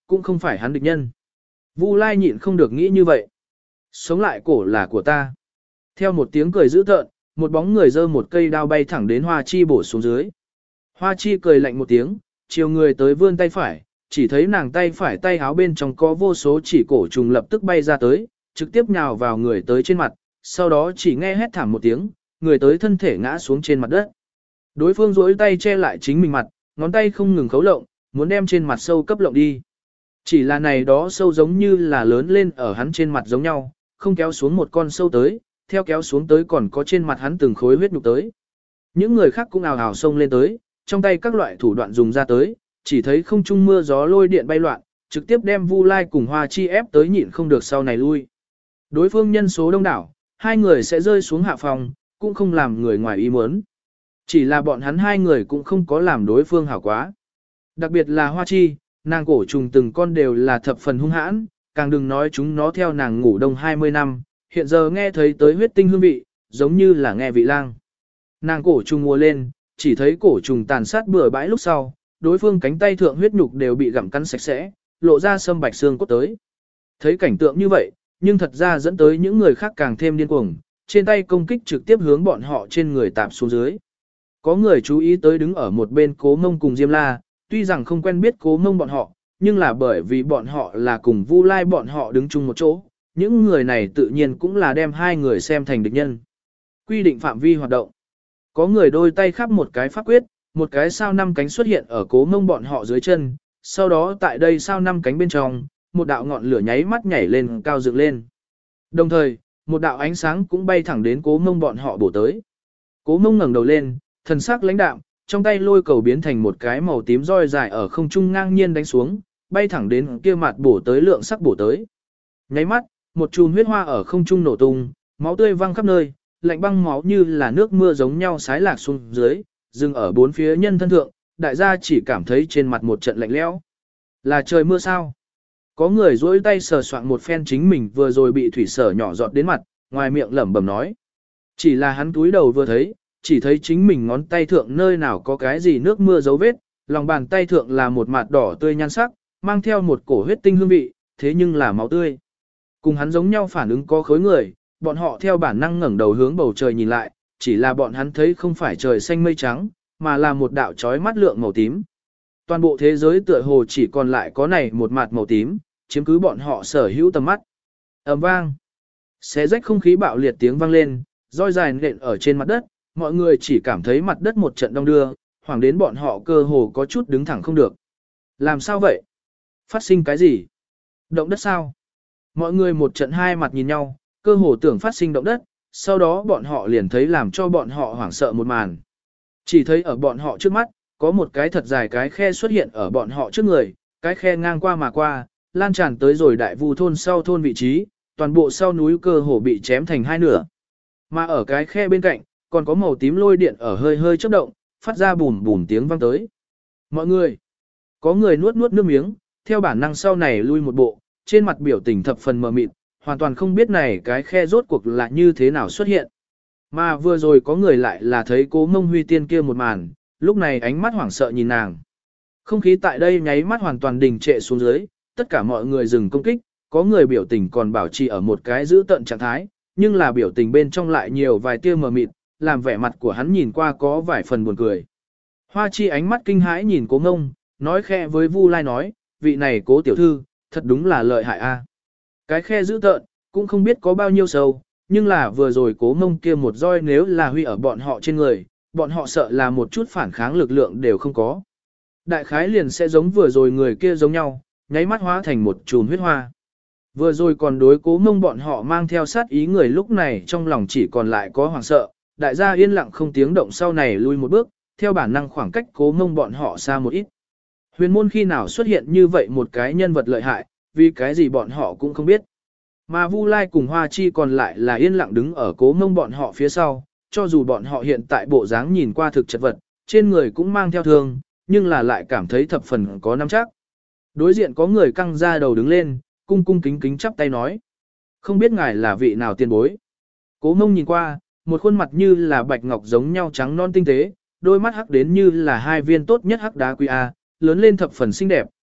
cũng không phải hắn địch nhân. Vu Lai nhịn không được nghĩ như vậy. Sống lại cổ là của ta. Theo một tiếng cười dữ tợn, một bóng người giơ một cây đao bay thẳng đến Hoa Chi bổ xuống dưới. Hoa Chi cười lạnh một tiếng, chiều người tới vươn tay phải, chỉ thấy nàng tay phải tay áo bên trong có vô số chỉ cổ trùng lập tức bay ra tới, trực tiếp nhào vào người tới trên mặt, sau đó chỉ nghe hét thảm một tiếng, người tới thân thể ngã xuống trên mặt đất. Đối phương duỗi tay che lại chính mình mặt, ngón tay không ngừng khấu lộng, muốn đem trên mặt sâu cấp lộng đi. Chỉ là này đó sâu giống như là lớn lên ở hắn trên mặt giống nhau, không kéo xuống một con sâu tới, theo kéo xuống tới còn có trên mặt hắn từng khối huyết nhục tới. Những người khác cũng ào ào xông lên tới, trong tay các loại thủ đoạn dùng ra tới, chỉ thấy không trung mưa gió lôi điện bay loạn, trực tiếp đem Vu Lai cùng Hoa Chi ép tới nhịn không được sau này lui. Đối phương nhân số đông đảo, hai người sẽ rơi xuống hạ phòng, cũng không làm người ngoài ý muốn. Chỉ là bọn hắn hai người cũng không có làm đối phương hảo quá. Đặc biệt là Hoa Chi, nàng cổ trùng từng con đều là thập phần hung hãn, càng đừng nói chúng nó theo nàng ngủ đông hai mươi năm, hiện giờ nghe thấy tới huyết tinh hương vị, giống như là nghe vị lang. Nàng cổ trùng mùa lên, chỉ thấy cổ trùng tàn sát bừa bãi lúc sau, đối phương cánh tay thượng huyết nhục đều bị gặm cắn sạch sẽ, lộ ra sâm bạch xương cốt tới. Thấy cảnh tượng như vậy, nhưng thật ra dẫn tới những người khác càng thêm điên cuồng, trên tay công kích trực tiếp hướng bọn họ trên người tạp xuống dưới. Có người chú ý tới đứng ở một bên Cố Mông cùng Diêm La, tuy rằng không quen biết Cố Mông bọn họ, nhưng là bởi vì bọn họ là cùng Vu Lai bọn họ đứng chung một chỗ, những người này tự nhiên cũng là đem hai người xem thành địch nhân. Quy định phạm vi hoạt động. Có người đôi tay khắp một cái pháp quyết, một cái sao năm cánh xuất hiện ở Cố Mông bọn họ dưới chân, sau đó tại đây sao năm cánh bên trong, một đạo ngọn lửa nháy mắt nhảy lên cao dựng lên. Đồng thời, một đạo ánh sáng cũng bay thẳng đến Cố Mông bọn họ bổ tới. Cố Mông ngẩng đầu lên, thần sắc lãnh đạm, trong tay lôi cầu biến thành một cái màu tím roi dài ở không trung ngang nhiên đánh xuống, bay thẳng đến kia mặt bổ tới lượng sắc bổ tới. Nháy mắt, một chùm huyết hoa ở không trung nổ tung, máu tươi văng khắp nơi, lạnh băng máu như là nước mưa giống nhau xái lạc xuống dưới, dừng ở bốn phía nhân thân thượng, đại gia chỉ cảm thấy trên mặt một trận lạnh lẽo. Là trời mưa sao? Có người duỗi tay sờ soạn một phen chính mình vừa rồi bị thủy sở nhỏ giọt đến mặt, ngoài miệng lẩm bẩm nói. Chỉ là hắn túi đầu vừa thấy, chỉ thấy chính mình ngón tay thượng nơi nào có cái gì nước mưa dấu vết, lòng bàn tay thượng là một mặt đỏ tươi nhan sắc, mang theo một cổ huyết tinh hương vị, thế nhưng là máu tươi. Cùng hắn giống nhau phản ứng có khối người, bọn họ theo bản năng ngẩng đầu hướng bầu trời nhìn lại, chỉ là bọn hắn thấy không phải trời xanh mây trắng, mà là một đạo chói mắt lượng màu tím. Toàn bộ thế giới tựa hồ chỉ còn lại có này một mặt màu tím, chiếm cứ bọn họ sở hữu tầm mắt. Ầm vang, xé rách không khí bạo liệt tiếng vang lên, roi dài nện ở trên mặt đất, mọi người chỉ cảm thấy mặt đất một trận đông đưa, hoàng đến bọn họ cơ hồ có chút đứng thẳng không được. Làm sao vậy? Phát sinh cái gì? Động đất sao? Mọi người một trận hai mặt nhìn nhau, cơ hồ tưởng phát sinh động đất, sau đó bọn họ liền thấy làm cho bọn họ hoảng sợ một màn. Chỉ thấy ở bọn họ trước mắt, có một cái thật dài cái khe xuất hiện ở bọn họ trước người, cái khe ngang qua mà qua, lan tràn tới rồi đại vu thôn sau thôn vị trí, toàn bộ sau núi cơ hồ bị chém thành hai nửa. Mà ở cái khe bên cạnh, còn có màu tím lôi điện ở hơi hơi chớp động, phát ra bùm bùm tiếng vang tới. Mọi người, có người nuốt nuốt nước miếng, theo bản năng sau này lui một bộ, trên mặt biểu tình thập phần mờ mịt, hoàn toàn không biết này cái khe rốt cuộc là như thế nào xuất hiện. Mà vừa rồi có người lại là thấy Cố Mông Huy Tiên kia một màn, lúc này ánh mắt hoảng sợ nhìn nàng. Không khí tại đây nháy mắt hoàn toàn đình trệ xuống dưới, tất cả mọi người dừng công kích, có người biểu tình còn bảo trì ở một cái giữ tận trạng thái, nhưng là biểu tình bên trong lại nhiều vài tia mờ mịt, làm vẻ mặt của hắn nhìn qua có vài phần buồn cười. Hoa Chi ánh mắt kinh hãi nhìn Cố Mông, nói khẽ với Vu Lai nói, vị này Cố tiểu thư, thật đúng là lợi hại a. Cái khe giữ tợn, cũng không biết có bao nhiêu sâu, nhưng là vừa rồi Cố Mông kia một roi nếu là huy ở bọn họ trên người, bọn họ sợ là một chút phản kháng lực lượng đều không có. Đại khái liền sẽ giống vừa rồi người kia giống nhau, nháy mắt hóa thành một chùm huyết hoa. Vừa rồi còn đối Cố Mông bọn họ mang theo sát ý người lúc này trong lòng chỉ còn lại có hoảng sợ, đại gia yên lặng không tiếng động sau này lui một bước, theo bản năng khoảng cách Cố Mông bọn họ xa một ít. Huyền môn khi nào xuất hiện như vậy một cái nhân vật lợi hại, vì cái gì bọn họ cũng không biết. Mà Vu Lai cùng Hoa Chi còn lại là yên lặng đứng ở Cố Mông bọn họ phía sau, cho dù bọn họ hiện tại bộ dáng nhìn qua thực chật vật, trên người cũng mang theo thương, nhưng là lại cảm thấy thập phần có nắm chắc. Đối diện có người căng ra đầu đứng lên, cung cung kính kính chắp tay nói. Không biết ngài là vị nào tiền bối. Cố Mông nhìn qua, một khuôn mặt như là bạch ngọc giống nhau trắng non tinh tế, đôi mắt hắc đến như là hai viên tốt nhất hắc đá quý A, lớn lên thập phần xinh đẹp,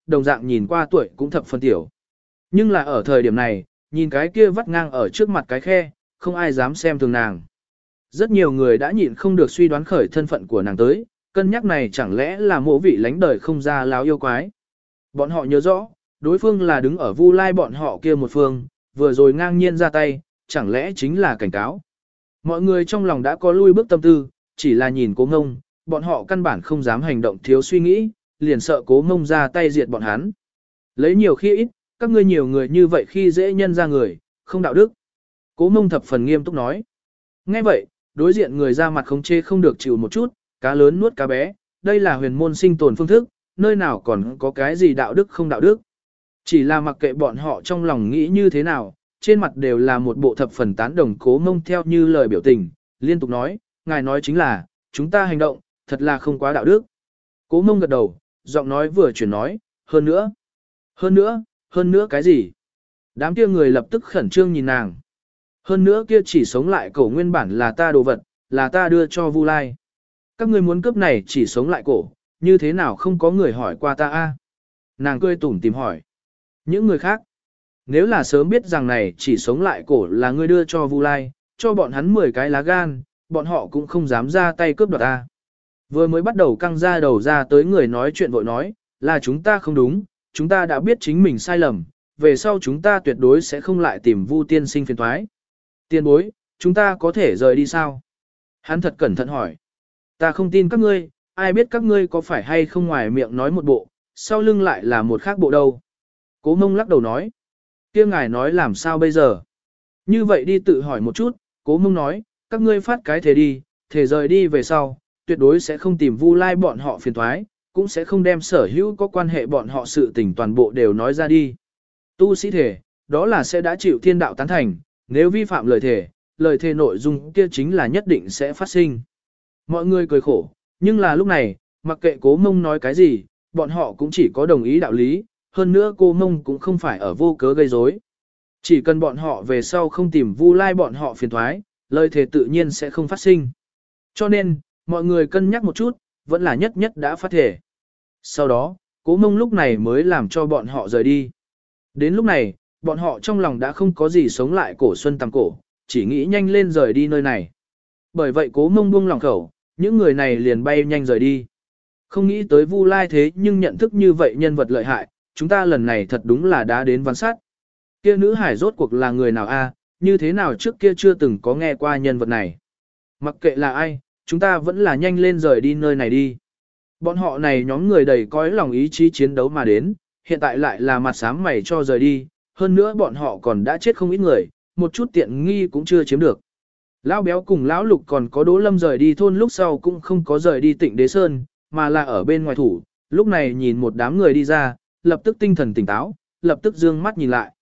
đồng dạng nhìn qua tuổi cũng thập phân tiểu. Nhưng là ở thời điểm này, nhìn cái kia vắt ngang ở trước mặt cái khe, không ai dám xem thường nàng. Rất nhiều người đã nhịn không được suy đoán khởi thân phận của nàng tới, cân nhắc này chẳng lẽ là mộ vị lánh đời không ra láo yêu quái. Bọn họ nhớ rõ, đối phương là đứng ở Vu Lai bọn họ kia một phương, vừa rồi ngang nhiên ra tay, chẳng lẽ chính là cảnh cáo. Mọi người trong lòng đã có lui bước tâm tư, chỉ là nhìn Cố Ngông, bọn họ căn bản không dám hành động thiếu suy nghĩ, liền sợ Cố Ngông ra tay diệt bọn hắn. Lấy nhiều khi ít, các ngươi nhiều người như vậy khi dễ nhân ra người, không đạo đức. Cố Ngông thập phần nghiêm túc nói. Nghe vậy, đối diện người ra mặt không chê không được chịu một chút, cá lớn nuốt cá bé, đây là huyền môn sinh tồn phương thức, nơi nào còn có cái gì đạo đức không đạo đức. Chỉ là mặc kệ bọn họ trong lòng nghĩ như thế nào, trên mặt đều là một bộ thập phần tán đồng. Cố Ngông theo như lời biểu tình, liên tục nói, ngài nói chính là, chúng ta hành động, thật là không quá đạo đức. Cố Ngông gật đầu, giọng nói vừa chuyển nói, hơn nữa, hơn nữa, hơn nữa cái gì? Đám kia người lập tức khẩn trương nhìn nàng. Hơn nữa kia chỉ sống lại cổ nguyên bản là ta đồ vật, là ta đưa cho Vu Lai. Các ngươi muốn cướp này chỉ sống lại cổ, như thế nào không có người hỏi qua ta a? Nàng cười tủm tìm hỏi. Những người khác, nếu là sớm biết rằng này chỉ sống lại cổ là ngươi đưa cho Vu Lai, cho bọn hắn mười cái lá gan, bọn họ cũng không dám ra tay cướp đoạt ta. Vừa mới bắt đầu căng ra đầu ra tới người nói chuyện vội nói, là chúng ta không đúng, chúng ta đã biết chính mình sai lầm, về sau chúng ta tuyệt đối sẽ không lại tìm Vu tiên sinh phiền toái. Tiên bối, chúng ta có thể rời đi sao? Hắn thật cẩn thận hỏi. Ta không tin các ngươi, ai biết các ngươi có phải hay không ngoài miệng nói một bộ, sau lưng lại là một khác bộ đâu. Cố Mông lắc đầu nói. Kia ngài nói làm sao bây giờ? Như vậy đi tự hỏi một chút, Cố Mông nói, các ngươi phát cái thể đi, thể rời đi về sau, tuyệt đối sẽ không tìm Vu Lai bọn họ phiền toái, cũng sẽ không đem sở hữu có quan hệ bọn họ sự tình toàn bộ đều nói ra đi. Tu sĩ thể, đó là sẽ đã chịu thiên đạo tán thành, nếu vi phạm lời thể, lời thể nội dung kia chính là nhất định sẽ phát sinh. Mọi người cười khổ, nhưng là lúc này, mặc kệ Cố Mông nói cái gì, bọn họ cũng chỉ có đồng ý đạo lý, hơn nữa Cố Mông cũng không phải ở vô cớ gây rối. Chỉ cần bọn họ về sau không tìm Vu Lai bọn họ phiền thoái, lời thể tự nhiên sẽ không phát sinh. Cho nên, mọi người cân nhắc một chút, vẫn là nhất nhất đã phát thể. Sau đó, Cố Mông lúc này mới làm cho bọn họ rời đi. Đến lúc này, bọn họ trong lòng đã không có gì sống lại cổ xuân tầm cổ, chỉ nghĩ nhanh lên rời đi nơi này. Bởi vậy Cố Mông buông lòng khẩu, những người này liền bay nhanh rời đi. Không nghĩ tới Vu Lai thế nhưng nhận thức như vậy nhân vật lợi hại, chúng ta lần này thật đúng là đã đến văn sát. Kia nữ hải rốt cuộc là người nào a? Như thế nào trước kia chưa từng có nghe qua nhân vật này. Mặc kệ là ai, chúng ta vẫn là nhanh lên rời đi nơi này đi. Bọn họ này nhóm người đầy cõi lòng ý chí chiến đấu mà đến, hiện tại lại là mặt sám mày cho rời đi, hơn nữa bọn họ còn đã chết không ít người, một chút tiện nghi cũng chưa chiếm được. Lão béo cùng lão lục còn có Đỗ Lâm rời đi thôn lúc sau cũng không có rời đi Tịnh Đế Sơn, mà là ở bên ngoài thủ, lúc này nhìn một đám người đi ra, lập tức tinh thần tỉnh táo, lập tức dương mắt nhìn lại.